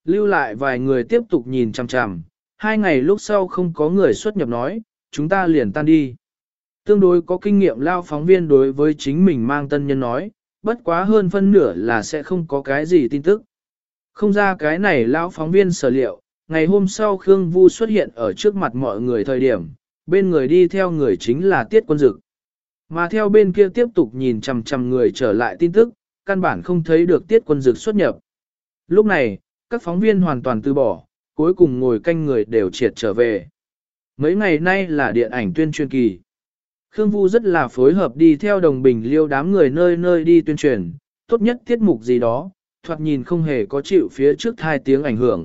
lưu lại vài người tiếp tục nhìn chằm chằm, 2 ngày lúc sau không có người xuất nhập nói, chúng ta liền tan đi. Tương đối có kinh nghiệm lao phóng viên đối với chính mình mang tân nhân nói, bất quá hơn phân nửa là sẽ không có cái gì tin tức. Không ra cái này lão phóng viên sở liệu, ngày hôm sau Khương Vu xuất hiện ở trước mặt mọi người thời điểm, bên người đi theo người chính là Tiết Quân Dực. Mà theo bên kia tiếp tục nhìn chằm chằm người trở lại tin tức, căn bản không thấy được Tiết Quân Dực xuất nhập. Lúc này, các phóng viên hoàn toàn từ bỏ, cuối cùng ngồi canh người đều triệt trở về. Mấy ngày nay là điện ảnh tuyên truyền kỳ. Khương Vu rất là phối hợp đi theo đồng bình liêu đám người nơi nơi đi tuyên truyền, tốt nhất tiết mục gì đó, thoạt nhìn không hề có chịu phía trước 2 tiếng ảnh hưởng.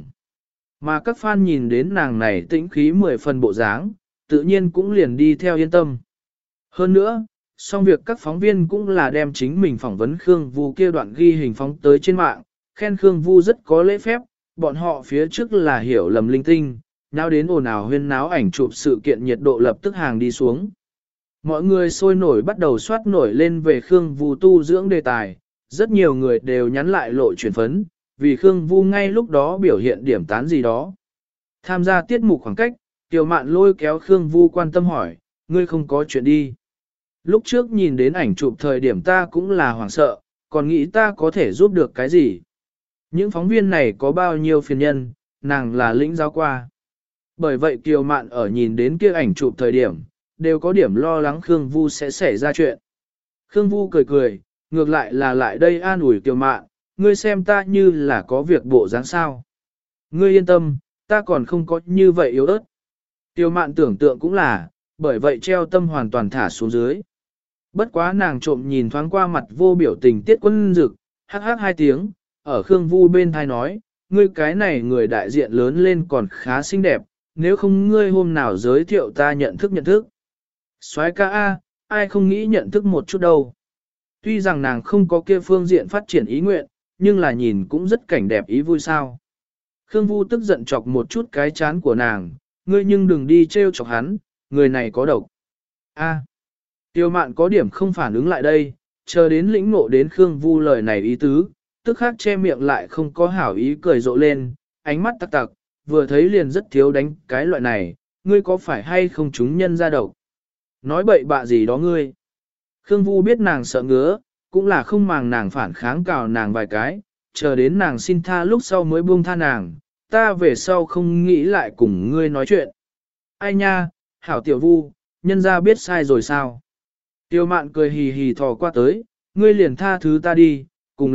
Mà các fan nhìn đến nàng này tĩnh khí 10 phần bộ dáng, tự nhiên cũng liền đi theo yên tâm. Hơn nữa, song việc các phóng viên cũng là đem chính mình phỏng vấn Khương Vu kia đoạn ghi hình phóng tới trên mạng, khen Khương Vu rất có lễ phép, bọn họ phía trước là hiểu lầm linh tinh, nào đến ồn ào huyên náo ảnh chụp sự kiện nhiệt độ lập tức hàng đi xuống. Mọi người sôi nổi bắt đầu soát nổi lên về Khương Vu tu dưỡng đề tài, rất nhiều người đều nhắn lại lộ truyền phấn, vì Khương Vu ngay lúc đó biểu hiện điểm tán gì đó. Tham gia tiết mục khoảng cách, Tiểu Mạn lôi kéo Khương Vu quan tâm hỏi, ngươi không có chuyện đi. Lúc trước nhìn đến ảnh chụp thời điểm ta cũng là hoảng sợ, còn nghĩ ta có thể giúp được cái gì. Những phóng viên này có bao nhiêu phiền nhân, nàng là lĩnh giáo qua. Bởi vậy Kiều Mạn ở nhìn đến kia ảnh chụp thời điểm, đều có điểm lo lắng Khương Vu sẽ xảy ra chuyện. Khương Vu cười cười, ngược lại là lại đây an ủi Kiều Mạn, ngươi xem ta như là có việc bộ dáng sao. Ngươi yên tâm, ta còn không có như vậy yếu ớt. Kiều Mạn tưởng tượng cũng là, bởi vậy treo tâm hoàn toàn thả xuống dưới. Bất quá nàng trộm nhìn thoáng qua mặt vô biểu tình Tiết Quân Dực, hắc hắc 2 tiếng, ở Khương Vu bên thai nói, ngươi cái này người đại diện lớn lên còn khá xinh đẹp, nếu không ngươi hôm nào giới thiệu ta nhận thức. Soái ca A, ai không nghĩ nhận thức một chút đâu. Tuy rằng nàng không có kia phương diện phát triển ý nguyện, nhưng là nhìn cũng rất cảnh đẹp ý vui sao. Khương Vu tức giận chọc một chút cái chán của nàng, ngươi nhưng đừng đi trêu chọc hắn, người này có độc. A. Tiêu Mạn có điểm không phản ứng lại đây, chờ đến lĩnh ngộ đến Khương Vu lời này ý tứ, tức khắc che miệng lại không có hảo ý cười rộ lên, ánh mắt tặc tặc, vừa thấy liền rất thiếu đánh cái loại này, ngươi có phải hay không chúng nhân ra độc. Nói bậy bạ gì đó ngươi. Khương Vu biết nàng sợ ngứa, cũng là không màng nàng phản kháng cào nàng vài cái, chờ đến nàng xin tha lúc sau mới buông tha nàng, ta về sau không nghĩ lại cùng ngươi nói chuyện. Ai nha, hảo tiểu Vu, nhân ra biết sai rồi sao. Tiêu Mạn cười hì hì thò qua tới, ngươi liền tha thứ ta đi, cùng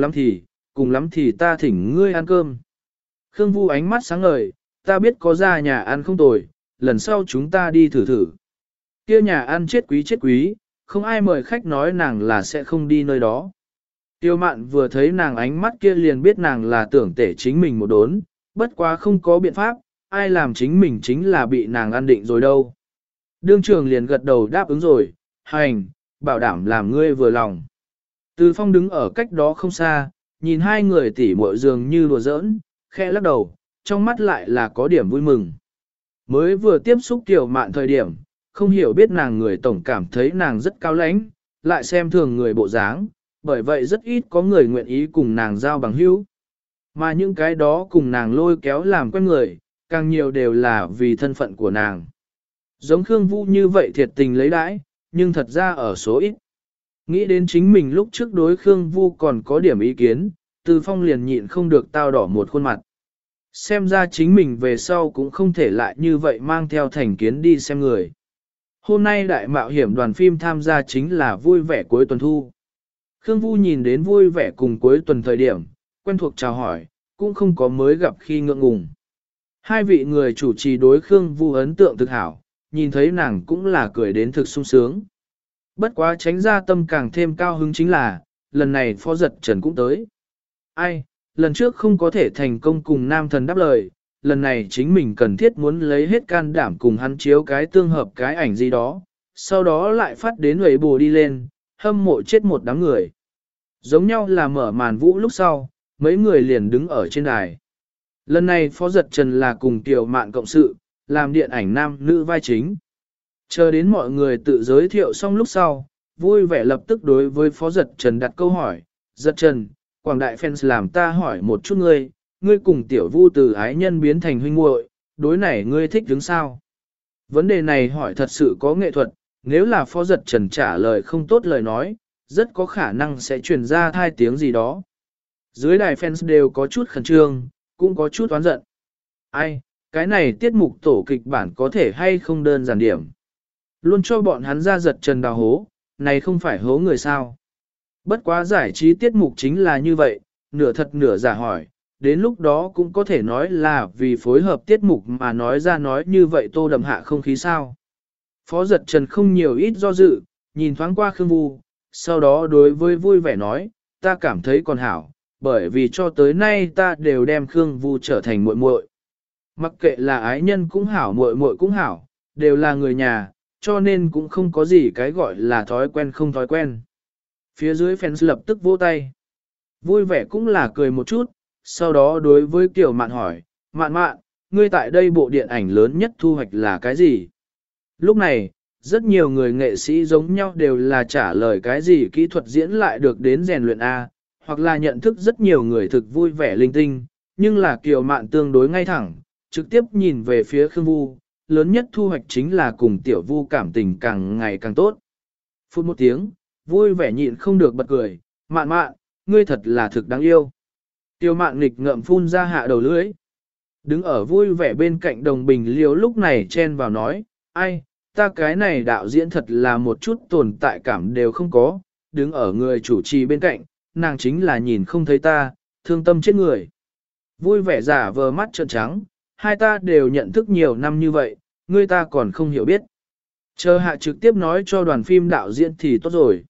lắm thì ta thỉnh ngươi ăn cơm. Khương Vu ánh mắt sáng ngời, ta biết có ra nhà ăn không tồi, lần sau chúng ta đi thử thử. Kia nhà ăn chết quý, không ai mời khách nói nàng là sẽ không đi nơi đó. Tiêu Mạn vừa thấy nàng ánh mắt kia liền biết nàng là tưởng tể chính mình một đốn, bất quá không có biện pháp, ai làm chính mình chính là bị nàng ăn định rồi đâu. Đương trường liền gật đầu đáp ứng rồi, hành, bảo đảm làm ngươi vừa lòng. Từ Phong đứng ở cách đó không xa, nhìn 2 người tỉ muội dường như đùa giỡn, khẽ lắc đầu, trong mắt lại là có điểm vui mừng. Mới vừa tiếp xúc Tiểu Mạn thời điểm, không hiểu biết nàng người tổng cảm thấy nàng rất cao lãnh, lại xem thường người bộ dáng, bởi vậy rất ít có người nguyện ý cùng nàng giao bằng hữu. Mà những cái đó cùng nàng lôi kéo làm quen người, càng nhiều đều là vì thân phận của nàng. Giống Khương Vu như vậy thiệt tình lấy đãi, nhưng thật ra ở số ít. Nghĩ đến chính mình lúc trước đối Khương Vu còn có điểm ý kiến, Từ Phong liền nhịn không được tao đỏ một khuôn mặt. Xem ra chính mình về sau cũng không thể lại như vậy mang theo thành kiến đi xem người. Hôm nay đại mạo hiểm đoàn phim tham gia chính là vui vẻ cuối tuần thu. Khương Vu nhìn đến vui vẻ cùng cuối tuần thời điểm, quen thuộc chào hỏi, cũng không có mới gặp khi ngượng ngùng. 2 vị người chủ trì đối Khương Vu ấn tượng thực hảo, nhìn thấy nàng cũng là cười đến thực sung sướng. Bất quá tránh ra tâm càng thêm cao hứng chính là, lần này Phó Giật Trần cũng tới. Ai, lần trước không có thể thành công cùng nam thần đáp lời, lần này chính mình cần thiết muốn lấy hết can đảm cùng hắn chiếu cái tương hợp cái ảnh gì đó, sau đó lại phát đến huệ bồ đi lên, hâm mộ chết một đám người. Giống nhau là mở màn vũ lúc sau, mấy người liền đứng ở trên đài. Lần này Phó Giật Trần là cùng Tiểu Mạn cộng sự, làm điện ảnh nam nữ vai chính. Chờ đến mọi người tự giới thiệu xong lúc sau, vui vẻ lập tức đối với Phó Giật Trần đặt câu hỏi, Giật Trần, quảng đại fans làm ta hỏi một chút ngươi, ngươi cùng tiểu vu từ ái nhân biến thành huynh muội, đối này ngươi thích đứng sao? Vấn đề này hỏi thật sự có nghệ thuật, nếu là Phó Giật Trần trả lời không tốt lời nói, rất có khả năng sẽ truyền ra thai tiếng gì đó. Dưới đài fans đều có chút khẩn trương, cũng có chút oán giận. Ai, cái này tiết mục tổ kịch bản có thể hay không đơn giản điểm. Luôn cho bọn hắn ra Giật Trần đào hố, này không phải hố người sao. Bất quá giải trí tiết mục chính là như vậy, nửa thật nửa giả hỏi, đến lúc đó cũng có thể nói là vì phối hợp tiết mục mà nói ra nói như vậy tô đậm hạ không khí sao. Phó Giật Trần không nhiều ít do dự, nhìn thoáng qua Khương Vu, sau đó đối với vui vẻ nói, ta cảm thấy còn hảo, bởi vì cho tới nay ta đều đem Khương Vu trở thành muội muội. Mặc kệ là ái nhân cũng hảo muội muội cũng hảo, đều là người nhà, cho nên cũng không có gì cái gọi là thói quen không thói quen. Phía dưới fans lập tức vỗ tay. Vui vẻ cũng là cười một chút, sau đó đối với Kiều Mạn hỏi, Mạn Mạn, ngươi tại đây bộ điện ảnh lớn nhất thu hoạch là cái gì? Lúc này, rất nhiều người nghệ sĩ giống nhau đều là trả lời cái gì kỹ thuật diễn lại được đến rèn luyện A, hoặc là nhận thức rất nhiều người thực vui vẻ linh tinh, nhưng là Kiều Mạn tương đối ngay thẳng, trực tiếp nhìn về phía Khương Vu, lớn nhất thu hoạch chính là cùng Tiểu Vu cảm tình càng ngày càng tốt. Phút một tiếng, vui vẻ nhịn không được bật cười, Mạn Mạn, ngươi thật là thực đáng yêu. Tiêu Mạn nghịch ngậm phun ra hạ đầu lưỡi. Đứng ở vui vẻ bên cạnh Đồng Bình Liêu lúc này chen vào nói, ai, ta cái này đạo diễn thật là một chút tồn tại cảm đều không có, đứng ở người chủ trì bên cạnh, nàng chính là nhìn không thấy ta, thương tâm chết người. Vui vẻ giả vờ mắt trợn trắng, hai ta đều nhận thức nhiều năm như vậy, ngươi ta còn không hiểu biết. Chờ hạ trực tiếp nói cho đoàn phim đạo diễn thì tốt rồi.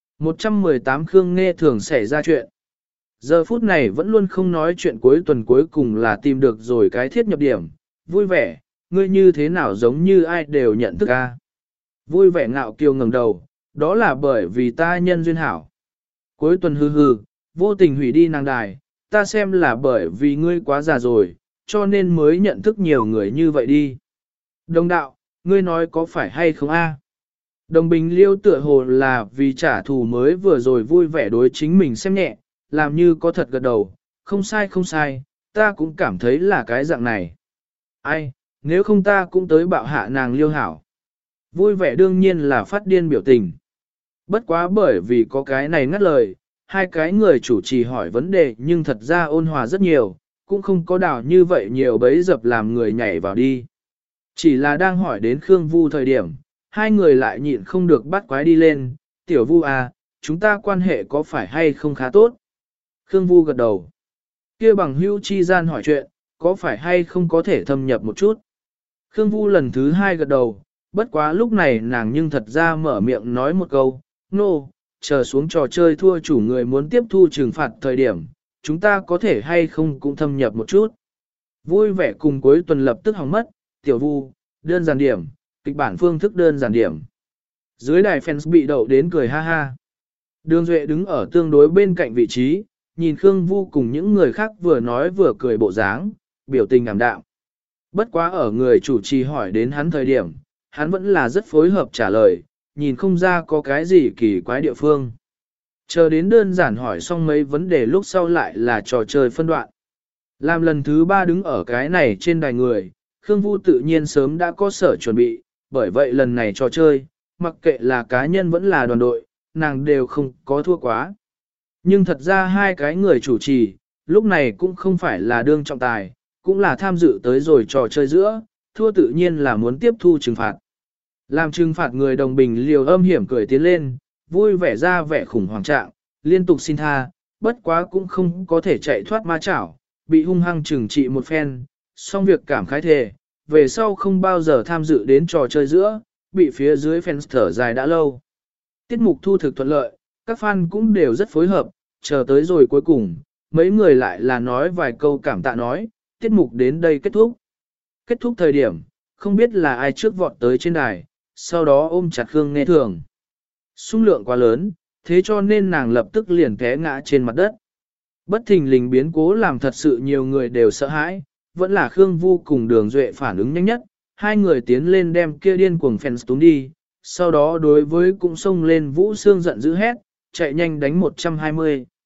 118 Khương Nghe thường xảy ra chuyện. Giờ phút này vẫn luôn không nói chuyện cuối tuần cuối cùng là tìm được rồi cái thiết nhập điểm. Vui vẻ, ngươi như thế nào giống như ai đều nhận thức ca. Vui vẻ ngạo kiều ngẩng đầu, đó là bởi vì ta nhân duyên hảo. Cuối tuần hừ hừ, vô tình hủy đi nàng đài, ta xem là bởi vì ngươi quá già rồi, cho nên mới nhận thức nhiều người như vậy đi. Đồng đạo, ngươi nói có phải hay không a? Đồng Bình Liêu tựa hồ là vì trả thù mới vừa rồi vui vẻ đối chính mình xem nhẹ, làm như có thật gật đầu, không sai không sai, ta cũng cảm thấy là cái dạng này. Ai, nếu không ta cũng tới bạo hạ nàng Liêu hảo. Vui vẻ đương nhiên là phát điên biểu tình. Bất quá bởi vì có cái này ngắt lời, hai cái người chủ trì hỏi vấn đề nhưng thật ra ôn hòa rất nhiều, cũng không có đảo như vậy nhiều bấy dập làm người nhảy vào đi. Chỉ là đang hỏi đến Khương Vu thời điểm, hai người lại nhịn không được bắt quái đi lên, tiểu Vu à, chúng ta quan hệ có phải hay không khá tốt? Khương Vu gật đầu. Kia bằng hữu chi gian hỏi chuyện, có phải hay không có thể thâm nhập một chút? Khương Vu lần thứ hai gật đầu, bất quá lúc này nàng nhưng thật ra mở miệng nói một câu, nô, chờ xuống trò chơi thua chủ người muốn tiếp thu trừng phạt thời điểm, chúng ta có thể hay không cũng thâm nhập một chút. Vui vẻ cùng cuối tuần lập tức hỏng mất, tiểu Vu, đơn giản điểm, kịch bản phương thức đơn giản điểm. Dưới đài fans bị đậu đến cười ha ha. Đường Duệ đứng ở tương đối bên cạnh vị trí, nhìn Khương Vu cùng những người khác vừa nói vừa cười bộ dáng, biểu tình ảm đạm. Bất quá ở người chủ trì hỏi đến hắn thời điểm, hắn vẫn là rất phối hợp trả lời, nhìn không ra có cái gì kỳ quái địa phương. Chờ đến đơn giản hỏi xong mấy vấn đề lúc sau lại là trò chơi phân đoạn. Làm lần thứ ba đứng ở cái này trên đài người, Khương Vu tự nhiên sớm đã có sở chuẩn bị, bởi vậy lần này trò chơi, mặc kệ là cá nhân vẫn là đoàn đội, nàng đều không có thua quá. Nhưng thật ra hai cái người chủ trì, lúc này cũng không phải là đương trọng tài, cũng là tham dự tới rồi trò chơi giữa, thua tự nhiên là muốn tiếp thu trừng phạt. Làm trừng phạt người Đồng Bình Liều âm hiểm cười tiến lên, vui vẻ ra vẻ khủng hoảng trạng, liên tục xin tha, bất quá cũng không có thể chạy thoát ma chảo, bị hung hăng trừng trị một phen, xong việc cảm khái thề, về sau không bao giờ tham dự đến trò chơi giữa, bị phía dưới fans thở dài đã lâu. Tiết mục thu thực thuận lợi, các fan cũng đều rất phối hợp, chờ tới rồi cuối cùng, mấy người lại là nói vài câu cảm tạ nói, tiết mục đến đây kết thúc. Kết thúc thời điểm, không biết là ai trước vọt tới trên đài, sau đó ôm chặt Khương Nghe Thường. Xung lượng quá lớn, thế cho nên nàng lập tức liền té ngã trên mặt đất. Bất thình lình biến cố làm thật sự nhiều người đều sợ hãi, vẫn là Khương Vu cùng Đường Duệ phản ứng nhanh nhất, hai người tiến lên đem kia điên cuồng fans túm đi, sau đó đối với cũng xông lên Vũ Sương giận dữ hét, chạy nhanh đánh 120.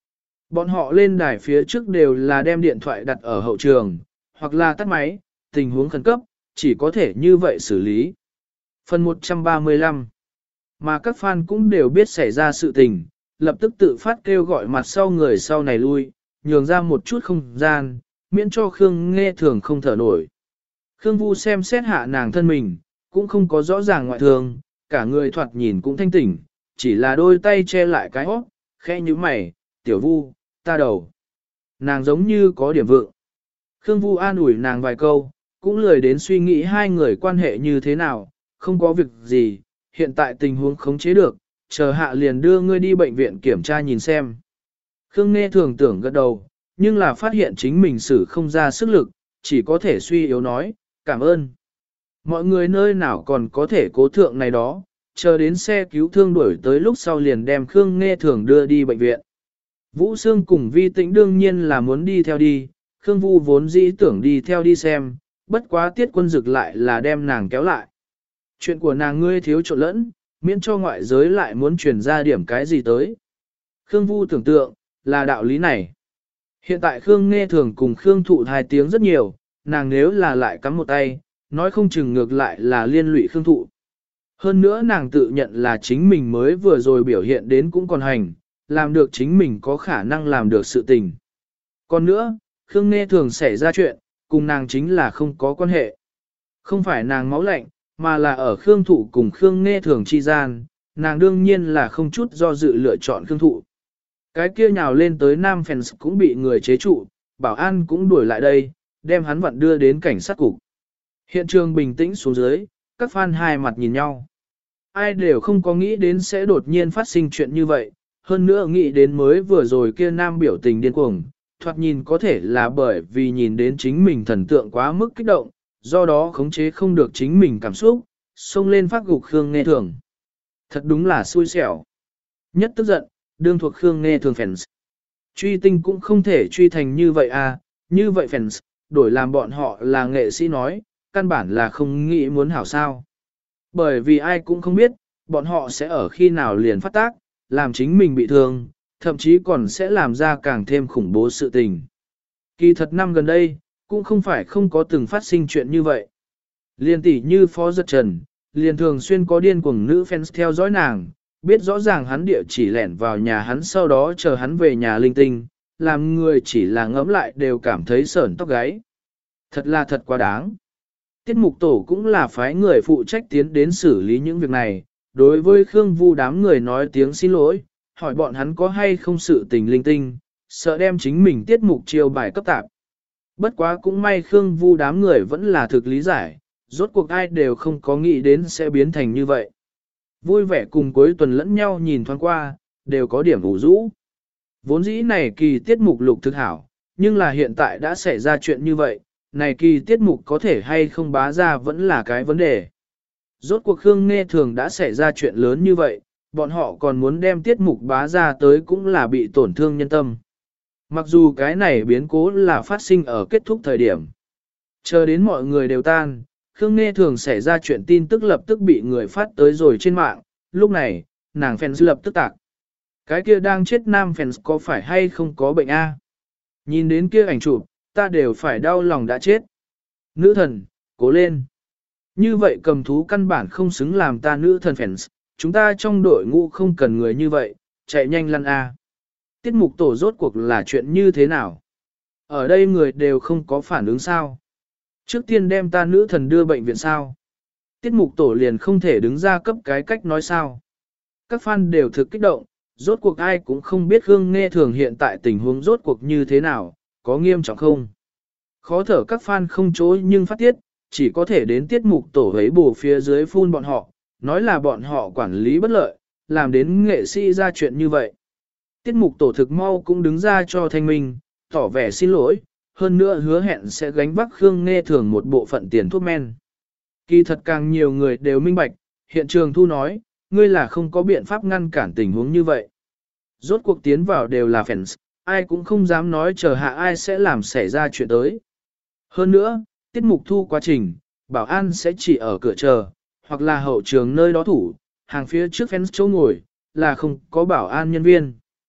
Bọn họ lên đài phía trước đều là đem điện thoại đặt ở hậu trường, hoặc là tắt máy, tình huống khẩn cấp, chỉ có thể như vậy xử lý. Phần 135. Mà các fan cũng đều biết xảy ra sự tình, lập tức tự phát kêu gọi mặt sau người sau này lui, nhường ra một chút không gian, miễn cho Khương Nghe Thường không thở nổi. Khương Vu xem xét hạ nàng thân mình, cũng không có rõ ràng ngoại thường, cả người thoạt nhìn cũng thanh tỉnh, chỉ là đôi tay che lại cái hót, khẽ như mày, tiểu Vu, ta đầu. Nàng giống như có điểm vượng. Khương Vu an ủi nàng vài câu, cũng lười đến suy nghĩ hai người quan hệ như thế nào, không có việc gì, hiện tại tình huống khống chế được, chờ hạ liền đưa ngươi đi bệnh viện kiểm tra nhìn xem. Khương Nghe Thường tưởng gật đầu, nhưng là phát hiện chính mình xử không ra sức lực, chỉ có thể suy yếu nói, cảm ơn. Mọi người nơi nào còn có thể cố thượng này đó, chờ đến xe cứu thương đuổi tới lúc sau liền đem Khương Nghe Thường đưa đi bệnh viện. Vũ Sương cùng Vi Tĩnh đương nhiên là muốn đi theo đi, Khương Vu vốn dĩ tưởng đi theo đi xem, bất quá Tiết Quân Dực lại là đem nàng kéo lại. Chuyện của nàng ngươi thiếu trộn lẫn, miễn cho ngoại giới lại muốn truyền ra điểm cái gì tới. Khương Vu tưởng tượng, là đạo lý này. Hiện tại Khương Nghe Thường cùng Khương Thụ hai tiếng rất nhiều, nàng nếu là lại cắm một tay, nói không chừng ngược lại là liên lụy Khương Thụ. Hơn nữa nàng tự nhận là chính mình mới vừa rồi biểu hiện đến cũng còn hành, làm được chính mình có khả năng làm được sự tình. Còn nữa, Khương Nghe Thường xảy ra chuyện, cùng nàng chính là không có quan hệ. Không phải nàng máu lạnh, mà là ở Khương Thụ cùng Khương Nghe Thường chi gian, nàng đương nhiên là không chút do dự lựa chọn Khương Thụ. Cái kia nhào lên tới Nam Fans cũng bị người chế trụ, bảo an cũng đuổi lại đây, đem hắn vặn đưa đến cảnh sát cục. Hiện trường bình tĩnh xuống dưới, các fan hai mặt nhìn nhau. Ai đều không có nghĩ đến sẽ đột nhiên phát sinh chuyện như vậy, hơn nữa nghĩ đến mới vừa rồi kia Nam biểu tình điên cuồng, thoạt nhìn có thể là bởi vì nhìn đến chính mình thần tượng quá mức kích động, do đó khống chế không được chính mình cảm xúc, xông lên phát gục Khương Nghe Thường. Thật đúng là xui xẻo. Nhất tức giận, đương thuộc Khương Nghe Thường fans. Truy tinh cũng không thể truy thành như vậy à, như vậy fans, đổi làm bọn họ là nghệ sĩ nói, căn bản là không nghĩ muốn hảo sao. Bởi vì ai cũng không biết, bọn họ sẽ ở khi nào liền phát tác, làm chính mình bị thương, thậm chí còn sẽ làm ra càng thêm khủng bố sự tình. Kỳ thật năm gần đây, cũng không phải không có từng phát sinh chuyện như vậy. Liên tỷ như Phó Giật Trần, liền thường xuyên có điên cuồng nữ fans theo dõi nàng, biết rõ ràng hắn địa chỉ lẻn vào nhà hắn sau đó chờ hắn về nhà linh tinh, làm người chỉ là ngẫm lại đều cảm thấy sởn tóc gáy. Thật là thật quá đáng. Tiết mục tổ cũng là phái người phụ trách tiến đến xử lý những việc này, đối với Khương Vu đám người nói tiếng xin lỗi, hỏi bọn hắn có hay không sự tình linh tinh, sợ đem chính mình tiết mục chiêu bài cấp tạp. Bất quá cũng may Khương Vu đám người vẫn là thực lý giải, rốt cuộc ai đều không có nghĩ đến sẽ biến thành như vậy. Vui vẻ cùng cuối tuần lẫn nhau nhìn thoáng qua, đều có điểm ủ rũ. Vốn dĩ này kỳ tiết mục lục thực hảo, nhưng là hiện tại đã xảy ra chuyện như vậy, này kỳ tiết mục có thể hay không bá ra vẫn là cái vấn đề. Rốt cuộc Khương Nghe Thường đã xảy ra chuyện lớn như vậy, bọn họ còn muốn đem tiết mục bá ra tới cũng là bị tổn thương nhân tâm. Mặc dù cái này biến cố là phát sinh ở kết thúc thời điểm. Chờ đến mọi người đều tan, Khương Nghe Thường xảy ra chuyện tin tức lập tức bị người phát tới rồi trên mạng, lúc này, nàng fans lập tức tạc. Cái kia đang chết nam fans có phải hay không có bệnh a? Nhìn đến kia ảnh chụp, ta đều phải đau lòng đã chết. Nữ thần, cố lên. Như vậy cầm thú căn bản không xứng làm ta nữ thần fans, chúng ta trong đội ngũ không cần người như vậy, chạy nhanh lăn a. Tiết mục tổ rốt cuộc là chuyện như thế nào? Ở đây người đều không có phản ứng sao? Trước tiên đem ta nữ thần đưa bệnh viện sao? Tiết mục tổ liền không thể đứng ra cấp cái cách nói sao? Các fan đều thực kích động, rốt cuộc ai cũng không biết Khương Nghe Thường hiện tại tình huống rốt cuộc như thế nào, có nghiêm trọng không? Khó thở các fan không chối nhưng phát tiết, chỉ có thể đến tiết mục tổ ấy bù phía dưới phun bọn họ, nói là bọn họ quản lý bất lợi, làm đến nghệ sĩ ra chuyện như vậy. Tiết mục tổ thực mau cũng đứng ra cho thanh minh, tỏ vẻ xin lỗi, hơn nữa hứa hẹn sẽ gánh vác Khương Nghe Thường một bộ phận tiền thuốc men. Kỳ thật càng nhiều người đều minh bạch, hiện trường thu nói, ngươi là không có biện pháp ngăn cản tình huống như vậy. Rốt cuộc tiến vào đều là fans, ai cũng không dám nói chờ hạ ai sẽ làm xảy ra chuyện tới. Hơn nữa, tiết mục thu quá trình, bảo an sẽ chỉ ở cửa chờ, hoặc là hậu trường nơi đó thủ, hàng phía trước fans chỗ ngồi, là không có bảo an nhân viên.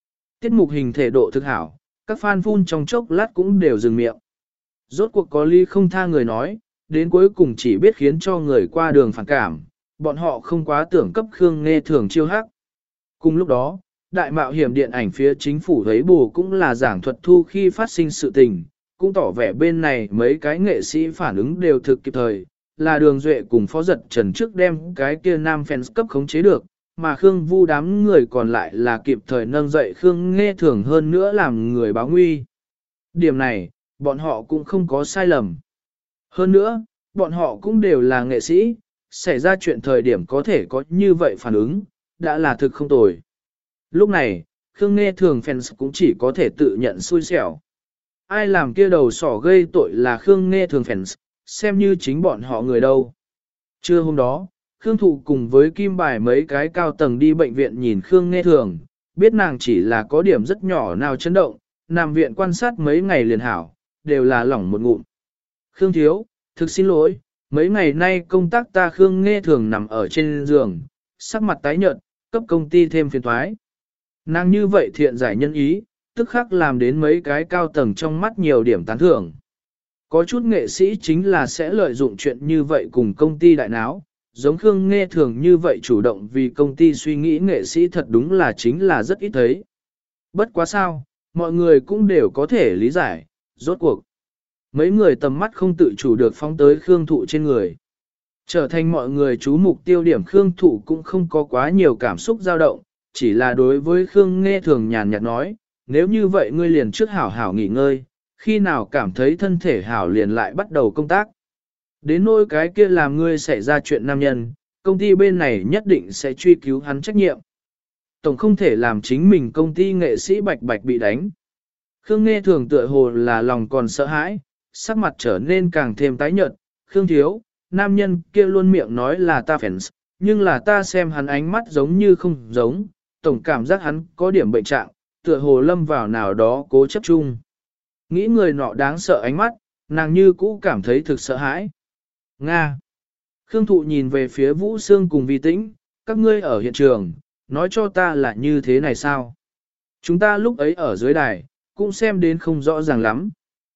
Tiết mục hình thể độ thực hảo, các fan phun trong chốc lát cũng đều dừng miệng. Rốt cuộc có lý không tha người nói, đến cuối cùng chỉ biết khiến cho người qua đường phản cảm, bọn họ không quá tưởng cấp Khương Nghê Thường chiêu hắc. Cùng lúc đó, đại mạo hiểm điện ảnh phía chính phủ thấy bù cũng là giảng thuật thu khi phát sinh sự tình, cũng tỏ vẻ bên này mấy cái nghệ sĩ phản ứng đều thực kịp thời, là Đường Duệ cùng Phó Giật Trần trước đem cái kia nam fans cấp khống chế được, mà Khương Vu đám người còn lại là kịp thời nâng dậy Khương Nghê Thường hơn nữa làm người báo nguy. Điểm này, bọn họ cũng không có sai lầm. Hơn nữa, bọn họ cũng đều là nghệ sĩ, xảy ra chuyện thời điểm có thể có như vậy phản ứng, đã là thực không tồi. Lúc này, Khương Nghê Thường fans cũng chỉ có thể tự nhận xui xẻo. Ai làm kia đầu sỏ gây tội là Khương Nghê Thường fans, xem như chính bọn họ người đâu. Trưa hôm đó, Khương Thụ cùng với Kim Bài mấy cái cao tầng đi bệnh viện nhìn Khương Nghê Thường, biết nàng chỉ là có điểm rất nhỏ nào chấn động, nằm viện quan sát mấy ngày liền hảo, đều là lỏng một ngụm. Khương Thiếu, thực xin lỗi, mấy ngày nay công tác ta Khương Nghê Thường nằm ở trên giường, sắc mặt tái nhợt, cấp công ty thêm phiền toái. Nàng như vậy thiện giải nhân ý, tức khắc làm đến mấy cái cao tầng trong mắt nhiều điểm tán thưởng. Có chút nghệ sĩ chính là sẽ lợi dụng chuyện như vậy cùng công ty đại náo, giống Khương Nghê Thường như vậy chủ động vì công ty suy nghĩ nghệ sĩ thật đúng là chính là rất ít thấy. Bất quá sao, mọi người cũng đều có thể lý giải, rốt cuộc. Mấy người tầm mắt không tự chủ được phóng tới Khương Thụ trên người. Trở thành mọi người chú mục tiêu điểm Khương Thụ cũng không có quá nhiều cảm xúc dao động, chỉ là đối với Khương Nghê Thường nhàn nhạt nói, nếu như vậy ngươi liền trước hảo hảo nghỉ ngơi, khi nào cảm thấy thân thể hảo liền lại bắt đầu công tác. Đến nỗi cái kia làm ngươi xảy ra chuyện nam nhân, công ty bên này nhất định sẽ truy cứu hắn trách nhiệm. Tổng không thể làm chính mình công ty nghệ sĩ bạch bạch bị đánh. Khương Nghê Thường tựa hồ là lòng còn sợ hãi, sắc mặt trở nên càng thêm tái nhợt. Khương Thiếu, nam nhân kia luôn miệng nói là ta fans, nhưng là ta xem hắn ánh mắt giống như không giống, tổng cảm giác hắn có điểm bệnh trạng, tựa hồ lâm vào nào đó cố chấp chung. Nghĩ người nọ đáng sợ ánh mắt, nàng như cũ cảm thấy thực sợ hãi. Nga. Khương Thụ nhìn về phía Vũ Sương cùng Vi Tĩnh, các ngươi ở hiện trường, nói cho ta là như thế này sao? Chúng ta lúc ấy ở dưới đài, cũng xem đến không rõ ràng lắm.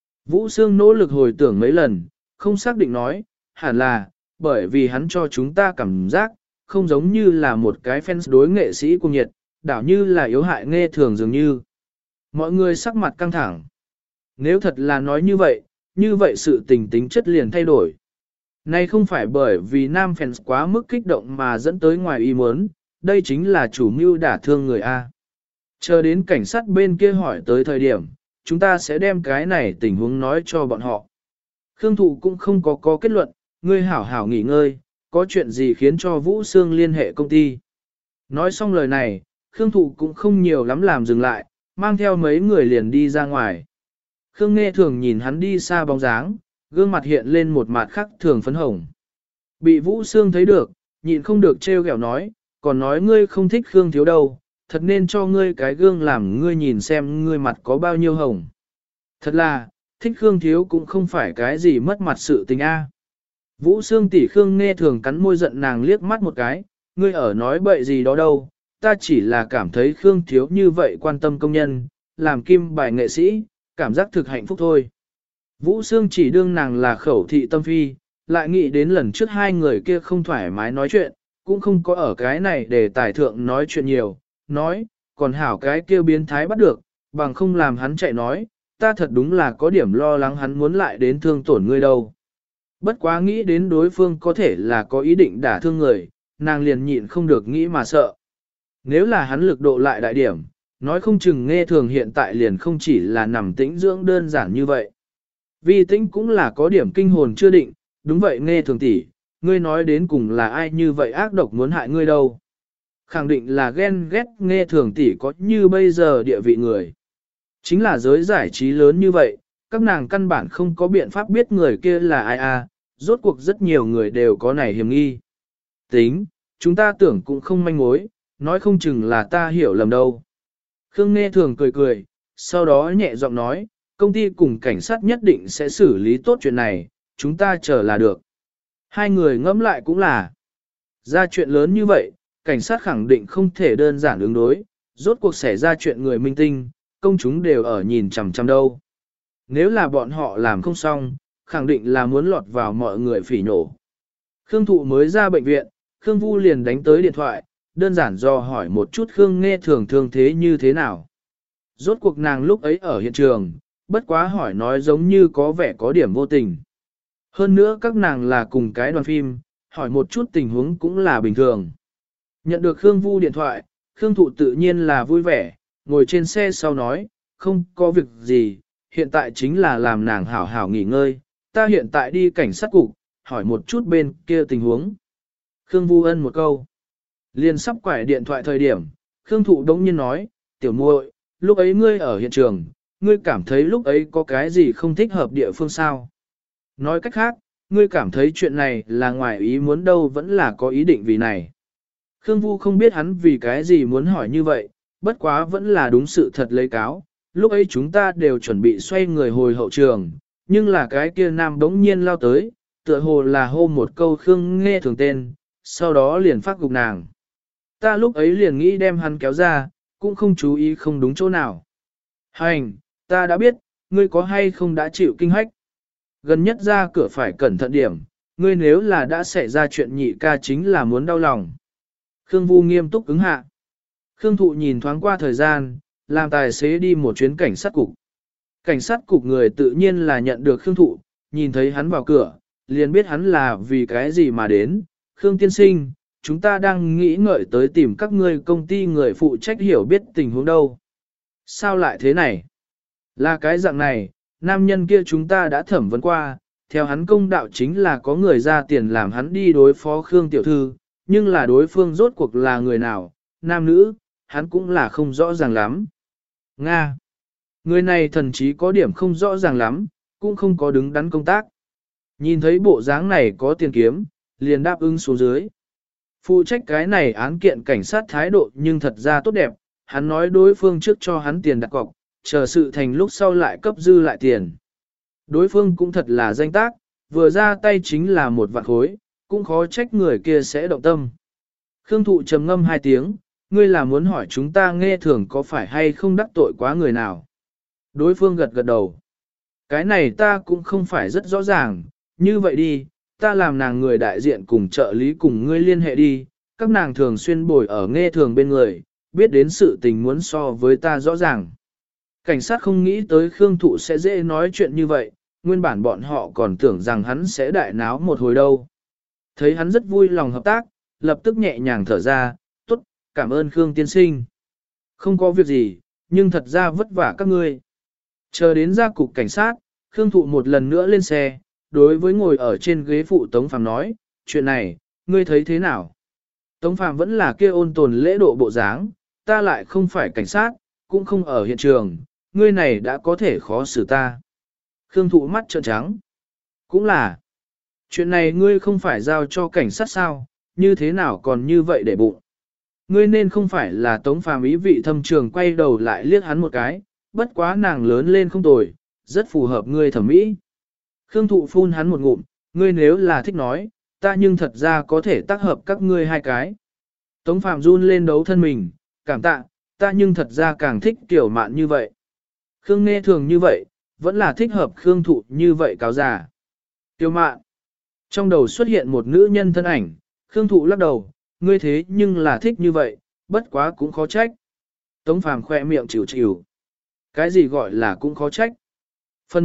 Vũ Sương nỗ lực hồi tưởng mấy lần, không xác định nói, hẳn là, bởi vì hắn cho chúng ta cảm giác, không giống như là một cái fans đối nghệ sĩ cung nhiệt, đảo như là yếu hại Nghê Thường dường như. Mọi người sắc mặt căng thẳng. Nếu thật là nói như vậy sự tình tính chất liền thay đổi. Này không phải bởi vì nam fans quá mức kích động mà dẫn tới ngoài ý muốn, đây chính là chủ mưu đả thương người A. Chờ đến cảnh sát bên kia hỏi tới thời điểm, chúng ta sẽ đem cái này tình huống nói cho bọn họ. Khương Thụ cũng không có kết luận, ngươi hảo hảo nghỉ ngơi, có chuyện gì khiến cho Vũ Sương liên hệ công ty. Nói xong lời này, Khương Thụ cũng không nhiều lắm làm dừng lại, mang theo mấy người liền đi ra ngoài. Khương Nghê Thường nhìn hắn đi xa bóng dáng, gương mặt hiện lên một mặt khác thường phấn hồng. Bị Vũ Sương thấy được, nhịn không được trêu ghẹo nói, còn nói ngươi không thích Khương Thiếu đâu, thật nên cho ngươi cái gương làm ngươi nhìn xem ngươi mặt có bao nhiêu hồng. Thật là, thích Khương Thiếu cũng không phải cái gì mất mặt sự tình a. Vũ Sương tỷ Khương Nghê Thường cắn môi giận nàng liếc mắt một cái, ngươi ở nói bậy gì đó đâu, ta chỉ là cảm thấy Khương Thiếu như vậy quan tâm công nhân, làm kim bài nghệ sĩ, cảm giác thực hạnh phúc thôi. Vũ Sương chỉ đương nàng là khẩu thị tâm phi, lại nghĩ đến lần trước hai người kia không thoải mái nói chuyện, cũng không có ở cái này để tài thượng nói chuyện nhiều, nói, còn hảo cái kia biến thái bắt được, bằng không làm hắn chạy nói, ta thật đúng là có điểm lo lắng hắn muốn lại đến thương tổn ngươi đâu. Bất quá nghĩ đến đối phương có thể là có ý định đả thương người, nàng liền nhịn không được nghĩ mà sợ. Nếu là hắn lực độ lại đại điểm, nói không chừng Nghe Thường hiện tại liền không chỉ là nằm tĩnh dưỡng đơn giản như vậy. Vi Tĩnh cũng là có điểm kinh hồn chưa định, đúng vậy Nghe Thường tỷ, ngươi nói đến cùng là ai như vậy ác độc muốn hại ngươi đâu. Khẳng định là ghen ghét Nghe Thường tỷ có như bây giờ địa vị người. Chính là giới giải trí lớn như vậy, các nàng căn bản không có biện pháp biết người kia là ai à, rốt cuộc rất nhiều người đều có này hiểm nghi. Tính, chúng ta tưởng cũng không manh mối, nói không chừng là ta hiểu lầm đâu. Khương Nghe Thường cười cười, sau đó nhẹ giọng nói, công ty cùng cảnh sát nhất định sẽ xử lý tốt chuyện này, chúng ta chờ là được. Hai người ngẫm lại cũng là, ra chuyện lớn như vậy, cảnh sát khẳng định không thể đơn giản ứng đối, Rốt cuộc xảy ra chuyện người minh tinh, công chúng đều ở nhìn chằm chằm đâu. Nếu là bọn họ làm không xong, khẳng định là muốn lọt vào mọi người phỉ nhổ. Khương Thụ mới ra bệnh viện, Khương Vu liền đánh tới điện thoại, đơn giản do hỏi một chút Khương Nghe Thường thương thế như thế nào. Rốt cuộc nàng lúc ấy ở hiện trường, bất quá hỏi nói giống như có vẻ có điểm vô tình. Hơn nữa các nàng là cùng cái đoàn phim, hỏi một chút tình huống cũng là bình thường. Nhận được Khương Vu điện thoại, Khương Thụ tự nhiên là vui vẻ, ngồi trên xe sau nói, không có việc gì, hiện tại chính là làm nàng hảo hảo nghỉ ngơi, ta hiện tại đi cảnh sát cục, hỏi một chút bên kia tình huống. Khương Vu ân một câu. Liền sắp quải điện thoại thời điểm, Khương Thụ đống nhiên nói, tiểu muội, lúc ấy ngươi ở hiện trường, ngươi cảm thấy lúc ấy có cái gì không thích hợp địa phương sao? Nói cách khác, ngươi cảm thấy chuyện này là ngoài ý muốn đâu vẫn là có ý định vì này. Khương Vu không biết hắn vì cái gì muốn hỏi như vậy, bất quá vẫn là đúng sự thật lấy cáo. Lúc ấy chúng ta đều chuẩn bị xoay người hồi hậu trường, nhưng là cái kia nam đống nhiên lao tới, tựa hồ là hô một câu Khương Nghe Thường tên, sau đó liền phát gục nàng. Ta lúc ấy liền nghĩ đem hắn kéo ra, cũng không chú ý không đúng chỗ nào. Hành, ta đã biết, ngươi có hay không đã chịu kinh hách. Gần nhất ra cửa phải cẩn thận điểm, ngươi nếu là đã xảy ra chuyện nhị ca chính là muốn đau lòng. Khương Vu nghiêm túc ứng hạ. Khương Thụ nhìn thoáng qua thời gian, làm tài xế đi một chuyến cảnh sát cục. Cảnh sát cục người tự nhiên là nhận được Khương Thụ, nhìn thấy hắn vào cửa, liền biết hắn là vì cái gì mà đến. Khương tiên sinh, chúng ta đang nghĩ ngợi tới tìm các ngươi công ty người phụ trách hiểu biết tình huống đâu. Sao lại thế này? Là cái dạng này, nam nhân kia chúng ta đã thẩm vấn qua, theo hắn công đạo chính là có người ra tiền làm hắn đi đối phó Khương tiểu thư, nhưng là đối phương rốt cuộc là người nào, nam nữ, hắn cũng là không rõ ràng lắm. Nga. Người này thần chí có điểm không rõ ràng lắm, cũng không có đứng đắn công tác. Nhìn thấy bộ dáng này có tiền kiếm, liền đáp ứng xuống dưới. Phụ trách cái này án kiện cảnh sát thái độ nhưng thật ra tốt đẹp, hắn nói đối phương trước cho hắn tiền đặt cọc, chờ sự thành lúc sau lại cấp dư lại tiền. Đối phương cũng thật là danh tác, vừa ra tay chính là 1 vạn khối, cũng khó trách người kia sẽ động tâm. Khương Thụ trầm ngâm 2 tiếng, ngươi là muốn hỏi chúng ta Nghe Thường có phải hay không đắc tội quá người nào. Đối phương gật gật đầu. Cái này ta cũng không phải rất rõ ràng, như vậy đi, ta làm nàng người đại diện cùng trợ lý cùng ngươi liên hệ đi, các nàng thường xuyên bồi ở Nghe Thường bên người, biết đến sự tình muốn so với ta rõ ràng. Cảnh sát không nghĩ tới Khương Thụ sẽ dễ nói chuyện như vậy, nguyên bản bọn họ còn tưởng rằng hắn sẽ đại náo một hồi đâu. Thấy hắn rất vui lòng hợp tác, lập tức nhẹ nhàng thở ra, tốt, cảm ơn Khương tiên sinh. Không có việc gì, nhưng thật ra vất vả các ngươi. Chờ đến ra cục cảnh sát, Khương Thụ một lần nữa lên xe, đối với ngồi ở trên ghế phụ Tống Phàm nói, chuyện này, ngươi thấy thế nào? Tống Phàm vẫn là kia ôn tồn lễ độ bộ dáng, ta lại không phải cảnh sát, cũng không ở hiện trường, ngươi này đã có thể khó xử ta. Khương Thụ mắt trợn trắng. Cũng là, chuyện này ngươi không phải giao cho cảnh sát sao, như thế nào còn như vậy để bụng. Ngươi nên không phải là Tống Phàm ý vị thâm trường quay đầu lại liếc hắn một cái, bất quá nàng lớn lên không tồi, rất phù hợp ngươi thẩm mỹ. Khương Thụ phun hắn một ngụm, ngươi nếu là thích nói, ta nhưng thật ra có thể tác hợp các ngươi hai cái. Tống Phàm run lên đấu thân mình, cảm tạ, ta nhưng thật ra càng thích kiểu mạn như vậy. Khương Nghe Thường như vậy, vẫn là thích hợp Khương Thụ như vậy cáo già. Tiểu mạn. Trong đầu xuất hiện một nữ nhân thân ảnh, Khương Thụ lắc đầu, ngươi thế nhưng là thích như vậy, bất quá cũng khó trách. Tống Phàm khoe miệng chịu chịu. Cái gì gọi là cũng khó trách. Phần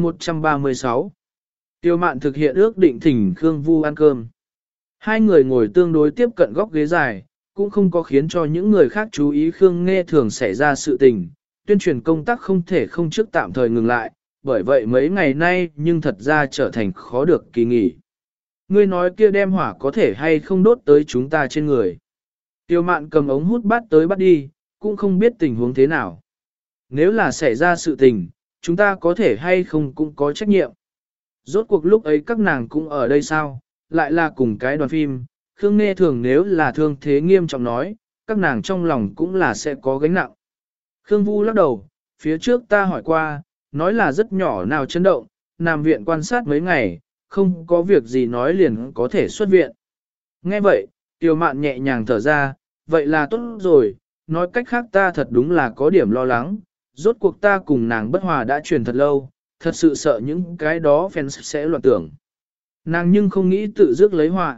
136. Tiêu mạn thực hiện ước định thỉnh Khương Vu ăn cơm. Hai người ngồi tương đối tiếp cận góc ghế dài, cũng không có khiến cho những người khác chú ý Khương Nghe Thường xảy ra sự tình. Tuyên truyền công tác không thể không trước tạm thời ngừng lại, bởi vậy mấy ngày nay nhưng thật ra trở thành khó được kỳ nghỉ. Ngươi nói kia đem hỏa có thể hay không đốt tới chúng ta trên người. Tiêu mạn cầm ống hút bắt tới bắt đi, cũng không biết tình huống thế nào. Nếu là xảy ra sự tình, chúng ta có thể hay không cũng có trách nhiệm. Rốt cuộc lúc ấy các nàng cũng ở đây sao, lại là cùng cái đoàn phim, Khương Nghe Thường nếu là thương thế nghiêm trọng nói, các nàng trong lòng cũng là sẽ có gánh nặng. Khương Vu lắc đầu, phía trước ta hỏi qua, nói là rất nhỏ nào chấn động, nằm viện quan sát mấy ngày, không có việc gì nói liền có thể xuất viện. Nghe vậy, Tiêu Mạn nhẹ nhàng thở ra, vậy là tốt rồi, nói cách khác ta thật đúng là có điểm lo lắng, rốt cuộc ta cùng nàng bất hòa đã truyền thật lâu, thật sự sợ những cái đó fans sẽ loạn tưởng. Nàng nhưng không nghĩ tự dứt lấy họa.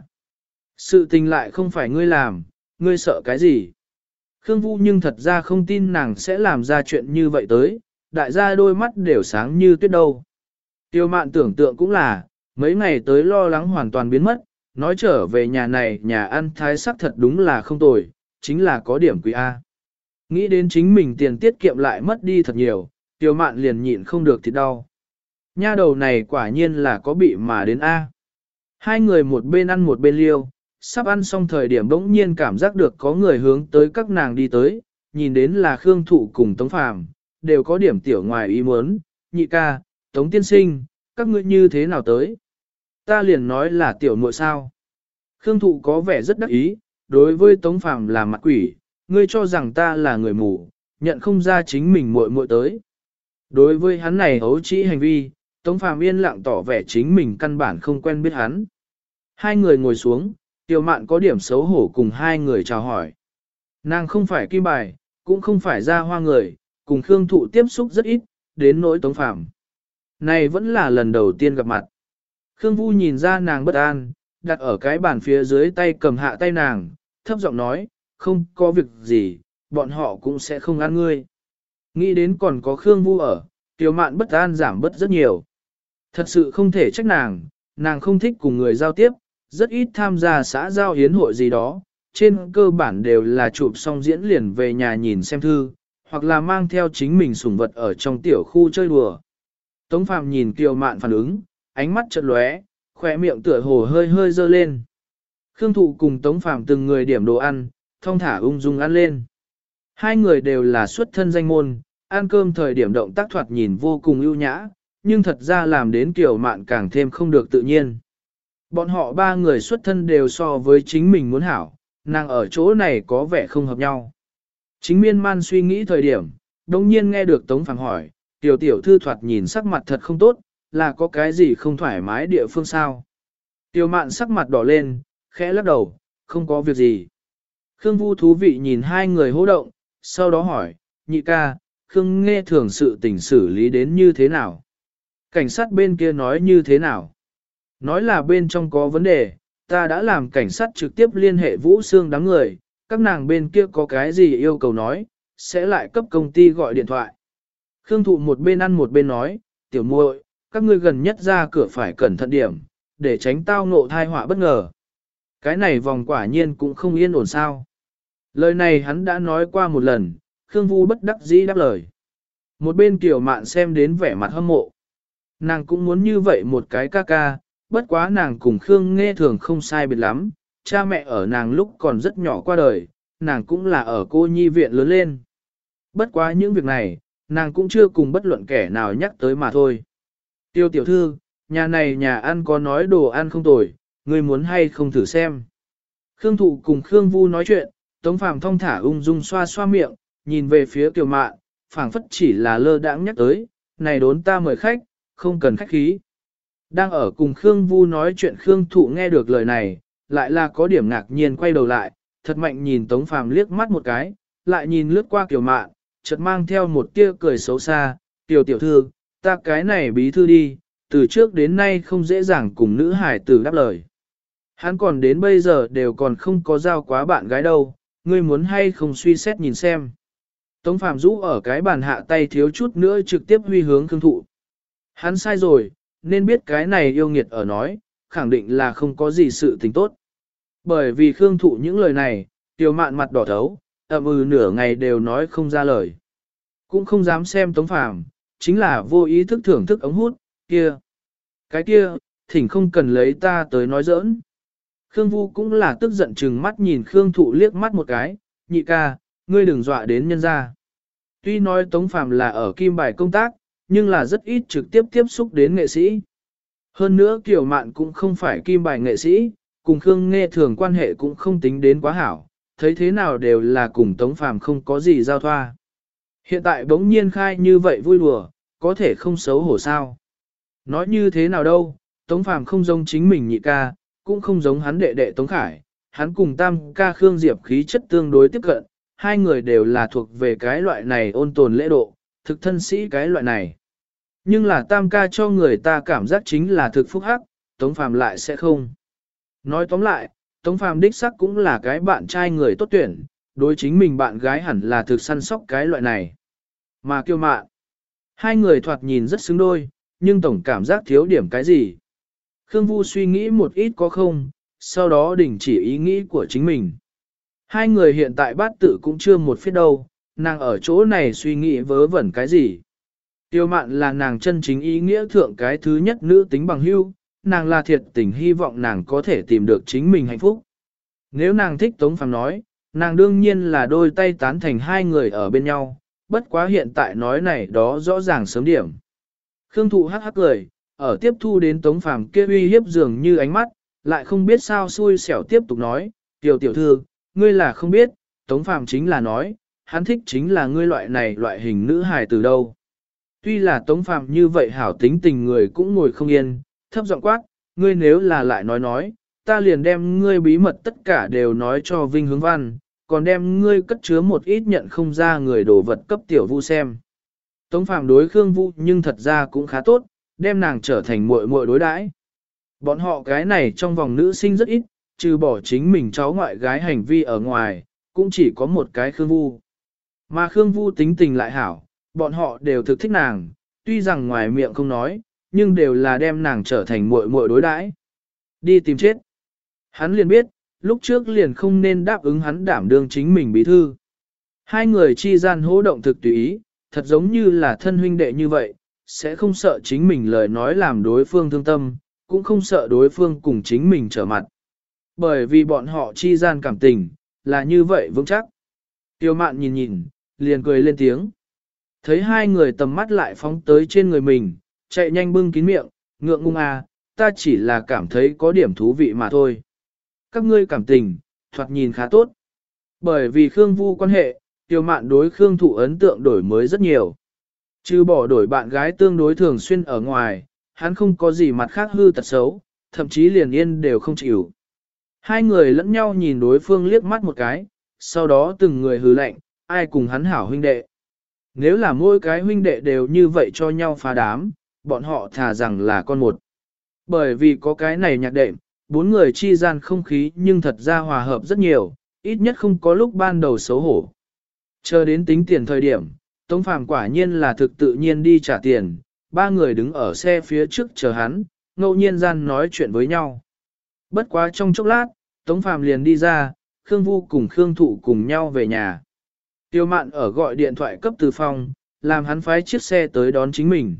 Sự tình lại không phải ngươi làm, ngươi sợ cái gì? Khương Vu nhưng thật ra không tin nàng sẽ làm ra chuyện như vậy tới, đại gia đôi mắt đều sáng như tuyết đâu. Tiêu mạn tưởng tượng cũng là, mấy ngày tới lo lắng hoàn toàn biến mất, nói trở về nhà này nhà ăn thái sắc thật đúng là không tồi, chính là có điểm quý A. Nghĩ đến chính mình tiền tiết kiệm lại mất đi thật nhiều, tiêu mạn liền nhịn không được thì đau. Nha đầu này quả nhiên là có bị mà đến A. Hai người một bên ăn một bên liêu, sắp ăn xong thời điểm bỗng nhiên cảm giác được có người hướng tới các nàng đi tới, nhìn đến là Khương Thụ cùng Tống Phàm, đều có điểm tiểu ngoài ý muốn, nhị ca, Tống tiên sinh, các ngươi như thế nào tới? Ta liền nói là tiểu muội sao? Khương Thụ có vẻ rất đắc ý, đối với Tống Phàm là mặt quỷ, ngươi cho rằng ta là người mù, nhận không ra chính mình muội muội tới. Đối với hắn này ấu trĩ hành vi, Tống Phàm yên lặng tỏ vẻ chính mình căn bản không quen biết hắn. Hai người ngồi xuống, Tiểu Mạn có điểm xấu hổ cùng hai người chào hỏi. Nàng không phải kim bài, cũng không phải ra hoa người, cùng Khương Thụ tiếp xúc rất ít, đến nỗi Tống Phàm. Này vẫn là lần đầu tiên gặp mặt. Khương Vu nhìn ra nàng bất an, đặt ở cái bàn phía dưới tay cầm hạ tay nàng, thấp giọng nói, không có việc gì, bọn họ cũng sẽ không ăn ngươi. Nghĩ đến còn có Khương Vu ở, Tiểu Mạn bất an giảm bớt rất nhiều. Thật sự không thể trách nàng không thích cùng người giao tiếp, rất ít tham gia xã giao hiến hội gì đó, trên cơ bản đều là chụp xong diễn liền về nhà nhìn xem thư, hoặc là mang theo chính mình sủng vật ở trong tiểu khu chơi đùa. Tống Phàm nhìn Kiều Mạn phản ứng, ánh mắt chợt lóe, khỏe miệng tựa hồ hơi hơi dơ lên. Khương Thụ cùng Tống Phàm từng người điểm đồ ăn, thong thả ung dung ăn lên. Hai người đều là xuất thân danh môn, ăn cơm thời điểm động tác thoạt nhìn vô cùng ưu nhã, nhưng thật ra làm đến Kiều Mạn càng thêm không được tự nhiên. Bọn họ ba người xuất thân đều so với chính mình muốn hảo, nàng ở chỗ này có vẻ không hợp nhau. Chính miên man suy nghĩ thời điểm, đồng nhiên nghe được Tống Phàm hỏi, tiểu tiểu thư thoạt nhìn sắc mặt thật không tốt, là có cái gì không thoải mái địa phương sao? Tiểu Mạn sắc mặt đỏ lên, khẽ lắc đầu, không có việc gì. Khương Vu thú vị nhìn hai người hô động, sau đó hỏi, nhị ca, Khương nghe thường sự tình xử lý đến như thế nào? Cảnh sát bên kia nói như thế nào? Nói là bên trong có vấn đề, ta đã làm cảnh sát trực tiếp liên hệ Vũ Sương đám người, các nàng bên kia có cái gì yêu cầu nói, sẽ lại cấp công ty gọi điện thoại. Khương Thụ một bên ăn một bên nói, tiểu muội, các ngươi gần nhất ra cửa phải cẩn thận điểm, để tránh tao ngộ thai họa bất ngờ. Cái này vòng quả nhiên cũng không yên ổn sao. Lời này hắn đã nói qua một lần, Khương Vu bất đắc dĩ đáp lời. Một bên Kiều Mạn xem đến vẻ mặt hâm mộ. Nàng cũng muốn như vậy một cái ca ca, bất quá nàng cùng Khương nghe thường không sai biệt lắm, cha mẹ ở nàng lúc còn rất nhỏ qua đời, nàng cũng là ở cô nhi viện lớn lên. Bất quá những việc này, nàng cũng chưa cùng bất luận kẻ nào nhắc tới mà thôi. Tiêu tiểu thư, nhà này nhà ăn có nói đồ ăn không tồi, ngươi muốn hay không thử xem. Khương Thụ cùng Khương Vu nói chuyện, Tống Phàm thong thả ung dung xoa xoa miệng, nhìn về phía Kiều Mạn, phảng phất chỉ là lơ đãng nhắc tới, này đốn ta mời khách, không cần khách khí. Đang ở cùng Khương Vu nói chuyện Khương Thụ nghe được lời này, lại là có điểm ngạc nhiên quay đầu lại, thật mạnh nhìn Tống Phàm liếc mắt một cái, lại nhìn lướt qua Kiều Mạn, chợt mang theo một tia cười xấu xa, tiểu tiểu thư, ta cái này bí thư đi, từ trước đến nay không dễ dàng cùng nữ hải tử đáp lời. Hắn còn đến bây giờ đều còn không có giao quá bạn gái đâu, ngươi muốn hay không suy xét nhìn xem. Tống Phàm rũ ở cái bàn hạ tay thiếu chút nữa trực tiếp huy hướng Khương Thụ. Hắn sai rồi, nên biết cái này yêu nghiệt ở nói, khẳng định là không có gì sự tình tốt. Bởi vì Khương Thụ những lời này, Tiểu Mạn mặt đỏ thấu, nửa ngày đều nói không ra lời. Cũng không dám xem Tống Phàm, chính là vô ý thức thưởng thức ống hút, kia. Cái kia, thỉnh không cần lấy ta tới nói giỡn. Khương Vu cũng là tức giận chừng mắt nhìn Khương Thụ liếc mắt một cái, nhị ca, ngươi đừng dọa đến nhân gia. Tuy nói Tống Phàm là ở kim bài công tác, nhưng là rất ít trực tiếp tiếp xúc đến nghệ sĩ. Hơn nữa Kiều Mạn cũng không phải kim bài nghệ sĩ, cùng Khương Nghe thường quan hệ cũng không tính đến quá hảo, thấy thế nào đều là cùng Tống Phàm không có gì giao thoa. Hiện tại bỗng nhiên khai như vậy vui đùa, có thể không xấu hổ sao. Nói như thế nào đâu, Tống Phàm không giống chính mình nhị ca, cũng không giống hắn đệ đệ Tống Khải, hắn cùng tam ca Khương Diệp khí chất tương đối tiếp cận, hai người đều là thuộc về cái loại này ôn tồn lễ độ, thực thân sĩ cái loại này. Nhưng là tam ca cho người ta cảm giác chính là thực phúc hắc, Tống Phàm lại sẽ không. Nói tóm lại, Tống Phàm đích sắc cũng là cái bạn trai người tốt tuyển, đối chính mình bạn gái hẳn là thực săn sóc cái loại này. Mà Kiều Mạn, hai người thoạt nhìn rất xứng đôi, nhưng tổng cảm giác thiếu điểm cái gì. Khương Vu suy nghĩ một ít có không, sau đó đình chỉ ý nghĩ của chính mình. Hai người hiện tại bát tự cũng chưa một phía đâu, nàng ở chỗ này suy nghĩ vớ vẩn cái gì. Tiêu Mạn là nàng chân chính ý nghĩa thượng cái thứ nhất nữ tính bằng hữu, nàng là thiệt tình hy vọng nàng có thể tìm được chính mình hạnh phúc. Nếu nàng thích Tống Phàm nói, nàng đương nhiên là đôi tay tán thành hai người ở bên nhau, bất quá hiện tại nói này đó rõ ràng sớm điểm. Khương Thụ hắc hắc cười, ở tiếp thu đến Tống Phàm kia uy hiếp dường như ánh mắt, lại không biết sao xui xẻo tiếp tục nói, tiểu tiểu thư, ngươi là không biết, Tống Phàm chính là nói, hắn thích chính là ngươi loại này loại hình nữ hài từ đâu. Tuy là Tống Phàm như vậy hảo tính tình người cũng ngồi không yên, thấp giọng quát, ngươi nếu là lại nói, ta liền đem ngươi bí mật tất cả đều nói cho Vinh Hướng Văn, còn đem ngươi cất chứa một ít nhận không ra người đồ vật cấp tiểu Vu xem. Tống Phàm đối Khương Vu nhưng thật ra cũng khá tốt, đem nàng trở thành muội muội đối đãi. Bọn họ cái này trong vòng nữ sinh rất ít, trừ bỏ chính mình cháu ngoại gái hành vi ở ngoài, cũng chỉ có một cái Khương Vu. Mà Khương Vu tính tình lại hảo, bọn họ đều thực thích nàng, tuy rằng ngoài miệng không nói, nhưng đều là đem nàng trở thành muội muội đối đãi. Đi tìm chết. Hắn liền biết, lúc trước liền không nên đáp ứng hắn đảm đương chính mình bí thư. Hai người chi gian hỗ động thực tùy ý, thật giống như là thân huynh đệ như vậy, sẽ không sợ chính mình lời nói làm đối phương thương tâm, cũng không sợ đối phương cùng chính mình trở mặt. Bởi vì bọn họ chi gian cảm tình, là như vậy vững chắc. Tiêu Mạn nhìn nhìn, liền cười lên tiếng. Thấy hai người tầm mắt lại phóng tới trên người mình, chạy nhanh bưng kín miệng, ngượng ngung à, ta chỉ là cảm thấy có điểm thú vị mà thôi. Các ngươi cảm tình, thoạt nhìn khá tốt. Bởi vì Khương Vu quan hệ, Tiêu Mạn đối Khương Thụ ấn tượng đổi mới rất nhiều. Trừ bỏ đổi bạn gái tương đối thường xuyên ở ngoài, hắn không có gì mặt khác hư tật xấu, thậm chí liền yên đều không chịu. Hai người lẫn nhau nhìn đối phương liếc mắt một cái, sau đó từng người hừ lạnh, ai cùng hắn hảo huynh đệ. Nếu là mỗi cái huynh đệ đều như vậy cho nhau phá đám, bọn họ thà rằng là con một. Bởi vì có cái này nhạc đệm, bốn người chi gian không khí nhưng thật ra hòa hợp rất nhiều, ít nhất không có lúc ban đầu xấu hổ. Chờ đến tính tiền thời điểm, Tống Phàm quả nhiên là thực tự nhiên đi trả tiền, ba người đứng ở xe phía trước chờ hắn, ngẫu nhiên gian nói chuyện với nhau. Bất quá trong chốc lát, Tống Phàm liền đi ra, Khương Vu cùng Khương Thụ cùng nhau về nhà. Tiêu Mạn ở gọi điện thoại cấp từ phòng, làm hắn phái chiếc xe tới đón chính mình.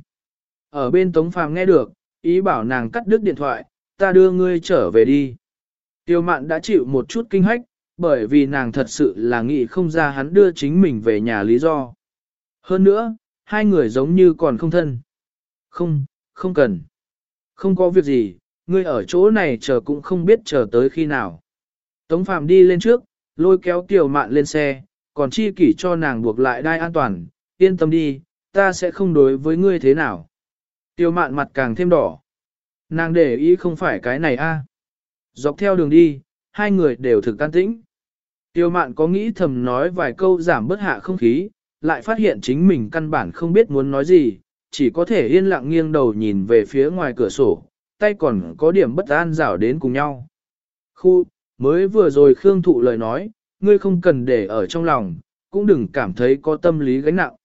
Ở bên Tống Phàm nghe được, ý bảo nàng cắt đứt điện thoại, ta đưa ngươi trở về đi. Tiêu Mạn đã chịu một chút kinh hách, bởi vì nàng thật sự là nghĩ không ra hắn đưa chính mình về nhà lý do. Hơn nữa, hai người giống như còn không thân. Không cần. Không có việc gì, ngươi ở chỗ này chờ cũng không biết chờ tới khi nào. Tống Phàm đi lên trước, lôi kéo Tiêu Mạn lên xe, còn chi kỷ cho nàng buộc lại đai an toàn, yên tâm đi, ta sẽ không đối với ngươi thế nào. Tiêu Mạn mặt càng thêm đỏ. Nàng để ý không phải cái này a. Dọc theo đường đi, hai người đều thực an tĩnh. Tiêu Mạn có nghĩ thầm nói vài câu giảm bớt hạ không khí, lại phát hiện chính mình căn bản không biết muốn nói gì, chỉ có thể yên lặng nghiêng đầu nhìn về phía ngoài cửa sổ, tay còn có điểm bất an rảo đến cùng nhau. Mới vừa rồi Khương Thụ lời nói, ngươi không cần để ở trong lòng, cũng đừng cảm thấy có tâm lý gánh nặng.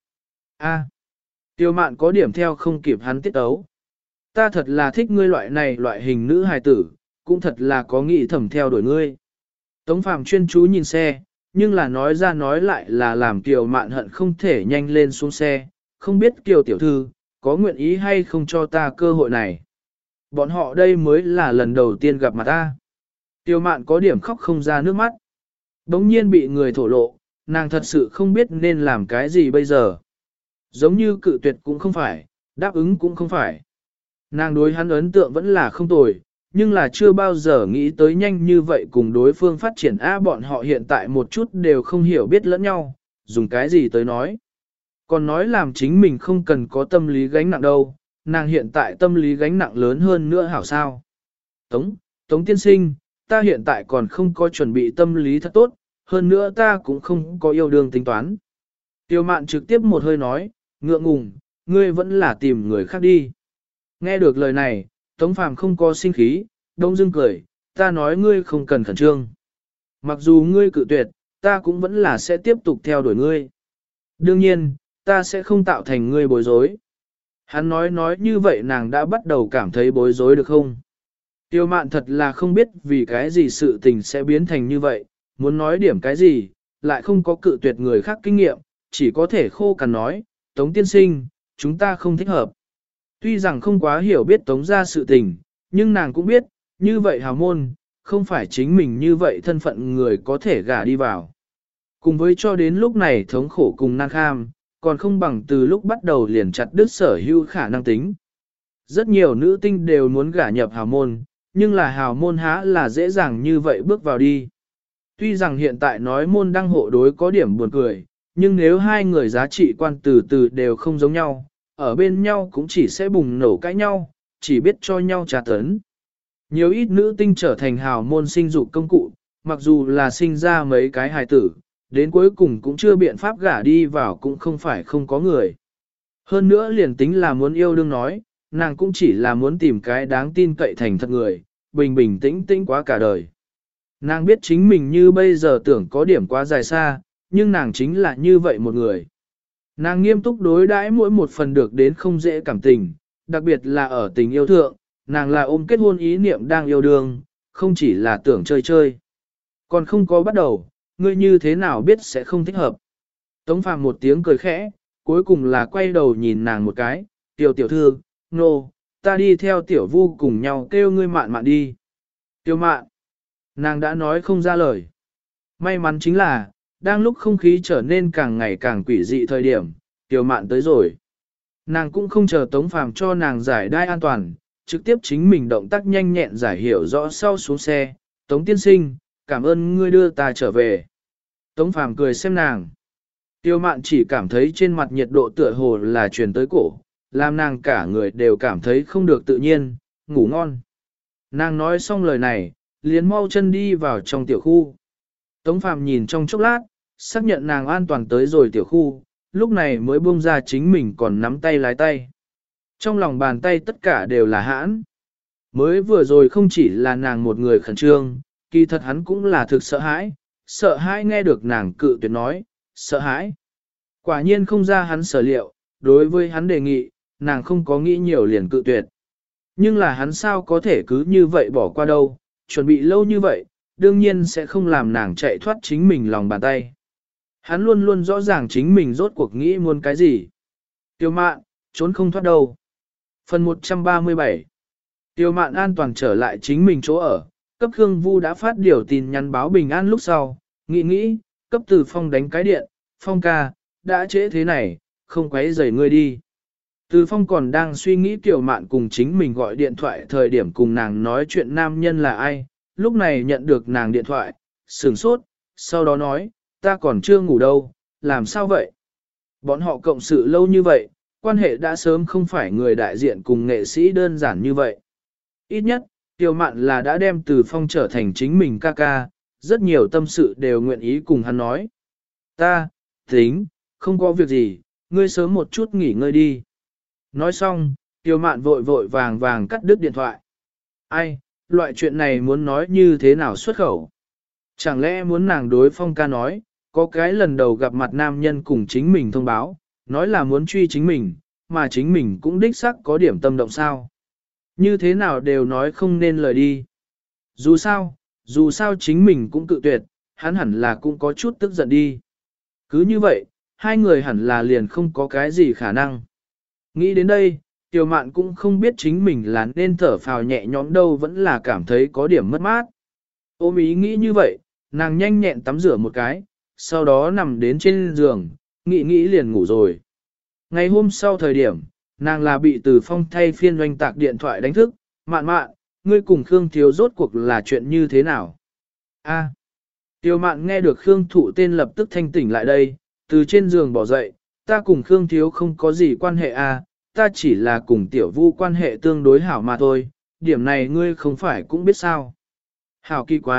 Tiêu Mạn có điểm theo không kịp hắn tiết ấu. Ta thật là thích ngươi loại này loại hình nữ hài tử, cũng thật là có nghĩ thầm theo đuổi ngươi. Tống Phàm chuyên chú nhìn xe, nhưng là nói ra nói lại là làm Kiều Mạn hận không thể nhanh lên xuống xe, không biết Kiều tiểu thư, có nguyện ý hay không cho ta cơ hội này. Bọn họ đây mới là lần đầu tiên gặp mặt ta. Kiều Mạn có điểm khóc không ra nước mắt. Đống nhiên bị người thổ lộ, nàng thật sự không biết nên làm cái gì bây giờ. Giống như cự tuyệt cũng không phải, đáp ứng cũng không phải. Nàng đối hắn ấn tượng vẫn là không tồi, nhưng là chưa bao giờ nghĩ tới nhanh như vậy cùng đối phương phát triển bọn họ hiện tại một chút đều không hiểu biết lẫn nhau, dùng cái gì tới nói. Còn nói làm chính mình không cần có tâm lý gánh nặng đâu, nàng hiện tại tâm lý gánh nặng lớn hơn nữa hảo sao. Tống tiên sinh, ta hiện tại còn không có chuẩn bị tâm lý thật tốt, hơn nữa ta cũng không có yêu đương tính toán. Tiêu mạn trực tiếp một hơi nói, ngượng ngùng, ngươi vẫn là tìm người khác đi. Nghe được lời này, Tống Phàm không có sinh khí, đông dưng cười, ta nói ngươi không cần khẩn trương. Mặc dù ngươi cự tuyệt, ta cũng vẫn là sẽ tiếp tục theo đuổi ngươi. Đương nhiên, ta sẽ không tạo thành ngươi bối rối. Hắn nói như vậy nàng đã bắt đầu cảm thấy bối rối được không? Tiêu mạn thật là không biết vì cái gì sự tình sẽ biến thành như vậy, muốn nói điểm cái gì, lại không có cự tuyệt người khác kinh nghiệm, chỉ có thể khô cằn nói, Tống tiên sinh, chúng ta không thích hợp. Tuy rằng không quá hiểu biết Tống ra sự tình, nhưng nàng cũng biết, như vậy hào môn, không phải chính mình như vậy thân phận người có thể gả đi vào. Cùng với cho đến lúc này thống khổ cùng nan kham, còn không bằng từ lúc bắt đầu liền chặt đứt sở hữu khả năng tính. Rất nhiều nữ tinh đều muốn gả nhập hào môn, nhưng là hào môn há là dễ dàng như vậy bước vào đi. Tuy rằng hiện tại nói môn đăng hộ đối có điểm buồn cười, nhưng nếu hai người giá trị quan từ từ đều không giống nhau, ở bên nhau cũng chỉ sẽ bùng nổ cãi nhau, chỉ biết cho nhau trà tấn. Nhiều ít nữ tinh trở thành hào môn sinh dục công cụ, mặc dù là sinh ra mấy cái hài tử, đến cuối cùng cũng chưa biện pháp gả đi vào cũng không phải không có người. Hơn nữa liền tính là muốn yêu đương nói, nàng cũng chỉ là muốn tìm cái đáng tin cậy thành thật người, bình bình tĩnh tĩnh quá cả đời. Nàng biết chính mình như bây giờ tưởng có điểm quá dài xa, nhưng nàng chính là như vậy một người. Nàng nghiêm túc đối đãi mỗi một phần được đến không dễ cảm tình, đặc biệt là ở tình yêu thượng, nàng là ôm kết hôn ý niệm đang yêu đương, không chỉ là tưởng chơi chơi. Còn không có bắt đầu, ngươi như thế nào biết sẽ không thích hợp. Tống Phàm một tiếng cười khẽ, cuối cùng là quay đầu nhìn nàng một cái, tiểu thư, nô, ta đi theo tiểu vu cùng nhau kêu ngươi mạn mạn đi. Tiểu mạn, nàng đã nói không ra lời. May mắn chính là, đang lúc không khí trở nên càng ngày càng quỷ dị thời điểm, tiểu mạn tới rồi. Nàng cũng không chờ Tống Phàm cho nàng giải đai an toàn, trực tiếp chính mình động tác nhanh nhẹn giải hiểu rõ sau xuống xe. Tống tiên sinh, cảm ơn ngươi đưa ta trở về. Tống Phàm cười xem nàng. Tiêu mạn chỉ cảm thấy trên mặt nhiệt độ tựa hồ là truyền tới cổ, làm nàng cả người đều cảm thấy không được tự nhiên, ngủ ngon. Nàng nói xong lời này, liền mau chân đi vào trong tiểu khu. Tống Phàm nhìn trong chốc lát, xác nhận nàng an toàn tới rồi tiểu khu, lúc này mới buông ra chính mình còn nắm tay lái tay. Trong lòng bàn tay tất cả đều là hãn. Mới vừa rồi không chỉ là nàng một người khẩn trương, kỳ thật hắn cũng là thực sợ hãi nghe được nàng cự tuyệt nói, sợ hãi. Quả nhiên không ra hắn sở liệu, đối với hắn đề nghị, nàng không có nghĩ nhiều liền cự tuyệt. Nhưng là hắn sao có thể cứ như vậy bỏ qua đâu, chuẩn bị lâu như vậy, đương nhiên sẽ không làm nàng chạy thoát chính mình lòng bàn tay. Hắn luôn luôn rõ ràng chính mình rốt cuộc nghĩ muốn cái gì. Tiêu mạn, trốn không thoát đâu. Phần 137 Tiêu mạn an toàn trở lại chính mình chỗ ở, cấp Khương Vu đã phát điều tin nhắn báo bình an lúc sau, nghĩ, cấp Từ Phong đánh cái điện, Phong ca, đã trễ thế này, không quấy rầy ngươi đi. Từ Phong còn đang suy nghĩ Tiểu Mạn cùng chính mình gọi điện thoại thời điểm cùng nàng nói chuyện nam nhân là ai, lúc này nhận được nàng điện thoại, sửng sốt, sau đó nói, ta còn chưa ngủ đâu, làm sao vậy? Bọn họ cộng sự lâu như vậy, quan hệ đã sớm không phải người đại diện cùng nghệ sĩ đơn giản như vậy. Ít nhất, Tiểu Mạn là đã đem Từ Phong trở thành chính mình ca ca, rất nhiều tâm sự đều nguyện ý cùng hắn nói. Ta, tính, không có việc gì, ngươi sớm một chút nghỉ ngơi đi. Nói xong, Tiểu Mạn vội vàng cắt đứt điện thoại. Ai, loại chuyện này muốn nói như thế nào xuất khẩu? Chẳng lẽ muốn nàng đối Phong ca nói, có cái lần đầu gặp mặt nam nhân cùng chính mình thông báo, nói là muốn truy chính mình, mà chính mình cũng đích xác có điểm tâm động sao? Như thế nào đều nói không nên lời đi. Dù sao chính mình cũng cự tuyệt, hắn hẳn là cũng có chút tức giận đi. Cứ như vậy, hai người hẳn là liền không có cái gì khả năng. Nghĩ đến đây, Tiểu Mạn cũng không biết chính mình là nên thở phào nhẹ nhõm đâu vẫn là cảm thấy có điểm mất mát. Ôm ý nghĩ như vậy, nàng nhanh nhẹn tắm rửa một cái, sau đó nằm đến trên giường, nghĩ liền ngủ rồi. Ngày hôm sau thời điểm, nàng là bị Từ Phong thay phiên oanh tạc điện thoại đánh thức, Mạn, ngươi cùng Khương Thiếu rốt cuộc là chuyện như thế nào? A. Tiểu Mạn nghe được Khương Thụ tên lập tức thanh tỉnh lại đây, từ trên giường bỏ dậy, ta cùng Khương Thiếu không có gì quan hệ a, ta chỉ là cùng Tiểu Vu quan hệ tương đối hảo mà thôi, điểm này ngươi không phải cũng biết sao. Hảo kỳ quái,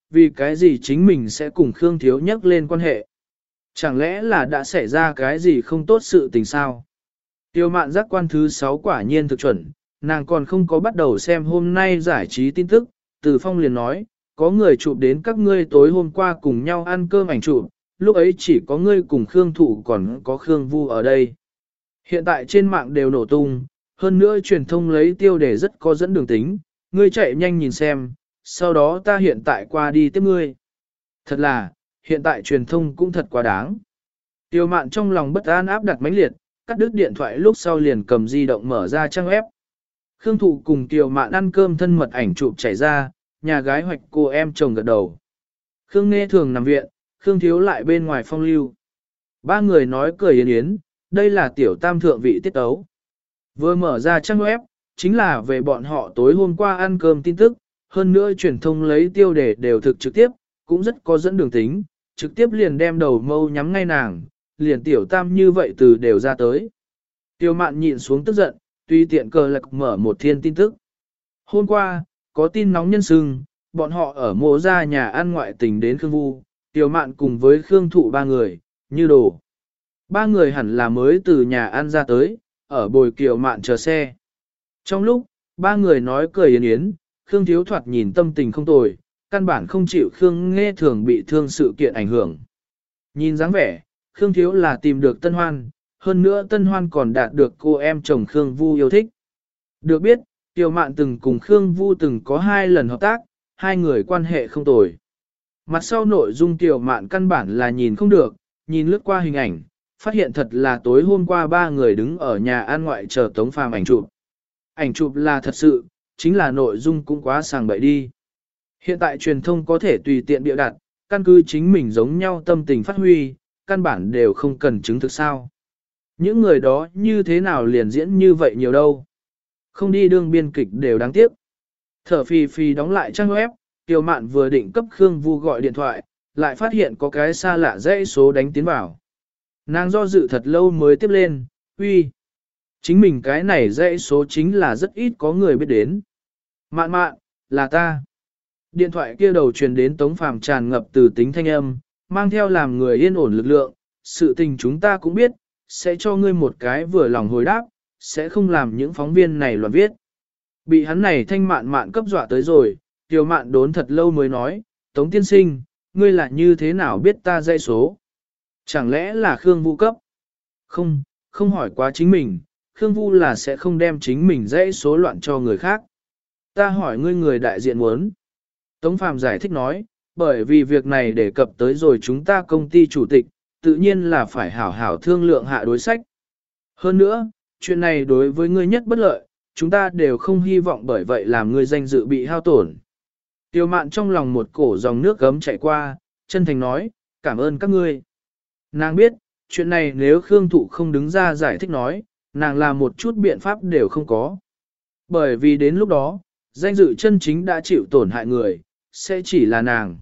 vì cái gì chính mình sẽ cùng Khương Thiếu nhắc lên quan hệ. Chẳng lẽ là đã xảy ra cái gì không tốt sự tình sao? Tiêu mạn giác quan thứ 6 quả nhiên thực chuẩn, nàng còn không có bắt đầu xem hôm nay giải trí tin tức, Từ Phong liền nói, có người chụp đến các ngươi tối hôm qua cùng nhau ăn cơm ảnh chụp, lúc ấy chỉ có ngươi cùng Khương Thụ còn có Khương Vu ở đây. Hiện tại trên mạng đều nổ tung, hơn nữa truyền thông lấy tiêu đề rất có dẫn đường tính, ngươi chạy nhanh nhìn xem, sau đó ta hiện tại qua đi tiếp ngươi. Thật là, hiện tại truyền thông cũng thật quá đáng. Tiêu mạn trong lòng bất an áp đặt mãnh liệt, cắt đứt điện thoại lúc sau liền cầm di động mở ra trang web. Khương Thụ cùng Tiêu mạn ăn cơm thân mật ảnh chụp chảy ra, nhà gái hoạch cô em chồng gật đầu. Khương Nghe thường nằm viện, Khương Thiếu lại bên ngoài phong lưu. Ba người nói cười yến yến, đây là tiểu tam thượng vị tiết tấu. Vừa mở ra trang web, chính là về bọn họ tối hôm qua ăn cơm tin tức, hơn nữa truyền thông lấy tiêu đề đều thực trực tiếp, cũng rất có dẫn đường tính, trực tiếp liền đem đầu mâu nhắm ngay nàng, liền tiểu tam như vậy từ đều ra tới. Tiêu mạn nhịn xuống tức giận, tùy tiện cờ lạc mở một thiên tin tức. Hôm qua, có tin nóng nhân sưng, bọn họ ở mộ ra nhà ăn ngoại tình đến Khương Vu, Tiêu mạn cùng với Khương Thụ ba người, như đồ. Ba người hẳn là mới từ nhà ăn ra tới, ở bồi Kiều Mạn chờ xe. Trong lúc, ba người nói cười yến yến, Khương Thiếu thoạt nhìn tâm tình không tồi, căn bản không chịu Khương Nghe thường bị thương sự kiện ảnh hưởng. Nhìn dáng vẻ, Khương Thiếu là tìm được Tân Hoan, hơn nữa Tân Hoan còn đạt được cô em chồng Khương Vu yêu thích. Được biết, Kiều Mạn từng cùng Khương Vu từng có 2 lần hợp tác, hai người quan hệ không tồi. Mặt sau nội dung Kiều Mạn căn bản là nhìn không được, nhìn lướt qua hình ảnh, phát hiện thật là tối hôm qua ba người đứng ở nhà ăn ngoại chờ Tống Phàm ảnh chụp. Ảnh chụp là thật sự, chính là nội dung cũng quá sàng bậy đi. Hiện tại truyền thông có thể tùy tiện bịa đặt, căn cứ chính mình giống nhau tâm tình phát huy, căn bản đều không cần chứng thực sao. Những người đó như thế nào liền diễn như vậy nhiều đâu. Không đi đương biên kịch đều đáng tiếc. Thở phì phì đóng lại trang web, Kiều Mạn vừa định cấp Khương Vu gọi điện thoại, lại phát hiện có cái xa lạ dãy số đánh tiến vào. Nàng do dự thật lâu mới tiếp lên, uy. Chính mình cái này dãy số chính là rất ít có người biết đến. Mạn mạn, là ta. Điện thoại kia đầu truyền đến Tống Phàm tràn ngập từ tính thanh âm, mang theo làm người yên ổn lực lượng, sự tình chúng ta cũng biết, sẽ cho ngươi một cái vừa lòng hồi đáp, sẽ không làm những phóng viên này loạn viết. Bị hắn này thanh mạn mạn cấp dọa tới rồi, Kiều Mạn đốn thật lâu mới nói, Tống tiên sinh, ngươi là như thế nào biết ta dãy số? Chẳng lẽ là Khương Vu cấp? Không, không hỏi quá chính mình, Khương Vu là sẽ không đem chính mình dãy số loạn cho người khác. Ta hỏi ngươi người đại diện muốn. Tống Phàm giải thích nói, bởi vì việc này đề cập tới rồi chúng ta công ty chủ tịch, tự nhiên là phải hảo hảo thương lượng hạ đối sách. Hơn nữa, chuyện này đối với ngươi nhất bất lợi, chúng ta đều không hy vọng bởi vậy làm ngươi danh dự bị hao tổn. Tiêu Mạn trong lòng một cổ dòng nước gấm chạy qua, chân thành nói, cảm ơn các ngươi. Nàng biết, chuyện này nếu Khương Thụ không đứng ra giải thích nói, nàng làm một chút biện pháp đều không có. Bởi vì đến lúc đó, danh dự chân chính đã chịu tổn hại người, sẽ chỉ là nàng.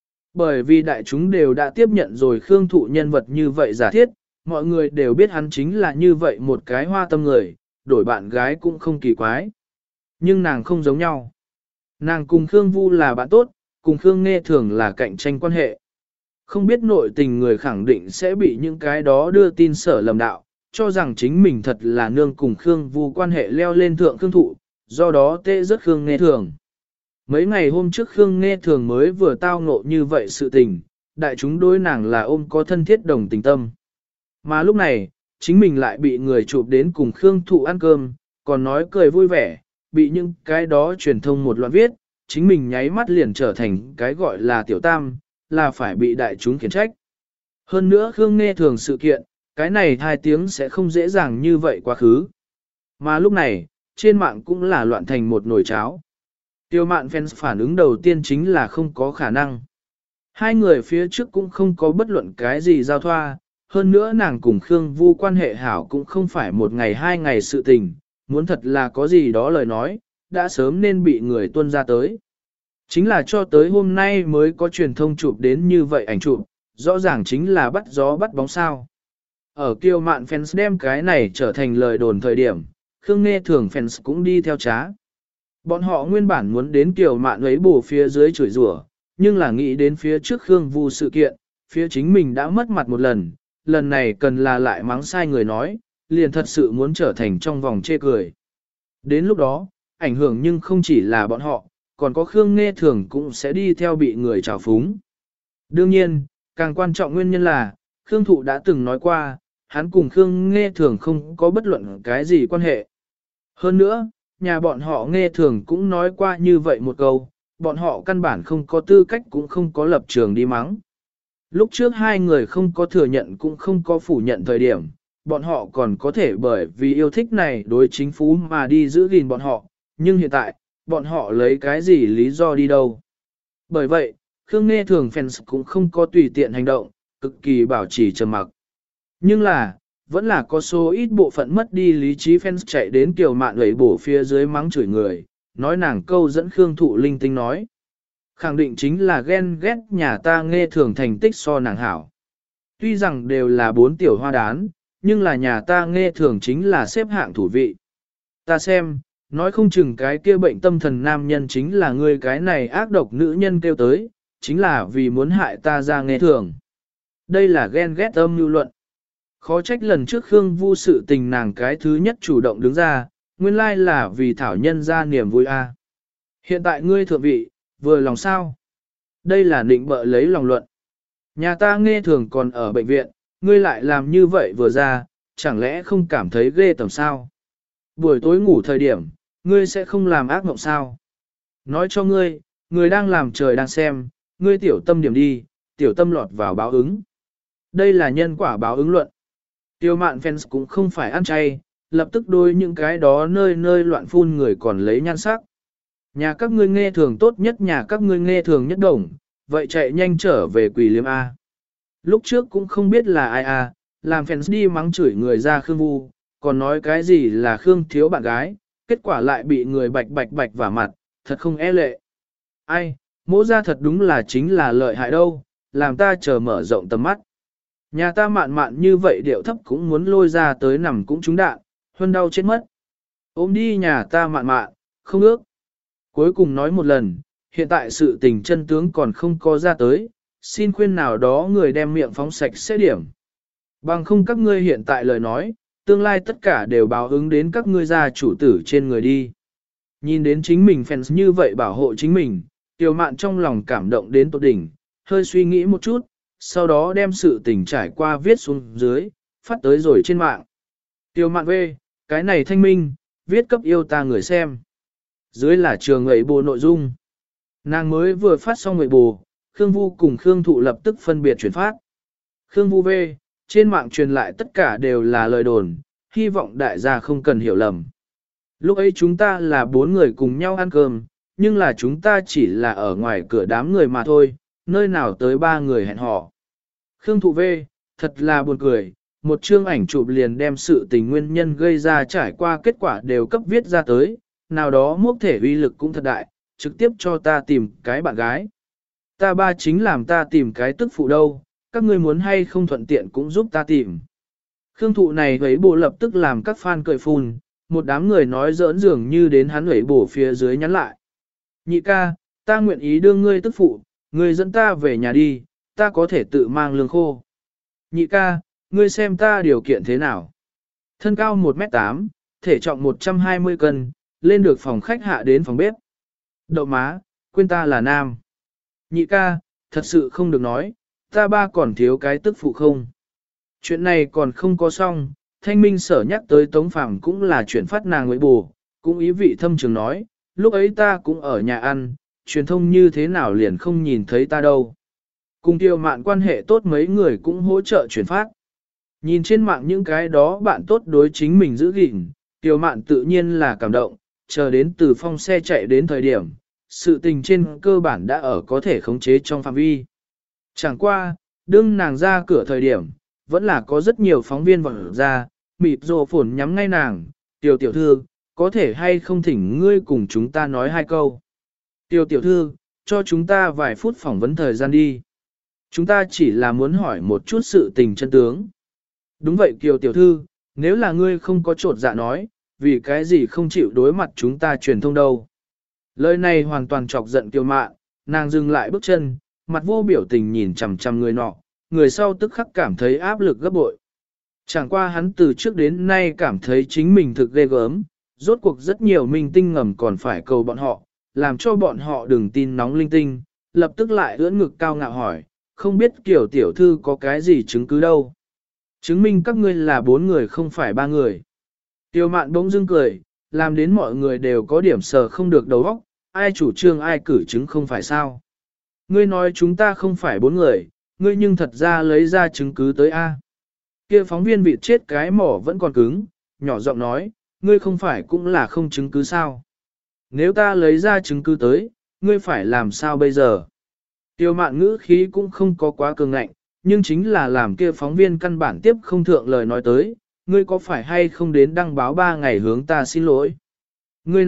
Bởi vì đại chúng đều đã tiếp nhận rồi Khương Thụ nhân vật như vậy giả thiết, mọi người đều biết hắn chính là như vậy một cái hoa tâm người, đổi bạn gái cũng không kỳ quái. Nhưng nàng không giống nhau. Nàng cùng Khương Vu là bạn tốt, cùng Khương Nghe thường là cạnh tranh quan hệ. Không biết nội tình người khẳng định sẽ bị những cái đó đưa tin sở lầm đạo, cho rằng chính mình thật là nương cùng Khương Vu quan hệ leo lên thượng Khương Thụ, do đó tê rất Khương Nghe thường. Mấy ngày hôm trước Khương Nghe thường mới vừa tao ngộ như vậy sự tình, đại chúng đối nàng là ôm có thân thiết đồng tình tâm. Mà lúc này, chính mình lại bị người chụp đến cùng Khương Thụ ăn cơm, còn nói cười vui vẻ, bị những cái đó truyền thông một loạt viết, chính mình nháy mắt liền trở thành cái gọi là tiểu tam, là phải bị đại chúng khiển trách. Hơn nữa Khương Nghe thường sự kiện, cái này 2 tiếng sẽ không dễ dàng như vậy quá khứ. Mà lúc này, trên mạng cũng là loạn thành một nồi cháo. Tiêu Mạn fans phản ứng đầu tiên chính là không có khả năng. Hai người phía trước cũng không có bất luận cái gì giao thoa, hơn nữa nàng cùng Khương Vu quan hệ hảo cũng không phải một ngày 2 ngày sự tình, muốn thật là có gì đó lời nói, đã sớm nên bị người tuân ra tới. Chính là cho tới hôm nay mới có truyền thông chụp đến như vậy ảnh chụp, rõ ràng chính là bắt gió bắt bóng sao. Ở Kiều Mạn fans đem cái này trở thành lời đồn thời điểm, Khương Nghe thường fans cũng đi theo trá. Bọn họ nguyên bản muốn đến Kiều Mạn ấy bù phía dưới chửi rủa, nhưng là nghĩ đến phía trước Khương Vu sự kiện, phía chính mình đã mất mặt một lần, lần này cần là lại mắng sai người nói, liền thật sự muốn trở thành trong vòng chê cười. Đến lúc đó, ảnh hưởng nhưng không chỉ là bọn họ, còn có Khương Nghe Thường cũng sẽ đi theo bị người trào phúng. Đương nhiên, càng quan trọng nguyên nhân là, Khương Thụ đã từng nói qua, hắn cùng Khương Nghe Thường không có bất luận cái gì quan hệ. Hơn nữa, nhà bọn họ Nghe Thường cũng nói qua như vậy một câu, bọn họ căn bản không có tư cách cũng không có lập trường đi mắng. Lúc trước hai người không có thừa nhận cũng không có phủ nhận thời điểm, bọn họ còn có thể bởi vì yêu thích này đối chính phủ mà đi giữ gìn bọn họ, nhưng hiện tại, bọn họ lấy cái gì lý do đi đâu. Bởi vậy, Khương Nghe Thường fans cũng không có tùy tiện hành động, cực kỳ bảo trì trầm mặc. Nhưng là, vẫn là có số ít bộ phận mất đi lý trí fans chạy đến Kiều Mạn ấy bổ phía dưới mắng chửi người, nói nàng câu dẫn Khương Thụ linh tinh nói. Khẳng định chính là ghen ghét nhà ta Nghe Thường thành tích so nàng hảo. Tuy rằng đều là 4 tiểu hoa đán, nhưng là nhà ta Nghe Thường chính là xếp hạng thủ vị. Ta xem, nói không chừng cái kia bệnh tâm thần nam nhân chính là người cái này ác độc nữ nhân kêu tới, chính là vì muốn hại ta ra Nghe Thường. Đây là ghen ghét âm mưu luận. Khó trách lần trước Khương Vu sự tình nàng cái thứ nhất chủ động đứng ra, nguyên lai là vì thảo nhân ra niềm vui a. Hiện tại ngươi thượng vị, vừa lòng sao? Đây là định bợ lấy lòng luận. Nhà ta Nghe Thường còn ở bệnh viện, ngươi lại làm như vậy vừa ra, chẳng lẽ không cảm thấy ghê tởm sao? Buổi tối ngủ thời điểm, ngươi sẽ không làm ác mộng sao? Nói cho ngươi, ngươi đang làm trời đang xem, ngươi tiểu tâm điểm đi, tiểu tâm lọt vào báo ứng. Đây là nhân quả báo ứng luận. Tiêu Mạn fans cũng không phải ăn chay, lập tức đối những cái đó nơi nơi loạn phun người còn lấy nhan sắc. Nhà các ngươi Nghe Thường tốt nhất, nhà các ngươi Nghe Thường nhất đồng, vậy chạy nhanh trở về Quỳ Liêm A. Lúc trước cũng không biết là ai a, làm fans đi mắng chửi người ra Khương Vu, còn nói cái gì là Khương thiếu bạn gái, kết quả lại bị người bạch bạch bạch vả mặt, thật không e lệ. Ai, mỗ ra thật đúng là chính là lợi hại đâu, làm ta chờ mở rộng tầm mắt. Nhà ta mạn mạn như vậy điệu thấp cũng muốn lôi ra tới nằm cũng trúng đạn, hơn đau chết mất. Ôm đi nhà ta mạn mạn, không ước. Cuối cùng nói một lần, hiện tại sự tình chân tướng còn không có ra tới, xin khuyên nào đó người đem miệng phóng sạch sẽ điểm. Bằng không các ngươi hiện tại lời nói, tương lai tất cả đều báo ứng đến các ngươi gia chủ tử trên người đi. Nhìn đến chính mình fans như vậy bảo hộ chính mình, Tiểu Mạn trong lòng cảm động đến tột đỉnh, hơi suy nghĩ một chút, sau đó đem sự tình trải qua viết xuống dưới, phát tới rồi trên mạng. Tiểu Mạn V, cái này thanh minh, viết cấp yêu ta người xem. Dưới là trường ngậy bồ nội dung. Nàng mới vừa phát xong ngậy bồ, Khương Vu cùng Khương Thụ lập tức phân biệt chuyển phát. Khương Vu V, trên mạng truyền lại tất cả đều là lời đồn, hy vọng đại gia không cần hiểu lầm. Lúc ấy chúng ta là 4 người cùng nhau ăn cơm, nhưng là chúng ta chỉ là ở ngoài cửa đám người mà thôi, nơi nào tới 3 người hẹn hò. Khương Thụ V, thật là buồn cười, một chương ảnh chụp liền đem sự tình nguyên nhân gây ra trải qua kết quả đều cấp viết ra tới, nào đó mốc thể uy lực cũng thật đại, trực tiếp cho ta tìm cái bạn gái. Ta ba chính làm ta tìm cái tức phụ đâu, các ngươi muốn hay không thuận tiện cũng giúp ta tìm. Khương Thụ này ấy bổ lập tức làm các fan cười phun, một đám người nói giỡn dường như đến hắn ấy bổ phía dưới nhắn lại. Nhị ca, ta nguyện ý đưa ngươi tức phụ, ngươi dẫn ta về nhà đi, ta có thể tự mang lương khô. Nhị ca, ngươi xem ta điều kiện thế nào. Thân cao 1m8, thể trọng 120 cân, lên được phòng khách hạ đến phòng bếp. Đậu má, quên ta là nam. Nhị ca, thật sự không được nói, ta ba còn thiếu cái tức phụ không. Chuyện này còn không có xong, Thanh Minh Sở nhắc tới Tống Phàm cũng là chuyện phát nàng với bù, cũng ý vị thâm trường nói, lúc ấy ta cũng ở nhà ăn, truyền thông như thế nào liền không nhìn thấy ta đâu. Cùng Tiêu Mạn quan hệ tốt mấy người cũng hỗ trợ chuyển phát. Nhìn trên mạng những cái đó bạn tốt đối chính mình giữ gìn, Tiêu Mạn tự nhiên là cảm động, chờ đến từ phong xe chạy đến thời điểm, sự tình trên cơ bản đã ở có thể khống chế trong phạm vi. Chẳng qua, đương nàng ra cửa thời điểm, vẫn là có rất nhiều phóng viên vọt ra, mịt rồ phồn nhắm ngay nàng, Tiểu tiểu thư, có thể hay không thỉnh ngươi cùng chúng ta nói 2 câu. Tiểu tiểu thư, cho chúng ta vài phút phỏng vấn thời gian đi. Chúng ta chỉ là muốn hỏi một chút sự tình chân tướng. Đúng vậy Kiều tiểu thư, nếu là ngươi không có trột dạ nói, vì cái gì không chịu đối mặt chúng ta truyền thông đâu. Lời này hoàn toàn chọc giận Kiều Mạn, nàng dừng lại bước chân, mặt vô biểu tình nhìn chằm chằm người nọ, người sau tức khắc cảm thấy áp lực gấp bội. Chẳng qua hắn từ trước đến nay cảm thấy chính mình thực ghê gớm, rốt cuộc rất nhiều minh tinh ngầm còn phải cầu bọn họ, làm cho bọn họ đừng tin nóng linh tinh, lập tức lại ưỡn ngực cao ngạo hỏi, không biết kiểu tiểu thư có cái gì chứng cứ đâu. Chứng minh các ngươi là 4 người không phải 3 người. Tiêu mạn bỗng dưng cười, làm đến mọi người đều có điểm sờ không được đầu óc, ai chủ trương ai cử chứng không phải sao. Ngươi nói chúng ta không phải 4 người, ngươi nhưng thật ra lấy ra chứng cứ tới A. Kia phóng viên bị chết cái mỏ vẫn còn cứng, nhỏ giọng nói, ngươi không phải cũng là không chứng cứ sao. Nếu ta lấy ra chứng cứ tới, ngươi phải làm sao bây giờ? Tiêu mạn ngữ khí cũng không có quá cường ngạnh, nhưng chính là làm kia phóng viên căn bản tiếp không thượng lời nói tới, ngươi có phải hay không đến đăng báo 3 ngày hướng ta xin lỗi? Ngươi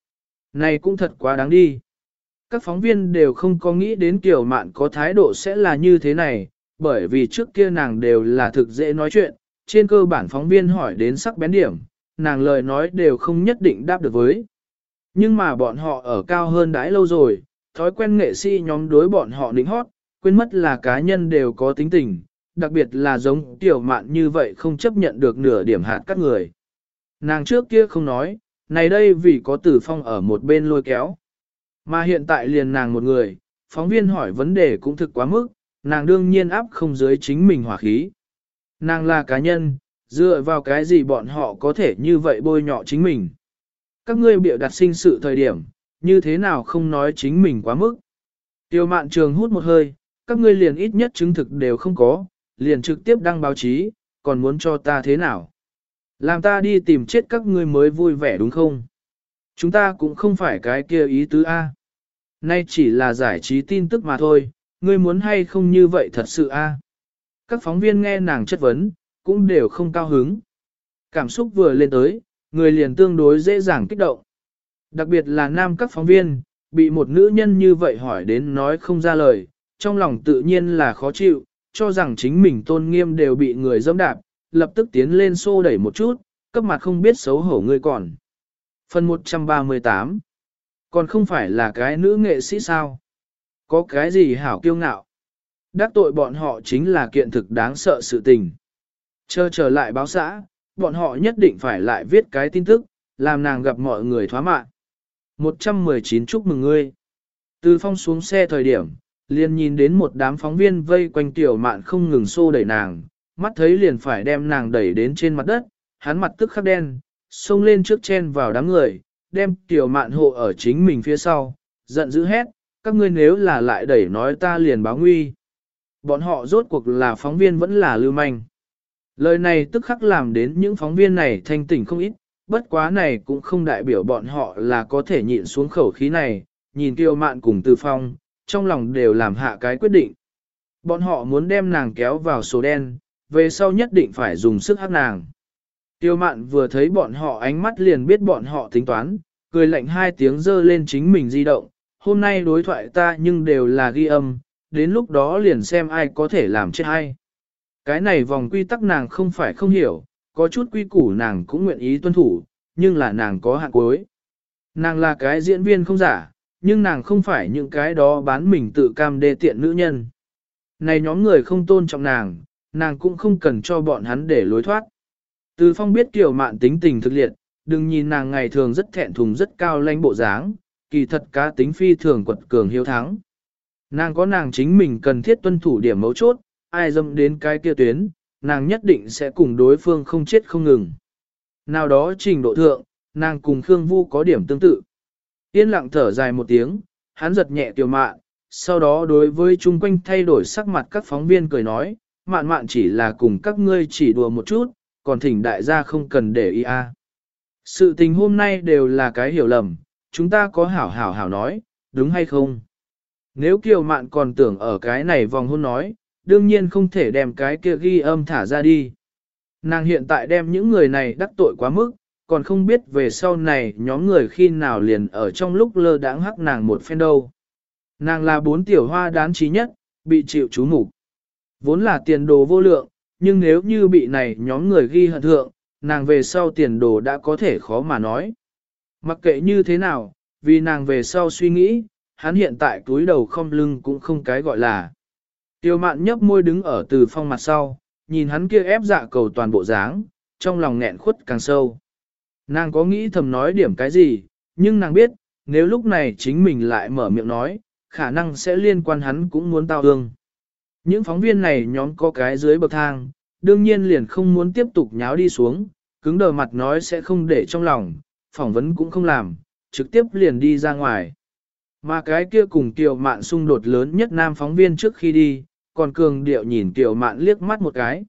này cũng thật quá đáng đi. Các phóng viên đều không có nghĩ đến Kiều Mạn có thái độ sẽ là như thế này, bởi vì trước kia nàng đều là thực dễ nói chuyện, trên cơ bản phóng viên hỏi đến sắc bén điểm, nàng lời nói đều không nhất định đáp được với. Nhưng mà bọn họ ở cao hơn đãi lâu rồi, thói quen nghệ sĩ nhóm đối bọn họ nịnh hót, quên mất là cá nhân đều có tính tình, đặc biệt là giống Tiểu Mạn như vậy không chấp nhận được nửa điểm hạt các người. Nàng trước kia không nói, này đây vì có Tử Phong ở một bên lôi kéo. Mà hiện tại liền nàng một người, phóng viên hỏi vấn đề cũng thực quá mức, nàng đương nhiên áp không dưới chính mình hỏa khí. Nàng là cá nhân, dựa vào cái gì bọn họ có thể như vậy bôi nhọ chính mình. Các ngươi bịa đặt sinh sự thời điểm, như thế nào không nói chính mình quá mức. Tiêu Mạn Trường hút một hơi, các ngươi liền ít nhất chứng thực đều không có, liền trực tiếp đăng báo chí, còn muốn cho ta thế nào? Làm ta đi tìm chết các ngươi mới vui vẻ đúng không? Chúng ta cũng không phải cái kia ý tứ A. Nay chỉ là giải trí tin tức mà thôi, ngươi muốn hay không như vậy thật sự A. Các phóng viên nghe nàng chất vấn, cũng đều không cao hứng. Cảm xúc vừa lên tới, người liền tương đối dễ dàng kích động. Đặc biệt là nam các phóng viên, bị một nữ nhân như vậy hỏi đến nói không ra lời, trong lòng tự nhiên là khó chịu, cho rằng chính mình tôn nghiêm đều bị người dẫm đạp, lập tức tiến lên xô đẩy một chút, cấp mặt không biết xấu hổ ngươi còn. Phần 138 còn không phải là cái nữ nghệ sĩ sao? Có cái gì hảo kiêu ngạo? Đắc tội bọn họ chính là kiện thực đáng sợ sự tình. Trở lại báo xã, bọn họ nhất định phải lại viết cái tin tức, làm nàng gặp mọi người thoá mạn. 119 chúc mừng ngươi. Từ Phong xuống xe thời điểm, liền nhìn đến một đám phóng viên vây quanh Tiểu Mạn không ngừng xô đẩy nàng, mắt thấy liền phải đem nàng đẩy đến trên mặt đất, hắn mặt tức khắc đen, xông lên trước chen vào đám người, đem Tiểu Mạn hộ ở chính mình phía sau, giận dữ hét, các ngươi nếu là lại đẩy nói ta liền báo nguy. Bọn họ rốt cuộc là phóng viên vẫn là lưu manh. Lời này tức khắc làm đến những phóng viên này thanh tỉnh không ít, bất quá này cũng không đại biểu bọn họ là có thể nhịn xuống khẩu khí này, nhìn Tiêu Mạn cùng Từ Phong, trong lòng đều làm hạ cái quyết định. Bọn họ muốn đem nàng kéo vào số đen, về sau nhất định phải dùng sức hắc nàng. Tiêu Mạn vừa thấy bọn họ ánh mắt liền biết bọn họ tính toán, cười lạnh 2 tiếng giơ lên chính mình di động, hôm nay đối thoại ta nhưng đều là ghi âm, đến lúc đó liền xem ai có thể làm chết ai. Cái này vòng quy tắc nàng không phải không hiểu, có chút quy củ nàng cũng nguyện ý tuân thủ, nhưng là nàng có hạn cuối. Nàng là cái diễn viên không giả, nhưng nàng không phải những cái đó bán mình tự cam đê tiện nữ nhân. Này nhóm người không tôn trọng nàng, nàng cũng không cần cho bọn hắn để lối thoát. Từ Phong biết Kiều Mạn tính tình thực liệt, đừng nhìn nàng ngày thường rất thẹn thùng rất cao lãnh bộ dáng, kỳ thật cá tính phi thường quật cường hiếu thắng. Nàng có nàng chính mình cần thiết tuân thủ điểm mấu chốt, ai dâm đến cái kia tuyến, nàng nhất định sẽ cùng đối phương không chết không ngừng. Nào đó trình độ thượng, nàng cùng Khương Vu có điểm tương tự. Yên lặng thở dài một tiếng, hắn giật nhẹ Kiều Mạn, sau đó đối với chung quanh thay đổi sắc mặt các phóng viên cười nói, Mạn Mạn chỉ là cùng các ngươi chỉ đùa một chút, còn thỉnh đại gia không cần để ý a. Sự tình hôm nay đều là cái hiểu lầm, chúng ta có hảo nói, đúng hay không? Nếu Kiều Mạn còn tưởng ở cái này vòng hôn nói, đương nhiên không thể đem cái kia ghi âm thả ra đi. Nàng hiện tại đem những người này đắc tội quá mức, còn không biết về sau này nhóm người khi nào liền ở trong lúc lơ đãng hắc nàng một phen đâu. Nàng là 4 tiểu hoa đáng trí nhất, bị chịu chú mục. Vốn là tiền đồ vô lượng, nhưng nếu như bị này nhóm người ghi hận thượng, nàng về sau tiền đồ đã có thể khó mà nói. Mặc kệ như thế nào, vì nàng về sau suy nghĩ, hắn hiện tại túi đầu không lưng cũng không cái gọi là. Tiêu mạn nhấp môi đứng ở Từ Phong mặt sau, nhìn hắn kia ép dạ cầu toàn bộ dáng, trong lòng nghẹn khuất càng sâu. Nàng có nghĩ thầm nói điểm cái gì, nhưng nàng biết, nếu lúc này chính mình lại mở miệng nói, khả năng sẽ liên quan hắn cũng muốn tao ương. Những phóng viên này nhóm có cái dưới bậc thang, đương nhiên liền không muốn tiếp tục nháo đi xuống, cứng đờ mặt nói sẽ không để trong lòng, phỏng vấn cũng không làm, trực tiếp liền đi ra ngoài. Mà cái kia cùng Kiều Mạn xung đột lớn nhất nam phóng viên trước khi đi, còn cường điệu nhìn Kiều Mạn liếc mắt một cái.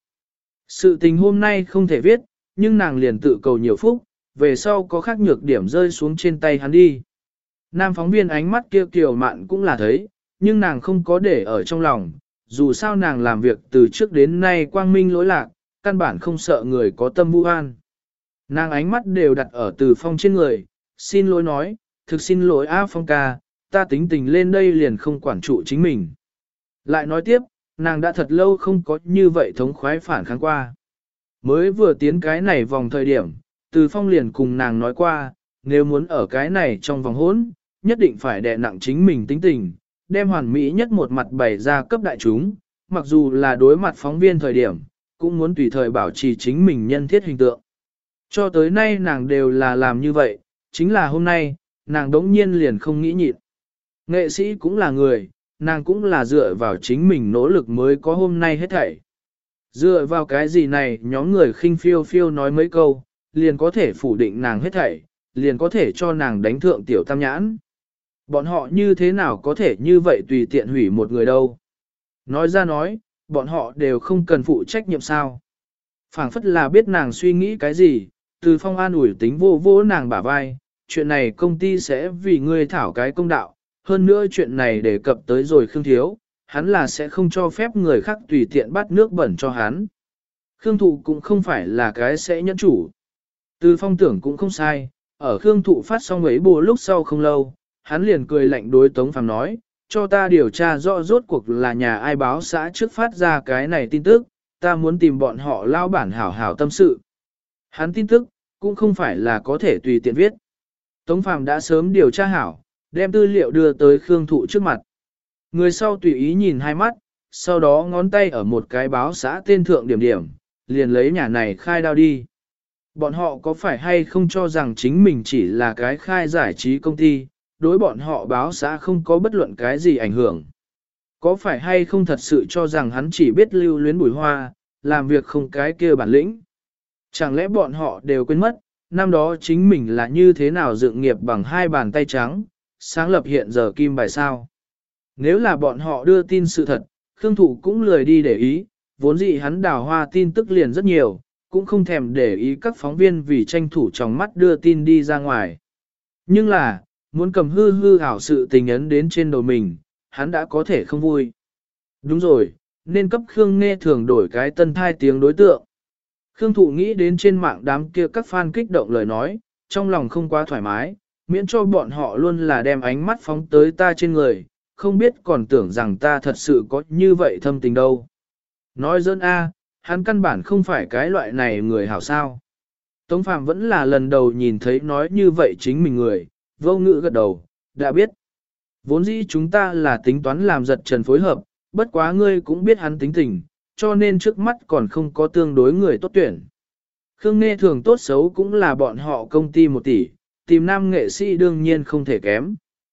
Sự tình hôm nay không thể viết, nhưng nàng liền tự cầu nhiều phúc, về sau có khác nhược điểm rơi xuống trên tay hắn đi. Nam phóng viên ánh mắt kia Kiều Mạn cũng là thấy, nhưng nàng không có để ở trong lòng, dù sao nàng làm việc từ trước đến nay quang minh lỗi lạc, căn bản không sợ người có tâm vu oan. Nàng ánh mắt đều đặt ở Từ Phong trên người, xin lỗi nói, thực xin lỗi A Phong ca, ta tính tình lên đây liền không quản trụ chính mình. Lại nói tiếp, nàng đã thật lâu không có như vậy thống khoái phản kháng qua. Mới vừa tiến cái này vòng thời điểm, Từ Phong liền cùng nàng nói qua, nếu muốn ở cái này trong vòng hỗn, nhất định phải đè nặng chính mình tính tình, đem hoàn mỹ nhất một mặt bày ra cấp đại chúng, mặc dù là đối mặt phóng viên thời điểm, cũng muốn tùy thời bảo trì chính mình nhân thiết hình tượng. Cho tới nay nàng đều là làm như vậy, chính là hôm nay, nàng đống nhiên liền không nghĩ nhịn. Nghệ sĩ cũng là người, nàng cũng là dựa vào chính mình nỗ lực mới có hôm nay hết thảy. Dựa vào cái gì này nhóm người khinh phiêu phiêu nói mấy câu, liền có thể phủ định nàng hết thảy, liền có thể cho nàng đánh thượng tiểu tam nhãn. Bọn họ như thế nào có thể như vậy tùy tiện hủy một người đâu. Nói ra nói, bọn họ đều không cần phụ trách nhiệm sao. Phảng phất là biết nàng suy nghĩ cái gì, Từ Phong an ủi tính vô vô nàng bả vai, chuyện này công ty sẽ vì ngươi thảo cái công đạo, hơn nữa chuyện này đề cập tới rồi Khương Thiếu, hắn là sẽ không cho phép người khác tùy tiện bắt nước bẩn cho hắn. Khương Thụ cũng không phải là cái sẽ nhẫn chủ. Từ Phong tưởng cũng không sai, ở Khương Thụ phát xong ấy bù lúc sau không lâu, hắn liền cười lạnh đối Tống Phàm nói, cho ta điều tra rõ rốt cuộc là nhà ai báo xã trước phát ra cái này tin tức, ta muốn tìm bọn họ lao bản hảo hảo tâm sự. Hắn tin tức, cũng không phải là có thể tùy tiện viết. Tống Phàm đã sớm điều tra hảo, đem tư liệu đưa tới Khương Thụ trước mặt. Người sau tùy ý nhìn hai mắt, sau đó ngón tay ở một cái báo xã tên thượng điểm điểm, liền lấy nhà này khai đao đi. Bọn họ có phải hay không cho rằng chính mình chỉ là cái khai giải trí công ty, đối bọn họ báo xã không có bất luận cái gì ảnh hưởng. Có phải hay không thật sự cho rằng hắn chỉ biết lưu luyến Bùi Hoa, làm việc không cái kia bản lĩnh. Chẳng lẽ bọn họ đều quên mất, năm đó chính mình là như thế nào dựng nghiệp bằng hai bàn tay trắng, sáng lập hiện giờ kim bài sao. Nếu là bọn họ đưa tin sự thật, Khương Thụ cũng lười đi để ý, vốn dĩ hắn đào hoa tin tức liền rất nhiều, cũng không thèm để ý các phóng viên vì tranh thủ trong mắt đưa tin đi ra ngoài. Nhưng là, muốn cầm hư hư ảo sự tình ấn đến trên đầu mình, hắn đã có thể không vui. Đúng rồi, nên cấp Khương Nghe Thường đổi cái tân thai tiếng đối tượng. Khương Thụ nghĩ đến trên mạng đám kia các fan kích động lời nói, trong lòng không quá thoải mái, miễn cho bọn họ luôn là đem ánh mắt phóng tới ta trên người, không biết còn tưởng rằng ta thật sự có như vậy thâm tình đâu. Nói dân a, hắn căn bản không phải cái loại này người hảo sao. Tống Phạm vẫn là lần đầu nhìn thấy nói như vậy chính mình người, vô ngữ gật đầu, đã biết. Vốn dĩ chúng ta là tính toán làm giật trần phối hợp, bất quá ngươi cũng biết hắn tính tình, cho nên trước mắt còn không có tương đối người tốt tuyển. Khương Nghe Thường tốt xấu cũng là bọn họ công ty 1 tỷ, tìm nam nghệ sĩ đương nhiên không thể kém.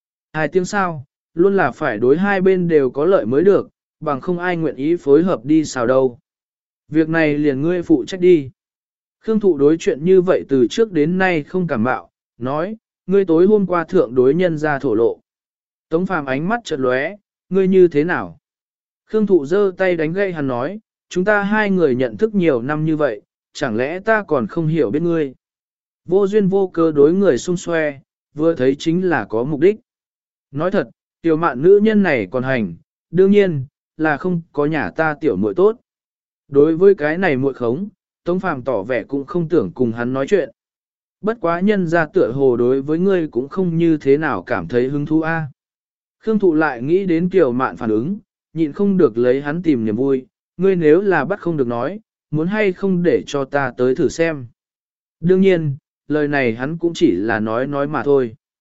2 tiếng sao, luôn là phải đối hai bên đều có lợi mới được, bằng không ai nguyện ý phối hợp đi sao đâu. Việc này liền ngươi phụ trách đi. Khương Thụ đối chuyện như vậy từ trước đến nay không cảm bạo, nói, ngươi tối hôm qua thượng đối nhân ra thổ lộ. Tống Phàm ánh mắt chợt lóe, ngươi như thế nào? Khương Thụ giơ tay đánh gây hắn nói, chúng ta hai người nhận thức nhiều năm như vậy, chẳng lẽ ta còn không hiểu biết ngươi? Vô duyên vô cớ đối người xung xoe, vừa thấy chính là có mục đích. Nói thật, tiểu mạn nữ nhân này còn hành, đương nhiên, là không có nhà ta tiểu muội tốt. Đối với cái này muội khống, Tống Phàm tỏ vẻ cũng không tưởng cùng hắn nói chuyện. Bất quá nhân ra tựa hồ đối với ngươi cũng không như thế nào cảm thấy hứng thú a. Khương Thụ lại nghĩ đến Kiều Mạn phản ứng, nhịn không được lấy hắn tìm niềm vui, ngươi nếu là bắt không được nói, muốn hay không để cho ta tới thử xem. Đương nhiên, lời này hắn cũng chỉ là nói mà thôi.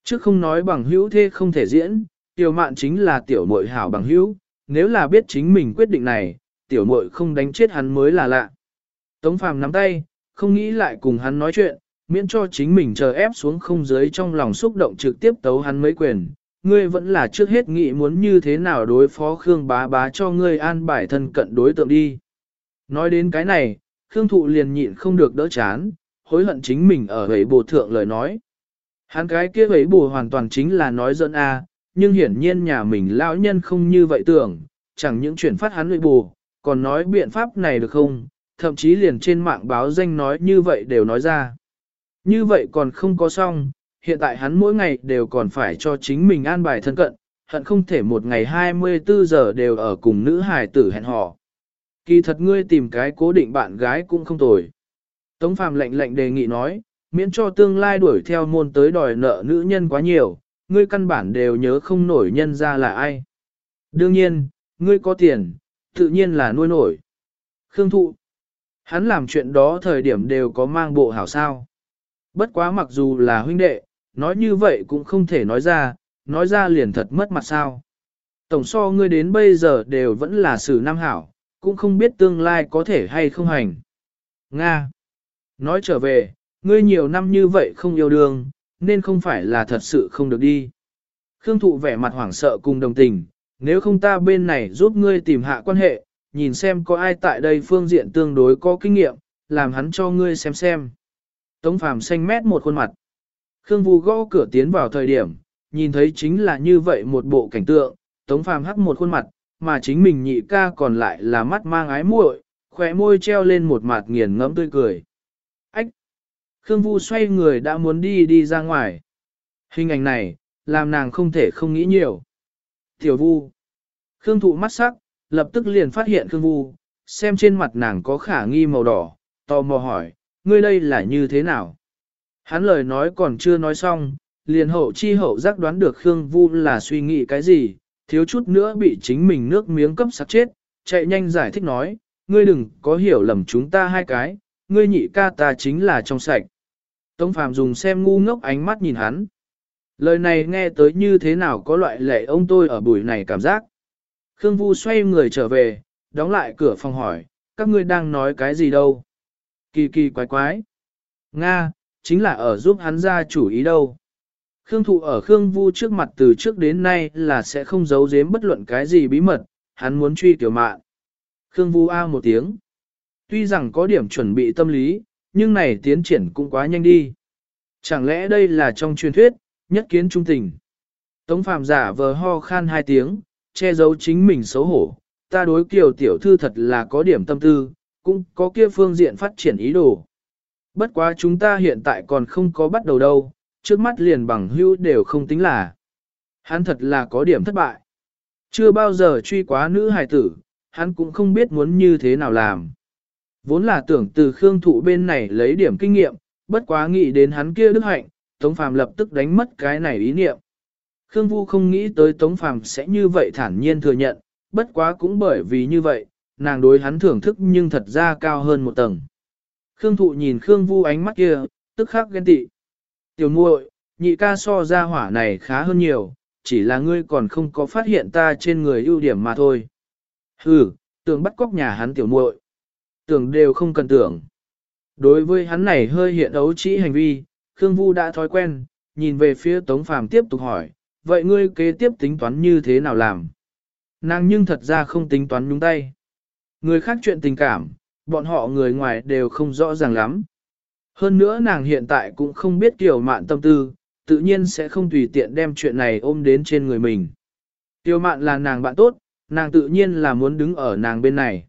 Chứ không nói bằng hữu thế không thể diễn, tiểu mạn chính là tiểu muội hảo bằng hữu, nếu là biết chính mình quyết định này, tiểu muội không đánh chết hắn mới là lạ. Tống Phàm nắm tay, không nghĩ lại cùng hắn nói chuyện, miễn cho chính mình chờ ép xuống không dưới trong lòng xúc động trực tiếp tấu hắn mấy quyền. Ngươi vẫn là trước hết nghĩ muốn như thế nào đối phó Khương bá bá cho ngươi an bài thân cận đối tượng đi. Nói đến cái này, Khương Thụ liền nhịn không được đỡ chán, hối hận chính mình ở ấy bồ thượng lời nói. Hắn cái kia ấy bồ hoàn toàn chính là nói giỡn nhưng hiển nhiên nhà mình lão nhân không như vậy tưởng, chẳng những chuyển phát hắn ấy bồ, còn nói biện pháp này được không, thậm chí liền trên mạng báo danh nói như vậy đều nói ra. Như vậy còn không có xong, hiện tại hắn mỗi ngày đều còn phải cho chính mình an bài thân cận, hận không thể một ngày 24 giờ đều ở cùng nữ hài tử hẹn hò. Kỳ thật ngươi tìm cái cố định bạn gái cũng không tồi. Tống Phàm lệnh lệnh đề nghị nói, miễn cho tương lai đuổi theo môn tới đòi nợ nữ nhân quá nhiều, ngươi căn bản đều nhớ không nổi nhân ra là ai. Đương nhiên, ngươi có tiền, tự nhiên là nuôi nổi. Khương Thụ, hắn làm chuyện đó thời điểm đều có mang bộ hảo sao. Bất quá mặc dù là huynh đệ, nói như vậy cũng không thể nói ra liền thật mất mặt sao. Tổng so ngươi đến bây giờ đều vẫn là xử nam hảo, cũng không biết tương lai có thể hay không hành. Nga. Nói trở về, ngươi nhiều năm như vậy không yêu đương, nên không phải là thật sự không được đi. Khương Thụ vẻ mặt hoảng sợ cùng đồng tình, nếu không ta bên này giúp ngươi tìm hạ quan hệ, nhìn xem có ai tại đây phương diện tương đối có kinh nghiệm, làm hắn cho ngươi xem. Tống Phàm xanh mét một khuôn mặt. Khương Vu gõ cửa tiến vào thời điểm, nhìn thấy chính là như vậy một bộ cảnh tượng, Tống Phàm hắc một khuôn mặt, mà chính mình nhị ca còn lại là mắt mang ái muội, khóe môi treo lên một mặt nghiền ngẫm tươi cười. Ách! Khương Vu xoay người đã muốn đi ra ngoài. Hình ảnh này, làm nàng không thể không nghĩ nhiều. Tiểu Vu! Khương Thụ mắt sắc, lập tức liền phát hiện Khương Vu, xem trên mặt nàng có khả nghi màu đỏ, tò mò hỏi, ngươi đây là như thế nào? Hắn lời nói còn chưa nói xong, liền hậu chi hậu giác đoán được Khương Vu là suy nghĩ cái gì, thiếu chút nữa bị chính mình nước miếng cấp sặc chết, chạy nhanh giải thích nói, ngươi đừng có hiểu lầm chúng ta hai cái, ngươi nhị ca ta chính là trong sạch. Tống Phàm dùng xem ngu ngốc ánh mắt nhìn hắn. Lời này nghe tới như thế nào có loại lệ ông tôi ở buổi này cảm giác. Khương Vu xoay người trở về, đóng lại cửa phòng hỏi, các ngươi đang nói cái gì đâu? Kỳ kỳ quái quái. Nga, chính là ở giúp hắn ra chủ ý đâu. Khương Thụ ở Khương Vu trước mặt từ trước đến nay là sẽ không giấu giếm bất luận cái gì bí mật, hắn muốn truy Tiểu Mạn. Khương Vu a một tiếng. Tuy rằng có điểm chuẩn bị tâm lý, nhưng này tiến triển cũng quá nhanh đi. Chẳng lẽ đây là trong truyền thuyết, nhất kiến trung tình. Tống Phàm giả vờ ho khan hai tiếng, che giấu chính mình xấu hổ. Ta đối Kiều tiểu thư thật là có điểm tâm tư, cũng có kia phương diện phát triển ý đồ. Bất quá chúng ta hiện tại còn không có bắt đầu đâu, trước mắt liền bằng hữu đều không tính là. Hắn thật là có điểm thất bại. Chưa bao giờ truy quá nữ hài tử, hắn cũng không biết muốn như thế nào làm. Vốn là tưởng từ Khương Thụ bên này lấy điểm kinh nghiệm, bất quá nghĩ đến hắn kia đức hạnh, Tống Phàm lập tức đánh mất cái này ý niệm. Khương Vu không nghĩ tới Tống Phàm sẽ như vậy thản nhiên thừa nhận, bất quá cũng bởi vì như vậy, nàng đối hắn thưởng thức nhưng thật ra cao hơn một tầng. Khương Thụ nhìn Khương Vu ánh mắt kia, tức khắc ghen tị. Tiểu muội, nhị ca so ra hỏa này khá hơn nhiều, chỉ là ngươi còn không có phát hiện ta trên người ưu điểm mà thôi. Hừ, tưởng bắt cóc nhà hắn tiểu muội, tưởng đều không cần tưởng. Đối với hắn này hơi hiện ấu trĩ hành vi, Khương Vu đã thói quen, nhìn về phía Tống Phàm tiếp tục hỏi, vậy ngươi kế tiếp tính toán như thế nào làm? Nàng nhưng thật ra không tính toán nhúng tay. Người khác chuyện tình cảm, bọn họ người ngoài đều không rõ ràng lắm. Hơn nữa nàng hiện tại cũng không biết Tiểu Mạn tâm tư, tự nhiên sẽ không tùy tiện đem chuyện này ôm đến trên người mình. Tiểu Mạn là nàng bạn tốt, nàng tự nhiên là muốn đứng ở nàng bên này.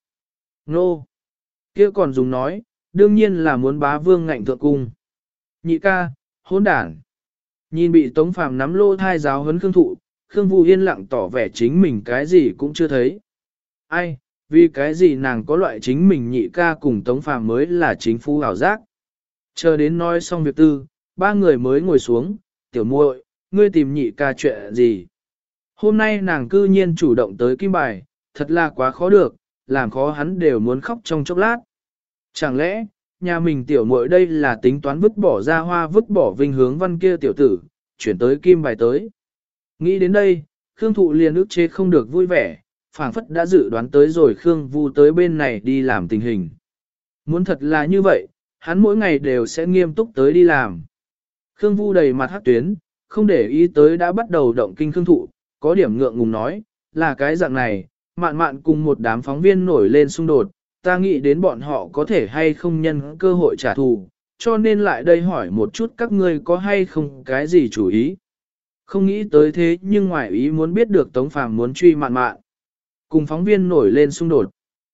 Nô! Kia còn dùng nói, đương nhiên là muốn bá vương ngạnh thượng cung. Nhị ca, hỗn đản. Nhìn bị Tống Phàm nắm lô thai giáo huấn Khương Thụ, Khương Vu yên lặng tỏ vẻ chính mình cái gì cũng chưa thấy. Ai, vì cái gì nàng có loại chính mình nhị ca cùng Tống Phàm mới là chính phu ảo giác. Chờ đến nói xong việc tư, ba người mới ngồi xuống, tiểu muội, ngươi tìm nhị ca chuyện gì? Hôm nay nàng cư nhiên chủ động tới kim bài, thật là quá khó được, làm khó hắn đều muốn khóc trong chốc lát. Chẳng lẽ, nhà mình tiểu muội đây là tính toán vứt bỏ ra hoa vứt bỏ vinh hướng văn kia tiểu tử, chuyển tới kim bài tới. Nghĩ đến đây, Khương Thụ liền ức chế không được vui vẻ, phảng phất đã dự đoán tới rồi Khương Vu tới bên này đi làm tình hình. Muốn thật là như vậy, hắn mỗi ngày đều sẽ nghiêm túc tới đi làm. Khương Vu đầy mặt hắc tuyến, không để ý tới đã bắt đầu động kinh Khương Thụ, có điểm ngượng ngùng nói, là cái dạng này, Mạn Mạn cùng một đám phóng viên nổi lên xung đột, ta nghĩ đến bọn họ có thể hay không nhân cơ hội trả thù, cho nên lại đây hỏi một chút các ngươi có hay không cái gì chủ ý. Không nghĩ tới thế nhưng ngoài ý muốn biết được Tống Phàm muốn truy Mạn Mạn. Cùng phóng viên nổi lên xung đột.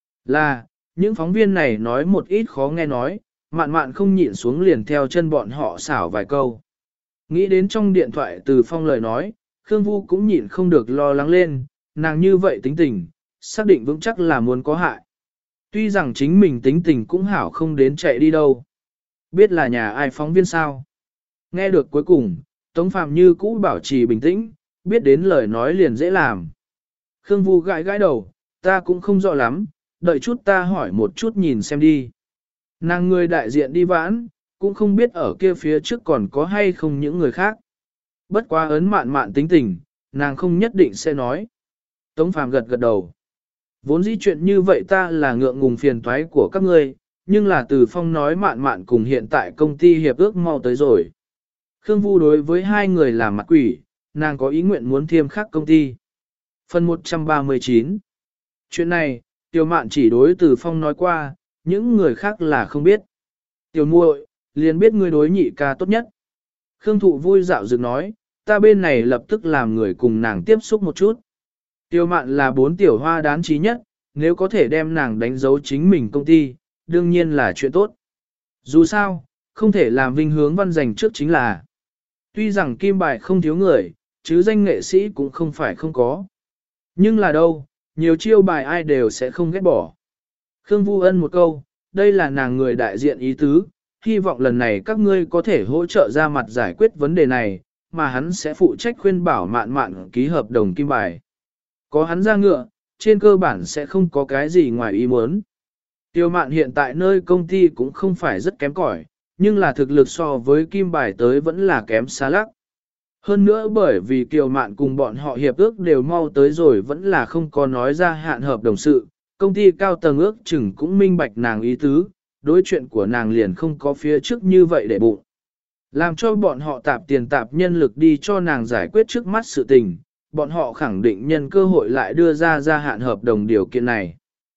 Là, những phóng viên này nói một ít khó nghe nói, Mạn Mạn không nhịn xuống liền theo chân bọn họ xảo vài câu. Nghĩ đến trong điện thoại Từ Phong lời nói, Khương Vu cũng nhịn không được lo lắng lên, nàng như vậy tính tình, xác định vững chắc là muốn có hại. Tuy rằng chính mình tính tình cũng hảo không đến chạy đi đâu. Biết là nhà ai phóng viên sao. Nghe được cuối cùng, Tống Phàm như cũ bảo trì bình tĩnh, biết đến lời nói liền dễ làm. Khương Vu gãi gãi đầu, ta cũng không rõ lắm, đợi chút ta hỏi một chút nhìn xem đi. Nàng người đại diện đi vãn, cũng không biết ở kia phía trước còn có hay không những người khác. Bất quá ấn Mạn Mạn tính tình, nàng không nhất định sẽ nói. Tống Phàm gật gật đầu. Vốn dĩ chuyện như vậy ta là ngượng ngùng phiền toái của các ngươi, nhưng là Từ Phong nói Mạn Mạn cùng hiện tại công ty hiệp ước mau tới rồi. Khương Vu đối với hai người làm mặt quỷ, nàng có ý nguyện muốn thiêm khắc công ty. Phần 139. Chuyện này, Tiểu Mạn chỉ đối Từ Phong nói qua, những người khác là không biết. Tiểu muội, liền biết ngươi đối nhị ca tốt nhất. Khương Thụ vui dạo dựng nói, ta bên này lập tức làm người cùng nàng tiếp xúc một chút. Tiểu Mạn là 4 tiểu hoa đáng trí nhất, nếu có thể đem nàng đánh dấu chính mình công ty, đương nhiên là chuyện tốt. Dù sao, không thể làm vinh hướng văn giành trước chính là. Tuy rằng kim bài không thiếu người, chứ danh nghệ sĩ cũng không phải không có. Nhưng là đâu, nhiều chiêu bài ai đều sẽ không ghét bỏ. Khương Vu Ân một câu, đây là nàng người đại diện ý tứ, hy vọng lần này các ngươi có thể hỗ trợ ra mặt giải quyết vấn đề này, mà hắn sẽ phụ trách khuyên bảo Mạn Mạn ký hợp đồng kim bài. Có hắn ra ngựa, trên cơ bản sẽ không có cái gì ngoài ý muốn. Tiêu Mạn hiện tại nơi công ty cũng không phải rất kém cỏi, nhưng là thực lực so với kim bài tới vẫn là kém xa lắc. Hơn nữa bởi vì Kiều Mạn cùng bọn họ hiệp ước đều mau tới rồi vẫn là không có nói ra hạn hợp đồng sự, công ty cao tầng ước chừng cũng minh bạch nàng ý tứ, đối chuyện của nàng liền không có phía trước như vậy để bụng. Làm cho bọn họ tạp tiền tạp nhân lực đi cho nàng giải quyết trước mắt sự tình, bọn họ khẳng định nhân cơ hội lại đưa ra gia hạn hợp đồng điều kiện này.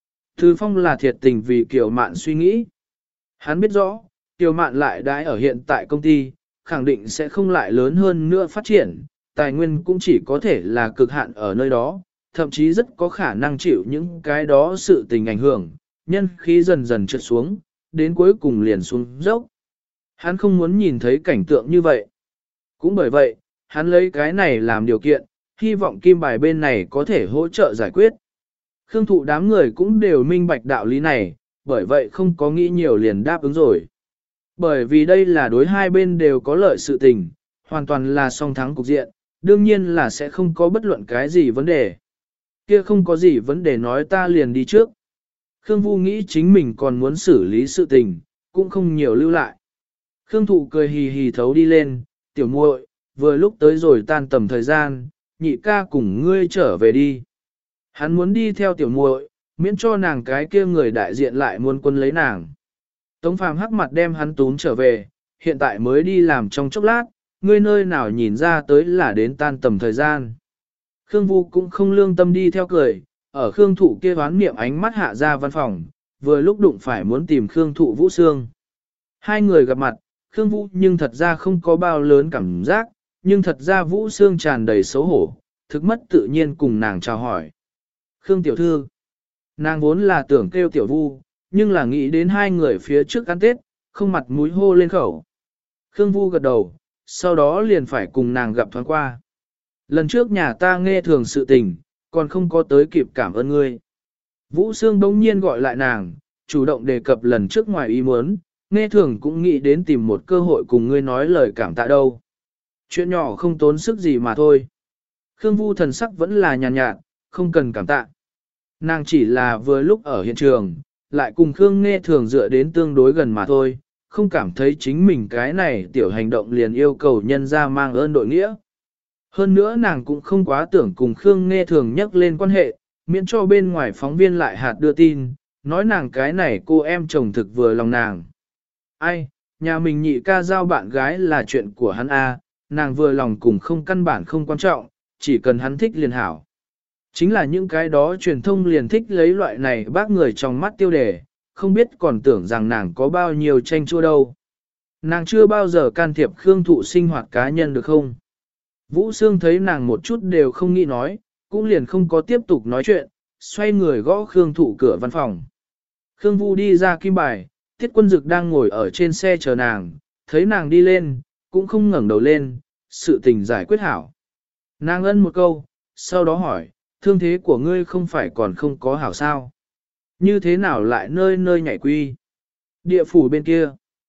Từ Phong là thiệt tình vì Kiều Mạn suy nghĩ. Hắn biết rõ, Kiều Mạn lại đãi ở hiện tại công ty, khẳng định sẽ không lại lớn hơn nữa phát triển, tài nguyên cũng chỉ có thể là cực hạn ở nơi đó, thậm chí rất có khả năng chịu những cái đó sự tình ảnh hưởng, nhân khí dần dần trượt xuống, đến cuối cùng liền xuống dốc. Hắn không muốn nhìn thấy cảnh tượng như vậy. Cũng bởi vậy, hắn lấy cái này làm điều kiện, hy vọng kim bài bên này có thể hỗ trợ giải quyết. Khương Thụ đám người cũng đều minh bạch đạo lý này, bởi vậy không có nghĩ nhiều liền đáp ứng rồi. Bởi vì đây là đối hai bên đều có lợi sự tình, hoàn toàn là song thắng cục diện, đương nhiên là sẽ không có bất luận cái gì vấn đề. Kia không có gì vấn đề nói ta liền đi trước. Khương Vu nghĩ chính mình còn muốn xử lý sự tình, cũng không nhiều lưu lại. Khương Thụ cười hì hì thấu đi lên, tiểu muội, vừa lúc tới rồi tan tầm thời gian, nhị ca cùng ngươi trở về đi. Hắn muốn đi theo tiểu muội, miễn cho nàng cái kia người đại diện lại muốn quân lấy nàng. Tống Phàm hắc mặt đem hắn tún trở về, hiện tại mới đi làm trong chốc lát, ngươi nơi nào nhìn ra tới là đến tan tầm thời gian. Khương Vu cũng không lương tâm đi theo cười, ở Khương Thụ kia đoán niệm ánh mắt hạ ra văn phòng, vừa lúc đụng phải muốn tìm Khương Thụ Vũ Sương. Hai người gặp mặt, Khương Vu nhưng thật ra không có bao lớn cảm giác, nhưng thật ra Vũ Sương tràn đầy xấu hổ, thực mất tự nhiên cùng nàng chào hỏi. Khương tiểu thư, nàng vốn là tưởng kêu tiểu Vu, nhưng là nghĩ đến hai người phía trước ăn Tết, không mặt mũi hô lên khẩu. Khương Vu gật đầu, sau đó liền phải cùng nàng gặp thoáng qua. Lần trước nhà ta nghe thường sự tình, còn không có tới kịp cảm ơn ngươi. Vũ Sương đống nhiên gọi lại nàng, chủ động đề cập lần trước ngoài ý muốn, nghe thường cũng nghĩ đến tìm một cơ hội cùng ngươi nói lời cảm tạ đâu. Chuyện nhỏ không tốn sức gì mà thôi. Khương Vu thần sắc vẫn là nhàn nhạt, không cần cảm tạ. Nàng chỉ là vừa lúc ở hiện trường, lại cùng Khương nghe thường dựa đến tương đối gần mà thôi, không cảm thấy chính mình cái này tiểu hành động liền yêu cầu nhân ra mang ơn đội nghĩa. Hơn nữa nàng cũng không quá tưởng cùng Khương Nghe Thường nhắc lên quan hệ, miễn cho bên ngoài phóng viên lại hạt đưa tin, nói nàng cái này cô em chồng thực vừa lòng nàng. Ai, nhà mình nhị ca giao bạn gái là chuyện của hắn a, nàng vừa lòng cùng không căn bản không quan trọng, chỉ cần hắn thích liền hảo. Chính là những cái đó truyền thông liền thích lấy loại này bác người trong mắt tiêu đề, không biết còn tưởng rằng nàng có bao nhiêu tranh chua đâu. Nàng chưa bao giờ can thiệp Khương Thụ sinh hoạt cá nhân được không? Vũ Sương thấy nàng một chút đều không nghĩ nói, cũng liền không có tiếp tục nói chuyện, xoay người gõ Khương Thụ cửa văn phòng. Khương Vu đi ra kim bài, Tiết Quân Dực đang ngồi ở trên xe chờ nàng, thấy nàng đi lên, cũng không ngẩng đầu lên, sự tình giải quyết hảo. Nàng ân một câu, sau đó hỏi, thương thế của ngươi không phải còn không có hảo sao? Như thế nào lại nơi nơi nhảy quy? Địa phủ bên kia.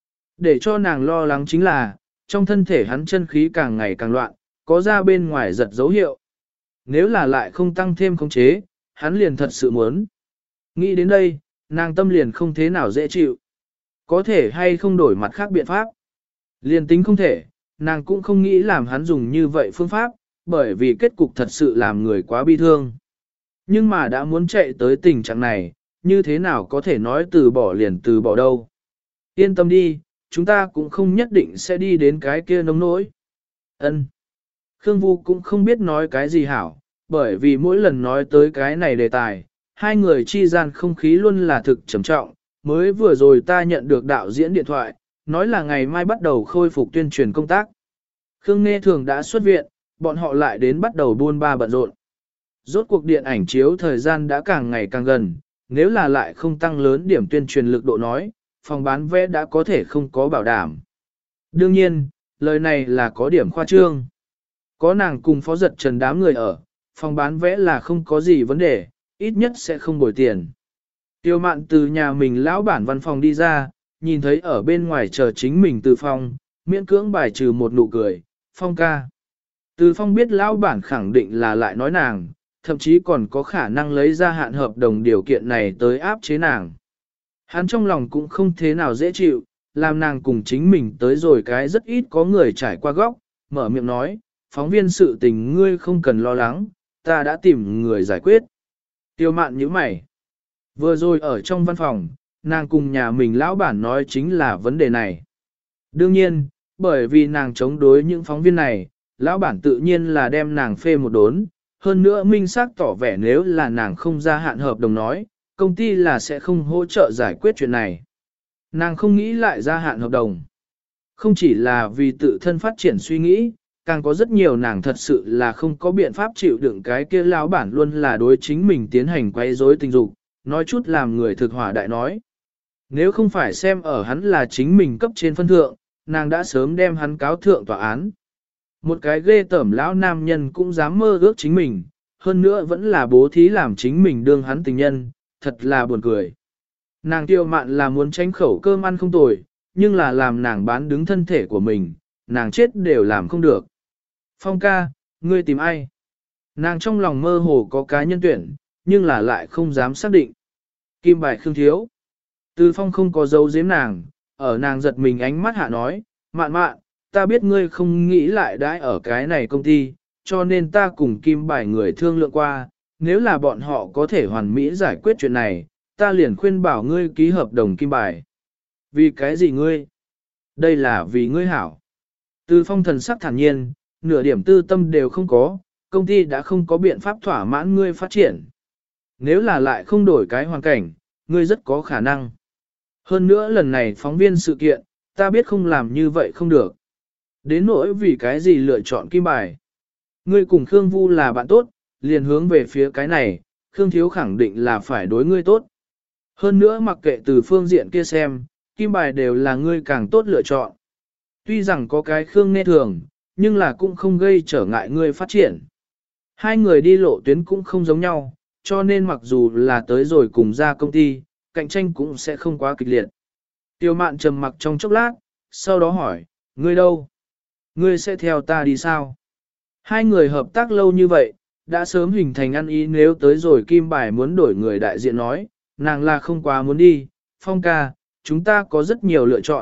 Để cho nàng lo lắng chính là, trong thân thể hắn chân khí càng ngày càng loạn, có ra bên ngoài giật dấu hiệu. Nếu là lại không tăng thêm khống chế, hắn liền thật sự muốn. Nghĩ đến đây, nàng tâm liền không thế nào dễ chịu. Có thể hay không đổi mặt khác biện pháp. Liền tính không thể, nàng cũng không nghĩ làm hắn dùng như vậy phương pháp, bởi vì kết cục thật sự làm người quá bi thương. Nhưng mà đã muốn chạy tới tình trạng này, như thế nào có thể nói từ bỏ liền từ bỏ đâu. Yên tâm đi, chúng ta cũng không nhất định sẽ đi đến cái kia nông nỗi. Ân. Khương Vu cũng không biết nói cái gì hảo, bởi vì mỗi lần nói tới cái này đề tài, hai người chi gian không khí luôn là thực trầm trọng. Mới vừa rồi ta nhận được đạo diễn điện thoại, nói là ngày mai bắt đầu khôi phục tuyên truyền công tác. Khương Nghe Thường đã xuất viện, bọn họ lại đến bắt đầu buôn ba bận rộn. Rốt cuộc điện ảnh chiếu thời gian đã càng ngày càng gần, nếu là lại không tăng lớn điểm tuyên truyền lực độ nói, phòng bán vé đã có thể không có bảo đảm. Đương nhiên, lời này là có điểm khoa trương. Có nàng cùng phó giật trần đám người ở, phòng bán vé là không có gì vấn đề, ít nhất sẽ không bồi tiền. Tiêu mạn từ nhà mình lão bản văn phòng đi ra, nhìn thấy ở bên ngoài chờ chính mình Từ Phong, miễn cưỡng bài trừ một nụ cười, Phong ca. Từ Phong biết lão bản khẳng định là lại nói nàng, thậm chí còn có khả năng lấy ra hạn hợp đồng điều kiện này tới áp chế nàng. Hắn trong lòng cũng không thế nào dễ chịu, làm nàng cùng chính mình tới rồi cái rất ít có người trải qua góc, mở miệng nói, phóng viên sự tình ngươi không cần lo lắng, ta đã tìm người giải quyết. Tiêu mạn nhíu mày. Vừa rồi ở trong văn phòng, nàng cùng nhà mình lão bản nói chính là vấn đề này. Đương nhiên, bởi vì nàng chống đối những phóng viên này, lão bản tự nhiên là đem nàng phê một đốn, hơn nữa minh xác tỏ vẻ nếu là nàng không gia hạn hợp đồng nói, công ty là sẽ không hỗ trợ giải quyết chuyện này. Nàng không nghĩ lại gia hạn hợp đồng. Không chỉ là vì tự thân phát triển suy nghĩ, càng có rất nhiều nàng thật sự là không có biện pháp chịu đựng cái kia lão bản luôn là đối chính mình tiến hành quấy rối tình dục, nói chút làm người thực hỏa đại nói. Nếu không phải xem ở hắn là chính mình cấp trên phân thượng, nàng đã sớm đem hắn cáo thượng tòa án. Một cái ghê tởm lão nam nhân cũng dám mơ ước chính mình, hơn nữa vẫn là bố thí làm chính mình đương hắn tình nhân, thật là buồn cười. Nàng Tiêu Mạn là muốn tranh khẩu cơm ăn không tồi, nhưng là làm nàng bán đứng thân thể của mình, nàng chết đều làm không được. Phong ca, ngươi tìm ai? Nàng trong lòng mơ hồ có cá nhân tuyển, nhưng là lại không dám xác định. Kim bài Khương Thiếu. Từ Phong không có dấu giếm nàng, ở nàng giật mình ánh mắt hạ nói, Mạn Mạn, ta biết ngươi không nghĩ lại đãi ở cái này công ty, cho nên ta cùng Kim bài người thương lượng qua, nếu là bọn họ có thể hoàn mỹ giải quyết chuyện này, ta liền khuyên bảo ngươi ký hợp đồng Kim bài. Vì cái gì ngươi? Đây là vì ngươi hảo. Từ Phong thần sắc thản nhiên, nửa điểm tư tâm đều không có, công ty đã không có biện pháp thỏa mãn ngươi phát triển. Nếu là lại không đổi cái hoàn cảnh, ngươi rất có khả năng. Hơn nữa lần này phóng viên sự kiện, ta biết không làm như vậy không được. Đến nỗi vì cái gì lựa chọn Kim bài. Ngươi cùng Khương Vu là bạn tốt, liền hướng về phía cái này, Khương Thiếu khẳng định là phải đối ngươi tốt. Hơn nữa mặc kệ từ phương diện kia xem, Kim bài đều là ngươi càng tốt lựa chọn. Tuy rằng có cái Khương Nghe Thường, nhưng là cũng không gây trở ngại ngươi phát triển. Hai người đi lộ tuyến cũng không giống nhau, cho nên mặc dù là tới rồi cùng ra công ty, cạnh tranh cũng sẽ không quá kịch liệt. Tiêu Mạn trầm mặc trong chốc lát, sau đó hỏi, ngươi đâu? Ngươi sẽ theo ta đi sao? Hai người hợp tác lâu như vậy, đã sớm hình thành ăn ý nếu tới rồi Kim bài muốn đổi người đại diện nói, nàng là không quá muốn đi, Phong ca, chúng ta có rất nhiều lựa chọn,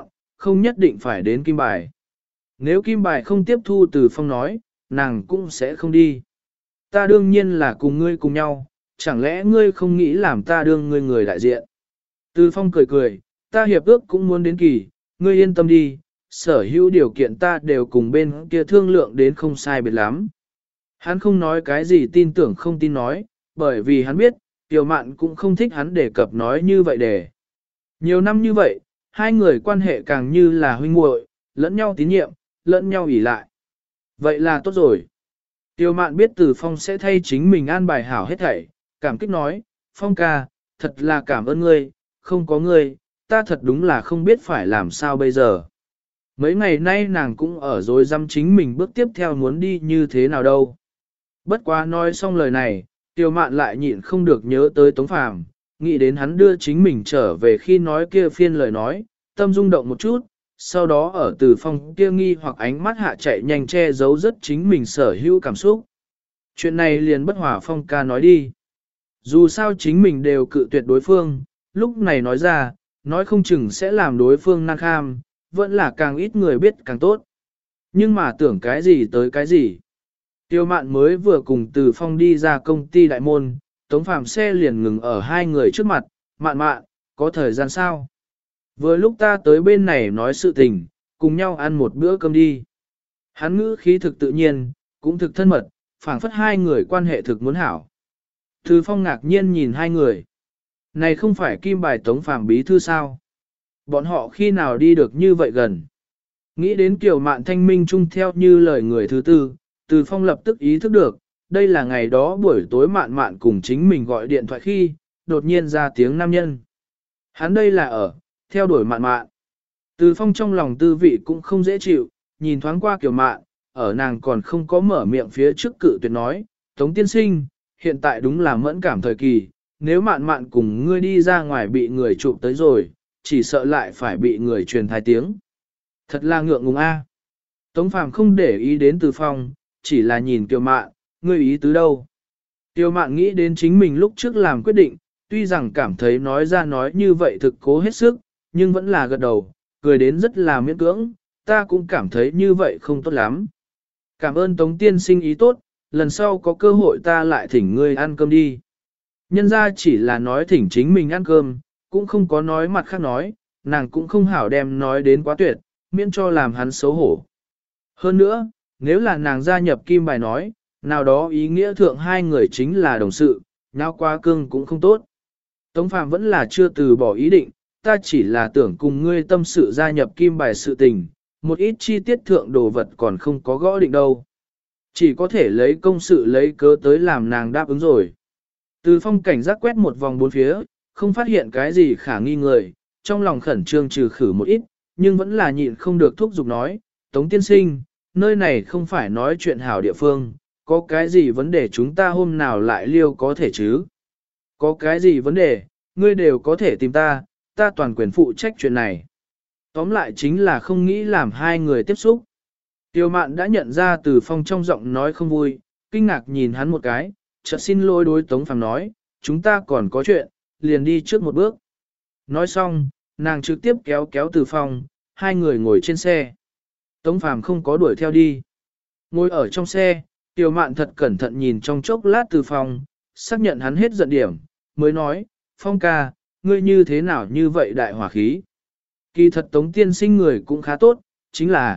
không nhất định phải đến Kim Bài. Nếu Kim Bài không tiếp thu Từ Phong nói, nàng cũng sẽ không đi. Ta đương nhiên là cùng ngươi cùng nhau, chẳng lẽ ngươi không nghĩ làm ta đương ngươi người đại diện. Từ Phong cười cười, ta hiệp ước cũng muốn đến kỳ, ngươi yên tâm đi, sở hữu điều kiện ta đều cùng bên kia thương lượng đến không sai biệt lắm. Hắn không nói cái gì tin tưởng không tin nói, bởi vì hắn biết, Tiểu Mạn cũng không thích hắn đề cập nói như vậy để. Nhiều năm như vậy, hai người quan hệ càng như là huynh muội, lẫn nhau tín nhiệm, lẫn nhau ỷ lại. Vậy là tốt rồi. Tiểu Mạn biết Từ Phong sẽ thay chính mình an bài hảo hết thảy, cảm kích nói, Phong ca, thật là cảm ơn ngươi, không có ngươi, ta thật đúng là không biết phải làm sao bây giờ. Mấy ngày nay nàng cũng ở dối dăm chính mình bước tiếp theo muốn đi như thế nào đâu. Bất quá nói xong lời này, Tiểu Mạn lại nhịn không được nhớ tới Tống Phàm, nghĩ đến hắn đưa chính mình trở về khi nói kia phiên lời nói, tâm rung động một chút, sau đó ở Từ Phong kia nghi hoặc ánh mắt hạ chạy nhanh che giấu rất chính mình sở hữu cảm xúc. Chuyện này liền bất hòa Phong ca nói đi. Dù sao chính mình đều cự tuyệt đối phương, lúc này nói ra, nói không chừng sẽ làm đối phương năng kham, vẫn là càng ít người biết càng tốt. Nhưng mà tưởng cái gì tới cái gì. Tiêu Mạn mới vừa cùng Từ Phong đi ra công ty đại môn, Tống Phàm xe liền ngừng ở hai người trước mặt, Mạn Mạn, có thời gian sao? Vừa lúc ta tới bên này nói sự tình, cùng nhau ăn một bữa cơm đi. Hắn ngữ khí thực tự nhiên, cũng thực thân mật, phảng phất hai người quan hệ thực muốn hảo. Từ Phong ngạc nhiên nhìn hai người. Này không phải Kim Bài Tống Phàm bí thư sao? Bọn họ khi nào đi được như vậy gần? Nghĩ đến kiểu Mạn thanh minh chung theo như lời người thứ tư, Từ Phong lập tức ý thức được, đây là ngày đó buổi tối Mạn Mạn cùng chính mình gọi điện thoại khi, đột nhiên ra tiếng nam nhân. Hắn đây là ở, theo đuổi Mạn Mạn. Từ Phong trong lòng tư vị cũng không dễ chịu, nhìn thoáng qua kiểu Mạn, ở nàng còn không có mở miệng phía trước cự tuyệt nói, Tống tiên sinh, hiện tại đúng là mẫn cảm thời kỳ, nếu Mạn Mạn cùng ngươi đi ra ngoài bị người chụp tới rồi, chỉ sợ lại phải bị người truyền thai tiếng. Thật là ngượng ngùng a. Tống Phàm không để ý đến Từ Phong, chỉ là nhìn Kiều Mạn, ngươi ý tứ đâu. Kiều Mạn nghĩ đến chính mình lúc trước làm quyết định, tuy rằng cảm thấy nói ra nói như vậy thực cố hết sức, nhưng vẫn là gật đầu, cười đến rất là miễn cưỡng, ta cũng cảm thấy như vậy không tốt lắm. Cảm ơn Tống tiên sinh ý tốt, lần sau có cơ hội ta lại thỉnh ngươi ăn cơm đi. Nhân ra chỉ là nói thỉnh chính mình ăn cơm, cũng không có nói mặt khác nói, nàng cũng không hảo đem nói đến quá tuyệt, miễn cho làm hắn xấu hổ. Hơn nữa, nếu là nàng gia nhập Kim Bài nói, nào đó ý nghĩa thượng hai người chính là đồng sự, nhau quá cưng cũng không tốt. Tống Phàm vẫn là chưa từ bỏ ý định, ta chỉ là tưởng cùng ngươi tâm sự gia nhập Kim Bài sự tình, một ít chi tiết thượng đồ vật còn không có gõ định đâu. Chỉ có thể lấy công sự lấy cớ tới làm nàng đáp ứng rồi. Từ Phong cảnh giác quét một vòng bốn phía, không phát hiện cái gì khả nghi người, trong lòng khẩn trương trừ khử một ít, nhưng vẫn là nhịn không được thúc giục nói, Tống tiên sinh, nơi này không phải nói chuyện hảo địa phương, có cái gì vấn đề chúng ta hôm nào lại liêu có thể chứ? Có cái gì vấn đề, ngươi đều có thể tìm ta, ta toàn quyền phụ trách chuyện này. Tóm lại chính là không nghĩ làm hai người tiếp xúc. Tiêu Mạn đã nhận ra Từ Phong trong giọng nói không vui, kinh ngạc nhìn hắn một cái, chợt xin lỗi đối Tống Phàm nói, chúng ta còn có chuyện, liền đi trước một bước. Nói xong, nàng trực tiếp kéo kéo Từ Phong, hai người ngồi trên xe. Tống Phàm không có đuổi theo đi. Ngồi ở trong xe, Tiêu Mạn thật cẩn thận nhìn trong chốc lát Từ Phong, xác nhận hắn hết giận điểm, mới nói, Phong ca, ngươi như thế nào như vậy đại hỏa khí. Kỳ thật Tống tiên sinh người cũng khá tốt, chính là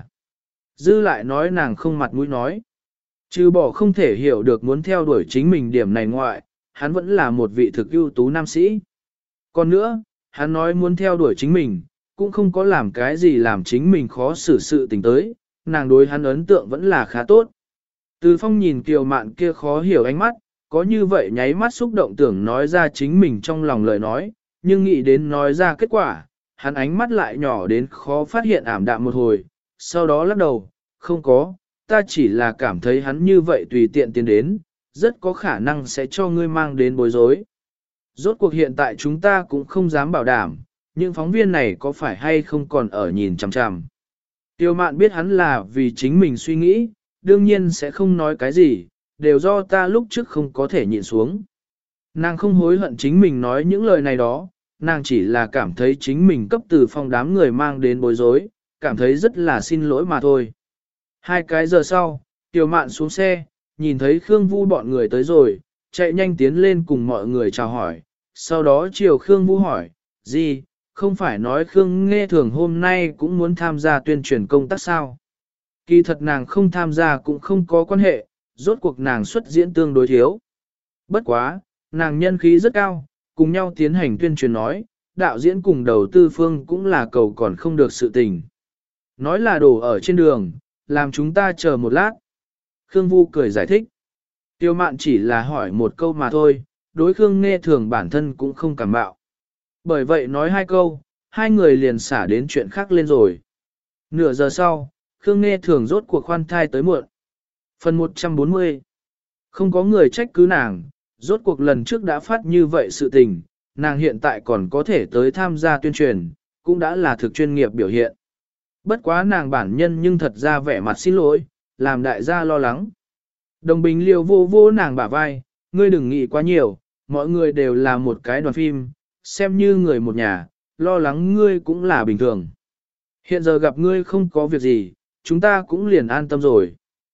dư lại nói nàng không mặt mũi nói. Trừ bỏ không thể hiểu được muốn theo đuổi chính mình điểm này ngoại, hắn vẫn là một vị thực ưu tú nam sĩ. Còn nữa, hắn nói muốn theo đuổi chính mình, cũng không có làm cái gì làm chính mình khó xử sự tình tới, nàng đối hắn ấn tượng vẫn là khá tốt. Từ Phong nhìn Kiều Mạn kia khó hiểu ánh mắt, có như vậy nháy mắt xúc động tưởng nói ra chính mình trong lòng lời nói, nhưng nghĩ đến nói ra kết quả, hắn ánh mắt lại nhỏ đến khó phát hiện ảm đạm một hồi, sau đó lắc đầu, không có, ta chỉ là cảm thấy hắn như vậy tùy tiện tiến đến, rất có khả năng sẽ cho ngươi mang đến bối rối. Rốt cuộc hiện tại chúng ta cũng không dám bảo đảm, những phóng viên này có phải hay không còn ở nhìn chằm chằm. Tiêu Mạn biết hắn là vì chính mình suy nghĩ, đương nhiên sẽ không nói cái gì, đều do ta lúc trước không có thể nhịn xuống. Nàng không hối hận chính mình nói những lời này đó, nàng chỉ là cảm thấy chính mình cấp Từ Phong đám người mang đến bối rối, cảm thấy rất là xin lỗi mà thôi. 2 cái giờ sau, Tiểu Mạn xuống xe, nhìn thấy Khương Vu bọn người tới rồi, chạy nhanh tiến lên cùng mọi người chào hỏi, sau đó chiều Khương Vu hỏi, gì, không phải nói Khương Nghe Thường hôm nay cũng muốn tham gia tuyên truyền công tác sao? Kỳ thật nàng không tham gia cũng không có quan hệ, rốt cuộc nàng xuất diễn tương đối thiếu. Bất quá, nàng nhân khí rất cao, cùng nhau tiến hành tuyên truyền nói, đạo diễn cùng đầu tư phương cũng là cầu còn không được sự tình. Nói là đổ ở trên đường, làm chúng ta chờ một lát. Khương Vu cười giải thích. Tiêu Mạn chỉ là hỏi một câu mà thôi, đối Khương Nghe Thường bản thân cũng không cảm bạo. Bởi vậy nói 2 câu, 2 người liền xả đến chuyện khác lên rồi. Nửa giờ sau, Khương Nghe Thường rốt cuộc khoan thai tới muộn. Phần 140. Không có người trách cứ nàng, rốt cuộc lần trước đã phát như vậy sự tình, nàng hiện tại còn có thể tới tham gia tuyên truyền, cũng đã là thực chuyên nghiệp biểu hiện. Bất quá nàng bản nhân nhưng thật ra vẻ mặt xin lỗi, làm đại gia lo lắng. Đồng Bình Liêu vô vô nàng bả vai, ngươi đừng nghĩ quá nhiều, mọi người đều là một cái đoàn phim, xem như người một nhà, lo lắng ngươi cũng là bình thường. Hiện giờ gặp ngươi không có việc gì, chúng ta cũng liền an tâm rồi.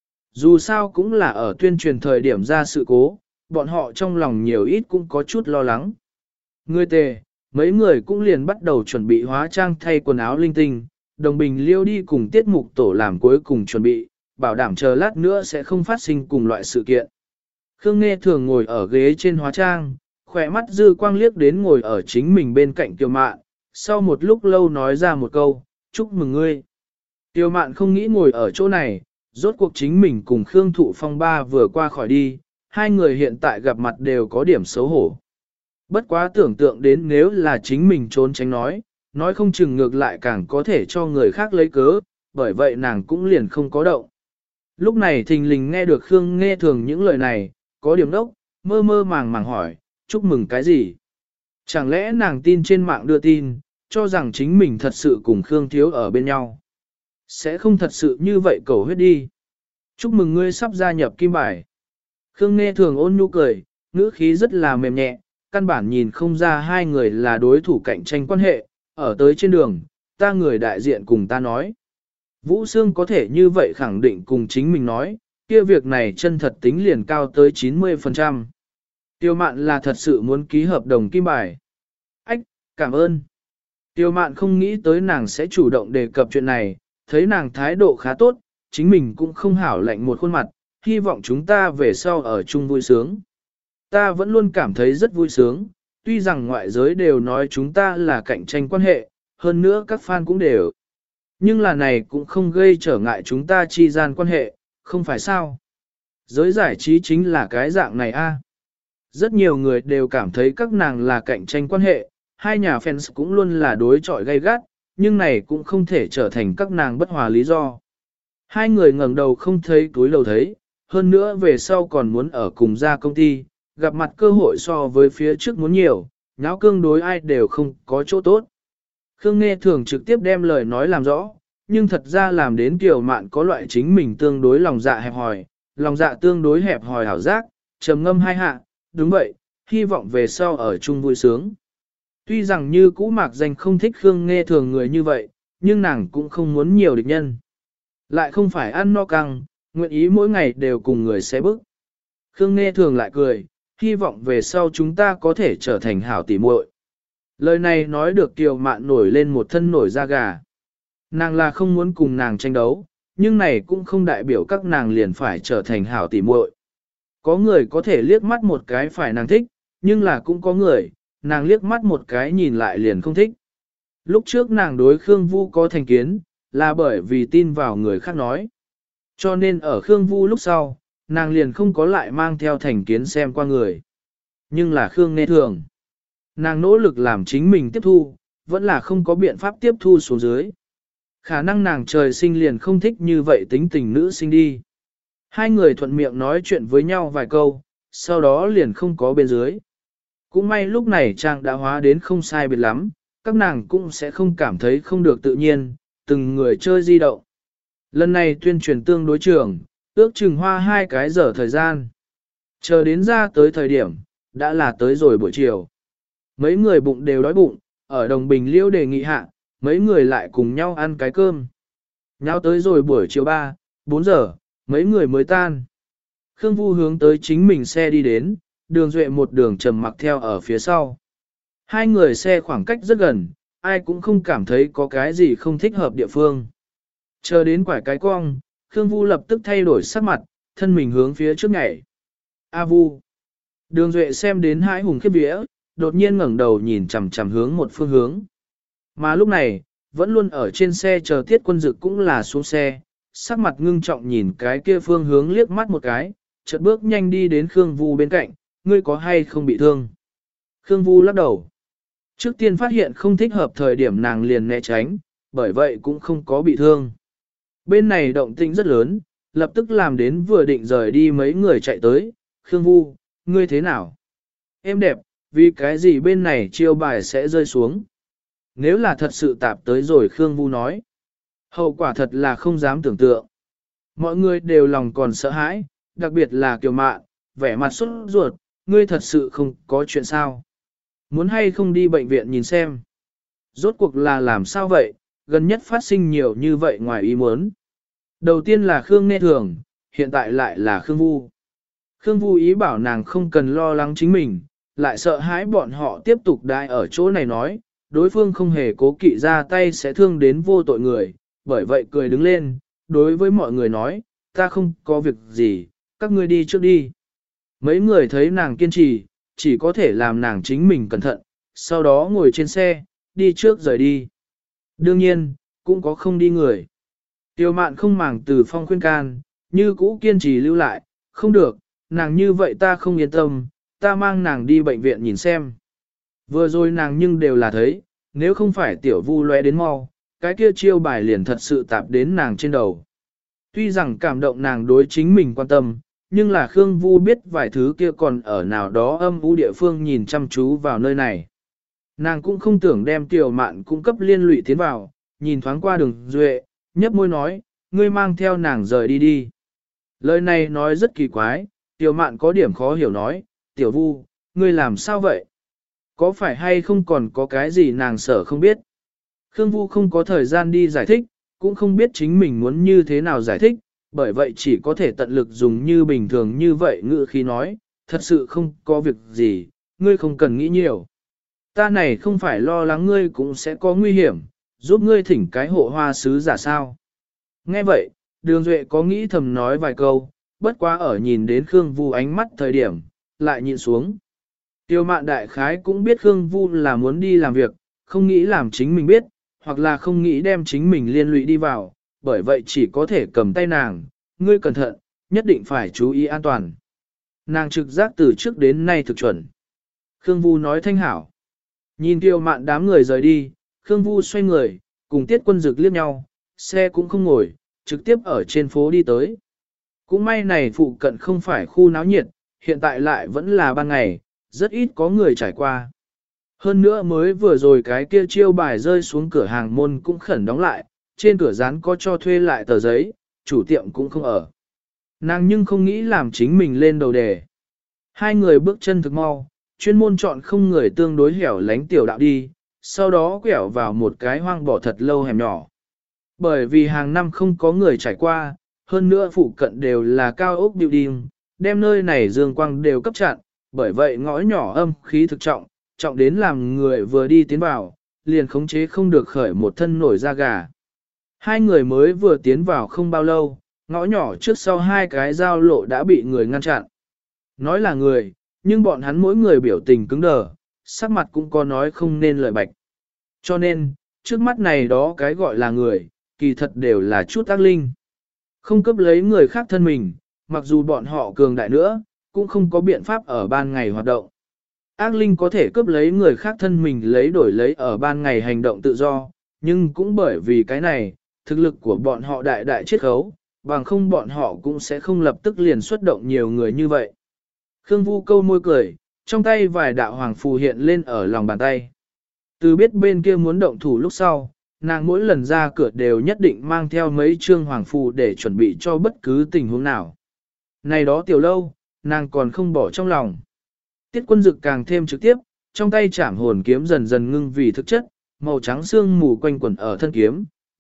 Dù sao cũng là ở tuyên truyền thời điểm ra sự cố, bọn họ trong lòng nhiều ít cũng có chút lo lắng. Ngươi tề, mấy người cũng liền bắt đầu chuẩn bị hóa trang thay quần áo linh tinh, Đồng Bình Liêu đi cùng tiết mục tổ làm cuối cùng chuẩn bị, bảo đảm chờ lát nữa sẽ không phát sinh cùng loại sự kiện. Khương Nghe Thường ngồi ở ghế trên hóa trang, khỏe mắt dư quang liếc đến ngồi ở chính mình bên cạnh Tiêu Mạn, sau một lúc lâu nói ra một câu, chúc mừng ngươi. Tiêu Mạn không nghĩ ngồi ở chỗ này, rốt cuộc chính mình cùng Khương Thụ Phong ba vừa qua khỏi đi, 2 người hiện tại gặp mặt đều có điểm xấu hổ. Bất quá tưởng tượng đến nếu là chính mình trốn tránh nói không chừng ngược lại càng có thể cho người khác lấy cớ, bởi vậy nàng cũng liền không có động. Lúc này thình lình nghe được Khương Nghe Thường những lời này, có điểm đốc, mơ mơ màng màng hỏi, chúc mừng cái gì? Chẳng lẽ nàng tin trên mạng đưa tin, cho rằng chính mình thật sự cùng Khương Thiếu ở bên nhau? Sẽ không thật sự như vậy cầu huyết đi. Chúc mừng ngươi sắp gia nhập Kim Bài. Khương Nghe Thường ôn nhu cười, ngữ khí rất là mềm nhẹ, căn bản nhìn không ra 2 người là đối thủ cạnh tranh quan hệ, ở tới trên đường, ta người đại diện cùng ta nói. Vũ Sương có thể như vậy khẳng định cùng chính mình nói, kia việc này chân thật tính liền cao tới 90%. Tiêu Mạn là thật sự muốn ký hợp đồng Kim Bài. Ách, cảm ơn. Tiêu Mạn không nghĩ tới nàng sẽ chủ động đề cập chuyện này, thấy nàng thái độ khá tốt, chính mình cũng không hảo lạnh một khuôn mặt, hy vọng chúng ta về sau ở chung vui sướng. Ta vẫn luôn cảm thấy rất vui sướng, tuy rằng ngoại giới đều nói chúng ta là cạnh tranh quan hệ, hơn nữa các fan cũng đều. Nhưng là này cũng không gây trở ngại chúng ta chi gian quan hệ, không phải sao? Giới giải trí chính là cái dạng này a. Rất nhiều người đều cảm thấy các nàng là cạnh tranh quan hệ, 2 nhà fans cũng luôn là đối chọi gay gắt, nhưng này cũng không thể trở thành các nàng bất hòa lý do. 2 người ngẩng đầu không thấy túi lầu thấy, hơn nữa về sau còn muốn ở cùng ra công ty, gặp mặt cơ hội so với phía trước muốn nhiều, nháo cương đối ai đều không có chỗ tốt. Khương Nghe Thường trực tiếp đem lời nói làm rõ, nhưng thật ra làm đến Kiều Mạn có loại chính mình tương đối lòng dạ hẹp hòi, lòng dạ tương đối hẹp hòi hảo giác, trầm ngâm 2 hạ, đúng vậy, hy vọng về sau ở chung vui sướng. Tuy rằng như cũ mạc danh không thích Khương Nghe Thường người như vậy, nhưng nàng cũng không muốn nhiều địch nhân. Lại không phải ăn no căng, nguyện ý mỗi ngày đều cùng người xé bức. Khương Nghe Thường lại cười, hy vọng về sau chúng ta có thể trở thành hảo tỉ muội. Lời này nói được Kiều Mạn nổi lên một thân nổi da gà. Nàng là không muốn cùng nàng tranh đấu, nhưng này cũng không đại biểu các nàng liền phải trở thành hảo tỉ muội. Có người có thể liếc mắt một cái phải nàng thích, nhưng là cũng có người, nàng liếc mắt một cái nhìn lại liền không thích. Lúc trước nàng đối Khương Vu có thành kiến, là bởi vì tin vào người khác nói. Cho nên ở Khương Vu lúc sau, nàng liền không có lại mang theo thành kiến xem qua người. Nhưng là Khương Nghe Thường. Nàng nỗ lực làm chính mình tiếp thu, vẫn là không có biện pháp tiếp thu xuống dưới. Khả năng nàng trời sinh liền không thích như vậy tính tình nữ sinh đi. 2 người thuận miệng nói chuyện với nhau vài câu, sau đó liền không có bên dưới. Cũng may lúc này Trang đã hóa đến không sai biệt lắm, các nàng cũng sẽ không cảm thấy không được tự nhiên, từng người chơi di động. Lần này tuyên truyền tương đối trường, ước chừng hoa 2 cái giờ thời gian. Chờ đến ra tới thời điểm, đã là tới rồi buổi chiều. Mấy người bụng đều đói bụng, ở Đồng Bình Liêu đề nghị hạ, mấy người lại cùng nhau ăn cái cơm. Nháo tới rồi buổi chiều 3, 4 giờ, mấy người mới tan. Khương Vu hướng tới chính mình xe đi đến, Đường Duệ một đường trầm mặc theo ở phía sau. Hai người xe khoảng cách rất gần, ai cũng không cảm thấy có cái gì không thích hợp địa phương. Chờ đến quải cái cong, Khương Vu lập tức thay đổi sắc mặt, thân mình hướng phía trước nhảy. A Vu. Đường Duệ xem đến hãi hùng khiếp vía, đột nhiên ngẩng đầu nhìn chằm chằm hướng một phương hướng. Mà lúc này, vẫn luôn ở trên xe chờ Tiết Quân Dực cũng là xuống xe, sắc mặt ngưng trọng nhìn cái kia phương hướng liếc mắt một cái, chợt bước nhanh đi đến Khương Vu bên cạnh, ngươi có hay không bị thương? Khương Vu lắc đầu. Trước tiên phát hiện không thích hợp thời điểm nàng liền né tránh, bởi vậy cũng không có bị thương. Bên này động tĩnh rất lớn, lập tức làm đến vừa định rời đi mấy người chạy tới, Khương Vu, ngươi thế nào? Em đẹp, vì cái gì bên này chiêu bài sẽ rơi xuống? Nếu là thật sự tạp tới rồi Khương Vu nói. Hậu quả thật là không dám tưởng tượng. Mọi người đều lòng còn sợ hãi, đặc biệt là Kiều Mạn, vẻ mặt sốt ruột, ngươi thật sự không có chuyện sao? Muốn hay không đi bệnh viện nhìn xem? Rốt cuộc là làm sao vậy, gần nhất phát sinh nhiều như vậy ngoài ý muốn. Đầu tiên là Khương Nghe Thường, hiện tại lại là Khương Vu. Khương Vu ý bảo nàng không cần lo lắng chính mình, lại sợ hãi bọn họ tiếp tục đai ở chỗ này nói, đối phương không hề cố kỵ ra tay sẽ thương đến vô tội người, bởi vậy cười đứng lên, đối với mọi người nói, ta không có việc gì, các ngươi đi trước đi. Mấy người thấy nàng kiên trì, chỉ có thể làm nàng chính mình cẩn thận, sau đó ngồi trên xe, đi trước rời đi. Đương nhiên, cũng có không đi người. Tiêu Mạn không màng Từ Phong khuyên can, như cũ kiên trì lưu lại, không được, nàng như vậy ta không yên tâm, ta mang nàng đi bệnh viện nhìn xem. Vừa rồi nàng nhưng đều là thấy, nếu không phải Tiểu Vu lóe đến mau, cái kia chiêu bài liền thật sự tạp đến nàng trên đầu. Tuy rằng cảm động nàng đối chính mình quan tâm, nhưng là Khương Vu biết vài thứ kia còn ở nào đó âm u địa phương nhìn chăm chú vào nơi này. Nàng cũng không tưởng đem Tiểu Mạn cung cấp liên lụy tiến vào, nhìn thoáng qua Đường Duệ, nhấp môi nói, ngươi mang theo nàng rời đi đi. Lời này nói rất kỳ quái, Tiểu Mạn có điểm khó hiểu nói, Tiểu Vu, ngươi làm sao vậy? Có phải hay không còn có cái gì nàng sợ không biết? Khương Vu không có thời gian đi giải thích, cũng không biết chính mình muốn như thế nào giải thích, bởi vậy chỉ có thể tận lực dùng như bình thường như vậy ngữ khi nói, thật sự không có việc gì, ngươi không cần nghĩ nhiều. Ta này không phải lo lắng ngươi cũng sẽ có nguy hiểm, giúp ngươi thỉnh cái hộ hoa sứ giả sao. Nghe vậy, Đường Duệ có nghĩ thầm nói vài câu, bất quá ở nhìn đến Khương Vu ánh mắt thời điểm, lại nhìn xuống. Tiêu Mạn đại khái cũng biết Khương Vu là muốn đi làm việc, không nghĩ làm chính mình biết, hoặc là không nghĩ đem chính mình liên lụy đi vào, bởi vậy chỉ có thể cầm tay nàng, ngươi cẩn thận, nhất định phải chú ý an toàn. Nàng trực giác từ trước đến nay thực chuẩn. Khương Vu nói thanh hảo. Nhìn Tiêu Mạn đám người rời đi, Khương Vu xoay người, cùng Tiết Quân Dực liếc nhau, xe cũng không ngồi, trực tiếp ở trên phố đi tới. Cũng may này phụ cận không phải khu náo nhiệt, hiện tại lại vẫn là ban ngày, rất ít có người trải qua. Hơn nữa mới vừa rồi cái kia chiêu bài rơi xuống cửa hàng môn cũng khẩn đóng lại, trên cửa dán có cho thuê lại tờ giấy, chủ tiệm cũng không ở. Nàng nhưng không nghĩ làm chính mình lên đầu đề. Hai người bước chân thực mau, chuyên môn chọn không người tương đối hẻo lánh tiểu đạo đi, sau đó quẹo vào một cái hoang bỏ thật lâu hẻm nhỏ. Bởi vì hàng năm không có người trải qua, hơn nữa phụ cận đều là cao ốc building, đem nơi này dương quang đều cấp chặn, bởi vậy ngõ nhỏ âm khí thực trọng, trọng đến làm người vừa đi tiến vào, liền khống chế không được khởi một thân nổi da gà. Hai người mới vừa tiến vào không bao lâu, ngõ nhỏ trước sau hai cái giao lộ đã bị người ngăn chặn. Nói là người, nhưng bọn hắn mỗi người biểu tình cứng đờ, sắc mặt cũng có nói không nên lời bạch. Cho nên, trước mắt này đó cái gọi là người, kỳ thật đều là chút ác linh. Không cấp lấy người khác thân mình, mặc dù bọn họ cường đại nữa, cũng không có biện pháp ở ban ngày hoạt động. Ác linh có thể cướp lấy người khác thân mình lấy đổi lấy ở ban ngày hành động tự do, nhưng cũng bởi vì cái này, thực lực của bọn họ đại đại chiết khấu, bằng không bọn họ cũng sẽ không lập tức liền xuất động nhiều người như vậy. Khương Vu câu môi cười, trong tay vài đạo hoàng phù hiện lên ở lòng bàn tay. Từ biết bên kia muốn động thủ lúc sau, nàng mỗi lần ra cửa đều nhất định mang theo mấy trương hoàng phù để chuẩn bị cho bất cứ tình huống nào. Này đó tiểu lâu, nàng còn không bỏ trong lòng. Tiết Quân Dực càng thêm trực tiếp, trong tay chảm hồn kiếm dần dần ngưng vì thực chất, màu trắng xương mù quanh quẩn ở thân kiếm,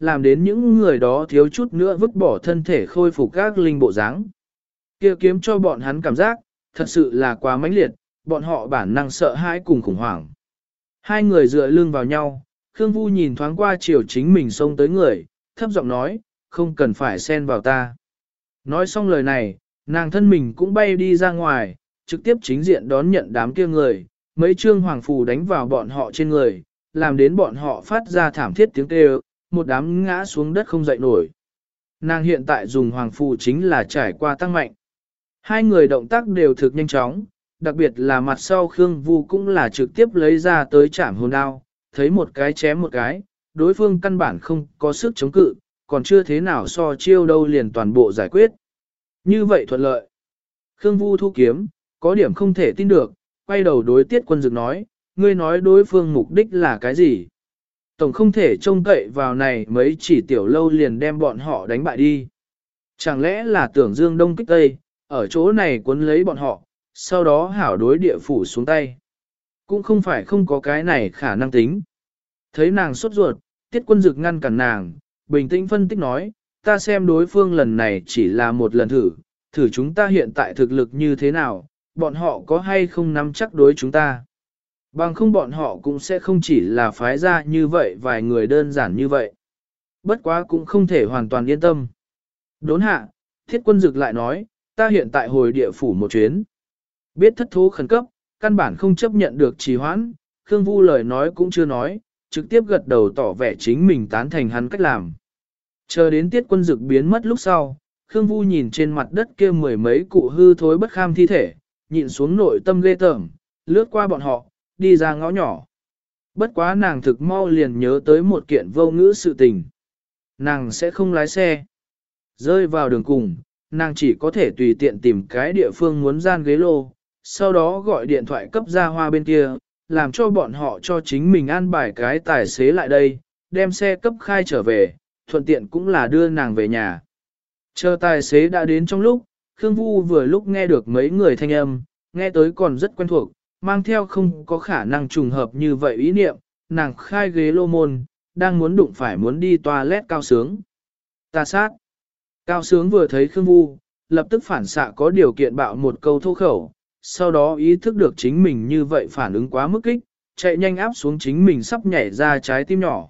làm đến những người đó thiếu chút nữa vứt bỏ thân thể khôi phục các linh bộ dáng. Kia kiếm cho bọn hắn cảm giác, thật sự là quá mãnh liệt, bọn họ bản năng sợ hãi cùng khủng hoảng. Hai người dựa lưng vào nhau, Khương Vu nhìn thoáng qua chiều chính mình xông tới người, thấp giọng nói, không cần phải xen vào ta. Nói xong lời này, nàng thân mình cũng bay đi ra ngoài, trực tiếp chính diện đón nhận đám kia người, mấy chương hoàng phù đánh vào bọn họ trên người, làm đến bọn họ phát ra thảm thiết tiếng kêu, một đám ngã xuống đất không dậy nổi. Nàng hiện tại dùng hoàng phù chính là trải qua tăng mạnh. Hai người động tác đều thực nhanh chóng, đặc biệt là mặt sau Khương Vu cũng là trực tiếp lấy ra tới chảm hồn đao, thấy một cái chém một cái, đối phương căn bản không có sức chống cự, còn chưa thế nào so chiêu đâu liền toàn bộ giải quyết. Như vậy thuận lợi. Khương Vu thu kiếm, có điểm không thể tin được, quay đầu đối Tiết Quân Dực nói, ngươi nói đối phương mục đích là cái gì? Tổng không thể trông cậy vào này mấy chỉ tiểu lâu liền đem bọn họ đánh bại đi. Chẳng lẽ là tưởng Dương Đông kích Tây, ở chỗ này cuốn lấy bọn họ, sau đó hảo đối địa phủ xuống tay. Cũng không phải không có cái này khả năng tính. Thấy nàng sốt ruột, Tiết Quân Dực ngăn cản nàng, bình tĩnh phân tích nói, ta xem đối phương lần này chỉ là một lần thử chúng ta hiện tại thực lực như thế nào, bọn họ có hay không nắm chắc đối chúng ta. Bằng không bọn họ cũng sẽ không chỉ là phái ra như vậy vài người đơn giản như vậy. Bất quá cũng không thể hoàn toàn yên tâm. Đốn hạ, Thiết Quân Dực lại nói, ta hiện tại hồi địa phủ một chuyến. Biết thất thố khẩn cấp, căn bản không chấp nhận được trì hoãn, Khương Vu lời nói cũng chưa nói, trực tiếp gật đầu tỏ vẻ chính mình tán thành hắn cách làm. Chờ đến Tiết Quân Dực biến mất lúc sau, Khương Vu nhìn trên mặt đất kia mười mấy cụ hư thối bất kham thi thể, nhịn xuống nội tâm ghê tởm, lướt qua bọn họ, đi ra ngõ nhỏ. Bất quá nàng thực mau liền nhớ tới một kiện vô ngữ sự tình. Nàng sẽ không lái xe. Rơi vào đường cùng, nàng chỉ có thể tùy tiện tìm cái địa phương muốn gian ghế lô, sau đó gọi điện thoại cấp ra hoa bên kia, làm cho bọn họ cho chính mình an bài cái tài xế lại đây, đem xe cấp khai trở về, thuận tiện cũng là đưa nàng về nhà. Chờ tài xế đã đến trong lúc, Khương Vu vừa lúc nghe được mấy người thanh âm, nghe tới còn rất quen thuộc, mang theo không có khả năng trùng hợp như vậy ý niệm, nàng khai ghế lô môn, đang muốn đụng phải muốn đi toilet Cao Sướng. Ta sát. Cao Sướng vừa thấy Khương Vu, lập tức phản xạ có điều kiện bạo một câu thô khẩu, sau đó ý thức được chính mình như vậy phản ứng quá mức kích, chạy nhanh áp xuống chính mình sắp nhảy ra trái tim nhỏ.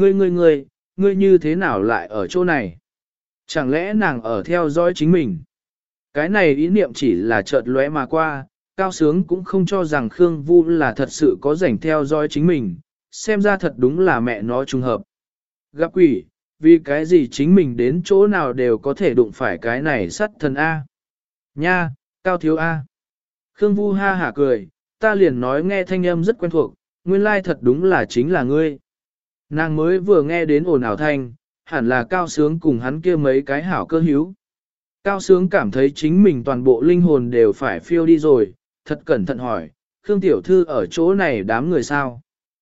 Ngươi như thế nào lại ở chỗ này? Chẳng lẽ nàng ở theo dõi chính mình? Cái này ý niệm chỉ là chợt lóe mà qua, Cao Sướng cũng không cho rằng Khương Vu là thật sự có rảnh theo dõi chính mình, xem ra thật đúng là mẹ nó trùng hợp. Gặp quỷ, vì cái gì chính mình đến chỗ nào đều có thể đụng phải cái này sắt thần A. Nha, Cao thiếu A. Khương Vu ha hả cười, ta liền nói nghe thanh âm rất quen thuộc, nguyên lai thật đúng là chính là ngươi. Nàng mới vừa nghe đến ồn ào thanh, hẳn là Cao Sướng cùng hắn kia mấy cái hảo cơ hữu. Cao Sướng cảm thấy chính mình toàn bộ linh hồn đều phải phiêu đi rồi, thật cẩn thận hỏi, Khương Tiểu Thư ở chỗ này đám người sao?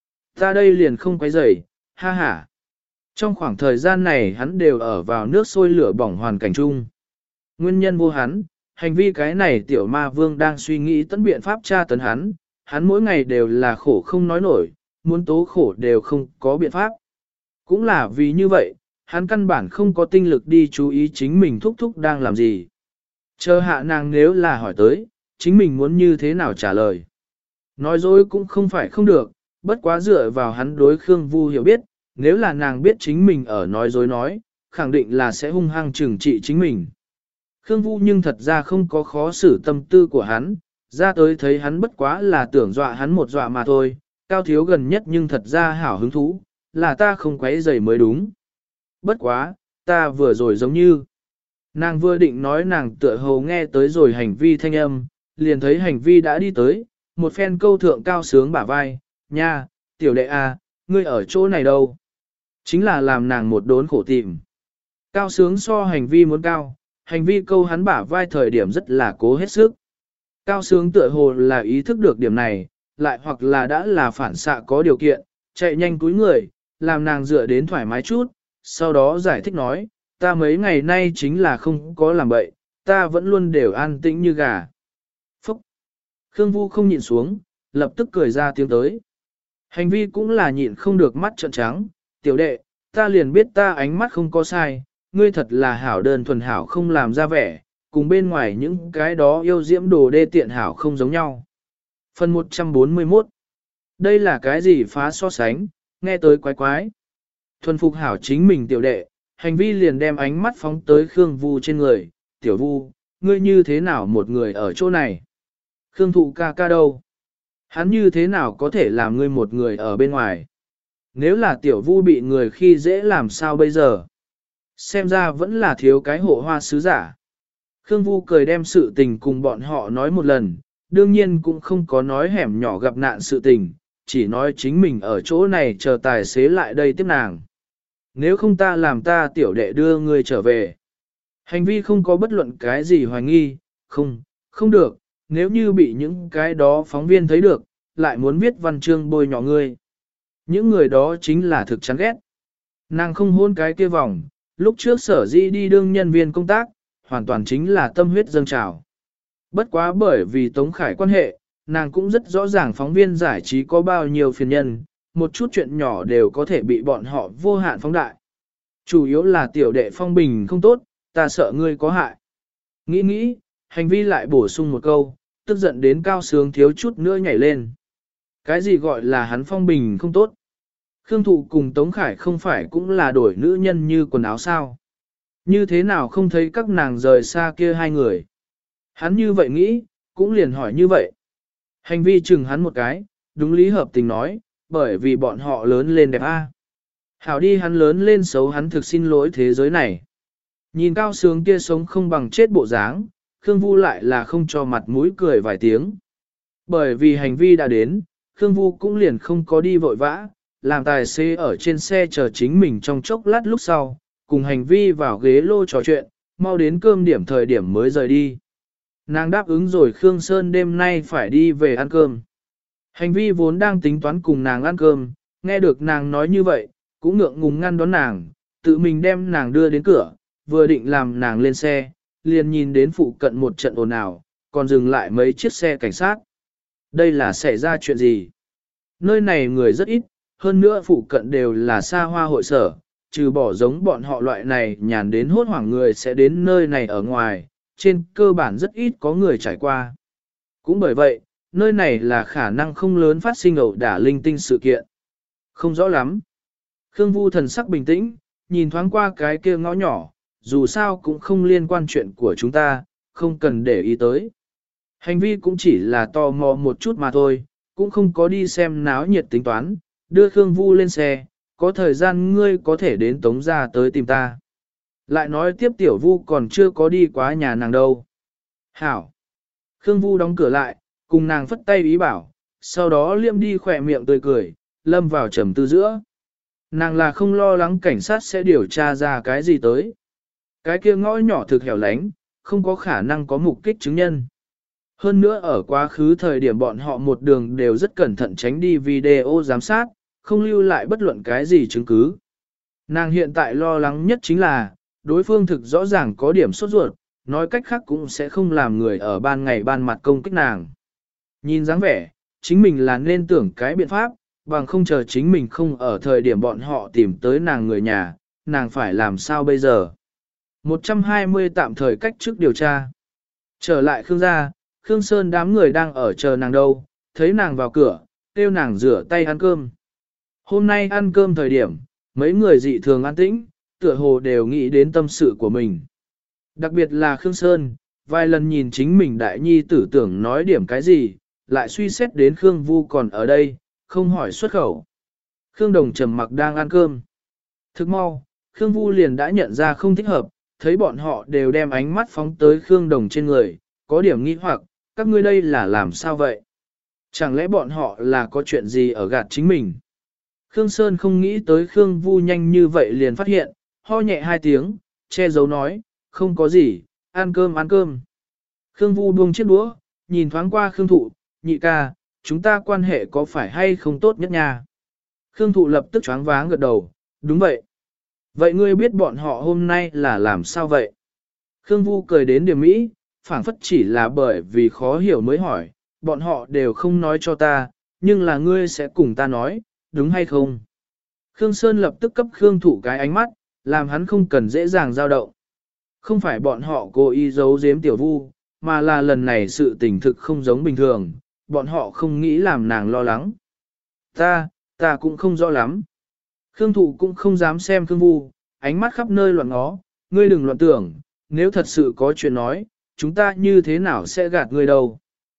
Ta đây liền không quấy rầy, ha ha. Trong khoảng thời gian này hắn đều ở vào nước sôi lửa bỏng hoàn cảnh chung. Nguyên nhân vô hắn, hành vi cái này tiểu ma vương đang suy nghĩ tấn biện pháp tra tấn hắn mỗi ngày đều là khổ không nói nổi, muốn tố khổ đều không có biện pháp. Cũng là vì như vậy, hắn căn bản không có tinh lực đi chú ý chính mình thúc thúc đang làm gì. Chờ hạ nàng nếu là hỏi tới, chính mình muốn như thế nào trả lời. Nói dối cũng không phải không được, bất quá dựa vào hắn đối Khương Vu hiểu biết, nếu là nàng biết chính mình ở nói dối nói, khẳng định là sẽ hung hăng trừng trị chính mình. Khương Vu nhưng thật ra không có khó xử tâm tư của hắn, ra tới thấy hắn bất quá là tưởng dọa hắn một dọa mà thôi, Cao thiếu gần nhất nhưng thật ra hảo hứng thú, là ta không quấy rầy mới đúng. Bất quá, ta vừa rồi giống như. Nàng vừa định nói nàng tựa hồ nghe tới rồi hành vi thanh âm, liền thấy hành vi đã đi tới, một phen câu thượng Cao Sướng bả vai, nha, tiểu đệ à, ngươi ở chỗ này đâu? Chính là làm nàng một đốn khổ tìm. Cao Sướng so hành vi muốn cao, hành vi câu hắn bả vai thời điểm rất là cố hết sức. Cao Sướng tựa hồ là ý thức được điểm này, lại hoặc là đã là phản xạ có điều kiện, chạy nhanh cúi người, làm nàng dựa đến thoải mái chút, sau đó giải thích nói, ta mấy ngày nay chính là không có làm bậy, ta vẫn luôn đều an tĩnh như gà. Phúc! Khương Vu không nhịn xuống, lập tức cười ra tiếng tới. Hành vi cũng là nhịn không được mắt trợn trắng, tiểu đệ, ta liền biết ta ánh mắt không có sai, ngươi thật là hảo đơn thuần hảo không làm ra vẻ, cùng bên ngoài những cái đó yêu diễm đồ đê tiện hảo không giống nhau. Phần 141. Đây là cái gì phá so sánh, nghe tới quái quái. Thuần phục hảo chính mình tiểu đệ, hành vi liền đem ánh mắt phóng tới Khương Vu trên người, tiểu Vu, ngươi như thế nào một người ở chỗ này? Khương Thụ ca ca đâu? Hắn như thế nào có thể làm ngươi một người ở bên ngoài? Nếu là tiểu Vu bị người khi dễ làm sao bây giờ? Xem ra vẫn là thiếu cái hộ hoa sứ giả. Khương Vu cười đem sự tình cùng bọn họ nói một lần, đương nhiên cũng không có nói hẻm nhỏ gặp nạn sự tình, chỉ nói chính mình ở chỗ này chờ tài xế lại đây tiếp nàng. Nếu không ta làm ta tiểu đệ đưa ngươi trở về. Hành vi không có bất luận cái gì hoài nghi, không được, nếu như bị những cái đó phóng viên thấy được, lại muốn viết văn chương bôi nhọ ngươi. Những người đó chính là thực chán ghét. Nàng không hôn cái kia vòng, lúc trước sở di đi đương nhân viên công tác, hoàn toàn chính là tâm huyết dâng trào. Bất quá bởi vì Tống Khải quan hệ, nàng cũng rất rõ ràng phóng viên giải trí có bao nhiêu phiền nhân, một chút chuyện nhỏ đều có thể bị bọn họ vô hạn phóng đại. Chủ yếu là tiểu đệ phong bình không tốt, ta sợ ngươi có hại. Nghĩ, hành vi lại bổ sung một câu, tức giận đến Cao Sướng thiếu chút nữa nhảy lên. Cái gì gọi là hắn phong bình không tốt? Khương Thụ cùng Tống Khải không phải cũng là đổi nữ nhân như quần áo sao? Như thế nào không thấy các nàng rời xa kia hai người? Hắn như vậy nghĩ, cũng liền hỏi như vậy. Hành vi chừng hắn một cái, đúng lý hợp tình nói, bởi vì bọn họ lớn lên đẹp a. Hảo đi hắn lớn lên xấu hắn thực xin lỗi thế giới này. Nhìn Cao Sướng kia sống không bằng chết bộ dáng, Khương Vu lại là không cho mặt mũi cười vài tiếng. Bởi vì hành vi đã đến, Khương Vu cũng liền không có đi vội vã, làm tài xế ở trên xe chờ chính mình trong chốc lát lúc sau, cùng hành vi vào ghế lô trò chuyện, mau đến cơm điểm thời điểm mới rời đi. Nàng đáp ứng rồi Khương Sơn đêm nay phải đi về ăn cơm. Hành vi vốn đang tính toán cùng nàng ăn cơm, nghe được nàng nói như vậy, cũng ngượng ngùng ngăn đón nàng, tự mình đem nàng đưa đến cửa, vừa định làm nàng lên xe, liền nhìn đến phụ cận một trận ồn ào, còn dừng lại mấy chiếc xe cảnh sát. Đây là xảy ra chuyện gì? Nơi này người rất ít, hơn nữa phụ cận đều là xa hoa hội sở, trừ bỏ giống bọn họ loại này nhàn đến hốt hoảng người sẽ đến nơi này ở ngoài, trên cơ bản rất ít có người trải qua. Cũng bởi vậy, nơi này là khả năng không lớn phát sinh ẩu đả linh tinh sự kiện. Không rõ lắm. Khương Vu thần sắc bình tĩnh, nhìn thoáng qua cái kia ngõ nhỏ, dù sao cũng không liên quan chuyện của chúng ta, không cần để ý tới. Hành vi cũng chỉ là tò mò một chút mà thôi, cũng không có đi xem náo nhiệt tính toán, đưa Khương Vu lên xe, có thời gian ngươi có thể đến Tống gia tới tìm ta. Lại nói tiếp tiểu Vu còn chưa có đi quá nhà nàng đâu. Hảo. Khương Vu đóng cửa lại, cùng nàng phất tay ý bảo, sau đó liêm đi khỏe miệng tươi cười, lâm vào trầm tư giữa. Nàng là không lo lắng cảnh sát sẽ điều tra ra cái gì tới. Cái kia ngõ nhỏ thực hẻo lánh, không có khả năng có mục kích chứng nhân. Hơn nữa ở quá khứ thời điểm bọn họ một đường đều rất cẩn thận tránh đi video giám sát, không lưu lại bất luận cái gì chứng cứ. Nàng hiện tại lo lắng nhất chính là, đối phương thực rõ ràng có điểm sốt ruột, nói cách khác cũng sẽ không làm người ở ban ngày ban mặt công kích nàng. Nhìn dáng vẻ, chính mình là nên tưởng cái biện pháp, bằng không chờ chính mình không ở thời điểm bọn họ tìm tới nàng người nhà, nàng phải làm sao bây giờ. 120 tạm thời cách trước điều tra. Trở lại Khương gia, Khương Sơn đám người đang ở chờ nàng đâu, thấy nàng vào cửa, kêu nàng rửa tay ăn cơm. Hôm nay ăn cơm thời điểm, mấy người dị thường an tĩnh, tựa hồ đều nghĩ đến tâm sự của mình. Đặc biệt là Khương Sơn, vài lần nhìn chính mình đại nhi tử tưởng nói điểm cái gì, lại suy xét đến Khương Vu còn ở đây, không hỏi xuất khẩu. Khương Đồng trầm mặc đang ăn cơm. Thức mau, Khương Vu liền đã nhận ra không thích hợp, thấy bọn họ đều đem ánh mắt phóng tới Khương Đồng trên người, có điểm nghi hoặc, các ngươi đây là làm sao vậy? Chẳng lẽ bọn họ là có chuyện gì ở gạt chính mình? Khương Sơn không nghĩ tới Khương Vu nhanh như vậy liền phát hiện, ho nhẹ hai tiếng, che giấu nói, không có gì, ăn cơm ăn cơm. Khương Vu buông chiếc đũa, nhìn thoáng qua Khương Thụ, nhị ca, chúng ta quan hệ có phải hay không tốt nhất nha? Khương Thụ lập tức choáng váng gật đầu, đúng vậy. Vậy ngươi biết bọn họ hôm nay là làm sao vậy? Khương Vu cười đến điểm mỹ, phảng phất chỉ là bởi vì khó hiểu mới hỏi, bọn họ đều không nói cho ta, nhưng là ngươi sẽ cùng ta nói, đúng hay không? Khương Sơn lập tức cấp Khương Thụ cái ánh mắt, làm hắn không cần dễ dàng dao động. Không phải bọn họ cố ý giấu giếm Tiểu Vu, mà là lần này sự tình thực không giống bình thường, bọn họ không nghĩ làm nàng lo lắng. Ta cũng không rõ lắm. Khương Thụ cũng không dám xem Khương Vu, ánh mắt khắp nơi loạn ngó, ngươi đừng loạn tưởng, nếu thật sự có chuyện nói, chúng ta như thế nào sẽ gạt ngươi đâu.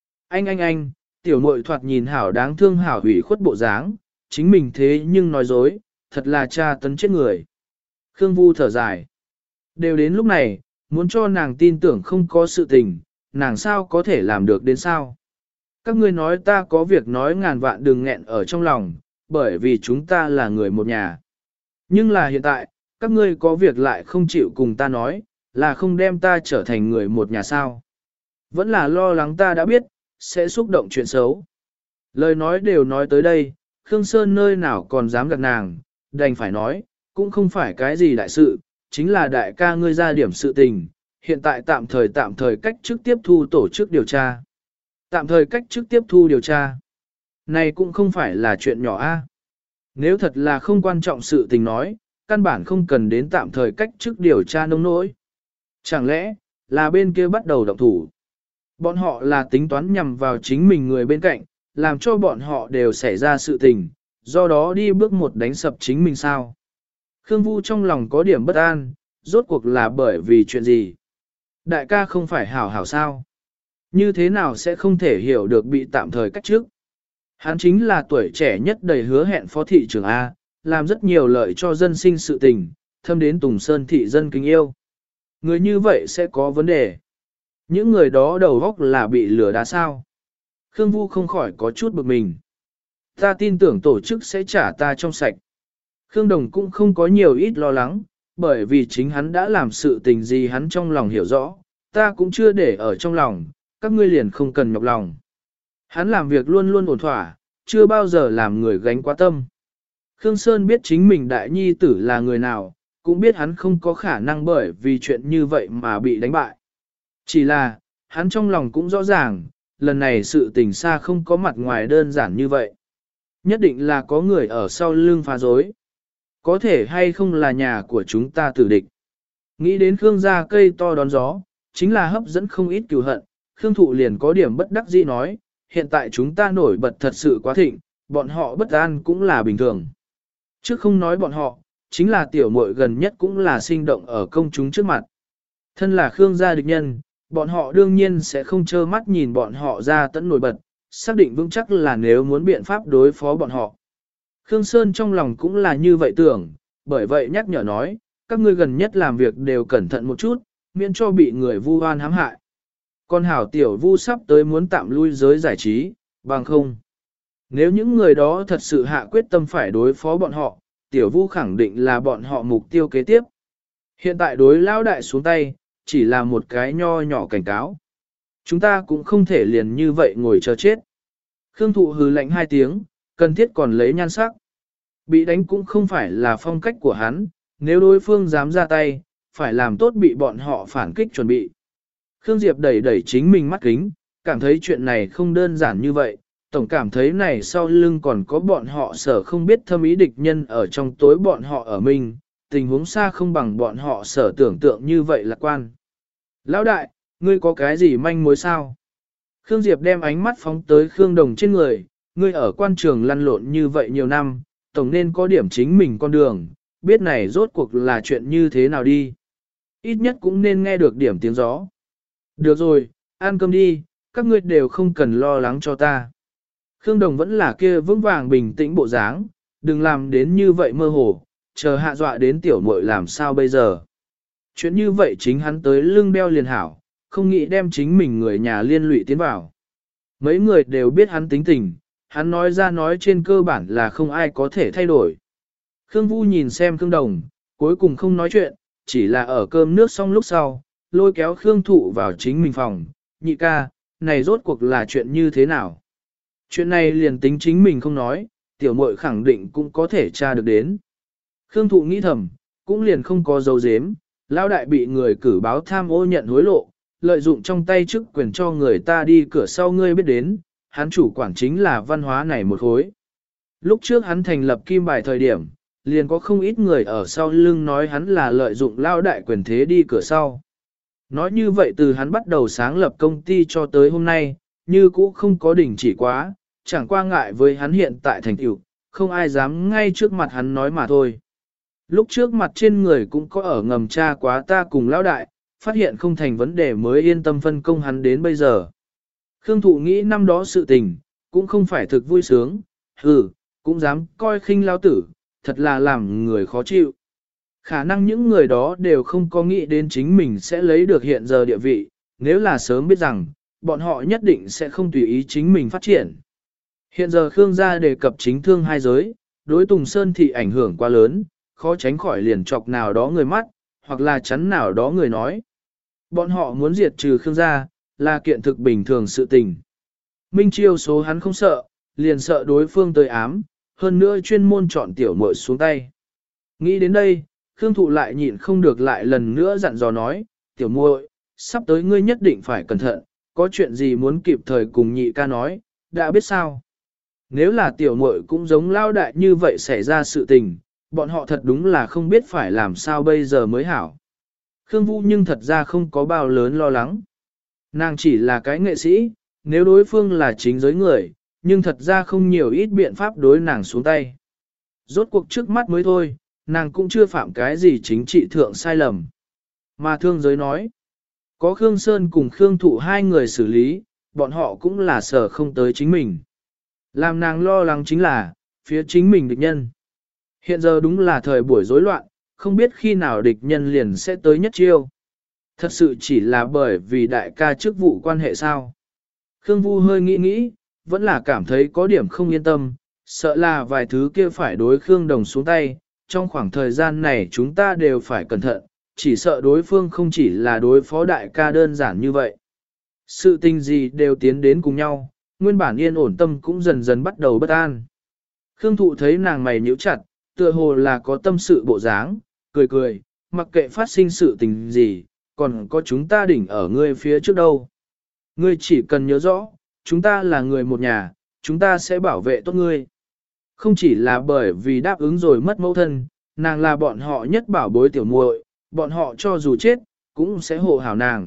Anh, tiểu muội thoạt nhìn hảo đáng thương hảo hủy khuất bộ dáng, chính mình thế nhưng nói dối, thật là cha tấn chết người. Khương Vu thở dài. Đều đến lúc này, muốn cho nàng tin tưởng không có sự tình, nàng sao có thể làm được đến sao. Các ngươi nói ta có việc nói ngàn vạn đừng nghẹn ở trong lòng, bởi vì chúng ta là người một nhà. Nhưng là hiện tại, các ngươi có việc lại không chịu cùng ta nói, là không đem ta trở thành người một nhà sao. Vẫn là lo lắng ta đã biết, sẽ xúc động chuyện xấu. Lời nói đều nói tới đây, Khương Sơn nơi nào còn dám gạt nàng, đành phải nói, cũng không phải cái gì đại sự, chính là đại ca ngươi ra điểm sự tình, hiện tại tạm thời cách chức tiếp thu tổ chức điều tra. Tạm thời cách chức tiếp thu điều tra. Này cũng không phải là chuyện nhỏ a. Nếu thật là không quan trọng sự tình nói, căn bản không cần đến tạm thời cách chức điều tra nông nỗi. Chẳng lẽ, là bên kia bắt đầu động thủ. Bọn họ là tính toán nhằm vào chính mình người bên cạnh, làm cho bọn họ đều xảy ra sự tình, do đó đi bước một đánh sập chính mình sao. Khương Vu trong lòng có điểm bất an, rốt cuộc là bởi vì chuyện gì. Đại ca không phải hảo hảo sao. Như thế nào sẽ không thể hiểu được bị tạm thời cách chức. Hắn chính là tuổi trẻ nhất đầy hứa hẹn phó thị trưởng A, làm rất nhiều lợi cho dân sinh sự tình, thâm đến Tùng Sơn thị dân kính yêu. Người như vậy sẽ có vấn đề. Những người đó đầu óc là bị lừa đá sao. Khương Vu không khỏi có chút bực mình. Ta tin tưởng tổ chức sẽ trả ta trong sạch. Khương Đồng cũng không có nhiều ít lo lắng, bởi vì chính hắn đã làm sự tình gì hắn trong lòng hiểu rõ, ta cũng chưa để ở trong lòng, các ngươi liền không cần nhọc lòng. Hắn làm việc luôn luôn ổn thỏa, chưa bao giờ làm người gánh quá tâm. Khương Sơn biết chính mình đại nhi tử là người nào, cũng biết hắn không có khả năng bởi vì chuyện như vậy mà bị đánh bại. Chỉ là, hắn trong lòng cũng rõ ràng, lần này sự tình xa không có mặt ngoài đơn giản như vậy. Nhất định là có người ở sau lưng phá rối. Có thể hay không là nhà của chúng ta tử địch. Nghĩ đến Khương gia cây to đón gió, chính là hấp dẫn không ít cừu hận, Khương Thụ liền có điểm bất đắc dĩ nói, hiện tại chúng ta nổi bật thật sự quá thịnh, bọn họ bất an cũng là bình thường. Chứ không nói bọn họ, chính là tiểu muội gần nhất cũng là sinh động ở công chúng trước mặt. Thân là Khương gia địch nhân, bọn họ đương nhiên sẽ không trơ mắt nhìn bọn họ ra tận nổi bật, xác định vững chắc là nếu muốn biện pháp đối phó bọn họ. Khương Sơn trong lòng cũng là như vậy tưởng, bởi vậy nhắc nhở nói, các ngươi gần nhất làm việc đều cẩn thận một chút, miễn cho bị người vu oan hãm hại. Con hảo tiểu vu sắp tới muốn tạm lui giới giải trí, bằng không. Nếu những người đó thật sự hạ quyết tâm phải đối phó bọn họ, tiểu vu khẳng định là bọn họ mục tiêu kế tiếp. Hiện tại đối lão đại xuống tay, chỉ là một cái nho nhỏ cảnh cáo. Chúng ta cũng không thể liền như vậy ngồi chờ chết. Khương Thụ hừ lạnh hai tiếng, cần thiết còn lấy nhan sắc. Bị đánh cũng không phải là phong cách của hắn, nếu đối phương dám ra tay, phải làm tốt bị bọn họ phản kích chuẩn bị. Khương Diệp đẩy đẩy chính mình mắt kính, cảm thấy chuyện này không đơn giản như vậy, tổng cảm thấy này sau lưng còn có bọn họ sở không biết thâm ý địch nhân ở trong tối bọn họ ở mình, tình huống xa không bằng bọn họ sở tưởng tượng như vậy lạc quan. Lão đại, ngươi có cái gì manh mối sao? Khương Diệp đem ánh mắt phóng tới Khương Đồng trên người, ngươi ở quan trường lăn lộn như vậy nhiều năm, tổng nên có điểm chính mình con đường, biết này rốt cuộc là chuyện như thế nào đi. Ít nhất cũng nên nghe được điểm tiếng gió. Được rồi, ăn cơm đi, các ngươi đều không cần lo lắng cho ta. Khương Đồng vẫn là kia vững vàng bình tĩnh bộ dáng, đừng làm đến như vậy mơ hồ, chờ hạ dọa đến tiểu muội làm sao bây giờ. Chuyện như vậy chính hắn tới lưng đeo liền hảo, không nghĩ đem chính mình người nhà liên lụy tiến vào. Mấy người đều biết hắn tính tình, hắn nói ra nói trên cơ bản là không ai có thể thay đổi. Khương Vu nhìn xem Khương Đồng, cuối cùng không nói chuyện, chỉ là ở cơm nước xong lúc sau, lôi kéo Khương Thụ vào chính mình phòng, nhị ca, này rốt cuộc là chuyện như thế nào? Chuyện này liền tính chính mình không nói, tiểu muội khẳng định cũng có thể tra được đến. Khương Thụ nghĩ thầm, cũng liền không có dấu dếm, lão đại bị người cử báo tham ô nhận hối lộ, lợi dụng trong tay chức quyền cho người ta đi cửa sau ngươi biết đến, hắn chủ quản chính là văn hóa này một khối. Lúc trước hắn thành lập kim bài thời điểm, liền có không ít người ở sau lưng nói hắn là lợi dụng lao đại quyền thế đi cửa sau. Nói như vậy từ hắn bắt đầu sáng lập công ty cho tới hôm nay, như cũ không có đình chỉ quá, chẳng qua ngại với hắn hiện tại thành tựu, không ai dám ngay trước mặt hắn nói mà thôi. Lúc trước mặt trên người cũng có ở ngầm tra quá ta cùng lão đại, phát hiện không thành vấn đề mới yên tâm phân công hắn đến bây giờ. Khương Thụ nghĩ năm đó sự tình, cũng không phải thực vui sướng, cũng dám coi khinh lao tử, thật là làm người khó chịu. Khả năng những người đó đều không có nghĩ đến chính mình sẽ lấy được hiện giờ địa vị, nếu là sớm biết rằng, bọn họ nhất định sẽ không tùy ý chính mình phát triển. Hiện giờ Khương gia đề cập chính thương hai giới, đối Tùng Sơn thị ảnh hưởng quá lớn, khó tránh khỏi liền chọc nào đó người mắt, hoặc là chắn nào đó người nói. Bọn họ muốn diệt trừ Khương gia, là kiện thực bình thường sự tình. Minh Chiêu số hắn không sợ, liền sợ đối phương tới ám, hơn nữa chuyên môn chọn tiểu muội xuống tay. Nghĩ đến đây, Khương Thụ lại nhịn không được lại lần nữa dặn dò nói, tiểu muội, sắp tới ngươi nhất định phải cẩn thận, có chuyện gì muốn kịp thời cùng nhị ca nói, đã biết sao. Nếu là tiểu muội cũng giống lao đại như vậy xảy ra sự tình, bọn họ thật đúng là không biết phải làm sao bây giờ mới hảo. Khương Vũ nhưng thật ra không có bao lớn lo lắng. Nàng chỉ là cái nghệ sĩ, nếu đối phương là chính giới người, nhưng thật ra không nhiều ít biện pháp đối nàng xuống tay. Rốt cuộc trước mắt mới thôi, nàng cũng chưa phạm cái gì chính trị thượng sai lầm. Mà thương giới nói, có Khương Sơn cùng Khương Thụ hai người xử lý, bọn họ cũng là sở không tới chính mình. Làm nàng lo lắng chính là, phía chính mình địch nhân. Hiện giờ đúng là thời buổi rối loạn, không biết khi nào địch nhân liền sẽ tới nhất chiêu. Thật sự chỉ là bởi vì đại ca chức vụ quan hệ sao. Khương Vu hơi nghĩ nghĩ, vẫn là cảm thấy có điểm không yên tâm, sợ là vài thứ kia phải đối Khương Đồng xuống tay, trong khoảng thời gian này chúng ta đều phải cẩn thận, chỉ sợ đối phương không chỉ là đối phó đại ca đơn giản như vậy. Sự tình gì đều tiến đến cùng nhau, nguyên bản yên ổn tâm cũng dần dần bắt đầu bất an. Khương Thụ thấy nàng mày nhíu chặt, tựa hồ là có tâm sự bộ dáng, cười cười, mặc kệ phát sinh sự tình gì, còn có chúng ta đỉnh ở ngươi phía trước đâu. Ngươi chỉ cần nhớ rõ, chúng ta là người một nhà, chúng ta sẽ bảo vệ tốt ngươi. Không chỉ là bởi vì đáp ứng rồi mất mẫu thân, nàng là bọn họ nhất bảo bối tiểu muội, bọn họ cho dù chết, cũng sẽ hộ hảo nàng.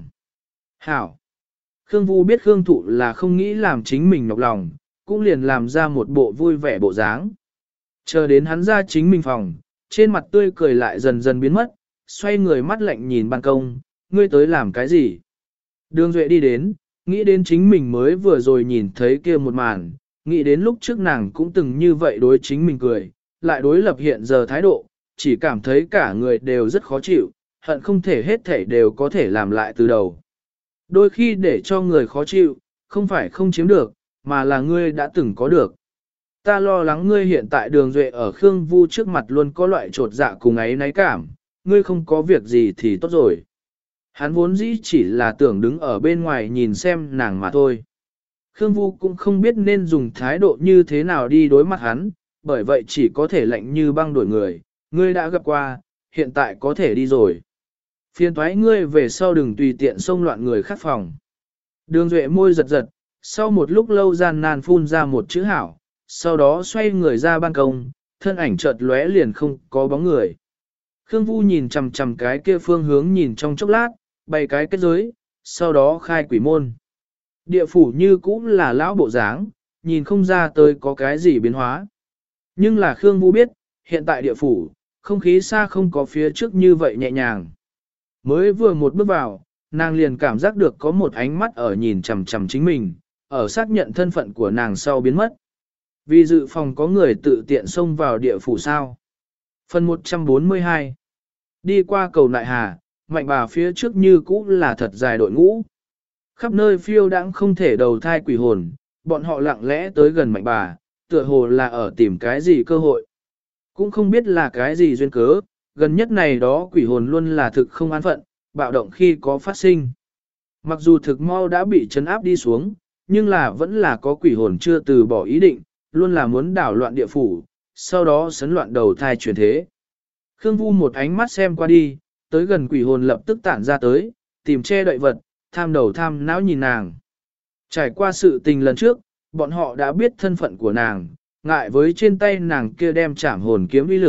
Hảo. Khương Vu biết Khương Thụ là không nghĩ làm chính mình nhọc lòng, cũng liền làm ra một bộ vui vẻ bộ dáng. Chờ đến hắn ra chính mình phòng, trên mặt tươi cười lại dần dần biến mất, xoay người mắt lạnh nhìn ban công, ngươi tới làm cái gì? Đường Duệ đi đến, nghĩ đến chính mình mới vừa rồi nhìn thấy kia một màn, nghĩ đến lúc trước nàng cũng từng như vậy đối chính mình cười, lại đối lập hiện giờ thái độ, chỉ cảm thấy cả người đều rất khó chịu, hận không thể hết thể đều có thể làm lại từ đầu. Đôi khi để cho người khó chịu, không phải không chiếm được, mà là ngươi đã từng có được. Ta lo lắng ngươi hiện tại Đường Duệ ở Khương Vu trước mặt luôn có loại trột dạ cùng ấy náy cảm, ngươi không có việc gì thì tốt rồi. Hắn vốn dĩ chỉ là tưởng đứng ở bên ngoài nhìn xem nàng mà thôi. Khương Vu cũng không biết nên dùng thái độ như thế nào đi đối mặt hắn, bởi vậy chỉ có thể lạnh như băng đuổi người, ngươi đã gặp qua, hiện tại có thể đi rồi. Phiền thoái ngươi về sau đừng tùy tiện xông loạn người khác phòng. Đường Duệ môi giật giật, sau một lúc lâu gian nan phun ra một chữ hảo, sau đó xoay người ra ban công, thân ảnh chợt lóe liền không có bóng người. Khương Vu nhìn chằm chằm cái kia phương hướng nhìn trong chốc lát, bày cái kết giới, sau đó khai quỷ môn. Địa phủ như cũ là lão bộ dáng, nhìn không ra tới có cái gì biến hóa. Nhưng là Khương Vu biết, hiện tại địa phủ, không khí xa không có phía trước như vậy nhẹ nhàng. Mới vừa một bước vào, nàng liền cảm giác được có một ánh mắt ở nhìn chằm chằm chính mình, ở xác nhận thân phận của nàng sau biến mất. Vì dự phòng có người tự tiện xông vào địa phủ sao. Phần 142 Đi qua cầu Nại Hà, Mạnh Bà phía trước như cũ là thật dài đội ngũ. Khắp nơi phiêu đãng không thể đầu thai quỷ hồn, bọn họ lặng lẽ tới gần Mạnh Bà, tựa hồ là ở tìm cái gì cơ hội. Cũng không biết là cái gì duyên cớ, gần nhất này đó quỷ hồn luôn là thực không an phận, bạo động khi có phát sinh. Mặc dù thực mau đã bị trấn áp đi xuống, nhưng là vẫn là có quỷ hồn chưa từ bỏ ý định, luôn là muốn đảo loạn địa phủ, sau đó sấn loạn đầu thai chuyển thế. Khương Vu một ánh mắt xem qua đi, tới gần quỷ hồn lập tức tản ra tới, tìm che đậy vật, tham đầu tham não nhìn nàng. Trải qua sự tình lần trước, bọn họ đã biết thân phận của nàng, ngại với trên tay nàng kia đem chảm hồn kiếm uy lực,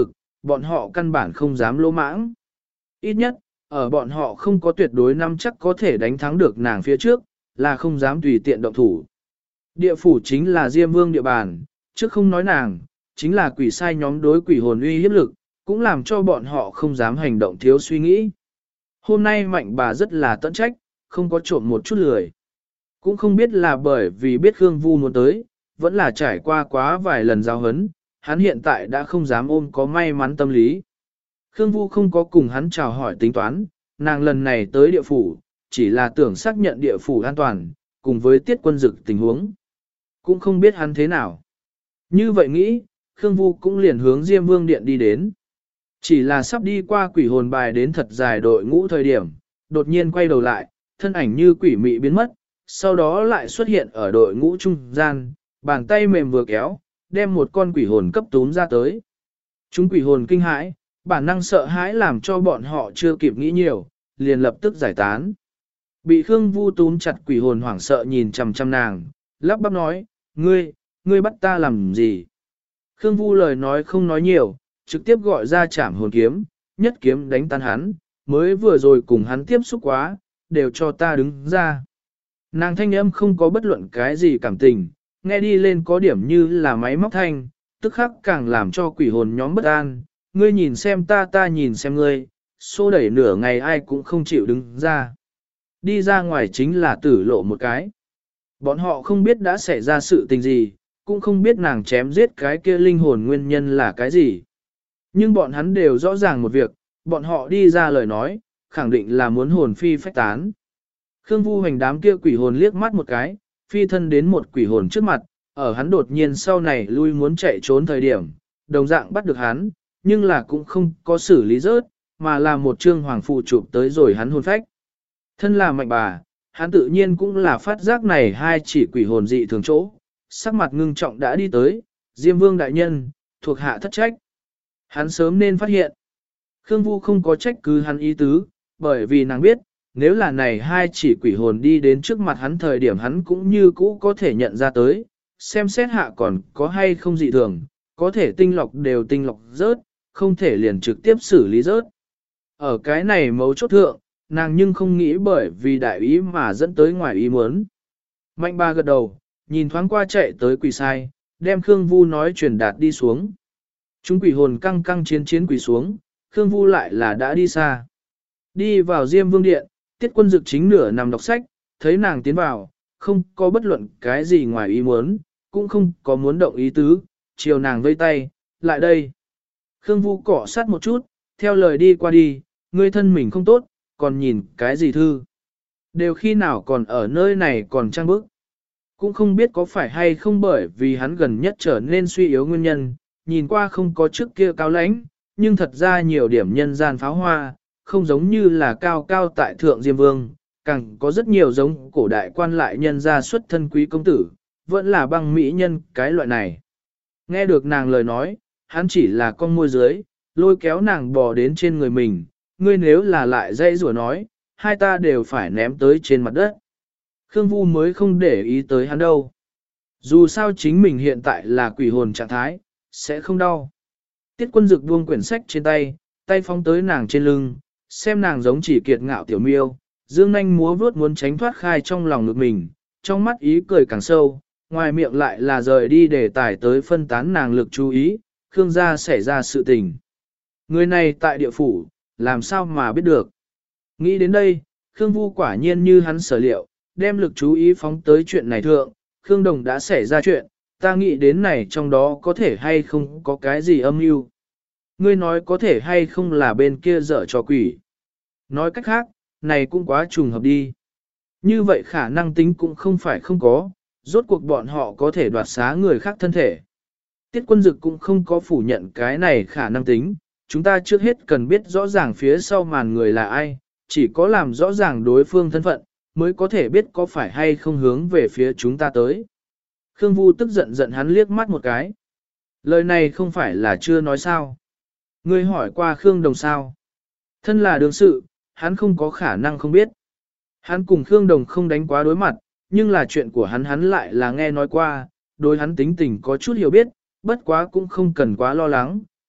bọn họ căn bản không dám lỗ mãng. Ít nhất, ở bọn họ không có tuyệt đối nắm chắc có thể đánh thắng được nàng phía trước, là không dám tùy tiện động thủ. Địa phủ chính là Diêm Vương địa bàn, trước không nói nàng, chính là quỷ sai nhóm đối quỷ hồn uy hiếp lực, cũng làm cho bọn họ không dám hành động thiếu suy nghĩ. Hôm nay mạnh bà rất là tận trách, không có trộm một chút lười. Cũng không biết là bởi vì biết Khương Vu muốn tới, vẫn là trải qua quá vài lần giao hấn, hắn hiện tại đã không dám ôm có may mắn tâm lý. Khương Vu không có cùng hắn chào hỏi tính toán, nàng lần này tới địa phủ, chỉ là tưởng xác nhận địa phủ an toàn, cùng với tiết quân dực tình huống. Cũng không biết hắn thế nào. Như vậy nghĩ, Khương Vu cũng liền hướng Diêm Vương Điện đi đến. Chỉ là sắp đi qua quỷ hồn bài đến thật dài đội ngũ thời điểm, đột nhiên quay đầu lại, thân ảnh như quỷ mị biến mất, sau đó lại xuất hiện ở đội ngũ trung gian, bàn tay mềm vừa kéo, đem một con quỷ hồn cấp túm ra tới. Chúng quỷ hồn kinh hãi, bản năng sợ hãi làm cho bọn họ chưa kịp nghĩ nhiều, liền lập tức giải tán. Bị Khương Vu túm chặt quỷ hồn hoảng sợ nhìn chằm chằm nàng, lắp bắp nói, ngươi bắt ta làm gì? Khương Vu lời nói không nói nhiều, trực tiếp gọi ra trảm hồn kiếm, nhất kiếm đánh tan hắn, mới vừa rồi cùng hắn tiếp xúc quá, đều cho ta đứng ra. Nàng thanh âm không có bất luận cái gì cảm tình, nghe đi lên có điểm như là máy móc thanh, tức khắc càng làm cho quỷ hồn nhóm bất an, ngươi nhìn xem ta nhìn xem ngươi, xô đẩy nửa ngày ai cũng không chịu đứng ra. Đi ra ngoài chính là tử lộ một cái. Bọn họ không biết đã xảy ra sự tình gì, cũng không biết nàng chém giết cái kia linh hồn nguyên nhân là cái gì. Nhưng bọn hắn đều rõ ràng một việc, bọn họ đi ra lời nói, khẳng định là muốn hồn phi phách tán. Khương Vu Hành đám kia quỷ hồn liếc mắt một cái, phi thân đến một quỷ hồn trước mặt, ở hắn đột nhiên sau này lui muốn chạy trốn thời điểm, đồng dạng bắt được hắn, nhưng là cũng không có xử lý rớt, mà là một trương hoàng phù chụp tới rồi hắn hồn phách. Thân là mạnh bà, hắn tự nhiên cũng là phát giác này hai chỉ quỷ hồn dị thường chỗ, sắc mặt ngưng trọng đã đi tới, Diêm Vương đại nhân, thuộc hạ thất trách. Hắn sớm nên phát hiện. Khương Vu không có trách cứ hắn ý tứ, bởi vì nàng biết, nếu là này hai chỉ quỷ hồn đi đến trước mặt hắn thời điểm hắn cũng như cũ có thể nhận ra tới, xem xét hạ còn có hay không dị thường, có thể tinh lọc đều tinh lọc rớt, không thể liền trực tiếp xử lý rớt. Ở cái này mấu chốt thượng, nàng nhưng không nghĩ bởi vì đại ý mà dẫn tới ngoài ý muốn. Mạnh bà gật đầu, nhìn thoáng qua chạy tới quỷ sai, đem Khương Vu nói truyền đạt đi xuống. Chúng quỷ hồn căng căng chiến quỷ xuống, Khương Vu lại là đã đi xa. Đi vào Diêm Vương Điện, Tiết Quân Dực chính nửa nằm đọc sách, thấy nàng tiến vào, không có bất luận cái gì ngoài ý muốn, cũng không có muốn động ý tứ, chiều nàng vây tay, lại đây. Khương Vu cọ sát một chút, theo lời đi qua đi, ngươi thân mình không tốt, còn nhìn cái gì thư. Đều khi nào còn ở nơi này còn trang bức. Cũng không biết có phải hay không bởi vì hắn gần nhất trở nên suy yếu nguyên nhân, nhìn qua không có trước kia cao lãnh, nhưng thật ra nhiều điểm nhân gian pháo hoa, không giống như là cao cao tại thượng Diêm Vương, càng có rất nhiều giống cổ đại quan lại nhân gia xuất thân quý công tử, vẫn là băng mỹ nhân cái loại này. Nghe được nàng lời nói, hắn chỉ là con môi dưới, lôi kéo nàng bò đến trên người mình, ngươi nếu là lại dây rủa nói, hai ta đều phải ném tới trên mặt đất. Khương Vu mới không để ý tới hắn đâu. Dù sao chính mình hiện tại là quỷ hồn trạng thái, sẽ không đau. Tiết Quân Dực buông quyển sách trên tay, tay phóng tới nàng trên lưng, xem nàng giống chỉ kiệt ngạo tiểu miêu, dương nanh múa vướt muốn tránh thoát khai trong lòng ngực mình, trong mắt ý cười càng sâu, ngoài miệng lại là rời đi để tải tới phân tán nàng lực chú ý, Khương gia xảy ra sự tình. Người này tại địa phủ, làm sao mà biết được. Nghĩ đến đây, Khương Vu quả nhiên như hắn sở liệu, đem lực chú ý phóng tới chuyện này thượng, Khương Đồng đã xảy ra chuyện, ta nghĩ đến này trong đó có thể hay không có cái gì âm mưu. Ngươi nói có thể hay không là bên kia dở trò quỷ. Nói cách khác, này cũng quá trùng hợp đi. Như vậy khả năng tính cũng không phải không có, rốt cuộc bọn họ có thể đoạt xá người khác thân thể. Tiết Quân Dực cũng không có phủ nhận cái này khả năng tính, chúng ta trước hết cần biết rõ ràng phía sau màn người là ai, chỉ có làm rõ ràng đối phương thân phận, mới có thể biết có phải hay không hướng về phía chúng ta tới. Khương Vu tức giận hắn liếc mắt một cái. Lời này không phải là chưa nói sao. Ngươi hỏi qua Khương Đồng sao? Thân là đương sự, hắn không có khả năng không biết. Hắn cùng Khương Đồng không đánh quá đối mặt, nhưng là chuyện của hắn lại là nghe nói qua, đối hắn tính tình có chút hiểu biết, bất quá cũng không cần quá lo lắng,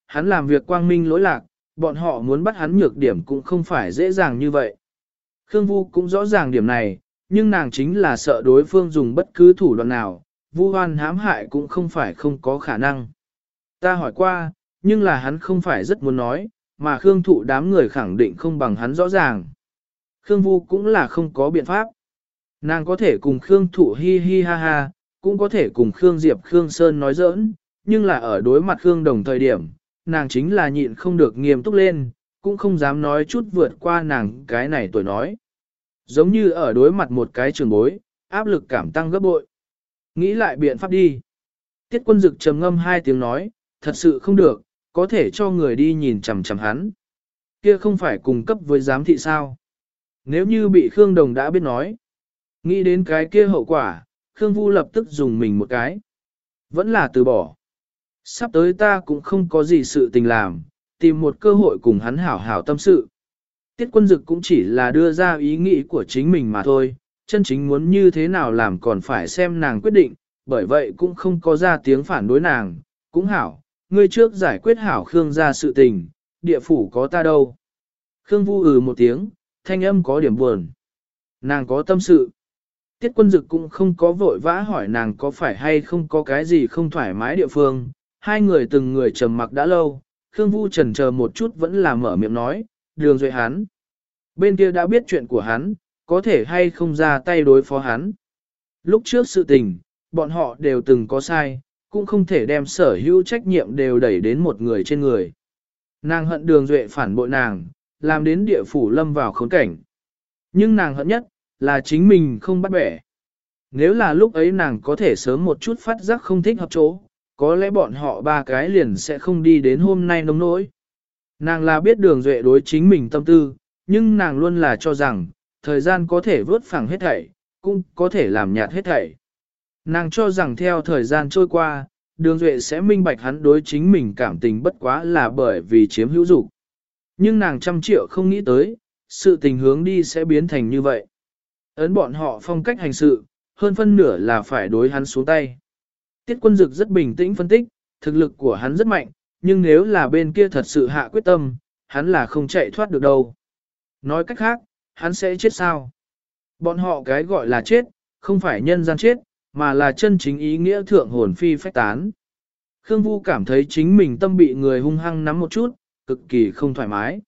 hắn làm việc quang minh lỗi lạc, bọn họ muốn bắt hắn nhược điểm cũng không phải dễ dàng như vậy. Khương Vu cũng rõ ràng điểm này, nhưng nàng chính là sợ đối phương dùng bất cứ thủ đoạn nào, vu oan hãm hại cũng không phải không có khả năng. Ta hỏi qua, nhưng là hắn không phải rất muốn nói, mà Khương Thụ đám người khẳng định không bằng hắn rõ ràng. Khương Vu cũng là không có biện pháp. Nàng có thể cùng Khương Thụ hi hi ha ha, cũng có thể cùng Khương Diệp Khương Sơn nói giỡn, nhưng là ở đối mặt Khương Đồng thời điểm, nàng chính là nhịn không được nghiêm túc lên, cũng không dám nói chút vượt qua nàng cái này tuổi nói. Giống như ở đối mặt một cái trường bối, áp lực cảm tăng gấp bội. Nghĩ lại biện pháp đi. Tiết Quân Dực trầm ngâm 2 tiếng nói, thật sự không được, có thể cho người đi nhìn chằm chằm hắn. Kia không phải cùng cấp với giám thị sao. Nếu như bị Khương Đồng đã biết nói. Nghĩ đến cái kia hậu quả, Khương Vu lập tức dùng mình một cái. Vẫn là từ bỏ. Sắp tới ta cũng không có gì sự tình làm, tìm một cơ hội cùng hắn hảo hảo tâm sự. Tiết Quân Dực cũng chỉ là đưa ra ý nghĩ của chính mình mà thôi, chân chính muốn như thế nào làm còn phải xem nàng quyết định, bởi vậy cũng không có ra tiếng phản đối nàng, cũng hảo, ngươi trước giải quyết hảo Khương gia sự tình, địa phủ có ta đâu. Khương Vu một tiếng, thanh âm có điểm buồn. Nàng có tâm sự. Tiết Quân Dực cũng không có vội vã hỏi nàng có phải hay không có cái gì không thoải mái địa phương, hai người từng người trầm mặc đã lâu, Khương Vu chần chờ một chút vẫn là mở miệng nói, Đường Duệ hắn. Bên kia đã biết chuyện của hắn, có thể hay không ra tay đối phó hắn. Lúc trước sự tình, bọn họ đều từng có sai, cũng không thể đem sở hữu trách nhiệm đều đẩy đến một người trên người. Nàng hận Đường Duệ phản bội nàng, làm đến địa phủ lâm vào khốn cảnh. Nhưng nàng hận nhất, là chính mình không bắt bẻ. Nếu là lúc ấy nàng có thể sớm một chút phát giác không thích hợp chỗ, có lẽ bọn họ ba cái liền sẽ không đi đến hôm nay nông nỗi. Nàng là biết Đường Duệ đối chính mình tâm tư, nhưng nàng luôn là cho rằng, thời gian có thể vớt phẳng hết thảy, cũng có thể làm nhạt hết thảy. Nàng cho rằng theo thời gian trôi qua, Đường Duệ sẽ minh bạch hắn đối chính mình cảm tình bất quá là bởi vì chiếm hữu dục. Nhưng nàng 100.000.000 không nghĩ tới, sự tình hướng đi sẽ biến thành như vậy. Ấn bọn họ phong cách hành sự, hơn phân nửa là phải đối hắn xuống tay. Tiết Quân Dực rất bình tĩnh phân tích, thực lực của hắn rất mạnh, nhưng nếu là bên kia thật sự hạ quyết tâm, hắn là không chạy thoát được đâu. Nói cách khác, hắn sẽ chết sao? Bọn họ cái gọi là chết, không phải nhân gian chết, mà là chân chính ý nghĩa thượng hồn phi phách tán. Khương Vu cảm thấy chính mình tâm bị người hung hăng nắm một chút, cực kỳ không thoải mái.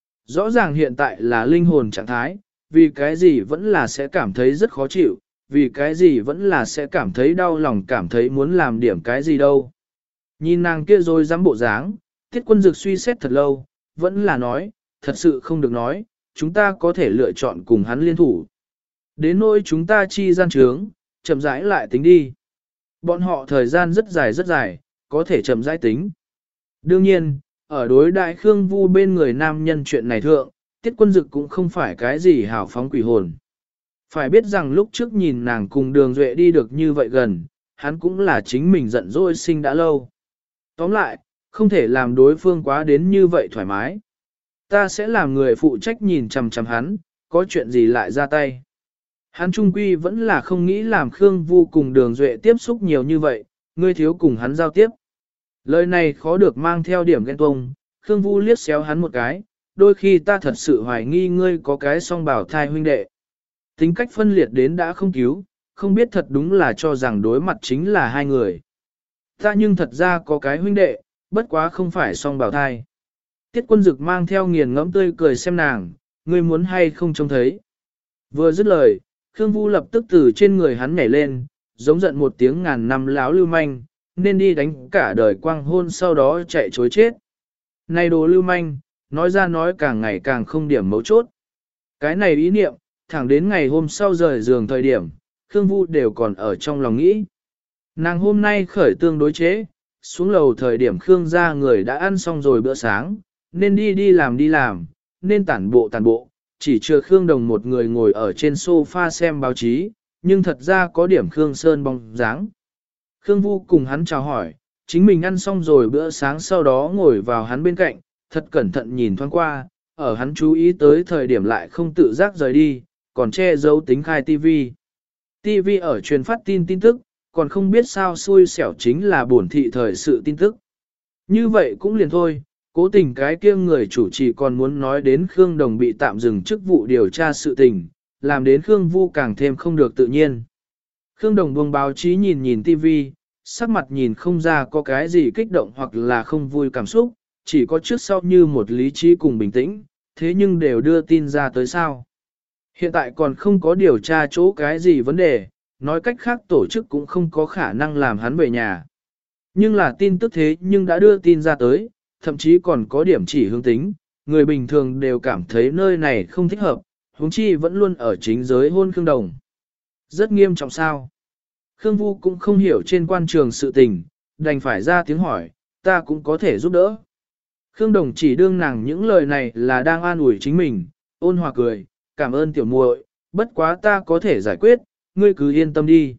Rõ ràng hiện tại là linh hồn trạng thái, vì cái gì vẫn là sẽ cảm thấy rất khó chịu, vì cái gì vẫn là sẽ cảm thấy đau lòng, cảm thấy muốn làm điểm cái gì đâu. Nhìn nàng kia rồi dám bộ dáng, Tiết Quân Dực suy xét thật lâu, vẫn là nói, thật sự không được nói, chúng ta có thể lựa chọn cùng hắn liên thủ. Đến nỗi chúng ta chi gian trướng, chậm rãi lại tính đi. Bọn họ thời gian rất dài, có thể chậm rãi tính. Đương nhiên, ở đối đại Khương Vu bên người nam nhân chuyện này thượng, Tiết Quân Dực cũng không phải cái gì hào phóng quỷ hồn. Phải biết rằng lúc trước nhìn nàng cùng Đường Duệ đi được như vậy gần, hắn cũng là chính mình giận dỗi sinh đã lâu. Tóm lại, không thể làm đối phương quá đến như vậy thoải mái. Ta sẽ làm người phụ trách nhìn chằm chằm hắn, có chuyện gì lại ra tay. Hắn trung quy vẫn là không nghĩ làm Khương Vu cùng Đường Duệ tiếp xúc nhiều như vậy, ngươi thiếu cùng hắn giao tiếp. Lời này khó được mang theo điểm ghen tuông, Khương Vu liếc xéo hắn một cái, đôi khi ta thật sự hoài nghi ngươi có cái song bảo thai huynh đệ. Tính cách phân liệt đến đã không cứu, không biết thật đúng là cho rằng đối mặt chính là hai người. Ta nhưng thật ra có cái huynh đệ, bất quá không phải song bảo thai. Tiết Quân Dực mang theo nghiền ngẫm tươi cười xem nàng, ngươi muốn hay không trông thấy. Vừa dứt lời, Khương Vu lập tức từ trên người hắn nhảy lên, giống giận một tiếng ngàn năm láo lưu manh, nên đi đánh cả đời quang hôn sau đó chạy chối chết. Này đồ lưu manh, nói ra nói càng ngày càng không điểm mấu chốt. Cái này ý niệm, thẳng đến ngày hôm sau rời giường thời điểm, Khương Vu đều còn ở trong lòng nghĩ. Nàng hôm nay khởi tương đối chế, xuống lầu thời điểm Khương gia người đã ăn xong rồi bữa sáng, nên đi làm, nên tản bộ, chỉ chưa Khương Đồng một người ngồi ở trên sofa xem báo chí, nhưng thật ra có điểm Khương Sơn bóng dáng. Khương Vu cùng hắn chào hỏi, chính mình ăn xong rồi bữa sáng sau đó ngồi vào hắn bên cạnh, thật cẩn thận nhìn thoáng qua, ở hắn chú ý tới thời điểm lại không tự giác rời đi, còn che giấu tính khai TV. TV ở truyền phát tin tức, còn không biết sao xui xẻo chính là bổn thị thời sự tin tức. Như vậy cũng liền thôi, cố tình cái kia người chủ trì còn muốn nói đến Khương Đồng bị tạm dừng chức vụ điều tra sự tình, làm đến Khương Vu càng thêm không được tự nhiên. Khương Đồng buông báo chí nhìn nhìn TV, sắc mặt nhìn không ra có cái gì kích động hoặc là không vui cảm xúc, chỉ có trước sau như một lý trí cùng bình tĩnh, thế nhưng đều đưa tin ra tới sao. Hiện tại còn không có điều tra chỗ cái gì vấn đề, nói cách khác tổ chức cũng không có khả năng làm hắn về nhà. Nhưng là tin tức thế nhưng đã đưa tin ra tới, thậm chí còn có điểm chỉ hướng tính, người bình thường đều cảm thấy nơi này không thích hợp, huống chi vẫn luôn ở chính giới hôn Khương Đồng. Rất nghiêm trọng sao? Khương Vu cũng không hiểu trên quan trường sự tình, đành phải ra tiếng hỏi, ta cũng có thể giúp đỡ. Khương Đồng chỉ đương nàng những lời này là đang an ủi chính mình, ôn hòa cười, cảm ơn tiểu muội, bất quá ta có thể giải quyết, ngươi cứ yên tâm đi.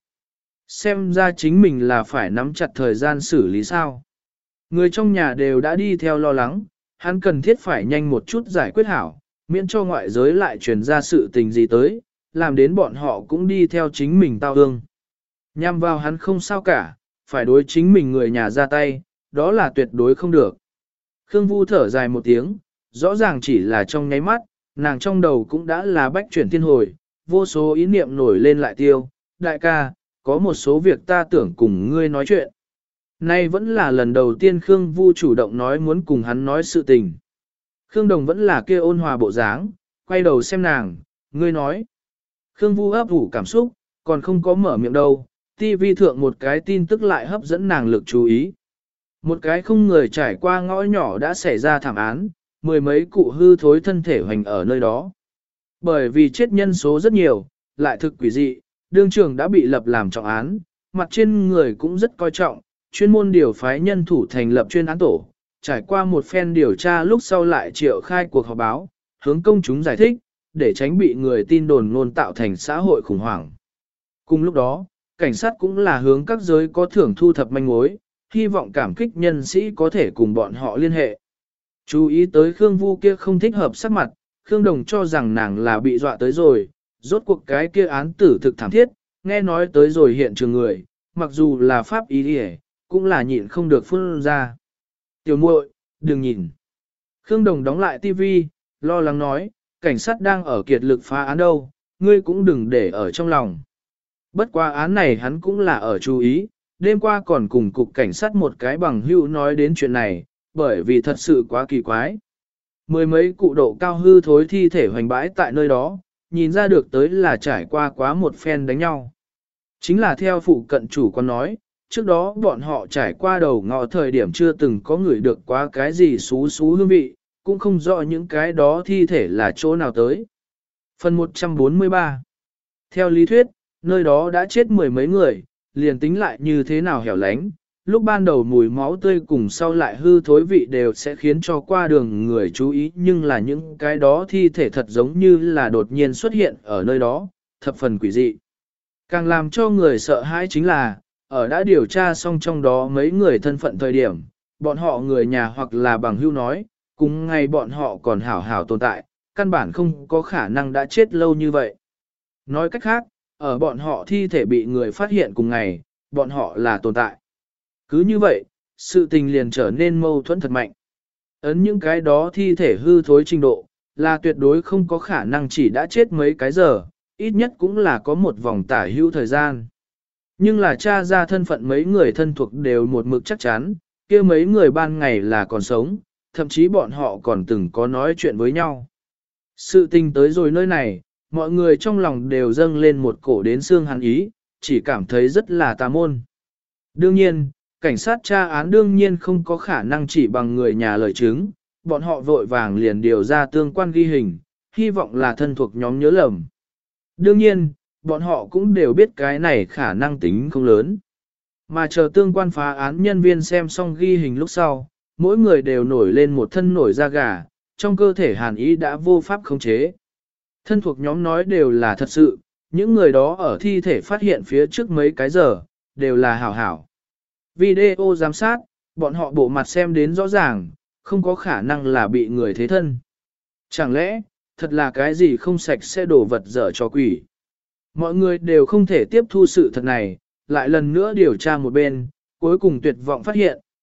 Xem ra chính mình là phải nắm chặt thời gian xử lý sao. Người trong nhà đều đã đi theo lo lắng, hắn cần thiết phải nhanh một chút giải quyết hảo, miễn cho ngoại giới lại truyền ra sự tình gì tới, làm đến bọn họ cũng đi theo chính mình tao ương. Nhằm vào hắn không sao cả, phải đối chính mình người nhà ra tay, đó là tuyệt đối không được. Khương Vu thở dài một tiếng, rõ ràng chỉ là trong nháy mắt, nàng trong đầu cũng đã là bách chuyển thiên hồi, vô số ý niệm nổi lên lại tiêu. Đại ca, có một số việc ta tưởng cùng ngươi nói chuyện. Nay vẫn là lần đầu tiên Khương Vu chủ động nói muốn cùng hắn nói sự tình. Khương Đồng vẫn là kia ôn hòa bộ dáng, quay đầu xem nàng, ngươi nói. Khương Vu ấp ủ cảm xúc, còn không có mở miệng đâu, TV thượng một cái tin tức lại hấp dẫn nàng lực chú ý. Một cái không người trải qua ngõ nhỏ đã xảy ra thảm án, mười mấy cụ hư thối thân thể hoành ở nơi đó. Bởi vì chết nhân số rất nhiều, lại thực quỷ dị, đương trường đã bị lập làm trọng án, mặt trên người cũng rất coi trọng, chuyên môn điều phái nhân thủ thành lập chuyên án tổ, trải qua một phen điều tra lúc sau lại triệu khai cuộc họp báo, hướng công chúng giải thích, để tránh bị người tin đồn ngôn tạo thành xã hội khủng hoảng. Cùng lúc đó, cảnh sát cũng là hướng các giới có thưởng thu thập manh mối, hy vọng cảm kích nhân sĩ có thể cùng bọn họ liên hệ. Chú ý tới Khương Vu kia không thích hợp sắc mặt, Khương Đồng cho rằng nàng là bị dọa tới rồi, rốt cuộc cái kia án tử thực thảm thiết, nghe nói tới rồi hiện trường người, mặc dù là pháp ý đi cũng là nhịn không được phun ra. Tiểu muội, đừng nhìn. Khương Đồng đóng lại tivi, lo lắng nói, cảnh sát đang ở kiệt lực phá án đâu, ngươi cũng đừng để ở trong lòng. Bất qua án này hắn cũng là ở chú ý, đêm qua còn cùng cục cảnh sát một cái bằng hữu nói đến chuyện này, bởi vì thật sự quá kỳ quái. Mười mấy cụ độ cao hư thối thi thể hoành bãi tại nơi đó, nhìn ra được tới là trải qua quá một phen đánh nhau. Chính là theo phụ cận chủ quan nói, trước đó bọn họ trải qua đầu ngõ thời điểm chưa từng có người được quá cái gì xú xú hương vị, cũng không rõ những cái đó thi thể là chỗ nào tới. Phần 143 Theo lý thuyết, nơi đó đã chết mười mấy người, liền tính lại như thế nào hẻo lánh, lúc ban đầu mùi máu tươi cùng sau lại hư thối vị đều sẽ khiến cho qua đường người chú ý, nhưng là những cái đó thi thể thật giống như là đột nhiên xuất hiện ở nơi đó, thập phần quỷ dị. Càng làm cho người sợ hãi chính là, ở đã điều tra xong trong đó mấy người thân phận thời điểm, bọn họ người nhà hoặc là bằng hữu nói, cùng ngày bọn họ còn hảo hảo tồn tại, căn bản không có khả năng đã chết lâu như vậy. Nói cách khác, ở bọn họ thi thể bị người phát hiện cùng ngày, bọn họ là tồn tại. Cứ như vậy, sự tình liền trở nên mâu thuẫn thật mạnh. Ấn những cái đó thi thể hư thối trình độ, là tuyệt đối không có khả năng chỉ đã chết mấy cái giờ, ít nhất cũng là có một vòng tả hữu thời gian. Nhưng là tra ra thân phận mấy người thân thuộc đều một mực chắc chắn, kia mấy người ban ngày là còn sống, thậm chí bọn họ còn từng có nói chuyện với nhau. Sự tình tới rồi nơi này, mọi người trong lòng đều dâng lên một cổ đến xương hắn ý, chỉ cảm thấy rất là tà môn. Đương nhiên, cảnh sát tra án đương nhiên không có khả năng chỉ bằng người nhà lời chứng, bọn họ vội vàng liền điều ra tương quan ghi hình, hy vọng là thân thuộc nhóm nhớ lầm. Đương nhiên, bọn họ cũng đều biết cái này khả năng tính không lớn. Mà chờ tương quan phá án nhân viên xem xong ghi hình lúc sau, mỗi người đều nổi lên một thân nổi da gà, trong cơ thể hàn ý đã vô pháp khống chế. Thân thuộc nhóm nói đều là thật sự, những người đó ở thi thể phát hiện phía trước mấy cái giờ, đều là hảo hảo. Video giám sát, bọn họ bộ mặt xem đến rõ ràng, không có khả năng là bị người thế thân. Chẳng lẽ, thật là cái gì không sạch sẽ đổ vật dở cho quỷ. Mọi người đều không thể tiếp thu sự thật này, lại lần nữa điều tra một bên, cuối cùng tuyệt vọng phát hiện,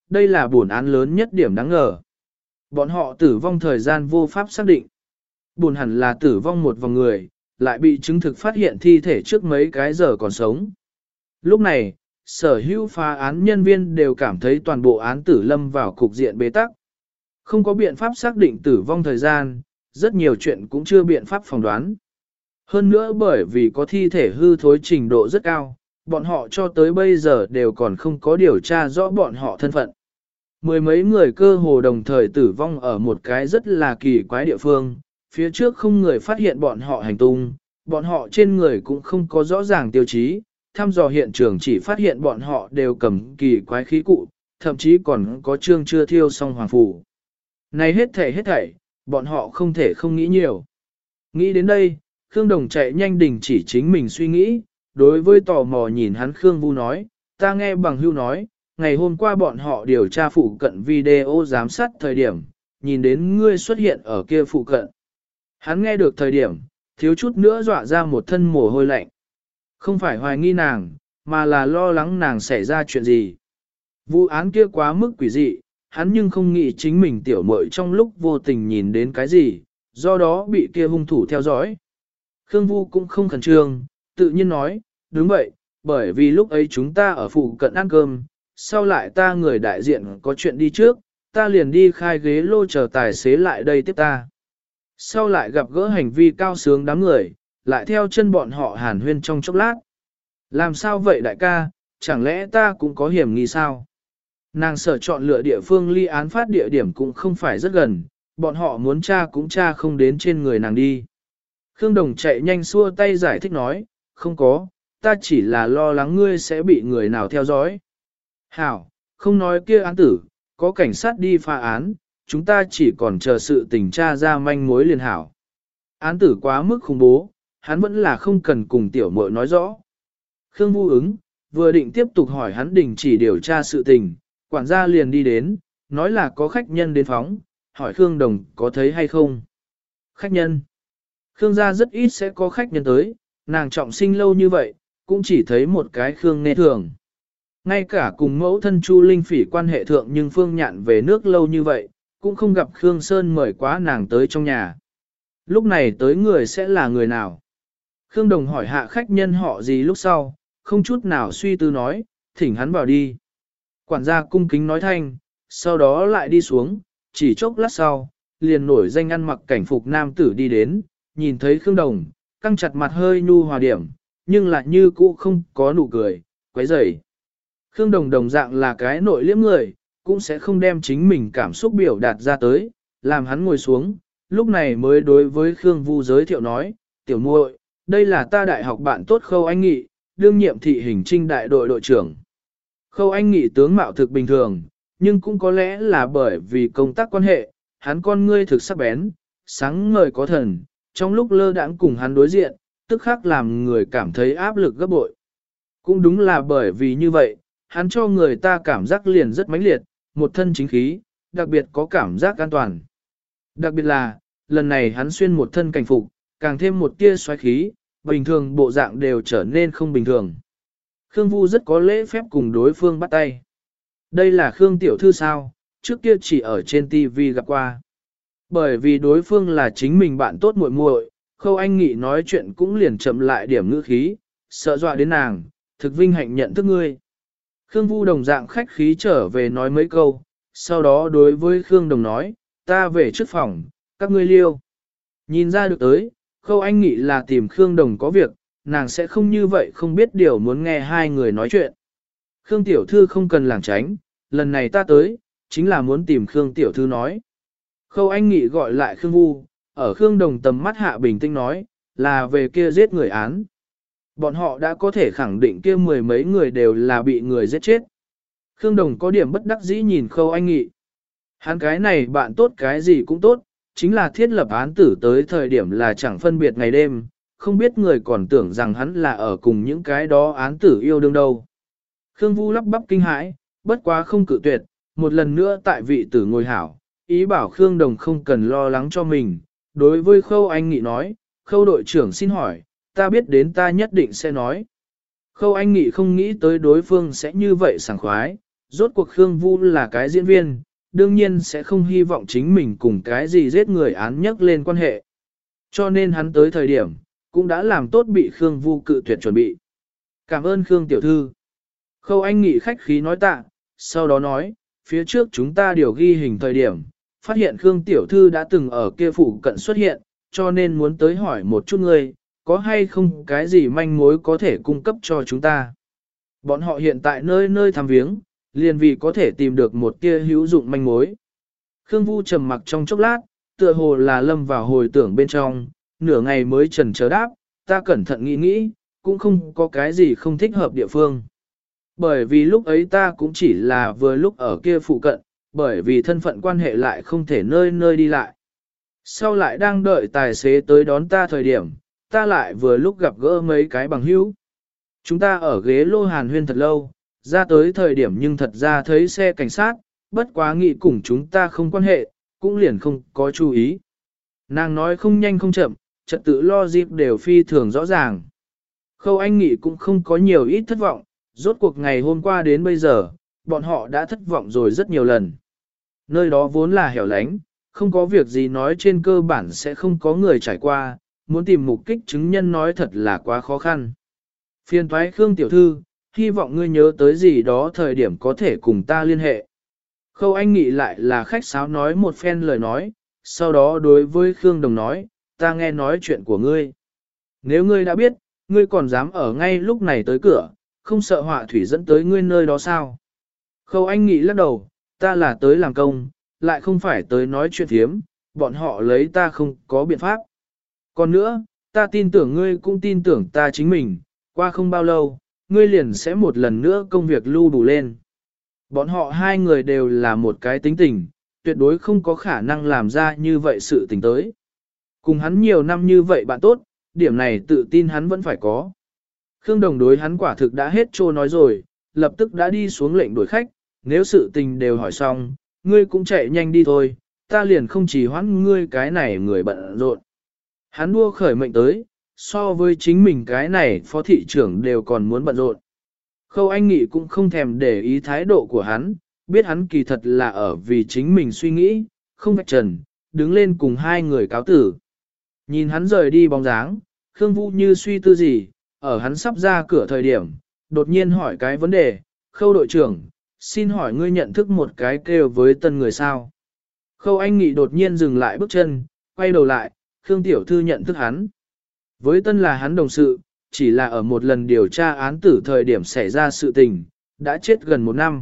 đây là bổn án lớn nhất điểm đáng ngờ. Bọn họ tử vong thời gian vô pháp xác định. Bổn hẳn là tử vong một vòng người, lại bị chứng thực phát hiện thi thể trước mấy cái giờ còn sống. Lúc này, sở hữu phá án nhân viên đều cảm thấy toàn bộ án tử lâm vào cục diện bế tắc. Không có biện pháp xác định tử vong thời gian, rất nhiều chuyện cũng chưa biện pháp phỏng đoán. Hơn nữa bởi vì có thi thể hư thối trình độ rất cao, bọn họ cho tới bây giờ đều còn không có điều tra rõ bọn họ thân phận. Mười mấy người cơ hồ đồng thời tử vong ở một cái rất là kỳ quái địa phương, phía trước không người phát hiện bọn họ hành tung, bọn họ trên người cũng không có rõ ràng tiêu chí, thăm dò hiện trường chỉ phát hiện bọn họ đều cầm kỳ quái khí cụ, thậm chí còn có chương chưa thiêu xong hoàng phủ. Này hết thảy, bọn họ không thể không nghĩ nhiều. Nghĩ đến đây, Khương Đồng chạy nhanh đình chỉ chính mình suy nghĩ, đối với tò mò nhìn hắn Khương Vu nói, ta nghe bằng hưu nói, ngày hôm qua bọn họ điều tra phụ cận video giám sát thời điểm, nhìn đến ngươi xuất hiện ở kia phụ cận. Hắn nghe được thời điểm, thiếu chút nữa dọa ra một thân mồ hôi lạnh. Không phải hoài nghi nàng, mà là lo lắng nàng xảy ra chuyện gì. Vụ án kia quá mức quỷ dị, hắn nhưng không nghĩ chính mình tiểu muội trong lúc vô tình nhìn đến cái gì, do đó bị kia hung thủ theo dõi. Khương Vu cũng không khẩn trương, tự nhiên nói, đúng vậy, bởi vì lúc ấy chúng ta ở phụ cận ăn cơm, sau lại ta người đại diện có chuyện đi trước, ta liền đi khai ghế lô chờ tài xế lại đây tiếp ta. Sau lại gặp gỡ hành vi cao sướng đám người, lại theo chân bọn họ hàn huyên trong chốc lát. Làm sao vậy đại ca, chẳng lẽ ta cũng có hiểm nghi sao? Nàng sở chọn lựa địa phương ly án phát địa điểm cũng không phải rất gần, bọn họ muốn tra cũng tra không đến trên người nàng đi. Khương Đồng chạy nhanh xua tay giải thích nói, không có, ta chỉ là lo lắng ngươi sẽ bị người nào theo dõi. Hảo, không nói kia án tử, có cảnh sát đi phá án, chúng ta chỉ còn chờ sự tình tra ra manh mối liền hảo. Án tử quá mức khủng bố, hắn vẫn là không cần cùng tiểu muội nói rõ. Khương Vu ứng, vừa định tiếp tục hỏi hắn đình chỉ điều tra sự tình, quản gia liền đi đến, nói là có khách nhân đến phóng, hỏi Khương Đồng có thấy hay không. Khách nhân. Khương gia rất ít sẽ có khách nhân tới, nàng trọng sinh lâu như vậy, cũng chỉ thấy một cái Khương Nghe thường. Ngay cả cùng mẫu thân Chu Linh Phỉ quan hệ thượng nhưng Phương Nhạn về nước lâu như vậy, cũng không gặp Khương Sơn mời quá nàng tới trong nhà. Lúc này tới người sẽ là người nào? Khương Đồng hỏi hạ khách nhân họ gì lúc sau, không chút nào suy tư nói, thỉnh hắn vào đi. Quản gia cung kính nói thanh, sau đó lại đi xuống, chỉ chốc lát sau, liền nổi danh ăn mặc cảnh phục nam tử đi đến, nhìn thấy Khương Đồng, căng chặt mặt hơi nhu hòa điểm, nhưng lại như cũ không có nụ cười, quấy rầy. Khương Đồng đồng dạng là cái nội liễm người, cũng sẽ không đem chính mình cảm xúc biểu đạt ra tới, làm hắn ngồi xuống, lúc này mới đối với Khương Vu giới thiệu nói, tiểu muội, đây là ta đại học bạn tốt Khâu Anh Nghị, đương nhiệm thị hình trinh đại đội đội trưởng. Khâu Anh Nghị tướng mạo thực bình thường, nhưng cũng có lẽ là bởi vì công tác quan hệ, hắn con ngươi thực sắc bén, sáng ngời có thần, trong lúc lơ đãng cùng hắn đối diện, tức khắc làm người cảm thấy áp lực gấp bội. Cũng đúng là bởi vì như vậy, hắn cho người ta cảm giác liền rất mãnh liệt, một thân chính khí, đặc biệt có cảm giác an toàn. Đặc biệt là, lần này hắn xuyên một thân cảnh phục, càng thêm một tia xoáy khí, bình thường bộ dạng đều trở nên không bình thường. Khương Vu rất có lễ phép cùng đối phương bắt tay. Đây là Khương tiểu thư sao, trước kia chỉ ở trên TV gặp qua. Bởi vì đối phương là chính mình bạn tốt muội muội, Khâu Anh Nghị nói chuyện cũng liền chậm lại điểm ngữ khí, sợ dọa đến nàng, thực vinh hạnh nhận thức ngươi. Khương Vu đồng dạng khách khí trở về nói mấy câu, sau đó đối với Khương Đồng nói, ta về trước phòng, các ngươi liêu. Nhìn ra được tới, Khâu Anh Nghị là tìm Khương Đồng có việc, nàng sẽ không như vậy không biết điều muốn nghe hai người nói chuyện. Khương Tiểu Thư không cần lảng tránh, lần này ta tới, chính là muốn tìm Khương Tiểu Thư nói. Khâu Anh Nghị gọi lại Khương Vu, ở Khương Đồng tầm mắt hạ bình tĩnh nói, là về kia giết người án. Bọn họ đã có thể khẳng định kia mười mấy người đều là bị người giết chết. Khương Đồng có điểm bất đắc dĩ nhìn Khâu Anh Nghị. Hắn cái này bạn tốt cái gì cũng tốt, chính là thiết lập án tử tới thời điểm là chẳng phân biệt ngày đêm, không biết người còn tưởng rằng hắn là ở cùng những cái đó án tử yêu đương đâu. Khương Vu lắp bắp kinh hãi, bất quá không cự tuyệt, một lần nữa tại vị tử ngồi hảo, ý bảo Khương Đồng không cần lo lắng cho mình. Đối với Khâu Anh Nghị nói, Khâu đội trưởng xin hỏi, ta biết đến ta nhất định sẽ nói. Khâu Anh Nghị không nghĩ tới đối phương sẽ như vậy sảng khoái, rốt cuộc Khương Vu là cái diễn viên, đương nhiên sẽ không hy vọng chính mình cùng cái gì giết người án nhắc lên quan hệ. Cho nên hắn tới thời điểm, cũng đã làm tốt bị Khương Vu cự tuyệt chuẩn bị. Cảm ơn Khương tiểu thư. Khâu Anh Nghị khách khí nói tạ, sau đó nói, phía trước chúng ta điều ghi hình thời điểm, phát hiện Khương tiểu thư đã từng ở kia phủ cận xuất hiện, cho nên muốn tới hỏi một chút ngươi, có hay không cái gì manh mối có thể cung cấp cho chúng ta. Bọn họ hiện tại nơi nơi thăm viếng, liền vì có thể tìm được một tia hữu dụng manh mối. Khương Vu trầm mặc trong chốc lát, tựa hồ là lâm vào hồi tưởng bên trong, nửa ngày mới chần chờ đáp, ta cẩn thận nghĩ nghĩ, cũng không có cái gì không thích hợp địa phương. Bởi vì lúc ấy ta cũng chỉ là vừa lúc ở kia phụ cận, bởi vì thân phận quan hệ lại không thể nơi nơi đi lại. Sau lại đang đợi tài xế tới đón ta thời điểm, ta lại vừa lúc gặp gỡ mấy cái bằng hữu. Chúng ta ở ghế lô hàn huyên thật lâu, ra tới thời điểm nhưng thật ra thấy xe cảnh sát, bất quá nghĩ cùng chúng ta không quan hệ, cũng liền không có chú ý. Nàng nói không nhanh không chậm, trật tự lo dịp đều phi thường rõ ràng. Khâu Anh Nghị cũng không có nhiều ít thất vọng, rốt cuộc ngày hôm qua đến bây giờ, bọn họ đã thất vọng rồi rất nhiều lần. Nơi đó vốn là hẻo lánh, không có việc gì nói trên cơ bản sẽ không có người trải qua, muốn tìm mục kích chứng nhân nói thật là quá khó khăn. Phiền thoái Khương tiểu thư, hy vọng ngươi nhớ tới gì đó thời điểm có thể cùng ta liên hệ. Khâu Anh Nghị lại là khách sáo nói một phen lời nói, sau đó đối với Khương Đồng nói, ta nghe nói chuyện của ngươi. Nếu ngươi đã biết, ngươi còn dám ở ngay lúc này tới cửa, không sợ họa thủy dẫn tới ngươi nơi đó sao? Khâu Anh Nghị lắc đầu, ta là tới làm công, lại không phải tới nói chuyện thiếm, bọn họ lấy ta không có biện pháp. Còn nữa, ta tin tưởng ngươi cũng tin tưởng ta chính mình, qua không bao lâu, ngươi liền sẽ một lần nữa công việc lưu đủ lên. Bọn họ hai người đều là một cái tính tình, tuyệt đối không có khả năng làm ra như vậy sự tình tới. Cùng hắn nhiều năm như vậy bạn tốt, điểm này tự tin hắn vẫn phải có. Khương Đồng đối hắn quả thực đã hết trô nói rồi, lập tức đã đi xuống lệnh đuổi khách, nếu sự tình đều hỏi xong, ngươi cũng chạy nhanh đi thôi, ta liền không chỉ hoãn ngươi cái này người bận rộn. Hắn đua khởi mệnh tới, so với chính mình cái này phó thị trưởng đều còn muốn bận rộn. Khâu Anh Nghị cũng không thèm để ý thái độ của hắn, biết hắn kỳ thật là ở vì chính mình suy nghĩ, không vạch trần, đứng lên cùng hai người cáo tử. Nhìn hắn rời đi bóng dáng, Khương Vũ như suy tư gì, ở hắn sắp ra cửa thời điểm, đột nhiên hỏi cái vấn đề, Khâu đội trưởng, xin hỏi ngươi nhận thức một cái kêu với tân người sao? Khâu Anh Nghị đột nhiên dừng lại bước chân, quay đầu lại, Khương Tiểu Thư nhận thức hắn. Với tân là hắn đồng sự, chỉ là ở một lần điều tra án tử thời điểm xảy ra sự tình, đã chết gần 1 năm.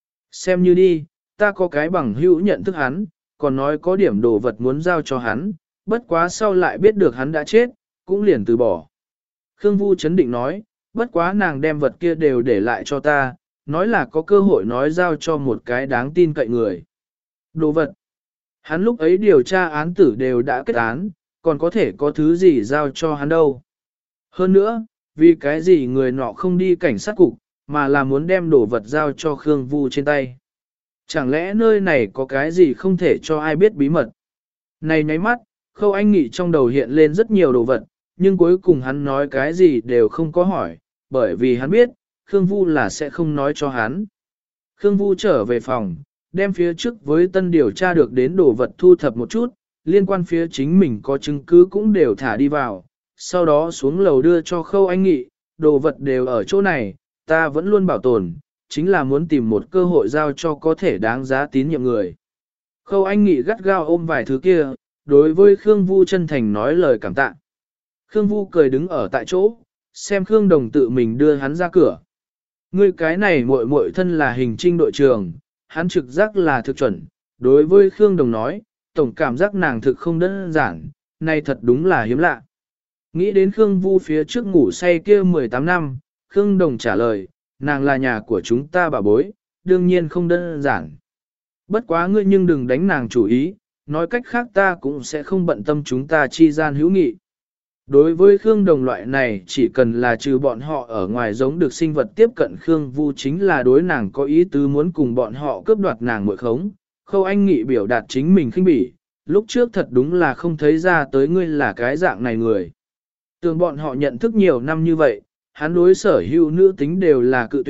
Xem như đi, ta có cái bằng hữu nhận thức hắn, còn nói có điểm đồ vật muốn giao cho hắn, bất quá sau lại biết được hắn đã chết, cũng liền từ bỏ. Khương Vu chấn định nói, bất quá nàng đem vật kia đều để lại cho ta, nói là có cơ hội nói giao cho một cái đáng tin cậy người. Đồ vật. Hắn lúc ấy điều tra án tử đều đã kết án, còn có thể có thứ gì giao cho hắn đâu. Hơn nữa, vì cái gì người nọ không đi cảnh sát cục, mà là muốn đem đồ vật giao cho Khương Vu trên tay. Chẳng lẽ nơi này có cái gì không thể cho ai biết bí mật? Này nháy mắt, Khâu Anh Nghị trong đầu hiện lên rất nhiều đồ vật, nhưng cuối cùng hắn nói cái gì đều không có hỏi, bởi vì hắn biết, Khương Vu là sẽ không nói cho hắn. Khương Vu trở về phòng, đem phía trước với tân điều tra được đến đồ vật thu thập một chút, liên quan phía chính mình có chứng cứ cũng đều thả đi vào, sau đó xuống lầu đưa cho Khâu Anh Nghị, đồ vật đều ở chỗ này, ta vẫn luôn bảo tồn, chính là muốn tìm một cơ hội giao cho có thể đáng giá tín nhiệm người. Khâu Anh Nghị gắt gao ôm vài thứ kia, đối với Khương Vu chân thành nói lời cảm tạ. Khương Vu cười đứng ở tại chỗ, xem Khương Đồng tự mình đưa hắn ra cửa. Ngươi cái này muội muội thân là hình trinh đội trưởng, hắn trực giác là thực chuẩn, đối với Khương Đồng nói, tổng cảm giác nàng thực không đơn giản, này thật đúng là hiếm lạ. Nghĩ đến Khương Vu phía trước ngủ say kia 18 năm, Khương Đồng trả lời, nàng là nhà của chúng ta bà bối, đương nhiên không đơn giản. Bất quá ngươi nhưng đừng đánh nàng chủ ý, nói cách khác ta cũng sẽ không bận tâm chúng ta chi gian hữu nghị. Đối với Khương Đồng loại này chỉ cần là trừ bọn họ ở ngoài giống được sinh vật tiếp cận Khương Vu chính là đối nàng có ý tứ muốn cùng bọn họ cướp đoạt nàng muội khống. Khâu Anh Nghị biểu đạt chính mình khinh bỉ, lúc trước thật đúng là không thấy ra tới ngươi là cái dạng này người. Tưởng bọn họ nhận thức nhiều năm như vậy, hắn đối sở hữu nữ tính đều là cự tuyệt,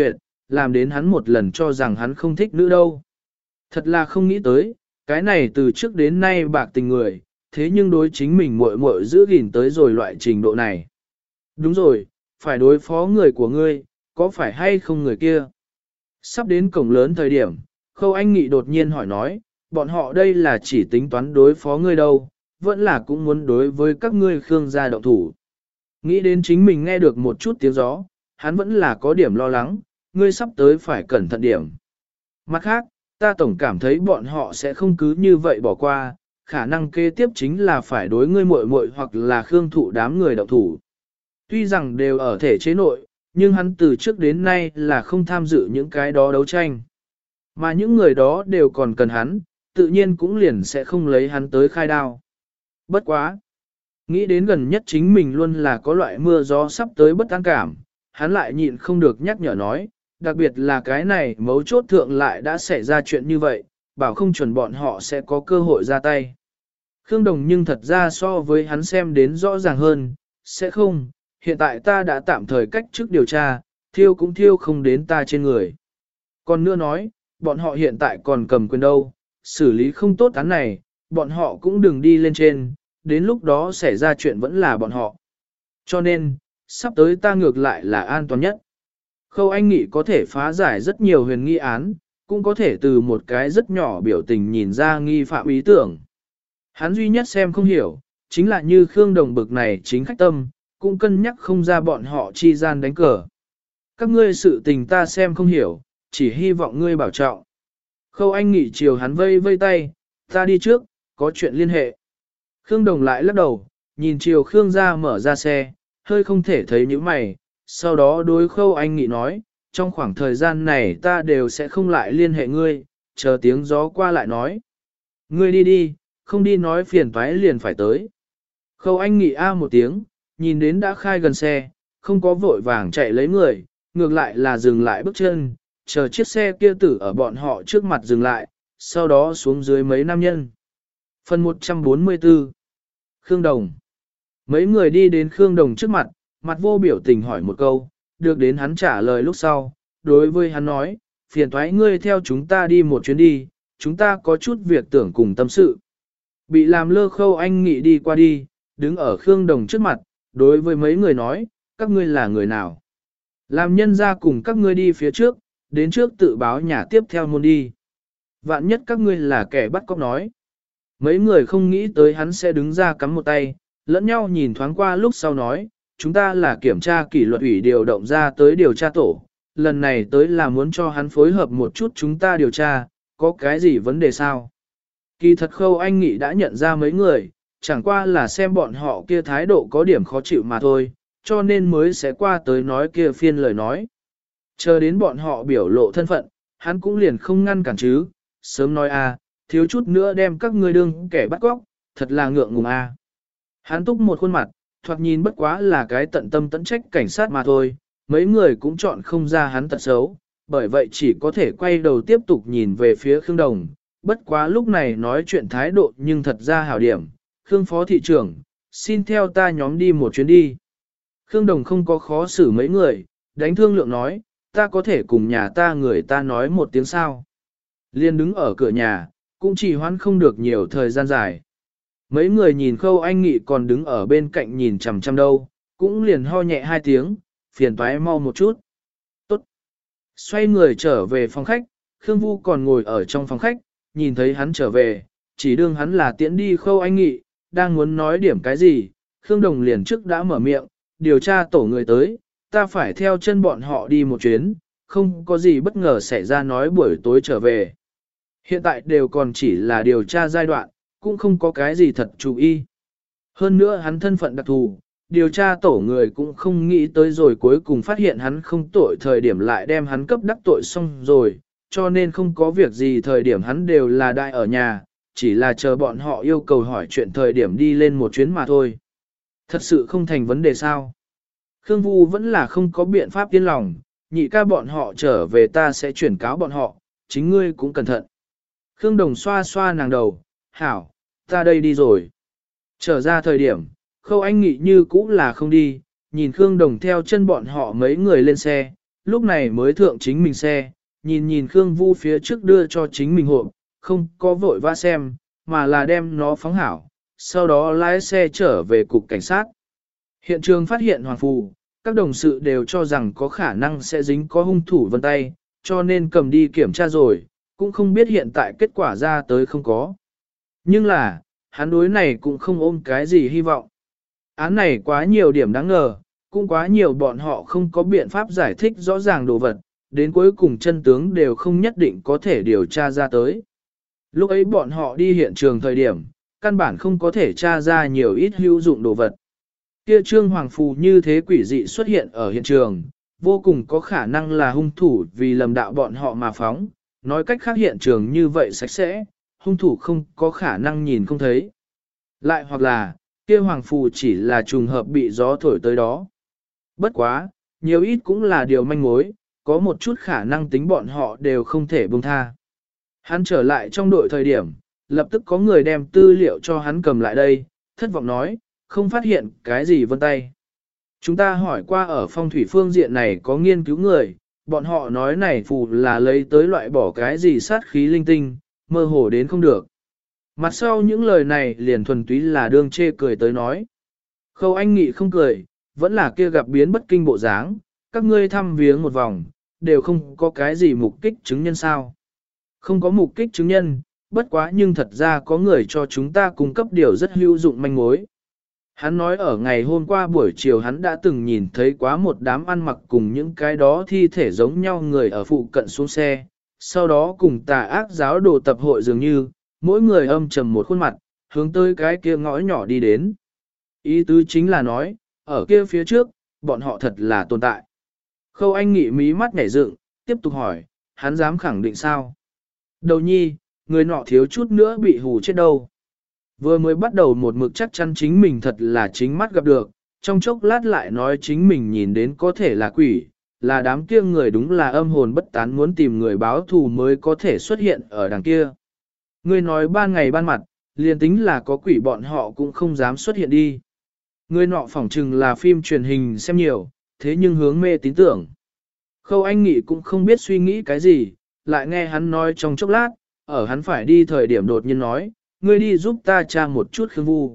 làm đến hắn một lần cho rằng hắn không thích nữ đâu. Thật là không nghĩ tới, cái này từ trước đến nay bạc tình người, thế nhưng đối chính mình muội muội giữ gìn tới rồi loại trình độ này. Đúng rồi, phải đối phó người của ngươi, có phải hay không người kia? Sắp đến cổng lớn thời điểm, Khâu Anh Nghị đột nhiên hỏi nói, bọn họ đây là chỉ tính toán đối phó ngươi đâu, vẫn là cũng muốn đối với các ngươi Khương gia động thủ. Nghĩ đến chính mình nghe được một chút tiếng gió, hắn vẫn là có điểm lo lắng, ngươi sắp tới phải cẩn thận điểm. Mặt khác, ta tổng cảm thấy bọn họ sẽ không cứ như vậy bỏ qua, khả năng kế tiếp chính là phải đối ngươi muội muội hoặc là Khương thụ đám người động thủ. Tuy rằng đều ở thể chế nội, nhưng hắn từ trước đến nay là không tham dự những cái đó đấu tranh. Mà những người đó đều còn cần hắn, tự nhiên cũng liền sẽ không lấy hắn tới khai đao. Bất quá. Nghĩ đến gần nhất chính mình luôn là có loại mưa gió sắp tới bất an cảm, hắn lại nhịn không được nhắc nhở nói, đặc biệt là cái này mấu chốt thượng lại đã xảy ra chuyện như vậy, bảo không chuẩn bọn họ sẽ có cơ hội ra tay. Khương Đồng nhưng thật ra so với hắn xem đến rõ ràng hơn, sẽ không, hiện tại ta đã tạm thời cách chức điều tra, thiêu cũng thiêu không đến ta trên người. Còn nữa nói, bọn họ hiện tại còn cầm quyền đâu, xử lý không tốt án này, bọn họ cũng đừng đi lên trên, đến lúc đó xảy ra chuyện vẫn là bọn họ. Cho nên, sắp tới ta ngược lại là an toàn nhất. Khâu Anh Nghị có thể phá giải rất nhiều huyền nghi án, cũng có thể từ một cái rất nhỏ biểu tình nhìn ra nghi phạm ý tưởng. Hắn duy nhất xem không hiểu, chính là như Khương Đồng bực này chính khách tâm, cũng cân nhắc không ra bọn họ chi gian đánh cờ. Các ngươi sự tình ta xem không hiểu, chỉ hy vọng ngươi bảo trọng. Khâu Anh Nghị chiều hắn vây vây tay, ta đi trước, có chuyện liên hệ. Khương Đồng lại lắc đầu, nhìn chiều Khương ra mở ra xe, hơi không thể thấy những mày, sau đó đối Khâu Anh Nghị nói, trong khoảng thời gian này ta đều sẽ không lại liên hệ ngươi, chờ tiếng gió qua lại nói. Ngươi đi đi, không đi nói phiền toái liền phải tới. Khâu Anh Nghị a một tiếng, nhìn đến đã khai gần xe, không có vội vàng chạy lấy người, ngược lại là dừng lại bước chân, chờ chiếc xe kia tử ở bọn họ trước mặt dừng lại, sau đó xuống dưới mấy nam nhân. Phần 144 Khương Đồng. Mấy người đi đến Khương Đồng trước mặt, mặt vô biểu tình hỏi một câu, được đến hắn trả lời lúc sau, đối với hắn nói, phiền thoái ngươi theo chúng ta đi một chuyến đi, chúng ta có chút việc tưởng cùng tâm sự. Bị làm lơ Khâu Anh Nghị đi qua đi, đứng ở Khương Đồng trước mặt, đối với mấy người nói, các ngươi là người nào? Làm nhân ra cùng các ngươi đi phía trước, đến trước tự báo nhà tiếp theo môn đi. Vạn nhất các ngươi là kẻ bắt cóc nói. Mấy người không nghĩ tới hắn sẽ đứng ra cắm một tay, lẫn nhau nhìn thoáng qua lúc sau nói, chúng ta là kiểm tra kỷ luật ủy điều động ra tới điều tra tổ, lần này tới là muốn cho hắn phối hợp một chút chúng ta điều tra, có cái gì vấn đề sao? Kỳ thật Khâu Anh Nghị đã nhận ra mấy người, chẳng qua là xem bọn họ kia thái độ có điểm khó chịu mà thôi, cho nên mới sẽ qua tới nói kia phiên lời nói. Chờ đến bọn họ biểu lộ thân phận, hắn cũng liền không ngăn cản chứ, sớm nói thiếu chút nữa đem các ngươi đương kẻ bắt cóc, thật là ngượng ngùng Hắn túc một khuôn mặt, thoạt nhìn bất quá là cái tận tâm tận trách cảnh sát mà thôi, mấy người cũng chọn không ra hắn tật xấu, bởi vậy chỉ có thể quay đầu tiếp tục nhìn về phía Khương Đồng, bất quá lúc này nói chuyện thái độ nhưng thật ra hảo điểm, Khương Phó Thị trưởng, xin theo ta nhóm đi một chuyến đi. Khương Đồng không có khó xử mấy người, đánh thương lượng nói, ta có thể cùng nhà ta người ta nói một tiếng sao. Liên đứng ở cửa nhà, cũng chỉ hoãn không được nhiều thời gian dài. Mấy người nhìn Khâu Anh Nghị còn đứng ở bên cạnh nhìn chằm chằm đâu, cũng liền ho nhẹ hai tiếng, phiền toái mau một chút. Tốt. Xoay người trở về phòng khách, Khương Vu còn ngồi ở trong phòng khách, nhìn thấy hắn trở về, chỉ đương hắn là tiễn đi Khâu Anh Nghị, đang muốn nói điểm cái gì, Khương Đồng liền trước đã mở miệng, điều tra tổ người tới, ta phải theo chân bọn họ đi một chuyến, không có gì bất ngờ xảy ra nói buổi tối trở về. Hiện tại đều còn chỉ là điều tra giai đoạn, cũng không có cái gì thật chú ý. Hơn nữa hắn thân phận đặc thù, điều tra tổ người cũng không nghĩ tới rồi cuối cùng phát hiện hắn không tội thời điểm lại đem hắn cấp đắc tội xong rồi, cho nên không có việc gì thời điểm hắn đều là đại ở nhà, chỉ là chờ bọn họ yêu cầu hỏi chuyện thời điểm đi lên một chuyến mà thôi. Thật sự không thành vấn đề sao. Khương Vu vẫn là không có biện pháp yên lòng, nhị ca bọn họ trở về ta sẽ chuyển cáo bọn họ, chính ngươi cũng cẩn thận. Khương Đồng xoa xoa nàng đầu, hảo, ta đây đi rồi. Trở ra thời điểm, Khâu Anh Nghị như cũ là không đi, nhìn Khương Đồng theo chân bọn họ mấy người lên xe, lúc này mới thượng chính mình xe, nhìn nhìn Khương Vu phía trước đưa cho chính mình hộp, không có vội vã xem, mà là đem nó phóng hảo, sau đó lái xe trở về cục cảnh sát. Hiện trường phát hiện Hoàng Phù, các đồng sự đều cho rằng có khả năng sẽ dính có hung thủ vân tay, cho nên cầm đi kiểm tra rồi, cũng không biết hiện tại kết quả ra tới không có. Nhưng là, hắn đối này cũng không ôm cái gì hy vọng. Án này quá nhiều điểm đáng ngờ, cũng quá nhiều bọn họ không có biện pháp giải thích rõ ràng đồ vật, đến cuối cùng chân tướng đều không nhất định có thể điều tra ra tới. Lúc ấy bọn họ đi hiện trường thời điểm, căn bản không có thể tra ra nhiều ít hữu dụng đồ vật. Kia Trương Hoàng Phù như thế quỷ dị xuất hiện ở hiện trường, vô cùng có khả năng là hung thủ vì lầm đạo bọn họ mà phóng, nói cách khác hiện trường như vậy sạch sẽ, hung thủ không có khả năng nhìn không thấy. Lại hoặc là, kia Hoàng Phù chỉ là trùng hợp bị gió thổi tới đó. Bất quá, nhiều ít cũng là điều manh mối, có một chút khả năng tính bọn họ đều không thể buông tha. Hắn trở lại trong đội thời điểm, lập tức có người đem tư liệu cho hắn cầm lại đây, thất vọng nói, không phát hiện cái gì vân tay. Chúng ta hỏi qua ở phong thủy phương diện này có nghiên cứu người, bọn họ nói này phù là lấy tới loại bỏ cái gì sát khí linh tinh, mơ hồ đến không được. Mặt sau những lời này liền thuần túy là đương chê cười tới nói. Khâu Anh Nghị không cười, vẫn là kia gặp biến bất kinh bộ dáng, các ngươi thăm viếng một vòng, đều không có cái gì mục kích chứng nhân sao. Không có mục kích chứng nhân, bất quá nhưng thật ra có người cho chúng ta cung cấp điều rất hữu dụng manh mối. Hắn nói ở ngày hôm qua buổi chiều hắn đã từng nhìn thấy quá một đám ăn mặc cùng những cái đó thi thể giống nhau người ở phụ cận xuống xe, sau đó cùng tà ác giáo đồ tập hội dường như, mỗi người âm trầm một khuôn mặt, hướng tới cái kia ngõ nhỏ đi đến. Ý tứ chính là nói, ở kia phía trước, bọn họ thật là tồn tại. Khâu Anh Nghị mí mắt nhảy dựng, tiếp tục hỏi, hắn dám khẳng định sao? Đầu nhi, người nọ thiếu chút nữa bị hù chết đâu. Vừa mới bắt đầu một mực chắc chắn chính mình thật là chính mắt gặp được, trong chốc lát lại nói chính mình nhìn đến có thể là quỷ, là đám kia người đúng là âm hồn bất tán muốn tìm người báo thù mới có thể xuất hiện ở đằng kia. Người nói ban ngày ban mặt, liền tính là có quỷ bọn họ cũng không dám xuất hiện đi. Người nọ phỏng chừng là phim truyền hình xem nhiều, thế nhưng hướng mê tín tưởng. Khâu Anh Nghị cũng không biết suy nghĩ cái gì, lại nghe hắn nói trong chốc lát, ở hắn phải đi thời điểm đột nhiên nói, ngươi đi giúp ta tra một chút Khương Vu.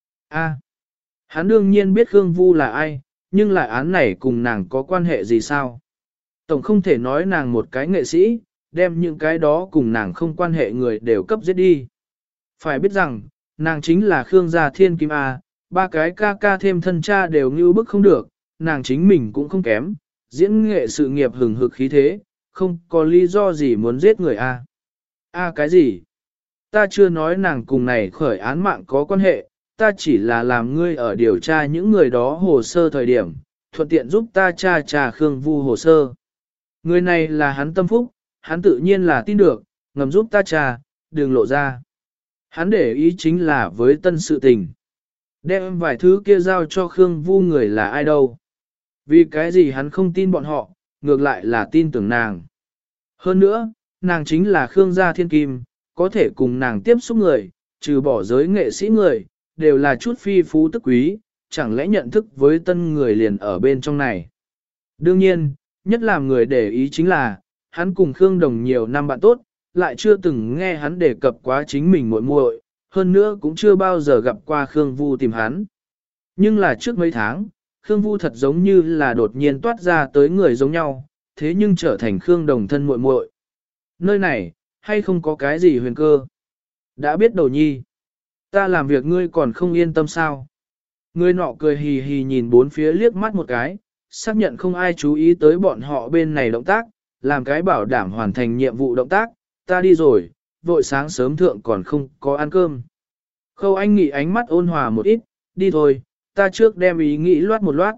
Hắn đương nhiên biết Khương Vu là ai, nhưng lại án này cùng nàng có quan hệ gì sao? Tổng không thể nói nàng một cái nghệ sĩ, đem những cái đó cùng nàng không quan hệ người đều cấp giết đi. Phải biết rằng, nàng chính là Khương gia thiên kim A, ba cái ca ca thêm thân cha đều như bức không được, nàng chính mình cũng không kém, diễn nghệ sự nghiệp hừng hực khí thế, không có lý do gì muốn giết người A. Cái gì? Ta chưa nói nàng cùng này khởi án mạng có quan hệ, ta chỉ là làm ngươi ở điều tra những người đó hồ sơ thời điểm, thuận tiện giúp ta tra Khương Vu hồ sơ. Người này là hắn tâm phúc, hắn tự nhiên là tin được, ngầm giúp ta tra, đừng lộ ra. Hắn để ý chính là với tân sự tình. Đem vài thứ kia giao cho Khương Vu người là ai đâu. Vì cái gì hắn không tin bọn họ, ngược lại là tin tưởng nàng. Hơn nữa, nàng chính là Khương gia thiên kim, có thể cùng nàng tiếp xúc người, trừ bỏ giới nghệ sĩ người, đều là chút phi phú tức quý, chẳng lẽ nhận thức với tân người liền ở bên trong này. Đương nhiên, nhất làm người để ý chính là, hắn cùng Khương Đồng nhiều năm bạn tốt, lại chưa từng nghe hắn đề cập quá chính mình muội muội, hơn nữa cũng chưa bao giờ gặp qua Khương Vu tìm hắn. Nhưng là trước mấy tháng, Khương Vu thật giống như là đột nhiên toát ra tới người giống nhau, thế nhưng trở thành Khương Đồng thân muội muội. Nơi này, hay không có cái gì huyền cơ? Đã biết đầu nhi, ta làm việc ngươi còn không yên tâm sao? Người nọ cười hì hì nhìn bốn phía liếc mắt một cái, xác nhận không ai chú ý tới bọn họ bên này động tác, làm cái bảo đảm hoàn thành nhiệm vụ động tác, ta đi rồi, vội sáng sớm thượng còn không có ăn cơm. Khâu Anh Nghị ánh mắt ôn hòa một ít, đi thôi, ta trước đem ý nghĩ loát một loát.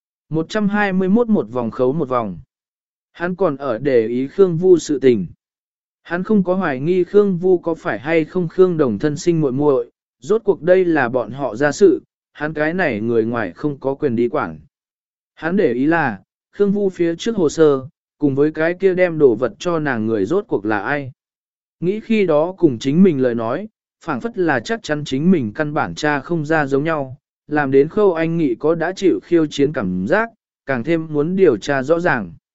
121 một vòng khấu một vòng. Hắn còn ở để ý Khương Vu sự tình. Hắn không có hoài nghi Khương Vu có phải hay không Khương Đồng thân sinh muội muội, rốt cuộc đây là bọn họ ra sự, hắn cái này người ngoài không có quyền đi quản. Hắn để ý là, Khương Vu phía trước hồ sơ, cùng với cái kia đem đồ vật cho nàng người rốt cuộc là ai. Nghĩ khi đó cùng chính mình lời nói, phảng phất là chắc chắn chính mình căn bản cha không ra giống nhau, làm đến Khâu Anh Nghị có đã chịu khiêu chiến cảm giác, càng thêm muốn điều tra rõ ràng.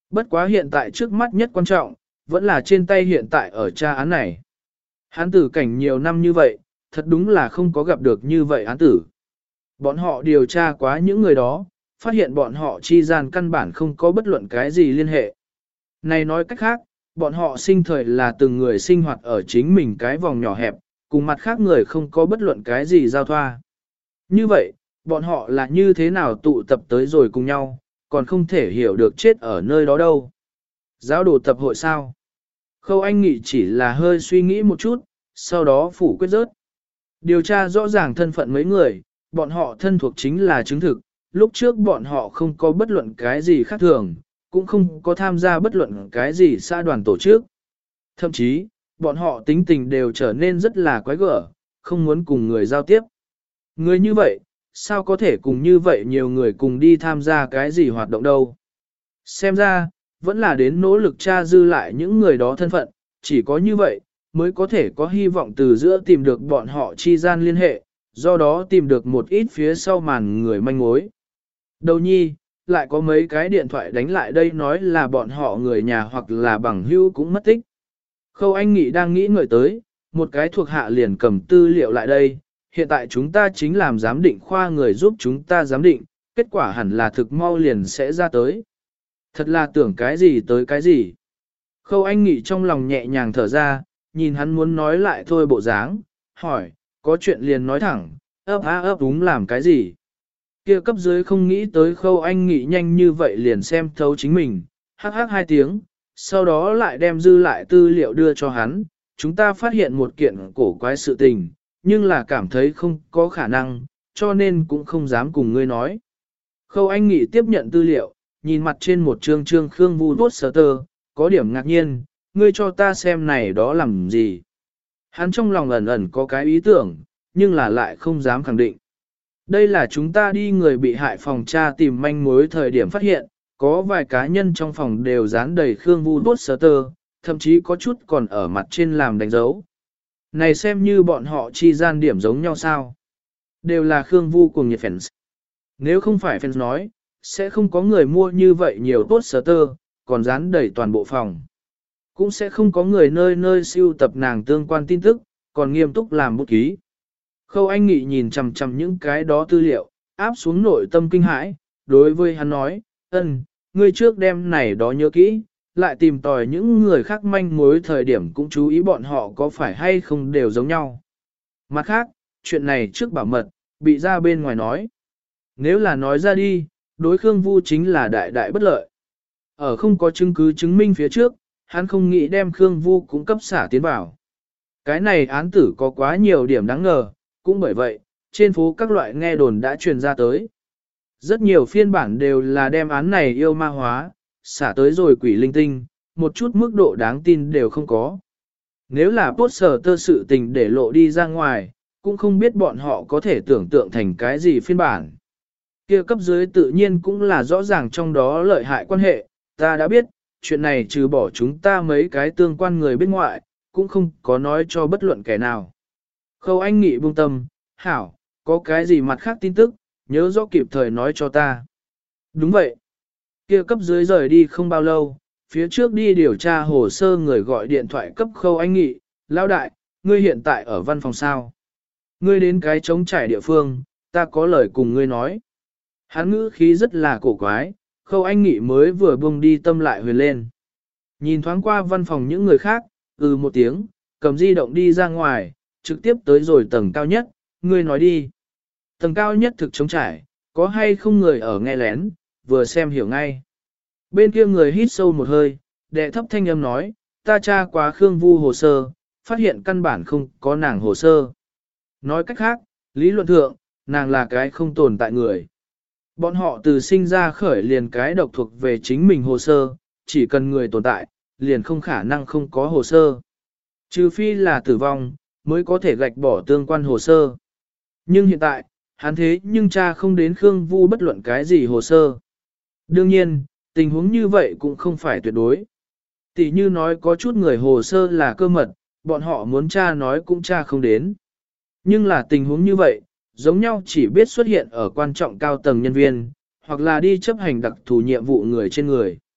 Bất quá hiện tại trước mắt nhất quan trọng, vẫn là trên tay hiện tại ở tra án này. Án tử cảnh nhiều năm như vậy, thật đúng là không có gặp được như vậy án tử. Bọn họ điều tra quá những người đó, phát hiện bọn họ chi gian căn bản không có bất luận cái gì liên hệ. Này nói cách khác, bọn họ sinh thời là từng người sinh hoạt ở chính mình cái vòng nhỏ hẹp, cùng mặt khác người không có bất luận cái gì giao thoa. Như vậy, bọn họ là như thế nào tụ tập tới rồi cùng nhau, còn không thể hiểu được chết ở nơi đó đâu. Giáo đồ tập hội sao? Khâu Anh Nghị chỉ là hơi suy nghĩ một chút, sau đó phủ quyết rớt. Điều tra rõ ràng thân phận mấy người, bọn họ thân thuộc chính là chứng thực, lúc trước bọn họ không có bất luận cái gì khác thường, cũng không có tham gia bất luận cái gì xã đoàn tổ chức. Thậm chí, bọn họ tính tình đều trở nên rất là quái gở, không muốn cùng người giao tiếp. Người như vậy, sao có thể cùng như vậy nhiều người cùng đi tham gia cái gì hoạt động đâu. Xem ra, vẫn là đến nỗ lực tra dư lại những người đó thân phận, chỉ có như vậy, mới có thể có hy vọng từ giữa tìm được bọn họ chi gian liên hệ, do đó tìm được một ít phía sau màn người manh mối. Đầu nhi, lại có mấy cái điện thoại đánh lại đây nói là bọn họ người nhà hoặc là bằng hữu cũng mất tích. Khâu Anh Nghị đang nghĩ ngợi tới, một cái thuộc hạ liền cầm tư liệu lại đây, hiện tại chúng ta chính làm giám định khoa người giúp chúng ta giám định, kết quả hẳn là thực mau liền sẽ ra tới. Thật là tưởng cái gì tới cái gì. Khâu Anh Nghị trong lòng nhẹ nhàng thở ra, nhìn hắn muốn nói lại thôi bộ dáng, hỏi, có chuyện liền nói thẳng, ấp á ấp đúng làm cái gì. Kia cấp dưới không nghĩ tới Khâu Anh Nghị nhanh như vậy liền xem thấu chính mình, hắc hắc hai tiếng, sau đó lại đem dư lại tư liệu đưa cho hắn, chúng ta phát hiện một kiện cổ quái sự tình, nhưng là cảm thấy không có khả năng, cho nên cũng không dám cùng ngươi nói. Khâu Anh Nghị tiếp nhận tư liệu, nhìn mặt trên một trương Khương Vu tuốt sở tơ, có điểm ngạc nhiên, ngươi cho ta xem này đó làm gì. Hắn trong lòng ẩn ẩn có cái ý tưởng, nhưng là lại không dám khẳng định. Đây là chúng ta đi người bị hại phòng tra tìm manh mối thời điểm phát hiện, có vài cá nhân trong phòng đều dán đầy Khương Vu tuốt sở tơ, thậm chí có chút còn ở mặt trên làm đánh dấu. Này xem như bọn họ chi gian điểm giống nhau sao. Đều là Khương Vu cùng nhiệt fans. Nếu không phải fans nói, sẽ không có người mua như vậy nhiều tốt sở tơ, còn dán đầy toàn bộ phòng. Cũng sẽ không có người nơi nơi siêu tập nàng tương quan tin tức, còn nghiêm túc làm bút ký. Khâu Anh Nghị nhìn chằm chằm những cái đó tư liệu, áp xuống nội tâm kinh hãi, đối với hắn nói, ngươi trước đem này đó nhớ kỹ, lại tìm tòi những người khác manh mối thời điểm cũng chú ý bọn họ có phải hay không đều giống nhau. Mặt khác, chuyện này trước bảo mật, bị ra bên ngoài nói. Nếu là nói ra đi, đối Khương Vu chính là đại đại bất lợi. Ở không có chứng cứ chứng minh phía trước, hắn không nghĩ đem Khương Vu cũng cấp xả tiến vào. Cái này án tử có quá nhiều điểm đáng ngờ, cũng bởi vậy, trên phố các loại nghe đồn đã truyền ra tới. Rất nhiều phiên bản đều là đem án này yêu ma hóa, xả tới rồi quỷ linh tinh, một chút mức độ đáng tin đều không có. Nếu là poster tơ sự tình để lộ đi ra ngoài, cũng không biết bọn họ có thể tưởng tượng thành cái gì phiên bản. Kia cấp dưới tự nhiên cũng là rõ ràng trong đó lợi hại quan hệ, ta đã biết, chuyện này trừ bỏ chúng ta mấy cái tương quan người bên ngoại, cũng không có nói cho bất luận kẻ nào. Khâu Anh Nghị buông tâm, hảo, có cái gì mặt khác tin tức, nhớ rõ kịp thời nói cho ta. Đúng vậy. Kia cấp dưới rời đi không bao lâu, phía trước đi điều tra hồ sơ người gọi điện thoại cấp Khâu Anh Nghị, lão đại, ngươi hiện tại ở văn phòng sao? Ngươi đến cái trống trải địa phương, ta có lời cùng ngươi nói. Hắn ngữ khí rất là cổ quái, Khâu Anh Nghị mới vừa buông đi tâm lại huyền lên. Nhìn thoáng qua văn phòng những người khác, một tiếng, cầm di động đi ra ngoài, trực tiếp tới rồi tầng cao nhất, ngươi nói đi. Tầng cao nhất thực trống trải, có hay không người ở nghe lén, vừa xem hiểu ngay. Bên kia người hít sâu một hơi, đệ thấp thanh âm nói, ta tra qua Khương Vu hồ sơ, phát hiện căn bản không có nàng hồ sơ. Nói cách khác, lý luận thượng, nàng là cái không tồn tại người. Bọn họ từ sinh ra khởi liền cái độc thuộc về chính mình hồ sơ, chỉ cần người tồn tại, liền không khả năng không có hồ sơ. Trừ phi là tử vong, mới có thể gạch bỏ tương quan hồ sơ. Nhưng hiện tại, hắn thế nhưng cha không đến Khương Vu bất luận cái gì hồ sơ. Đương nhiên, tình huống như vậy cũng không phải tuyệt đối. Tỷ như nói có chút người hồ sơ là cơ mật, bọn họ muốn tra nói cũng tra không đến. Nhưng là tình huống như vậy, giống nhau chỉ biết xuất hiện ở quan trọng cao tầng nhân viên, hoặc là đi chấp hành đặc thù nhiệm vụ người trên người.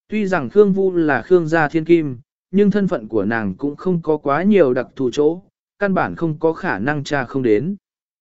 Tuy rằng Khương Vu là Khương gia thiên kim, nhưng thân phận của nàng cũng không có quá nhiều đặc thù chỗ, căn bản không có khả năng tra không đến.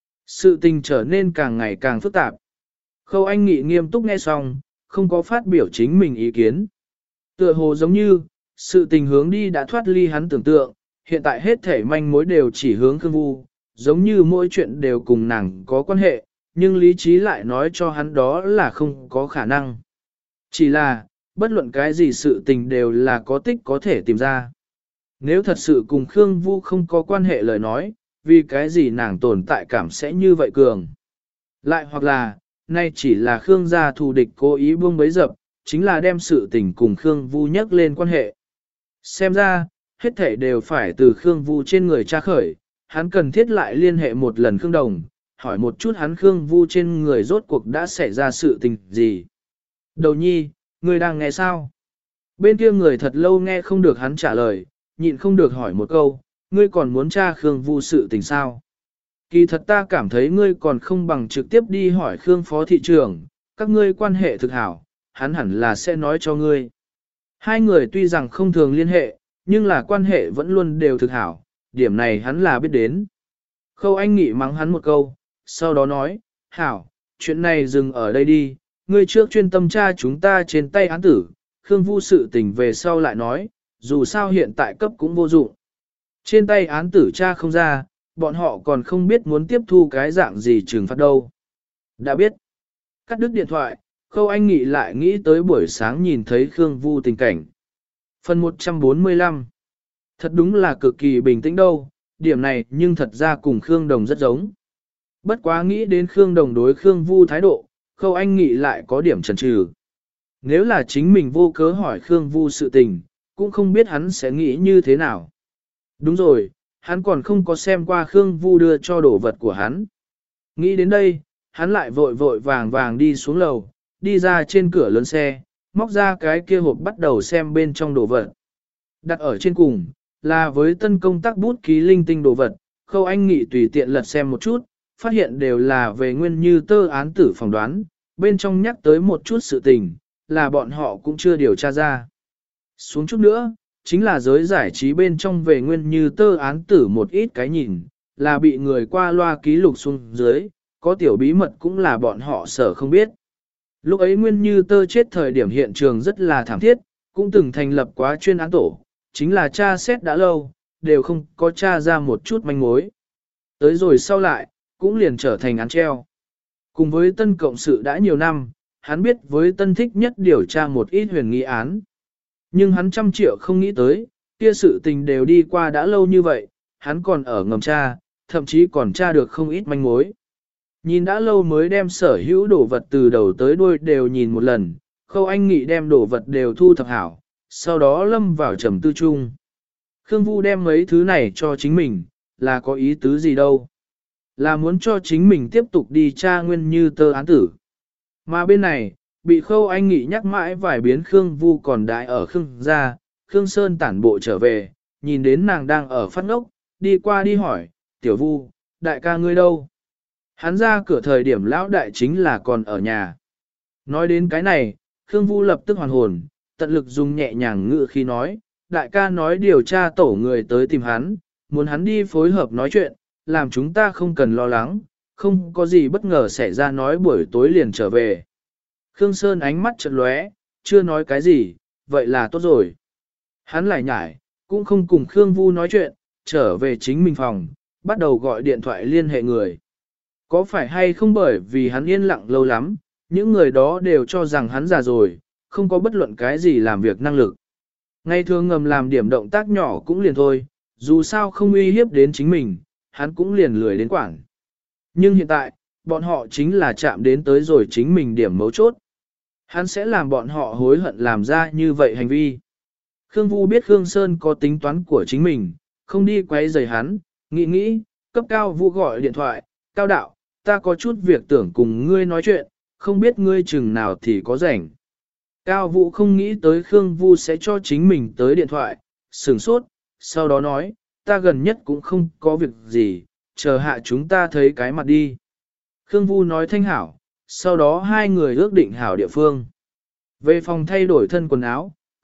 Sự tình trở nên càng ngày càng phức tạp. Khâu Anh Nghị nghiêm túc nghe xong, không có phát biểu chính mình ý kiến. Tựa hồ giống như, sự tình hướng đi đã thoát ly hắn tưởng tượng, hiện tại hết thể manh mối đều chỉ hướng Khương Vu, giống như mỗi chuyện đều cùng nàng có quan hệ, nhưng lý trí lại nói cho hắn đó là không có khả năng. Chỉ là, bất luận cái gì sự tình đều là có tích có thể tìm ra. Nếu thật sự cùng Khương Vu không có quan hệ lời nói, vì cái gì nàng tồn tại cảm sẽ như vậy cường. Lại hoặc là, nay chỉ là Khương gia thù địch cố ý buông bấy dập, chính là đem sự tình cùng Khương Vu nhắc lên quan hệ. Xem ra, hết thảy đều phải từ Khương Vu trên người tra khởi, hắn cần thiết lại liên hệ một lần Khương Đồng, hỏi một chút hắn Khương Vu trên người rốt cuộc đã xảy ra sự tình gì. Đầu nhi, người đang nghe sao? Bên kia người thật lâu nghe không được hắn trả lời, nhịn không được hỏi một câu, ngươi còn muốn tra Khương Vu sự tình sao? Kỳ thật ta cảm thấy ngươi còn không bằng trực tiếp đi hỏi Khương phó thị trưởng, các ngươi quan hệ thực hảo, hắn hẳn là sẽ nói cho ngươi. Hai người tuy rằng không thường liên hệ, nhưng là quan hệ vẫn luôn đều thực hảo, điểm này hắn là biết đến. Khâu Anh Nghị mắng hắn một câu, sau đó nói, hảo, chuyện này dừng ở đây đi, ngươi trước chuyên tâm tra chúng ta trên tay án tử, Khương Vu sự tình về sau lại nói, dù sao hiện tại cấp cũng vô dụng. Trên tay án tử tra không ra, bọn họ còn không biết muốn tiếp thu cái dạng gì trừng phạt đâu. Đã biết. Cắt đứt điện thoại, Khâu Anh Nghị lại nghĩ tới buổi sáng nhìn thấy Khương Vu tình cảnh. Phần 145. Thật đúng là cực kỳ bình tĩnh đâu, điểm này nhưng thật ra cùng Khương Đồng rất giống. Bất quá nghĩ đến Khương Đồng đối Khương Vu thái độ, Khâu Anh Nghị lại có điểm chần chừ. Nếu là chính mình vô cớ hỏi Khương Vu sự tình, cũng không biết hắn sẽ nghĩ như thế nào. Đúng rồi, hắn còn không có xem qua Khương Vu đưa cho đồ vật của hắn. Nghĩ đến đây, hắn lại vội vội vàng vàng đi xuống lầu, đi ra trên cửa lớn xe, móc ra cái kia hộp bắt đầu xem bên trong đồ vật. Đặt ở trên cùng, là với tân công tác bút ký linh tinh đồ vật, Khâu Anh Nghị tùy tiện lật xem một chút, phát hiện đều là về nguyên như tơ án tử phỏng đoán, bên trong nhắc tới một chút sự tình, là bọn họ cũng chưa điều tra ra. Xuống chút nữa, chính là giới giải trí bên trong về nguyên như tơ án tử một ít cái nhìn, là bị người qua loa ký lục xuống dưới, có tiểu bí mật cũng là bọn họ sở không biết. Lúc ấy nguyên như tơ chết thời điểm hiện trường rất là thảm thiết, cũng từng thành lập quá chuyên án tổ, chính là tra xét đã lâu, đều không có tra ra một chút manh mối. Tới rồi sau lại, cũng liền trở thành án treo. Cùng với tân cộng sự đã nhiều năm, hắn biết với tân thích nhất điều tra một ít huyền nghi án. Nhưng hắn 100 triệu không nghĩ tới, kia sự tình đều đi qua đã lâu như vậy, hắn còn ở ngầm tra, thậm chí còn tra được không ít manh mối. Nhìn đã lâu mới đem sở hữu đồ vật từ đầu tới đuôi đều nhìn một lần, Khâu Anh Nghị đem đồ vật đều thu thập hảo, sau đó lâm vào trầm tư chung. Khương Vu đem mấy thứ này cho chính mình, là có ý tứ gì đâu. Là muốn cho chính mình tiếp tục đi tra nguyên như tơ án tử. Mà bên này, bị Khâu Anh Nghị nhắc mãi vài biến Khương Vu còn đại ở Khương gia, Khương Sơn tản bộ trở về, nhìn đến nàng đang ở phát ngốc, đi qua đi hỏi, tiểu Vu, đại ca ngươi đâu? Hắn ra cửa thời điểm lão đại chính là còn ở nhà. Nói đến cái này, Khương Vu lập tức hoàn hồn, tận lực dùng nhẹ nhàng ngữ khi nói, đại ca nói điều tra tổ người tới tìm hắn, muốn hắn đi phối hợp nói chuyện, làm chúng ta không cần lo lắng, không có gì bất ngờ xảy ra nói buổi tối liền trở về. Khương Sơn ánh mắt chợt lóe, chưa nói cái gì, vậy là tốt rồi. Hắn lại nhải, cũng không cùng Khương Vu nói chuyện, trở về chính mình phòng, bắt đầu gọi điện thoại liên hệ người. Có phải hay không bởi vì hắn yên lặng lâu lắm, những người đó đều cho rằng hắn già rồi, không có bất luận cái gì làm việc năng lực. Ngày thường ngầm làm điểm động tác nhỏ cũng liền thôi, dù sao không uy hiếp đến chính mình, hắn cũng liền lười đến quảng. Nhưng hiện tại, bọn họ chính là chạm đến tới rồi chính mình điểm mấu chốt. Hắn sẽ làm bọn họ hối hận làm ra như vậy hành vi. Khương Vu biết Khương Sơn có tính toán của chính mình, không đi quấy rầy hắn, nghĩ, cấp Cao Vu gọi điện thoại, Cao đạo, ta có chút việc tưởng cùng ngươi nói chuyện, không biết ngươi chừng nào thì có rảnh. Cao Vũ không nghĩ tới Khương Vu sẽ cho chính mình tới điện thoại, sửng sốt, sau đó nói, ta gần nhất cũng không có việc gì, chờ hạ chúng ta thấy cái mặt đi. Khương Vu nói thanh hảo, sau đó hai người ước định hảo địa phương. Về phòng thay đổi thân quần áo,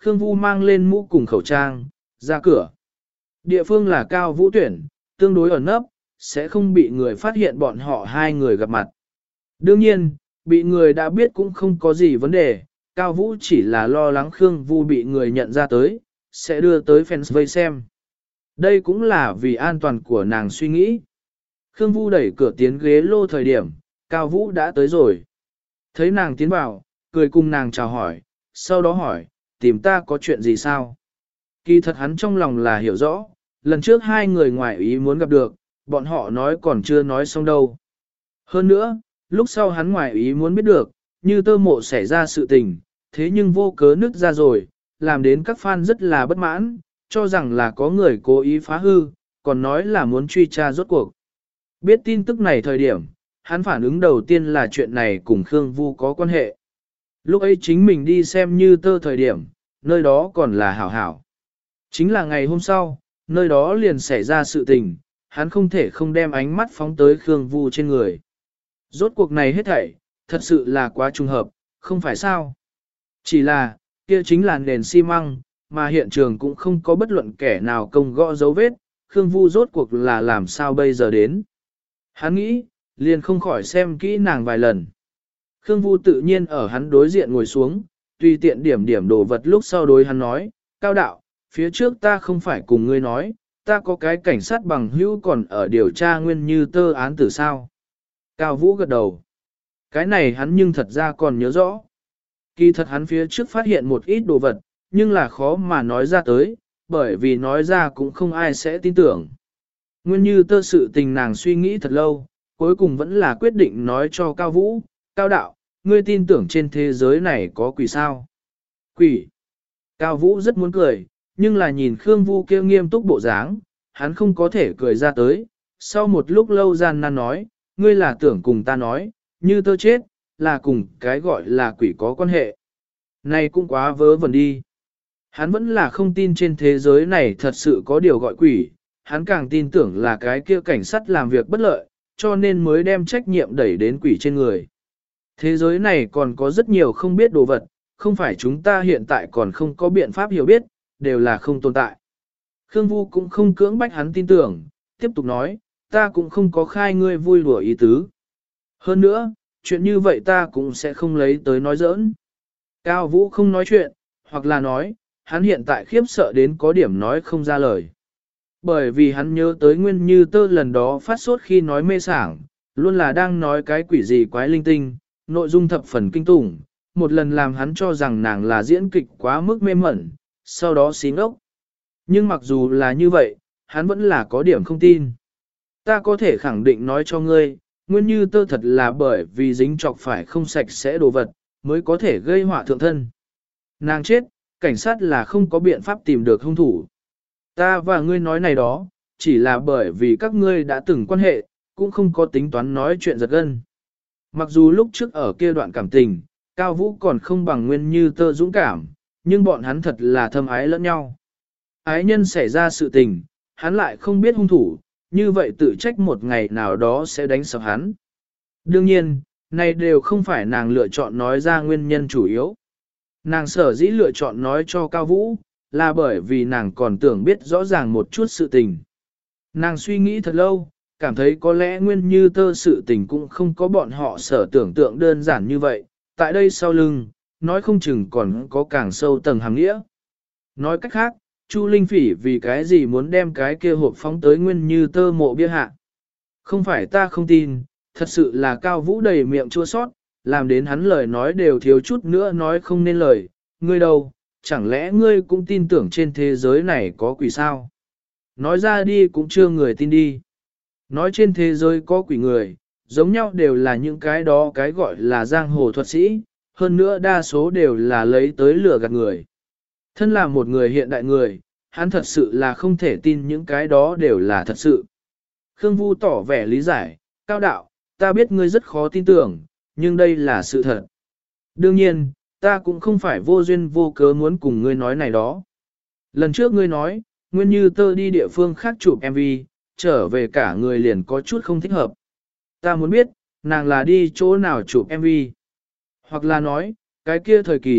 Khương Vu mang lên mũ cùng khẩu trang, ra cửa. Địa phương là Cao Vũ tuyển, tương đối ẩn nấp, sẽ không bị người phát hiện bọn họ hai người gặp mặt. Đương nhiên, bị người đã biết cũng không có gì vấn đề, Cao Vũ chỉ là lo lắng Khương Vu bị người nhận ra tới, sẽ đưa tới fans vây xem. Đây cũng là vì an toàn của nàng suy nghĩ. Khương Vu đẩy cửa tiến ghế lô thời điểm, Cao Vũ đã tới rồi. Thấy nàng tiến vào, cười cùng nàng chào hỏi, sau đó hỏi, tìm ta có chuyện gì sao? Kỳ thật hắn trong lòng là hiểu rõ, lần trước hai người ngoài ý muốn gặp được, bọn họ nói còn chưa nói xong đâu. Hơn nữa, lúc sau hắn ngoài ý muốn biết được, như tơ mộ xảy ra sự tình, thế nhưng vô cớ nứt ra rồi, làm đến các fan rất là bất mãn, cho rằng là có người cố ý phá hư, còn nói là muốn truy tra rốt cuộc. Biết tin tức này thời điểm, hắn phản ứng đầu tiên là chuyện này cùng Khương Vu có quan hệ. Lúc ấy chính mình đi xem như tơ thời điểm, nơi đó còn là hảo hảo. Chính là ngày hôm sau, nơi đó liền xảy ra sự tình, hắn không thể không đem ánh mắt phóng tới Khương Vu trên người. Rốt cuộc này hết thảy, thật sự là quá trùng hợp, không phải sao. Chỉ là, kia chính là nền xi măng, mà hiện trường cũng không có bất luận kẻ nào công gõ dấu vết, Khương Vu rốt cuộc là làm sao bây giờ đến. Hắn nghĩ, liền không khỏi xem kỹ nàng vài lần. Khương Vu tự nhiên ở hắn đối diện ngồi xuống, tùy tiện điểm điểm đồ vật lúc sau đối hắn nói, Cao đạo, phía trước ta không phải cùng ngươi nói, ta có cái cảnh sát bằng hữu còn ở điều tra nguyên như tơ án tử sao. Cao Vũ gật đầu. Cái này hắn nhưng thật ra còn nhớ rõ. Kỳ thật hắn phía trước phát hiện một ít đồ vật, nhưng là khó mà nói ra tới, bởi vì nói ra cũng không ai sẽ tin tưởng. Nguyên như tơ sự tình nàng suy nghĩ thật lâu, cuối cùng vẫn là quyết định nói cho Cao Vũ, Cao đạo, ngươi tin tưởng trên thế giới này có quỷ sao? Quỷ. Cao Vũ rất muốn cười, nhưng là nhìn Khương Vu kia nghiêm túc bộ dáng, hắn không có thể cười ra tới. Sau một lúc lâu gian nan nói, ngươi là tưởng cùng ta nói, như tơ chết, là cùng cái gọi là quỷ có quan hệ. Này cũng quá vớ vẩn đi. Hắn vẫn là không tin trên thế giới này thật sự có điều gọi quỷ, hắn càng tin tưởng là cái kia cảnh sát làm việc bất lợi, cho nên mới đem trách nhiệm đẩy đến quỷ trên người. Thế giới này còn có rất nhiều không biết đồ vật, không phải chúng ta hiện tại còn không có biện pháp hiểu biết, đều là không tồn tại. Khương Vu cũng không cưỡng bách hắn tin tưởng, tiếp tục nói, ta cũng không có khai ngươi vui đùa ý tứ. Hơn nữa, chuyện như vậy ta cũng sẽ không lấy tới nói giỡn. Cao Vũ không nói chuyện, hoặc là nói, hắn hiện tại khiếp sợ đến có điểm nói không ra lời. Bởi vì hắn nhớ tới Nguyên Như Tơ lần đó phát sốt khi nói mê sảng, luôn là đang nói cái quỷ gì quái linh tinh, nội dung thập phần kinh tủng, một lần làm hắn cho rằng nàng là diễn kịch quá mức mê mẩn, sau đó xí ngốc. Nhưng mặc dù là như vậy, hắn vẫn là có điểm không tin. Ta có thể khẳng định nói cho ngươi, Nguyên Như Tơ thật là bởi vì dính chọc phải không sạch sẽ đồ vật, mới có thể gây họa thượng thân. Nàng chết, cảnh sát là không có biện pháp tìm được hung thủ. Ta và ngươi nói này đó, chỉ là bởi vì các ngươi đã từng quan hệ, cũng không có tính toán nói chuyện giật gân. Mặc dù lúc trước ở kia đoạn cảm tình, Cao Vũ còn không bằng Nguyên Như Tơ dũng cảm, nhưng bọn hắn thật là thâm ái lẫn nhau. Ái nhân xảy ra sự tình, hắn lại không biết hung thủ, như vậy tự trách một ngày nào đó sẽ đánh sập hắn. Đương nhiên, này đều không phải nàng lựa chọn nói ra nguyên nhân chủ yếu. Nàng sở dĩ lựa chọn nói cho Cao Vũ, là bởi vì nàng còn tưởng biết rõ ràng một chút sự tình. Nàng suy nghĩ thật lâu, cảm thấy có lẽ Nguyên Như Tơ sự tình cũng không có bọn họ sở tưởng tượng đơn giản như vậy, tại đây sau lưng, nói không chừng còn có càng sâu tầng hàng nghĩa. Nói cách khác, Chu Linh Phỉ vì cái gì muốn đem cái kia hộp phóng tới Nguyên Như Tơ mộ bia hạ. Không phải ta không tin, thật sự là Cao Vũ đầy miệng chua sót, làm đến hắn lời nói đều thiếu chút nữa nói không nên lời. Ngươi đâu, chẳng lẽ ngươi cũng tin tưởng trên thế giới này có quỷ sao? Nói ra đi cũng chưa người tin đi. Nói trên thế giới có quỷ người, giống nhau đều là những cái đó cái gọi là giang hồ thuật sĩ, hơn nữa đa số đều là lấy tới lừa gạt người. Thân là một người hiện đại người, hắn thật sự là không thể tin những cái đó đều là thật sự. Khương Vu tỏ vẻ lý giải, Cao đạo, ta biết ngươi rất khó tin tưởng, nhưng đây là sự thật. Đương nhiên, ta cũng không phải vô duyên vô cớ muốn cùng ngươi nói này đó. Lần trước ngươi nói, Nguyên Như Tơ đi địa phương khác chụp MV, trở về cả người liền có chút không thích hợp. Ta muốn biết, nàng là đi chỗ nào chụp MV. Hoặc là nói, cái kia thời kỳ,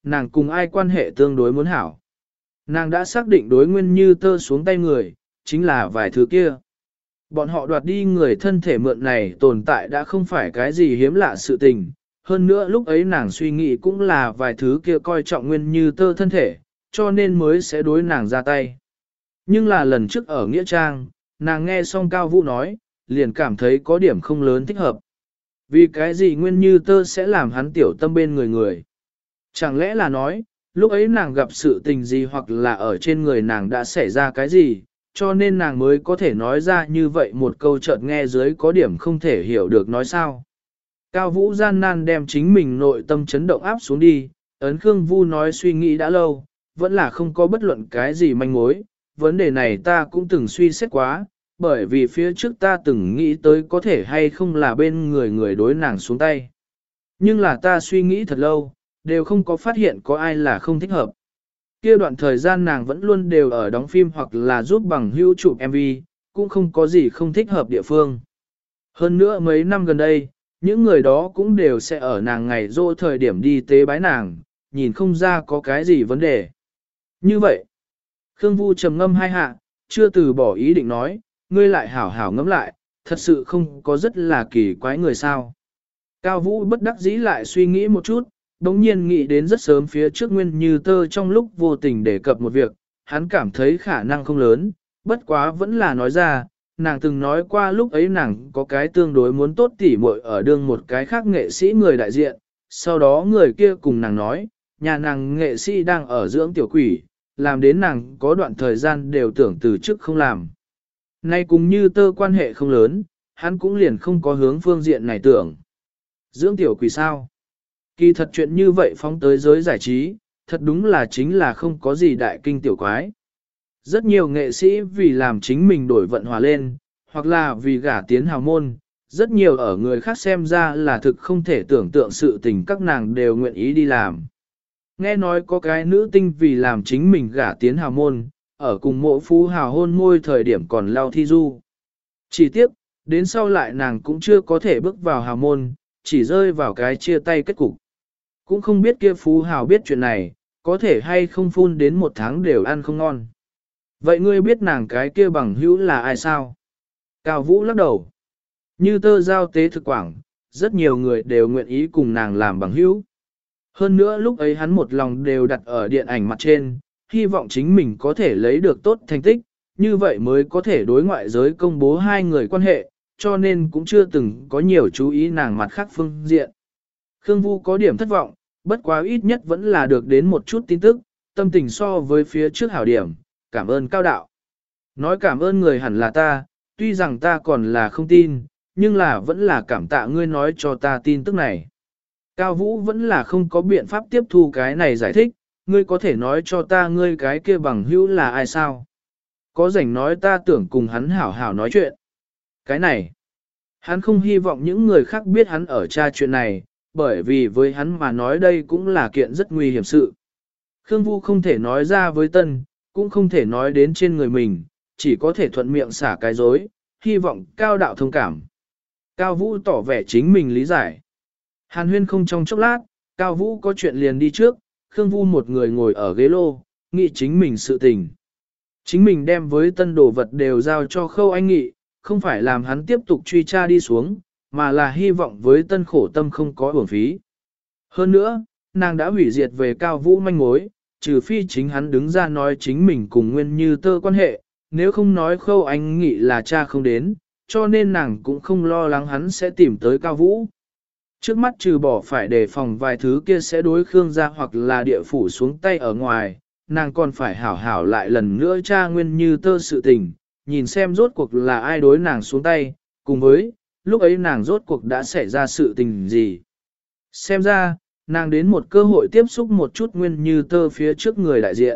nàng cùng ai quan hệ tương đối muốn hảo. Nàng đã xác định đối Nguyên Như Tơ xuống tay người, chính là vài thứ kia. Bọn họ đoạt đi người thân thể mượn này tồn tại đã không phải cái gì hiếm lạ sự tình. Hơn nữa lúc ấy nàng suy nghĩ cũng là vài thứ kia coi trọng Nguyên Như Tơ thân thể, cho nên mới sẽ đối nàng ra tay. Nhưng là lần trước ở Nghĩa Trang, nàng nghe xong Cao Vũ nói, liền cảm thấy có điểm không lớn thích hợp. Vì cái gì Nguyên Như Tơ sẽ làm hắn tiểu tâm bên người người? Chẳng lẽ là nói, lúc ấy nàng gặp sự tình gì hoặc là ở trên người nàng đã xảy ra cái gì, cho nên nàng mới có thể nói ra như vậy một câu chợt nghe dưới có điểm không thể hiểu được nói sao. Cao Vũ gian nan đem chính mình nội tâm chấn động áp xuống đi, ấn Khương Vu nói suy nghĩ đã lâu, vẫn là không có bất luận cái gì manh mối, vấn đề này ta cũng từng suy xét quá, bởi vì phía trước ta từng nghĩ tới có thể hay không là bên người đối nàng xuống tay. Nhưng là ta suy nghĩ thật lâu, đều không có phát hiện có ai là không thích hợp. Kia đoạn thời gian nàng vẫn luôn đều ở đóng phim hoặc là giúp bằng hữu chụp MV, cũng không có gì không thích hợp địa phương. Hơn nữa mấy năm gần đây, những người đó cũng đều sẽ ở nàng ngày rỗ thời điểm đi tế bái nàng, nhìn không ra có cái gì vấn đề. Như vậy, Khương Vu trầm ngâm hai hạ, chưa từ bỏ ý định nói, ngươi lại hảo hảo ngẫm lại, thật sự không có rất là kỳ quái người sao. Cao Vũ bất đắc dĩ lại suy nghĩ một chút, đống nhiên nghĩ đến rất sớm phía trước Nguyên Như Tơ trong lúc vô tình đề cập một việc, hắn cảm thấy khả năng không lớn, bất quá vẫn là nói ra, nàng từng nói qua lúc ấy nàng có cái tương đối muốn tốt tỉ muội ở đương một cái khác nghệ sĩ người đại diện, sau đó người kia cùng nàng nói, nhà nàng nghệ sĩ đang ở dưỡng tiểu quỷ, làm đến nàng có đoạn thời gian đều tưởng từ chức không làm. Nay cùng Như Tơ quan hệ không lớn, hắn cũng liền không có hướng phương diện này tưởng. Dưỡng tiểu quỷ sao? Kỳ thật chuyện như vậy phóng tới giới giải trí, thật đúng là chính là không có gì đại kinh tiểu quái. Rất nhiều nghệ sĩ vì làm chính mình đổi vận hòa lên, hoặc là vì gả tiến hào môn, rất nhiều ở người khác xem ra là thực không thể tưởng tượng sự tình các nàng đều nguyện ý đi làm. Nghe nói có cái nữ tinh vì làm chính mình gả tiến hào môn, ở cùng mộ phú hào hôn môi thời điểm còn lao thi du. Chỉ tiếc, đến sau lại nàng cũng chưa có thể bước vào hào môn, chỉ rơi vào cái chia tay kết cục. Cũng không biết kia phú hào biết chuyện này, có thể hay không phun đến một tháng đều ăn không ngon. Vậy ngươi biết nàng cái kia bằng hữu là ai sao? Cao Vũ lắc đầu. Như Tơ giao tế thực quảng, rất nhiều người đều nguyện ý cùng nàng làm bằng hữu. Hơn nữa lúc ấy hắn một lòng đều đặt ở điện ảnh mặt trên, hy vọng chính mình có thể lấy được tốt thành tích, như vậy mới có thể đối ngoại giới công bố hai người quan hệ, cho nên cũng chưa từng có nhiều chú ý nàng mặt khác phương diện. Khương Vu có điểm thất vọng, bất quá ít nhất vẫn là được đến một chút tin tức, tâm tình so với phía trước hảo điểm, cảm ơn Cao đạo. Nói cảm ơn người hẳn là ta, tuy rằng ta còn là không tin, nhưng là vẫn là cảm tạ ngươi nói cho ta tin tức này. Cao Vũ vẫn là không có biện pháp tiếp thu cái này giải thích, ngươi có thể nói cho ta ngươi cái kia bằng hữu là ai sao? Có rảnh nói ta tưởng cùng hắn hảo hảo nói chuyện. Cái này, hắn không hy vọng những người khác biết hắn ở tra chuyện này, bởi vì với hắn mà nói đây cũng là kiện rất nguy hiểm sự. Khương Vu không thể nói ra với Tân, cũng không thể nói đến trên người mình, chỉ có thể thuận miệng xả cái dối, hy vọng Cao đạo thông cảm. Cao Vũ tỏ vẻ chính mình lý giải. Hàn huyên không trong chốc lát, Cao Vũ có chuyện liền đi trước, Khương Vu một người ngồi ở ghế lô, nghĩ chính mình sự tình. Chính mình đem với Tân đồ vật đều giao cho Khâu Anh Nghị, không phải làm hắn tiếp tục truy tra đi xuống, mà là hy vọng với Tân khổ tâm không có uổng phí. Hơn nữa, nàng đã hủy diệt về Cao Vũ manh mối, trừ phi chính hắn đứng ra nói chính mình cùng Nguyên Như Tơ quan hệ, nếu không nói Khâu Anh Nghị là cha không đến, cho nên nàng cũng không lo lắng hắn sẽ tìm tới Cao Vũ. Trước mắt trừ bỏ phải đề phòng vài thứ kia sẽ đối Khương gia hoặc là địa phủ xuống tay ở ngoài, nàng còn phải hảo hảo lại lần nữa tra Nguyên Như Tơ sự tình, nhìn xem rốt cuộc là ai đối nàng xuống tay, cùng với, lúc ấy nàng rốt cuộc đã xảy ra sự tình gì. Xem ra, nàng đến một cơ hội tiếp xúc một chút Nguyên Như Tơ phía trước người đại diện.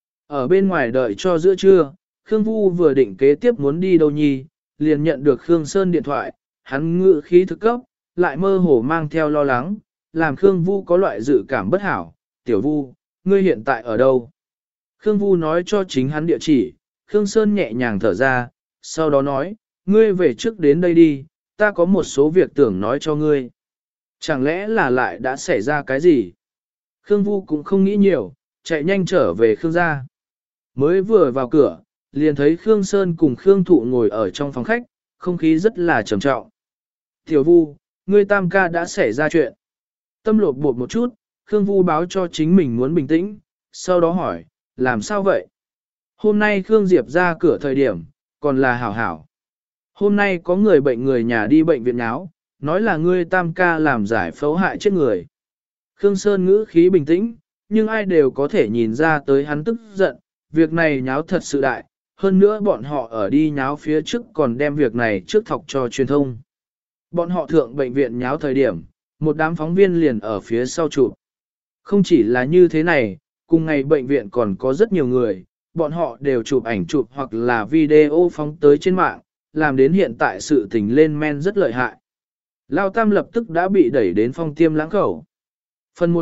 Ở bên ngoài đợi cho giữa trưa, Khương Vu vừa định kế tiếp muốn đi đâu nhi, liền nhận được Khương Sơn điện thoại, hắn ngự khí thực cấp, lại mơ hồ mang theo lo lắng, làm Khương Vu có loại dự cảm bất hảo. Tiểu Vu, ngươi hiện tại ở đâu? Khương Vu nói cho chính hắn địa chỉ, Khương Sơn nhẹ nhàng thở ra, sau đó nói, ngươi về trước đến đây đi, ta có một số việc tưởng nói cho ngươi. Chẳng lẽ là lại đã xảy ra cái gì? Khương Vu cũng không nghĩ nhiều, chạy nhanh trở về Khương gia. Mới vừa vào cửa, liền thấy Khương Sơn cùng Khương Thụ ngồi ở trong phòng khách, không khí rất là trầm trọng. Tiểu Vu, ngươi tam ca đã xảy ra chuyện. Tâm lột bột một chút, Khương Vu báo cho chính mình muốn bình tĩnh, sau đó hỏi, làm sao vậy? Hôm nay Khương Diệp ra cửa thời điểm, còn là hảo hảo. Hôm nay có người bệnh người nhà đi bệnh viện náo, nói là ngươi tam ca làm giải phẫu hại chết người. Khương Sơn ngữ khí bình tĩnh, nhưng ai đều có thể nhìn ra tới hắn tức giận, việc này nháo thật sự đại, hơn nữa bọn họ ở đi nháo phía trước còn đem việc này trước thọc cho truyền thông. Bọn họ thượng bệnh viện nháo thời điểm, một đám phóng viên liền ở phía sau chụp. Không chỉ là như thế này, cùng ngày bệnh viện còn có rất nhiều người, bọn họ đều chụp ảnh chụp hoặc là video phóng tới trên mạng, làm đến hiện tại sự tình lên men rất lợi hại. Lao Tam lập tức đã bị đẩy đến phong tiêm lãng khẩu. Phần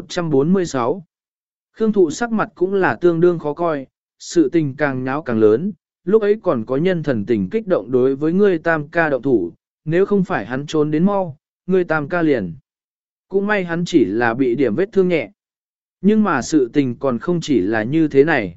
146 Khương Thụ sắc mặt cũng là tương đương khó coi, sự tình càng nháo càng lớn, lúc ấy còn có nhân thần tình kích động đối với ngươi tam ca động thủ, nếu không phải hắn trốn đến mau, ngươi tam ca liền. Cũng may hắn chỉ là bị điểm vết thương nhẹ. Nhưng mà sự tình còn không chỉ là như thế này.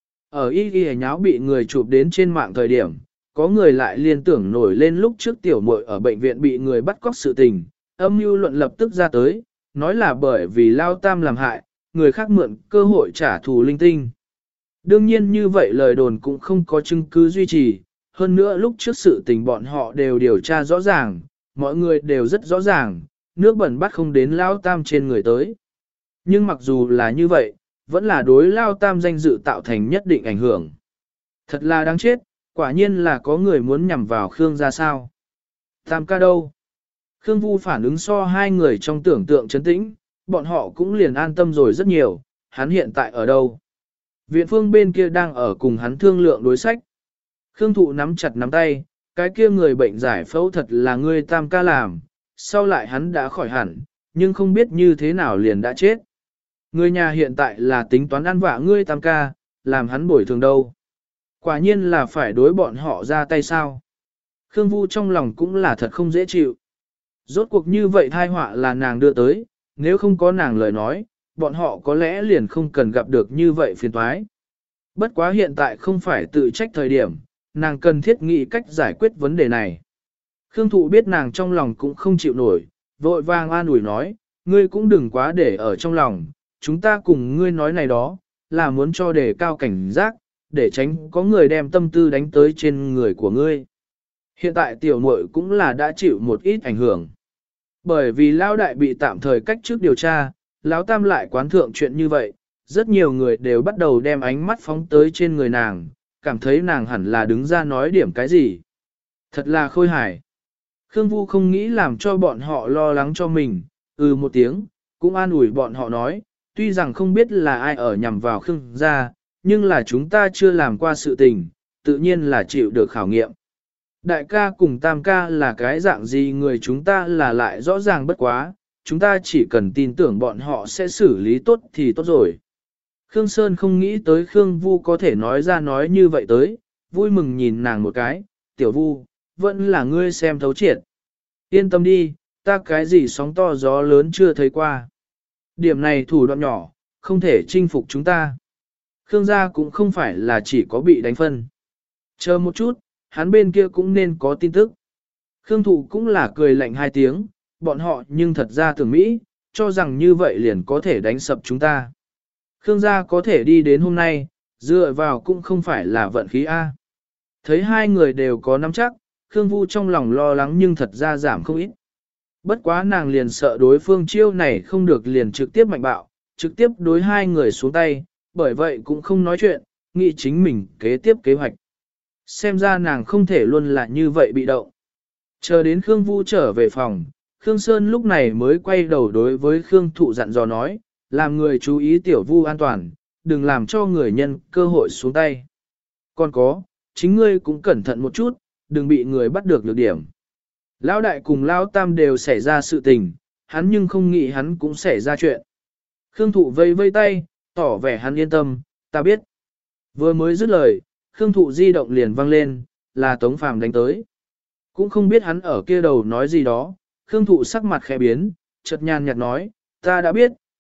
Ở y nháo bị người chụp đến trên mạng thời điểm, có người lại liên tưởng nổi lên lúc trước tiểu muội ở bệnh viện bị người bắt cóc sự tình, âm mưu luận lập tức ra tới, nói là bởi vì Lao Tam làm hại, người khác mượn cơ hội trả thù linh tinh. Đương nhiên như vậy lời đồn cũng không có chứng cứ duy trì, hơn nữa lúc trước sự tình bọn họ đều điều tra rõ ràng, mọi người đều rất rõ ràng, nước bẩn bắt không đến Lao Tam trên người tới. Nhưng mặc dù là như vậy, vẫn là đối Lao Tam danh dự tạo thành nhất định ảnh hưởng. Thật là đáng chết, quả nhiên là có người muốn nhằm vào Khương ra sao. Tam ca đâu? Khương Vu phản ứng so hai người trong tưởng tượng chấn tĩnh, bọn họ cũng liền an tâm rồi rất nhiều, hắn hiện tại ở đâu? Viện phương bên kia đang ở cùng hắn thương lượng đối sách. Khương Thụ nắm chặt nắm tay, cái kia người bệnh giải phẫu thật là ngươi tam ca làm, sau lại hắn đã khỏi hẳn, nhưng không biết như thế nào liền đã chết. Người nhà hiện tại là tính toán ăn vạ ngươi tam ca, làm hắn bồi thường đâu. Quả nhiên là phải đối bọn họ ra tay sao. Khương Vu trong lòng cũng là thật không dễ chịu. Rốt cuộc như vậy thai họa là nàng đưa tới, nếu không có nàng lời nói, bọn họ có lẽ liền không cần gặp được như vậy phiền toái. Bất quá hiện tại không phải tự trách thời điểm, nàng cần thiết nghĩ cách giải quyết vấn đề này. Khương Thụ biết nàng trong lòng cũng không chịu nổi, vội vàng an ủi nói, ngươi cũng đừng quá để ở trong lòng, chúng ta cùng ngươi nói này đó, là muốn cho đề cao cảnh giác, để tránh có người đem tâm tư đánh tới trên người của ngươi. Hiện tại tiểu muội cũng là đã chịu một ít ảnh hưởng. Bởi vì Lão đại bị tạm thời cách trước điều tra, Lão Tam lại quán thượng chuyện như vậy, rất nhiều người đều bắt đầu đem ánh mắt phóng tới trên người nàng, cảm thấy nàng hẳn là đứng ra nói điểm cái gì. Thật là khôi hài. Khương Vu không nghĩ làm cho bọn họ lo lắng cho mình, một tiếng, cũng an ủi bọn họ nói, tuy rằng không biết là ai ở nhằm vào Khương gia, nhưng là chúng ta chưa làm qua sự tình, tự nhiên là chịu được khảo nghiệm. Đại ca cùng tam ca là cái dạng gì người chúng ta là lại rõ ràng bất quá, chúng ta chỉ cần tin tưởng bọn họ sẽ xử lý tốt thì tốt rồi. Khương Sơn không nghĩ tới Khương Vu có thể nói ra nói như vậy tới, vui mừng nhìn nàng một cái, tiểu Vu, vẫn là ngươi xem thấu triệt. Yên tâm đi, ta cái gì sóng to gió lớn chưa thấy qua. Điểm này thủ đoạn nhỏ, không thể chinh phục chúng ta. Khương gia cũng không phải là chỉ có bị đánh phân. Chờ một chút, hắn bên kia cũng nên có tin tức. Khương Thụ cũng là cười lạnh hai tiếng, bọn họ nhưng thật ra tưởng Mỹ, cho rằng như vậy liền có thể đánh sập chúng ta. Khương gia có thể đi đến hôm nay, dựa vào cũng không phải là vận khí A. Thấy hai người đều có nắm chắc, Khương Vu trong lòng lo lắng nhưng thật ra giảm không ít. Bất quá nàng liền sợ đối phương chiêu này không được liền trực tiếp mạnh bạo, trực tiếp đối hai người xuống tay, bởi vậy cũng không nói chuyện, nghĩ chính mình kế tiếp kế hoạch. Xem ra nàng không thể luôn là như vậy bị động. Chờ đến Khương Vu trở về phòng, Khương Sơn lúc này mới quay đầu đối với Khương Thụ dặn dò nói, làm người chú ý tiểu Vu an toàn, đừng làm cho người nhân cơ hội xuống tay. Còn có, chính ngươi cũng cẩn thận một chút, đừng bị người bắt được lược điểm. Lão đại cùng Lão Tam đều xảy ra sự tình, hắn nhưng không nghĩ hắn cũng xảy ra chuyện. Khương Thụ vây vây tay, tỏ vẻ hắn yên tâm, ta biết. Vừa mới dứt lời, Khương Thụ di động liền vang lên, là Tống Phàm đánh tới. Cũng không biết hắn ở kia đầu nói gì đó, Khương Thụ sắc mặt khẽ biến, chợt nhàn nhạt nói, ta đã biết,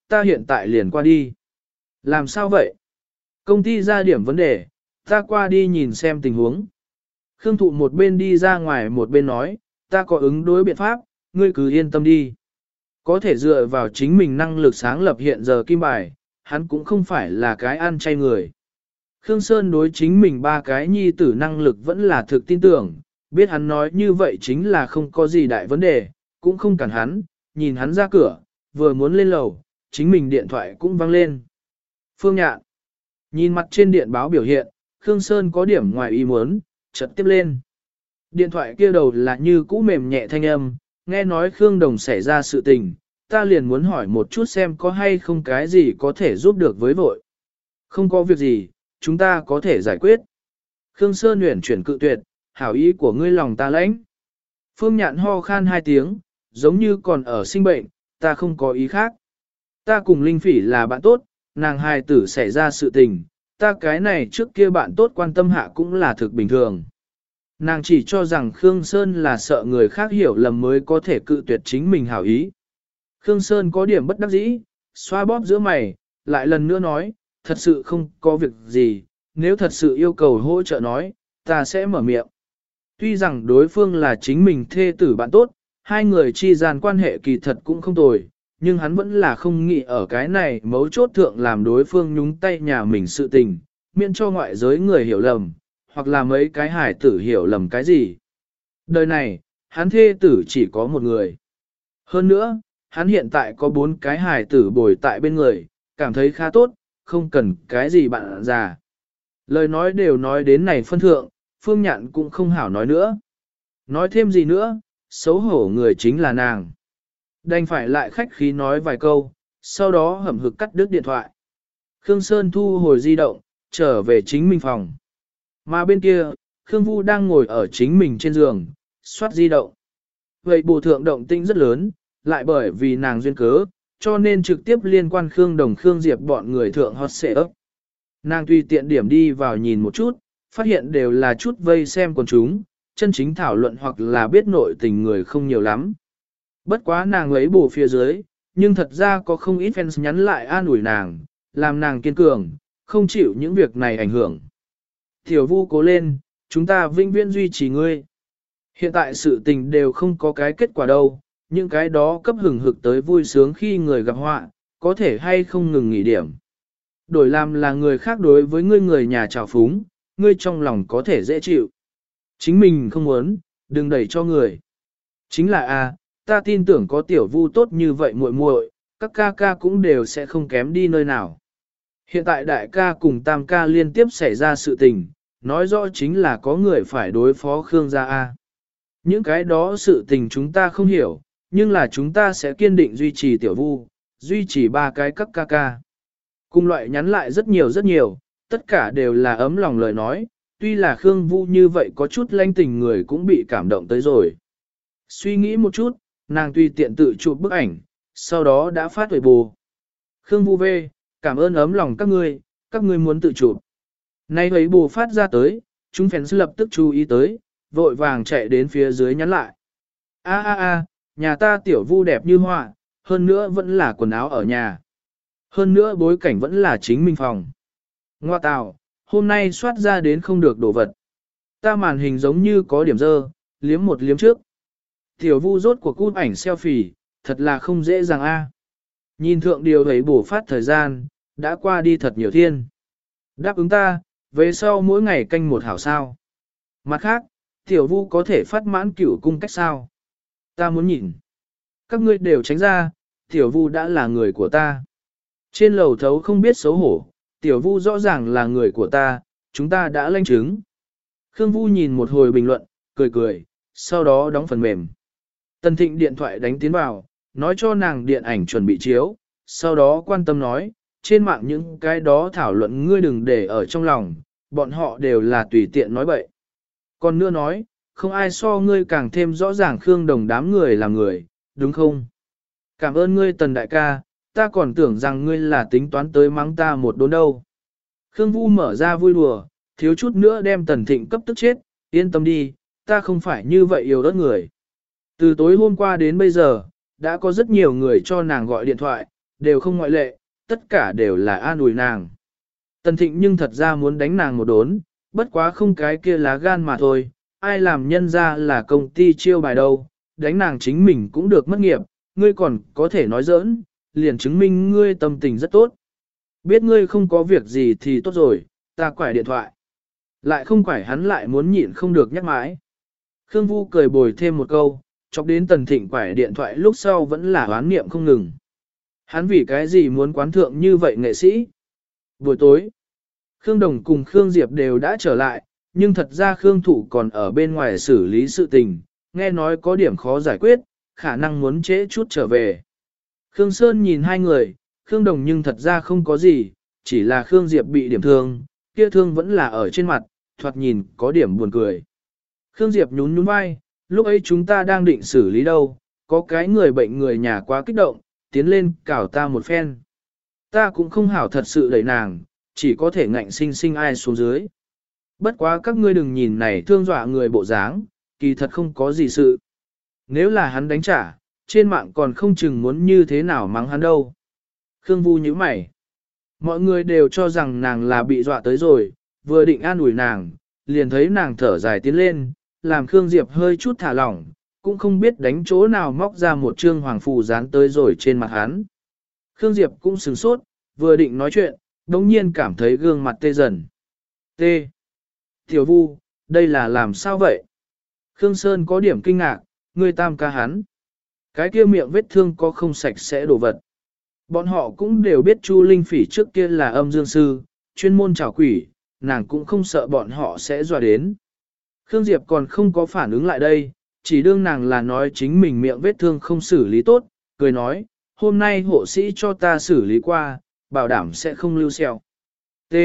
ta hiện tại liền qua đi. Làm sao vậy? Công ty ra điểm vấn đề, ta qua đi nhìn xem tình huống. Khương Thụ một bên đi ra ngoài một bên nói, ta có ứng đối biện pháp, ngươi cứ yên tâm đi. Có thể dựa vào chính mình năng lực sáng lập hiện giờ kim bài, hắn cũng không phải là cái ăn chay người. Khương Sơn đối chính mình ba cái nhi tử năng lực vẫn là thực tin tưởng, biết hắn nói như vậy chính là không có gì đại vấn đề, cũng không cản hắn, nhìn hắn ra cửa, vừa muốn lên lầu, chính mình điện thoại cũng vang lên. Phương Nhạn, nhìn mặt trên điện báo biểu hiện, Khương Sơn có điểm ngoài ý muốn, chợt tiếp lên. Điện thoại kia đầu là như cũ mềm nhẹ thanh âm, nghe nói Khương Đồng xảy ra sự tình, ta liền muốn hỏi một chút xem có hay không cái gì có thể giúp được với vội. Không có việc gì, chúng ta có thể giải quyết. Khương Sơn uyển chuyển cự tuyệt, hảo ý của ngươi lòng ta lãnh. Phương Nhạn ho khan 2 tiếng, giống như còn ở sinh bệnh, ta không có ý khác. Ta cùng Linh Phỉ là bạn tốt, nàng hài tử xảy ra sự tình, ta cái này trước kia bạn tốt quan tâm hạ cũng là thực bình thường. Nàng chỉ cho rằng Khương Sơn là sợ người khác hiểu lầm mới có thể cự tuyệt chính mình hảo ý. Khương Sơn có điểm bất đắc dĩ, xoa bóp giữa mày, lại lần nữa nói, thật sự không có việc gì, nếu thật sự yêu cầu hỗ trợ nói, ta sẽ mở miệng. Tuy rằng đối phương là chính mình thê tử bạn tốt, hai người chi gian quan hệ kỳ thật cũng không tồi, nhưng hắn vẫn là không nghĩ ở cái này mấu chốt thượng làm đối phương nhúng tay nhà mình sự tình, miễn cho ngoại giới người hiểu lầm, hoặc là mấy cái hải tử hiểu lầm cái gì. Đời này, hắn thê tử chỉ có một người. Hơn nữa, hắn hiện tại có 4 cái hải tử bồi tại bên người, cảm thấy khá tốt, không cần cái gì bạn già. Lời nói đều nói đến này phân thượng, Phương Nhạn cũng không hảo nói nữa. Nói thêm gì nữa, xấu hổ người chính là nàng. Đành phải lại khách khí nói vài câu, sau đó hậm hực cắt đứt điện thoại. Khương Sơn thu hồi di động, trở về chính mình phòng. Mà bên kia, Khương Vu đang ngồi ở chính mình trên giường, soát di động. Vậy bổ thượng động tĩnh rất lớn, lại bởi vì nàng duyên cớ, cho nên trực tiếp liên quan Khương Đồng Khương Diệp bọn người thượng hot xệ ấp. Nàng tùy tiện điểm đi vào nhìn một chút, phát hiện đều là chút vây xem quần chúng, chân chính thảo luận hoặc là biết nội tình người không nhiều lắm. Bất quá nàng ấy bổ phía dưới, nhưng thật ra có không ít fans nhắn lại an ủi nàng, làm nàng kiên cường, không chịu những việc này ảnh hưởng. Tiểu Vu cố lên, chúng ta vĩnh viễn duy trì ngươi. Hiện tại sự tình đều không có cái kết quả đâu, những cái đó cấp hừng hực tới vui sướng khi người gặp họa, có thể hay không ngừng nghỉ điểm. Đổi làm là người khác đối với ngươi người nhà trào phúng, ngươi trong lòng có thể dễ chịu. Chính mình không muốn, đừng đẩy cho người. Chính là ta tin tưởng có Tiểu Vu tốt như vậy muội muội, các ca ca cũng đều sẽ không kém đi nơi nào. Hiện tại đại ca cùng tam ca liên tiếp xảy ra sự tình, nói rõ chính là có người phải đối phó Khương gia A. Những cái đó sự tình chúng ta không hiểu, nhưng là chúng ta sẽ kiên định duy trì Tiểu Vu, duy trì 3 cái các ca ca. Cùng loại nhắn lại rất nhiều, tất cả đều là ấm lòng lời nói, tuy là Khương Vu như vậy có chút lanh tình người cũng bị cảm động tới rồi. Suy nghĩ một chút, nàng tùy tiện tự chụp bức ảnh, sau đó đã phát huệ bù. Khương Vu về, cảm ơn ấm lòng các ngươi muốn tự chụp. Nay huệ bù phát ra tới, chúng fans lập tức chú ý tới, vội vàng chạy đến phía dưới nhắn lại. Nhà ta Tiểu Vu đẹp như họa, hơn nữa vẫn là quần áo ở nhà. Hơn nữa bối cảnh vẫn là chính minh phòng. Ngoa tào, hôm nay soát ra đến không được đồ vật. Ta màn hình giống như có điểm dơ, liếm một liếm trước. Tiểu Vu rốt của cút ảnh selfie, thật là không dễ dàng a. Nhìn thượng điều thấy bổ phát thời gian, đã qua đi thật nhiều thiên. Đáp ứng ta, về sau mỗi ngày canh một hảo sao. Mặt khác, Tiểu Vu có thể phát mãn cửu cung cách sao. Ta muốn nhìn. Các ngươi đều tránh ra, Tiểu Vu đã là người của ta. Trên lầu thấu không biết xấu hổ, Tiểu Vu rõ ràng là người của ta, chúng ta đã lãnh chứng. Khương Vu nhìn một hồi bình luận, cười, sau đó đóng phần mềm. Tần Thịnh điện thoại đánh tiến vào, nói cho nàng điện ảnh chuẩn bị chiếu, sau đó quan tâm nói, trên mạng những cái đó thảo luận ngươi đừng để ở trong lòng, bọn họ đều là tùy tiện nói bậy. Còn nữa nói, không ai so ngươi càng thêm rõ ràng Khương Đồng đám người là người, đúng không? Cảm ơn ngươi Tần đại ca, ta còn tưởng rằng ngươi là tính toán tới mắng ta một đốn đâu. Khương Vu mở ra vui đùa, thiếu chút nữa đem Tần Thịnh cấp tức chết, yên tâm đi, ta không phải như vậy yêu đất người. Từ tối hôm qua đến bây giờ, đã có rất nhiều người cho nàng gọi điện thoại, đều không ngoại lệ, tất cả đều là an ủi nàng. Tần Thịnh nhưng thật ra muốn đánh nàng một đốn, bất quá không cái kia lá gan mà thôi, ai làm nhân ra là công ty chiêu bài đâu, đánh nàng chính mình cũng được mất nghiệp, ngươi còn có thể nói giỡn, liền chứng minh ngươi tâm tình rất tốt. Biết ngươi không có việc gì thì tốt rồi, ta quải điện thoại. Lại không quải hắn lại muốn nhịn không được nhắc mãi. Khương Vu cười bồi thêm một câu, chọc đến Tần Thịnh quải điện thoại lúc sau vẫn là oán niệm không ngừng. Hắn vì cái gì muốn quán thượng như vậy nghệ sĩ? Buổi tối, Khương Đồng cùng Khương Diệp đều đã trở lại, nhưng thật ra Khương Thụ còn ở bên ngoài xử lý sự tình, nghe nói có điểm khó giải quyết, khả năng muốn trễ chút trở về. Khương Sơn nhìn hai người, Khương Đồng nhưng thật ra không có gì, chỉ là Khương Diệp bị điểm thương, kia thương vẫn là ở trên mặt, thoạt nhìn có điểm buồn cười. Khương Diệp nhún nhún vai, lúc ấy chúng ta đang định xử lý đâu, có cái người bệnh người nhà quá kích động, tiến lên cào ta một phen. Ta cũng không hảo thật sự đẩy nàng, chỉ có thể ngạnh sinh sinh ai xuống dưới. Bất quá các ngươi đừng nhìn này thương dọa người bộ dáng, kỳ thật không có gì sự. Nếu là hắn đánh trả, trên mạng còn không chừng muốn như thế nào mắng hắn đâu. Khương Vu nhíu mày. Mọi người đều cho rằng nàng là bị dọa tới rồi, vừa định an ủi nàng, liền thấy nàng thở dài tiến lên, làm Khương Diệp hơi chút thả lỏng, cũng không biết đánh chỗ nào móc ra một trương hoàng phù dán tới rồi trên mặt hắn. Khương Diệp cũng sửng sốt, vừa định nói chuyện, đống nhiên cảm thấy gương mặt tê dần. Tê. Tiểu Vu, đây là làm sao vậy? Khương Sơn có điểm kinh ngạc, người tam ca hắn. Cái kia miệng vết thương có không sạch sẽ đổ vật. Bọn họ cũng đều biết Chu Linh Phỉ trước kia là âm dương sư, chuyên môn trảo quỷ, nàng cũng không sợ bọn họ sẽ dọa đến. Khương Diệp còn không có phản ứng lại đây, chỉ đương nàng là nói chính mình miệng vết thương không xử lý tốt, cười nói, hôm nay hộ sĩ cho ta xử lý qua, bảo đảm sẽ không lưu sẹo. T.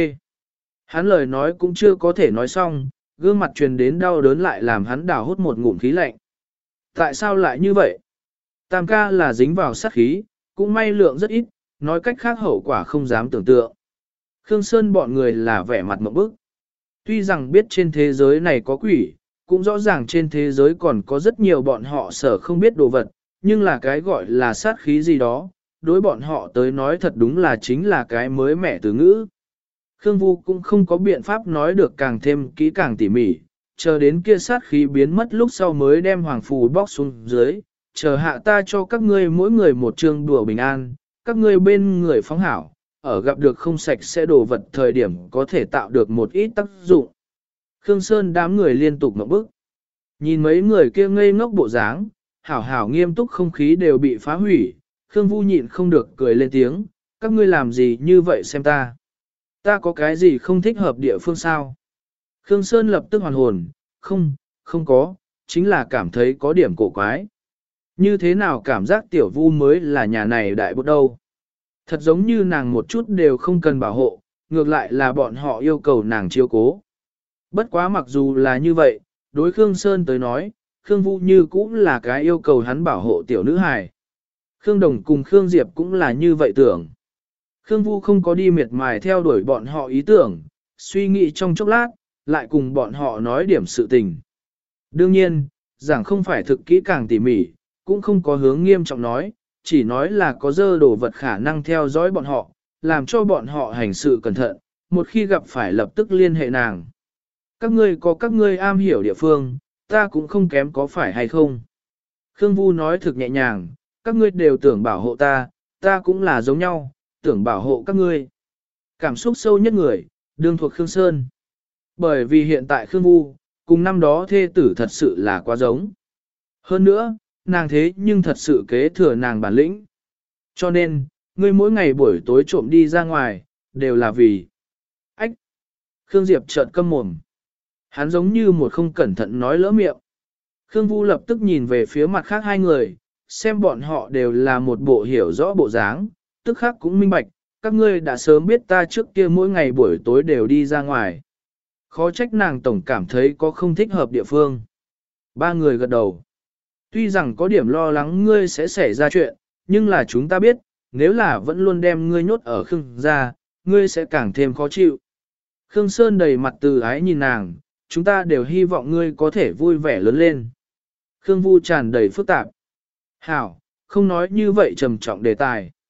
Hắn lời nói cũng chưa có thể nói xong, gương mặt truyền đến đau đớn lại làm hắn đảo hút một ngụm khí lạnh. Tại sao lại như vậy? Tam ca là dính vào sát khí, cũng may lượng rất ít, nói cách khác hậu quả không dám tưởng tượng. Khương Sơn bọn người là vẻ mặt mộng bức. Tuy rằng biết trên thế giới này có quỷ, cũng rõ ràng trên thế giới còn có rất nhiều bọn họ sở không biết đồ vật, nhưng là cái gọi là sát khí gì đó, đối bọn họ tới nói thật đúng là chính là cái mới mẻ từ ngữ. Khương Vu cũng không có biện pháp nói được càng thêm kỹ càng tỉ mỉ, chờ đến kia sát khí biến mất lúc sau mới đem hoàng phù bóc xuống dưới, chờ hạ ta cho các ngươi mỗi người một chương đùa bình an, các ngươi bên người phóng hảo, ở gặp được không sạch sẽ đồ vật thời điểm có thể tạo được một ít tác dụng. Khương Sơn đám người liên tục ngậm bức. Nhìn mấy người kia ngây ngốc bộ dáng, hảo hảo nghiêm túc không khí đều bị phá hủy, Khương Vu nhịn không được cười lên tiếng, các ngươi làm gì như vậy xem ta. Ta có cái gì không thích hợp địa phương sao? Khương Sơn lập tức hoàn hồn, không có, chính là cảm thấy có điểm cổ quái. Như thế nào cảm giác tiểu Vu mới là nhà này đại bột đâu? Thật giống như nàng một chút đều không cần bảo hộ, ngược lại là bọn họ yêu cầu nàng chiếu cố. Bất quá mặc dù là như vậy, đối Khương Sơn tới nói, Khương Vu như cũng là cái yêu cầu hắn bảo hộ tiểu nữ hài. Khương Đồng cùng Khương Diệp cũng là như vậy tưởng. Khương Vu không có đi miệt mài theo đuổi bọn họ ý tưởng, suy nghĩ trong chốc lát, lại cùng bọn họ nói điểm sự tình. Đương nhiên, giảng không phải thực kỹ càng tỉ mỉ, cũng không có hướng nghiêm trọng nói, chỉ nói là có dơ đồ vật khả năng theo dõi bọn họ, làm cho bọn họ hành sự cẩn thận, một khi gặp phải lập tức liên hệ nàng. Các ngươi có các ngươi am hiểu địa phương, ta cũng không kém có phải hay không. Khương Vu nói thực nhẹ nhàng, các ngươi đều tưởng bảo hộ ta, ta cũng là giống nhau, tưởng bảo hộ các ngươi. Cảm xúc sâu nhất người, đương thuộc Khương Sơn. Bởi vì hiện tại Khương Vu, cùng năm đó thê tử thật sự là quá giống. Hơn nữa, nàng thế nhưng thật sự kế thừa nàng bản lĩnh. Cho nên, ngươi mỗi ngày buổi tối trộm đi ra ngoài, đều là vì... Ách! Khương Diệp trợn câm mồm. Hắn giống như một không cẩn thận nói lỡ miệng. Khương Vu lập tức nhìn về phía mặt khác hai người, xem bọn họ đều là một bộ hiểu rõ bộ dáng, tức khác cũng minh bạch, các ngươi đã sớm biết ta trước kia mỗi ngày buổi tối đều đi ra ngoài. Khó trách nàng tổng cảm thấy có không thích hợp địa phương. Ba người gật đầu. Tuy rằng có điểm lo lắng ngươi sẽ xảy ra chuyện, nhưng là chúng ta biết, nếu là vẫn luôn đem ngươi nhốt ở Khương gia, ngươi sẽ càng thêm khó chịu. Khương Sơn đầy mặt từ ái nhìn nàng, chúng ta đều hy vọng ngươi có thể vui vẻ lớn lên. Khương Vu tràn đầy phức tạp. Hảo, không nói như vậy trầm trọng đề tài.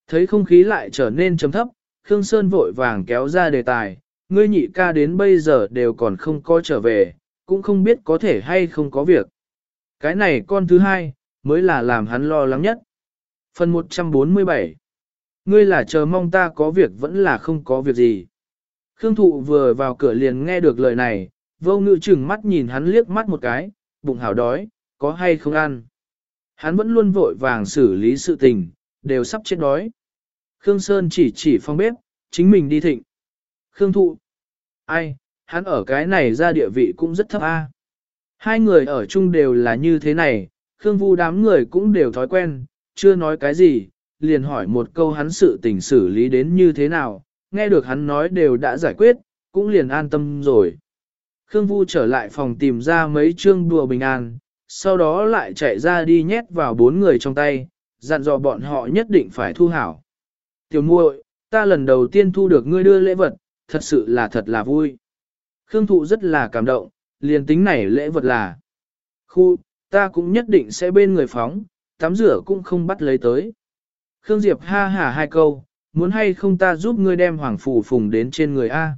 Thấy không khí lại trở nên trầm thấp, Khương Sơn vội vàng kéo ra đề tài, ngươi nhị ca đến bây giờ đều còn không có trở về, cũng không biết có thể hay không có việc. Cái này con thứ hai, mới là làm hắn lo lắng nhất. Phần 147. Ngươi là chờ mong ta có việc vẫn là không có việc gì. Khương Thụ vừa vào cửa liền nghe được lời này, vô ngự chừng mắt nhìn hắn liếc mắt một cái, bụng hảo đói, có hay không ăn. Hắn vẫn luôn vội vàng xử lý sự tình, đều sắp chết đói. Khương Sơn chỉ phòng bếp, chính mình đi thịnh. Khương Thụ. Ai, hắn ở cái này ra địa vị cũng rất thấp a. Hai người ở chung đều là như thế này, Khương Vu đám người cũng đều thói quen, chưa nói cái gì, liền hỏi một câu hắn sự tình xử lý đến như thế nào, nghe được hắn nói đều đã giải quyết, cũng liền an tâm rồi. Khương Vu trở lại phòng tìm ra mấy chương đùa bình an, sau đó lại chạy ra đi nhét vào 4 người trong tay, dặn dò bọn họ nhất định phải thu hảo. Tiểu muội, ta lần đầu tiên thu được ngươi đưa lễ vật, thật sự là thật là vui. Khương Thụ rất là cảm động, liền tính này lễ vật là. Khu, ta cũng nhất định sẽ bên người phóng, tắm rửa cũng không bắt lấy tới. Khương Diệp ha hả 2 câu, muốn hay không ta giúp ngươi đem hoàng phủ phùng đến trên người A.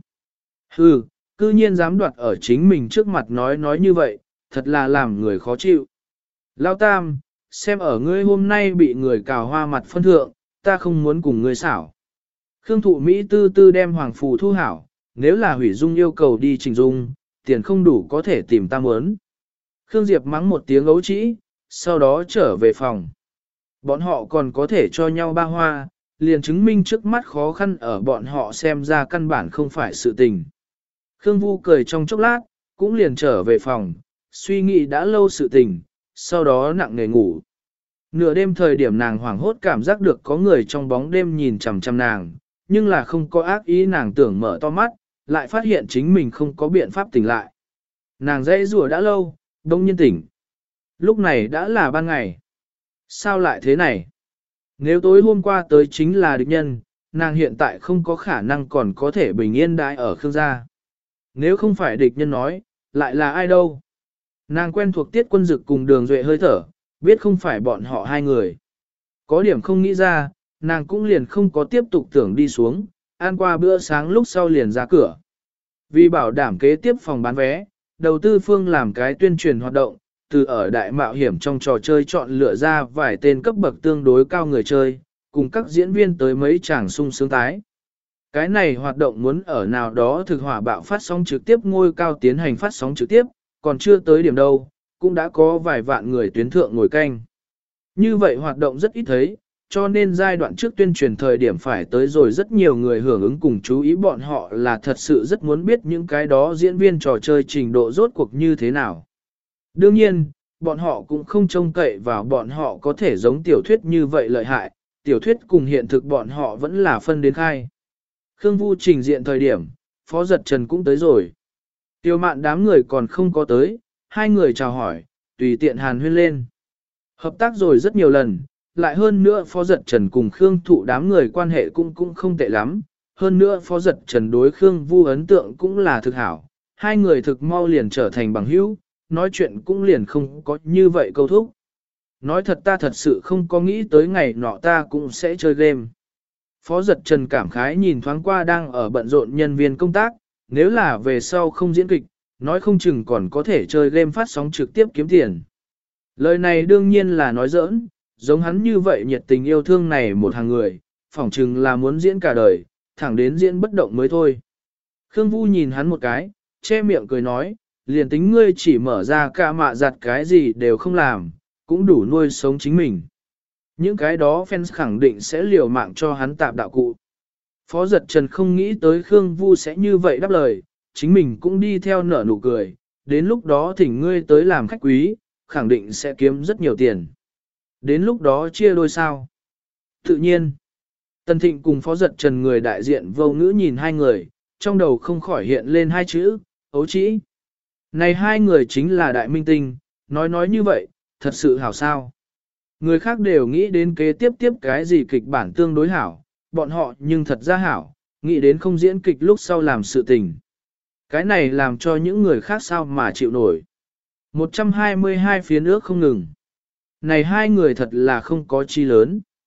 Hừ, cư nhiên dám đoạt ở chính mình trước mặt nói như vậy, thật là làm người khó chịu. Lao Tam, xem ở ngươi hôm nay bị người cào hoa mặt phân thượng, ta không muốn cùng ngươi xảo. Khương Thụ Mỹ tư tư đem hoàng phủ thu hảo, nếu là hủy dung yêu cầu đi trình dung, tiền không đủ có thể tìm ta muốn. Khương Diệp mắng một tiếng ấu trĩ, sau đó trở về phòng. Bọn họ còn có thể cho nhau ba hoa, liền chứng minh trước mắt khó khăn ở bọn họ xem ra căn bản không phải sự tình. Khương Vu cười trong chốc lát, cũng liền trở về phòng, suy nghĩ đã lâu sự tình, sau đó nặng nề ngủ. Nửa đêm thời điểm nàng hoảng hốt cảm giác được có người trong bóng đêm nhìn chằm chằm nàng, nhưng là không có ác ý, nàng tưởng mở to mắt, lại phát hiện chính mình không có biện pháp tỉnh lại. Nàng dãy rủa đã lâu, đông nhiên tỉnh. Lúc này đã là ban ngày. Sao lại thế này? Nếu tối hôm qua tới chính là địch nhân, nàng hiện tại không có khả năng còn có thể bình yên đãi ở Khương gia. Nếu không phải địch nhân nói, lại là ai đâu? Nàng quen thuộc Tiết Quân Dực cùng Đường Duệ hơi thở, biết không phải bọn họ hai người. Có điểm không nghĩ ra, nàng cũng liền không có tiếp tục tưởng đi xuống, ăn qua bữa sáng lúc sau liền ra cửa. Vì bảo đảm kế tiếp phòng bán vé, đầu tư phương làm cái tuyên truyền hoạt động, từ ở đại mạo hiểm trong trò chơi chọn lựa ra vài tên cấp bậc tương đối cao người chơi, cùng các diễn viên tới mấy chàng sung sướng tái. Cái này hoạt động muốn ở nào đó thực hỏa bạo phát sóng trực tiếp ngôi cao tiến hành phát sóng trực tiếp, còn chưa tới điểm đâu, cũng đã có vài vạn người tuyến thượng ngồi canh. Như vậy hoạt động rất ít thấy, cho nên giai đoạn trước tuyên truyền thời điểm phải tới rồi rất nhiều người hưởng ứng cùng chú ý bọn họ là thật sự rất muốn biết những cái đó diễn viên trò chơi trình độ rốt cuộc như thế nào. Đương nhiên, bọn họ cũng không trông cậy vào bọn họ có thể giống tiểu thuyết như vậy lợi hại, tiểu thuyết cùng hiện thực bọn họ vẫn là phân đến khai. Khương Vu trình diện thời điểm, Phó Giật Trần cũng tới rồi. Tiêu mạn đám người còn không có tới, hai người chào hỏi, tùy tiện hàn huyên lên. Hợp tác rồi rất nhiều lần, lại hơn nữa Phó Giật Trần cùng Khương Thụ đám người quan hệ cũng không tệ lắm. Hơn nữa Phó Giật Trần đối Khương Vu ấn tượng cũng là thực hảo, hai người thực mau liền trở thành bằng hữu, nói chuyện cũng liền không có như vậy câu thúc. Nói thật ta thật sự không có nghĩ tới ngày nọ ta cũng sẽ chơi game. Phó Giật Trần cảm khái nhìn thoáng qua đang ở bận rộn nhân viên công tác, nếu là về sau không diễn kịch, nói không chừng còn có thể chơi game phát sóng trực tiếp kiếm tiền. Lời này đương nhiên là nói giỡn, giống hắn như vậy nhiệt tình yêu thương này một hàng người, phỏng chừng là muốn diễn cả đời, thẳng đến diễn bất động mới thôi. Khương Vu nhìn hắn một cái, che miệng cười nói, liền tính ngươi chỉ mở ra ca mạ giặt cái gì đều không làm, cũng đủ nuôi sống chính mình. Những cái đó fans khẳng định sẽ liều mạng cho hắn tạp đạo cụ. Phó Giật Trần không nghĩ tới Khương Vu sẽ như vậy đáp lời, chính mình cũng đi theo nở nụ cười, đến lúc đó thỉnh ngươi tới làm khách quý, khẳng định sẽ kiếm rất nhiều tiền. Đến lúc đó chia đôi sao? Tự nhiên, Tần Thịnh cùng Phó Giật Trần người đại diện vô ngữ nhìn hai người, trong đầu không khỏi hiện lên hai chữ, ấu trĩ. Này hai người chính là đại minh tinh, nói như vậy, thật sự hảo sao. Người khác đều nghĩ đến kế tiếp cái gì kịch bản tương đối hảo, bọn họ nhưng thật ra hảo, nghĩ đến không diễn kịch lúc sau làm sự tình. Cái này làm cho những người khác sao mà chịu nổi. 122 phiến ước không ngừng. Này hai người thật là không có chi lớn.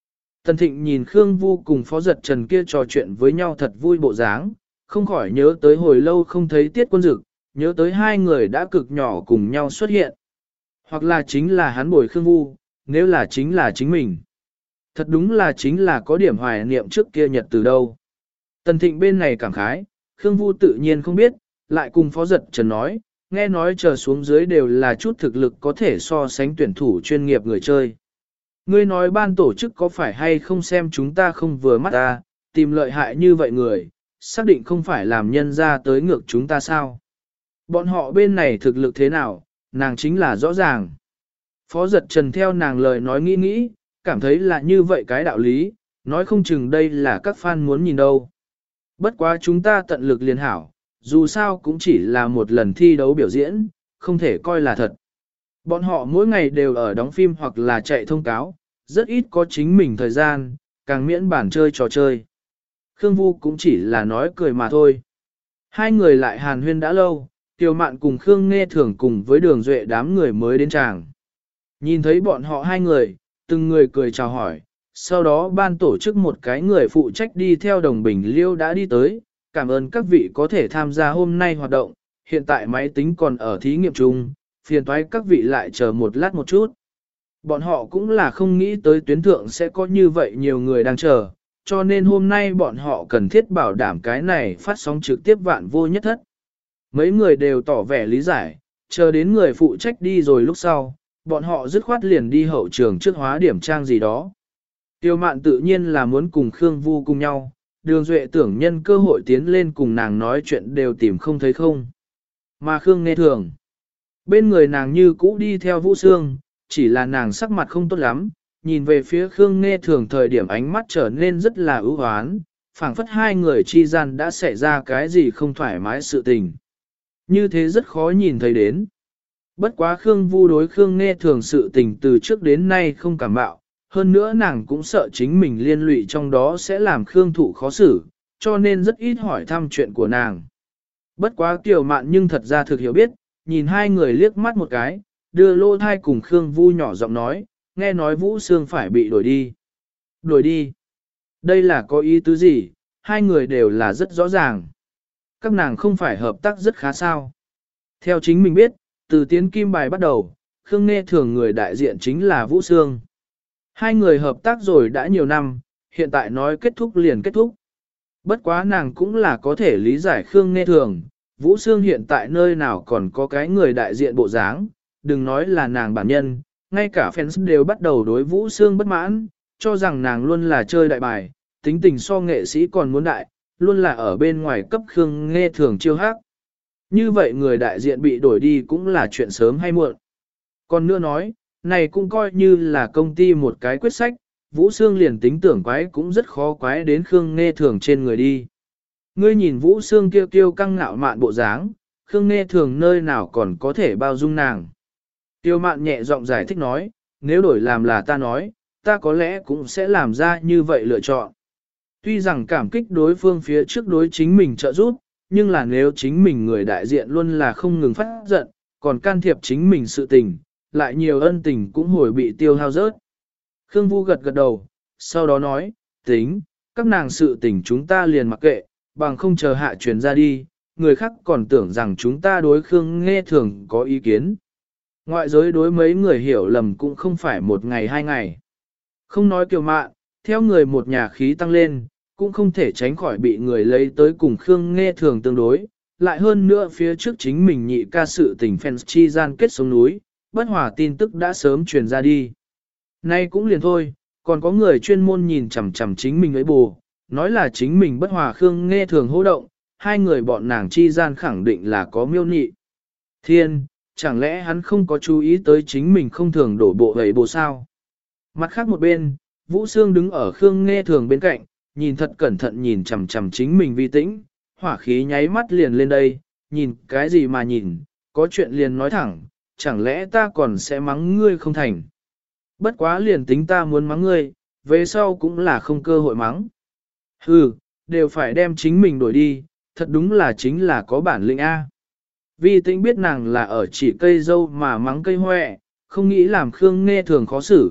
Tần Thịnh nhìn Khương Vu cùng Phó Giật Trần kia trò chuyện với nhau thật vui bộ dáng, không khỏi nhớ tới hồi lâu không thấy Tiết Quân Dực, nhớ tới hai người đã cực nhỏ cùng nhau xuất hiện. Hoặc là chính là hắn bồi Khương Vu, nếu là chính là chính mình. Thật đúng là chính là có điểm hoài niệm trước kia nhật từ đâu. Tần Thịnh bên này cảm khái, Khương Vu tự nhiên không biết, lại cùng Phó Giật Trần nói, nghe nói chờ xuống dưới đều là chút thực lực có thể so sánh tuyển thủ chuyên nghiệp người chơi. Ngươi nói ban tổ chức có phải hay không xem chúng ta không vừa mắt ta, tìm lợi hại như vậy người, xác định không phải làm nhân ra tới ngược chúng ta sao? Bọn họ bên này thực lực thế nào, nàng chính là rõ ràng. Phó Giật Trần theo nàng lời nói nghĩ, cảm thấy là như vậy cái đạo lý, nói không chừng đây là các fan muốn nhìn đâu. Bất quá chúng ta tận lực liền hảo, dù sao cũng chỉ là một lần thi đấu biểu diễn, không thể coi là thật. Bọn họ mỗi ngày đều ở đóng phim hoặc là chạy thông cáo, rất ít có chính mình thời gian, càng miễn bản chơi trò chơi. Khương Vu cũng chỉ là nói cười mà thôi. Hai người lại hàn huyên đã lâu, Tiêu Mạn cùng Khương Nghe Thường cùng với Đường Duệ đám người mới đến tràng. Nhìn thấy bọn họ hai người, từng người cười chào hỏi, sau đó ban tổ chức một cái người phụ trách đi theo Đồng Bình Liêu đã đi tới, cảm ơn các vị có thể tham gia hôm nay hoạt động, hiện tại máy tính còn ở thí nghiệm chung, phiền toái các vị lại chờ một lát một chút. Bọn họ cũng là không nghĩ tới tuyến thượng sẽ có như vậy nhiều người đang chờ, cho nên hôm nay bọn họ cần thiết bảo đảm cái này phát sóng trực tiếp vạn vô nhất thất. Mấy người đều tỏ vẻ lý giải, chờ đến người phụ trách đi rồi lúc sau, bọn họ dứt khoát liền đi hậu trường trước hóa điểm trang gì đó. Tiêu Mạn tự nhiên là muốn cùng Khương Vu cùng nhau, Đường Duệ tưởng nhân cơ hội tiến lên cùng nàng nói chuyện đều tìm không thấy không. Mà Khương Nghe Thường, bên người nàng như cũ đi theo Vũ Sương, chỉ là nàng sắc mặt không tốt lắm, nhìn về phía Khương Nghe Thường thời điểm ánh mắt trở nên rất là ưu hoán, phảng phất hai người chi gian đã xảy ra cái gì không thoải mái sự tình. Như thế rất khó nhìn thấy đến. Bất quá Khương Vu đối Khương Nghe Thường sự tình từ trước đến nay không cảm bạo, hơn nữa nàng cũng sợ chính mình liên lụy trong đó sẽ làm Khương Thụ khó xử, cho nên rất ít hỏi thăm chuyện của nàng. Bất quá Kiều Mạn nhưng thật ra thực hiểu biết, nhìn hai người liếc mắt một cái, đưa lô thai cùng Khương Vu nhỏ giọng nói, nghe nói Vũ Sương phải bị đổi đi. Đổi đi? Đây là có ý tứ gì? Hai người đều là rất rõ ràng. Các nàng không phải hợp tác rất khá sao. Theo chính mình biết, từ tiến kim bài bắt đầu, Khương Nghe Thường người đại diện chính là Vũ Sương. Hai người hợp tác rồi đã nhiều năm, hiện tại nói kết thúc liền kết thúc. Bất quá nàng cũng là có thể lý giải Khương Nghe Thường, Vũ Sương hiện tại nơi nào còn có cái người đại diện bộ dáng, đừng nói là nàng bản nhân, ngay cả fans đều bắt đầu đối Vũ Sương bất mãn, cho rằng nàng luôn là chơi đại bài, tính tình so nghệ sĩ còn muốn đại, luôn là ở bên ngoài cấp Khương Nghe Thường chiêu hát. Như vậy người đại diện bị đổi đi cũng là chuyện sớm hay muộn. Còn nữa nói, này cũng coi như là công ty một cái quyết sách, Vũ Sương liền tính tưởng quái cũng rất khó quái đến Khương Nghe Thường trên người đi. Ngươi nhìn Vũ Sương kêu kêu căng ngạo mạn bộ dáng, Khương Nghe Thường nơi nào còn có thể bao dung nàng. Tiêu Mạn nhẹ giọng giải thích nói, nếu đổi làm là ta nói, ta có lẽ cũng sẽ làm ra như vậy lựa chọn. Tuy rằng cảm kích đối phương phía trước đối chính mình trợ giúp, nhưng là nếu chính mình người đại diện luôn là không ngừng phát giận, còn can thiệp chính mình sự tình, lại nhiều ân tình cũng hồi bị tiêu hao rớt. Khương Vu gật gật đầu, sau đó nói, tính, các nàng sự tình chúng ta liền mặc kệ, bằng không chờ hạ truyền ra đi, người khác còn tưởng rằng chúng ta đối Khương Nghe Thường có ý kiến. Ngoại giới đối mấy người hiểu lầm cũng không phải một ngày hai ngày. Không nói Kiều Mạn, theo người một nhà khí tăng lên, cũng không thể tránh khỏi bị người lấy tới cùng Khương Nghe Thường tương đối, lại hơn nữa phía trước chính mình nhị ca sự tình fans chi gian kết sống núi, bất hòa tin tức đã sớm truyền ra đi. Nay cũng liền thôi, còn có người chuyên môn nhìn chằm chằm chính mình ấy bù, nói là chính mình bất hòa Khương Nghe Thường hô động, hai người bọn nàng chi gian khẳng định là có miêu nị. Thiên, chẳng lẽ hắn không có chú ý tới chính mình không thường đổ bộ vậy bộ sao? Mặt khác một bên, Vũ Sương đứng ở Khương Nghe Thường bên cạnh, nhìn thật cẩn thận nhìn chằm chằm chính mình vi tĩnh, hỏa khí nháy mắt liền lên đây, nhìn cái gì mà nhìn, có chuyện liền nói thẳng, chẳng lẽ ta còn sẽ mắng ngươi không thành. Bất quá liền tính ta muốn mắng ngươi, về sau cũng là không cơ hội mắng. Hừ, đều phải đem chính mình đổi đi, thật đúng là chính là có bản lĩnh A. Vi tĩnh biết nàng là ở chỉ cây dâu mà mắng cây hoẹ, không nghĩ làm Khương Nghe Thường khó xử,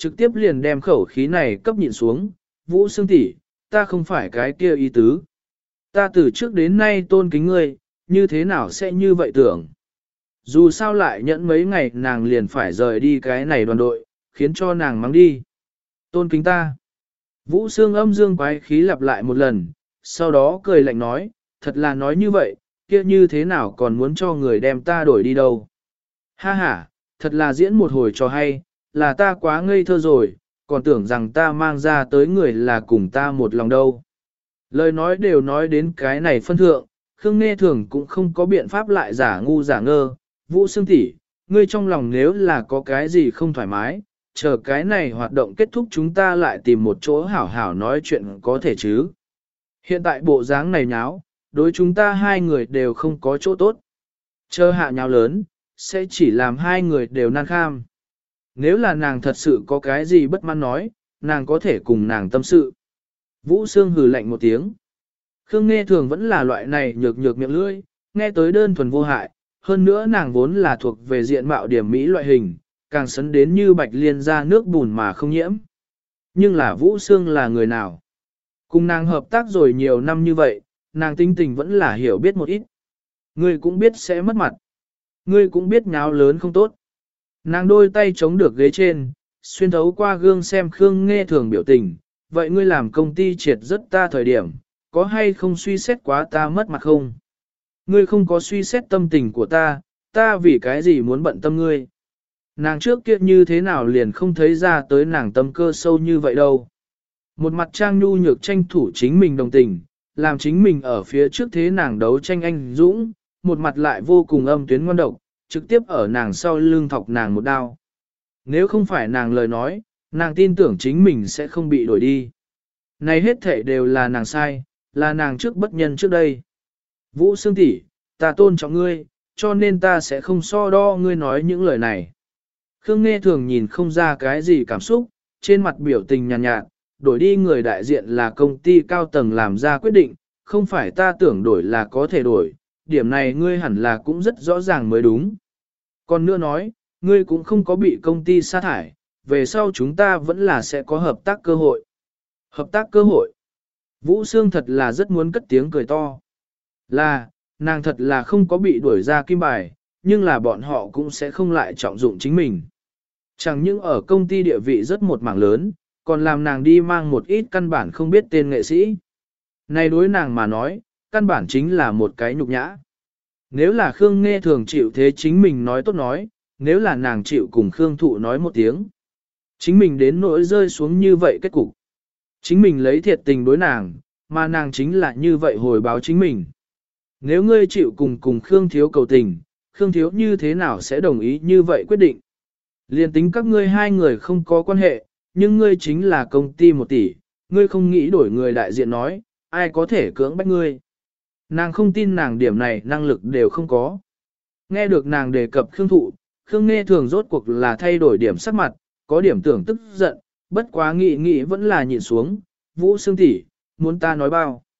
trực tiếp liền đem khẩu khí này cấp nhịn xuống, Vũ Sương tỷ, ta không phải cái kia ý tứ. Ta từ trước đến nay tôn kính ngươi, như thế nào sẽ như vậy tưởng. Dù sao lại nhẫn mấy ngày nàng liền phải rời đi cái này đoàn đội, khiến cho nàng mắng đi. Tôn kính ta. Vũ Sương âm dương quái khí lặp lại một lần, sau đó cười lạnh nói, thật là nói như vậy, kia như thế nào còn muốn cho người đem ta đổi đi đâu. Ha ha, thật là diễn một hồi cho hay, là ta quá ngây thơ rồi, còn tưởng rằng ta mang ra tới người là cùng ta một lòng đâu. Lời nói đều nói đến cái này phân thượng, Khương Nghe Thường cũng không có biện pháp lại giả ngu giả ngơ. Vũ Sương tỷ, ngươi trong lòng nếu là có cái gì không thoải mái, chờ cái này hoạt động kết thúc chúng ta lại tìm một chỗ hảo hảo nói chuyện có thể chứ. Hiện tại bộ dáng này nháo, đối chúng ta hai người đều không có chỗ tốt. Chờ hạ nháo lớn, sẽ chỉ làm hai người đều nan kham. Nếu là nàng thật sự có cái gì bất mãn nói, nàng có thể cùng nàng tâm sự. Vũ Sương hừ lạnh một tiếng. Khương Nghe Thường vẫn là loại này nhược nhược miệng lưỡi, nghe tới đơn thuần vô hại, hơn nữa nàng vốn là thuộc về diện mạo điểm mỹ loại hình, càng sấn đến như bạch liên ra nước bùn mà không nhiễm. Nhưng là Vũ Sương là người nào? Cùng nàng hợp tác rồi nhiều năm như vậy, nàng tính tình vẫn là hiểu biết một ít. Ngươi cũng biết sẽ mất mặt. Ngươi cũng biết nháo lớn không tốt. Nàng đôi tay chống được ghế trên, xuyên thấu qua gương xem Khương Nghe Thường biểu tình. Vậy ngươi làm công ty triệt rất ta thời điểm, có hay không suy xét quá ta mất mặt không? Ngươi không có suy xét tâm tình của ta vì cái gì muốn bận tâm ngươi? Nàng trước kia như thế nào liền không thấy ra tới nàng tâm cơ sâu như vậy đâu. Một mặt trang nhu nhược tranh thủ chính mình đồng tình, làm chính mình ở phía trước thế nàng đấu tranh anh dũng, một mặt lại vô cùng âm tuyến ngoan độc, trực tiếp ở nàng sau lưng thọc nàng một đao. Nếu không phải nàng lời nói, nàng tin tưởng chính mình sẽ không bị đổi đi. Này hết thể đều là nàng sai, là nàng trước bất nhân trước đây. Vũ Sương tỷ, ta tôn trọng ngươi, cho nên ta sẽ không so đo ngươi nói những lời này. Khương Nghe Thường nhìn không ra cái gì cảm xúc, trên mặt biểu tình nhàn nhạt, đổi đi người đại diện là công ty cao tầng làm ra quyết định, không phải ta tưởng đổi là có thể đổi, điểm này ngươi hẳn là cũng rất rõ ràng mới đúng. Còn nữa nói, ngươi cũng không có bị công ty sa thải, về sau chúng ta vẫn là sẽ có hợp tác cơ hội. Hợp tác cơ hội. Vũ Sương thật là rất muốn cất tiếng cười to. Là, nàng thật là không có bị đuổi ra kim bài, nhưng là bọn họ cũng sẽ không lại trọng dụng chính mình. Chẳng những ở công ty địa vị rất một mảng lớn, còn làm nàng đi mang một ít căn bản không biết tên nghệ sĩ. Này đối nàng mà nói, căn bản chính là một cái nhục nhã. Nếu là Khương Nghe Thường chịu thế chính mình nói tốt nói, nếu là nàng chịu cùng Khương Thụ nói một tiếng. Chính mình đến nỗi rơi xuống như vậy kết cục. Chính mình lấy thiệt tình đối nàng, mà nàng chính là như vậy hồi báo chính mình. Nếu ngươi chịu cùng Khương Thiếu cầu tình, Khương Thiếu như thế nào sẽ đồng ý như vậy quyết định? Liên tính các ngươi hai người không có quan hệ, nhưng ngươi chính là công ty 1 tỷ, ngươi không nghĩ đổi người đại diện nói, ai có thể cưỡng bách ngươi? Nàng không tin nàng điểm này năng lực đều không có. Nghe được nàng đề cập Khương Thụ, Khương Nghe Thường rốt cuộc là thay đổi điểm sắc mặt, có điểm tưởng tức giận, bất quá nghĩ vẫn là nhịn xuống, Vũ Sương tỷ, muốn ta nói bao.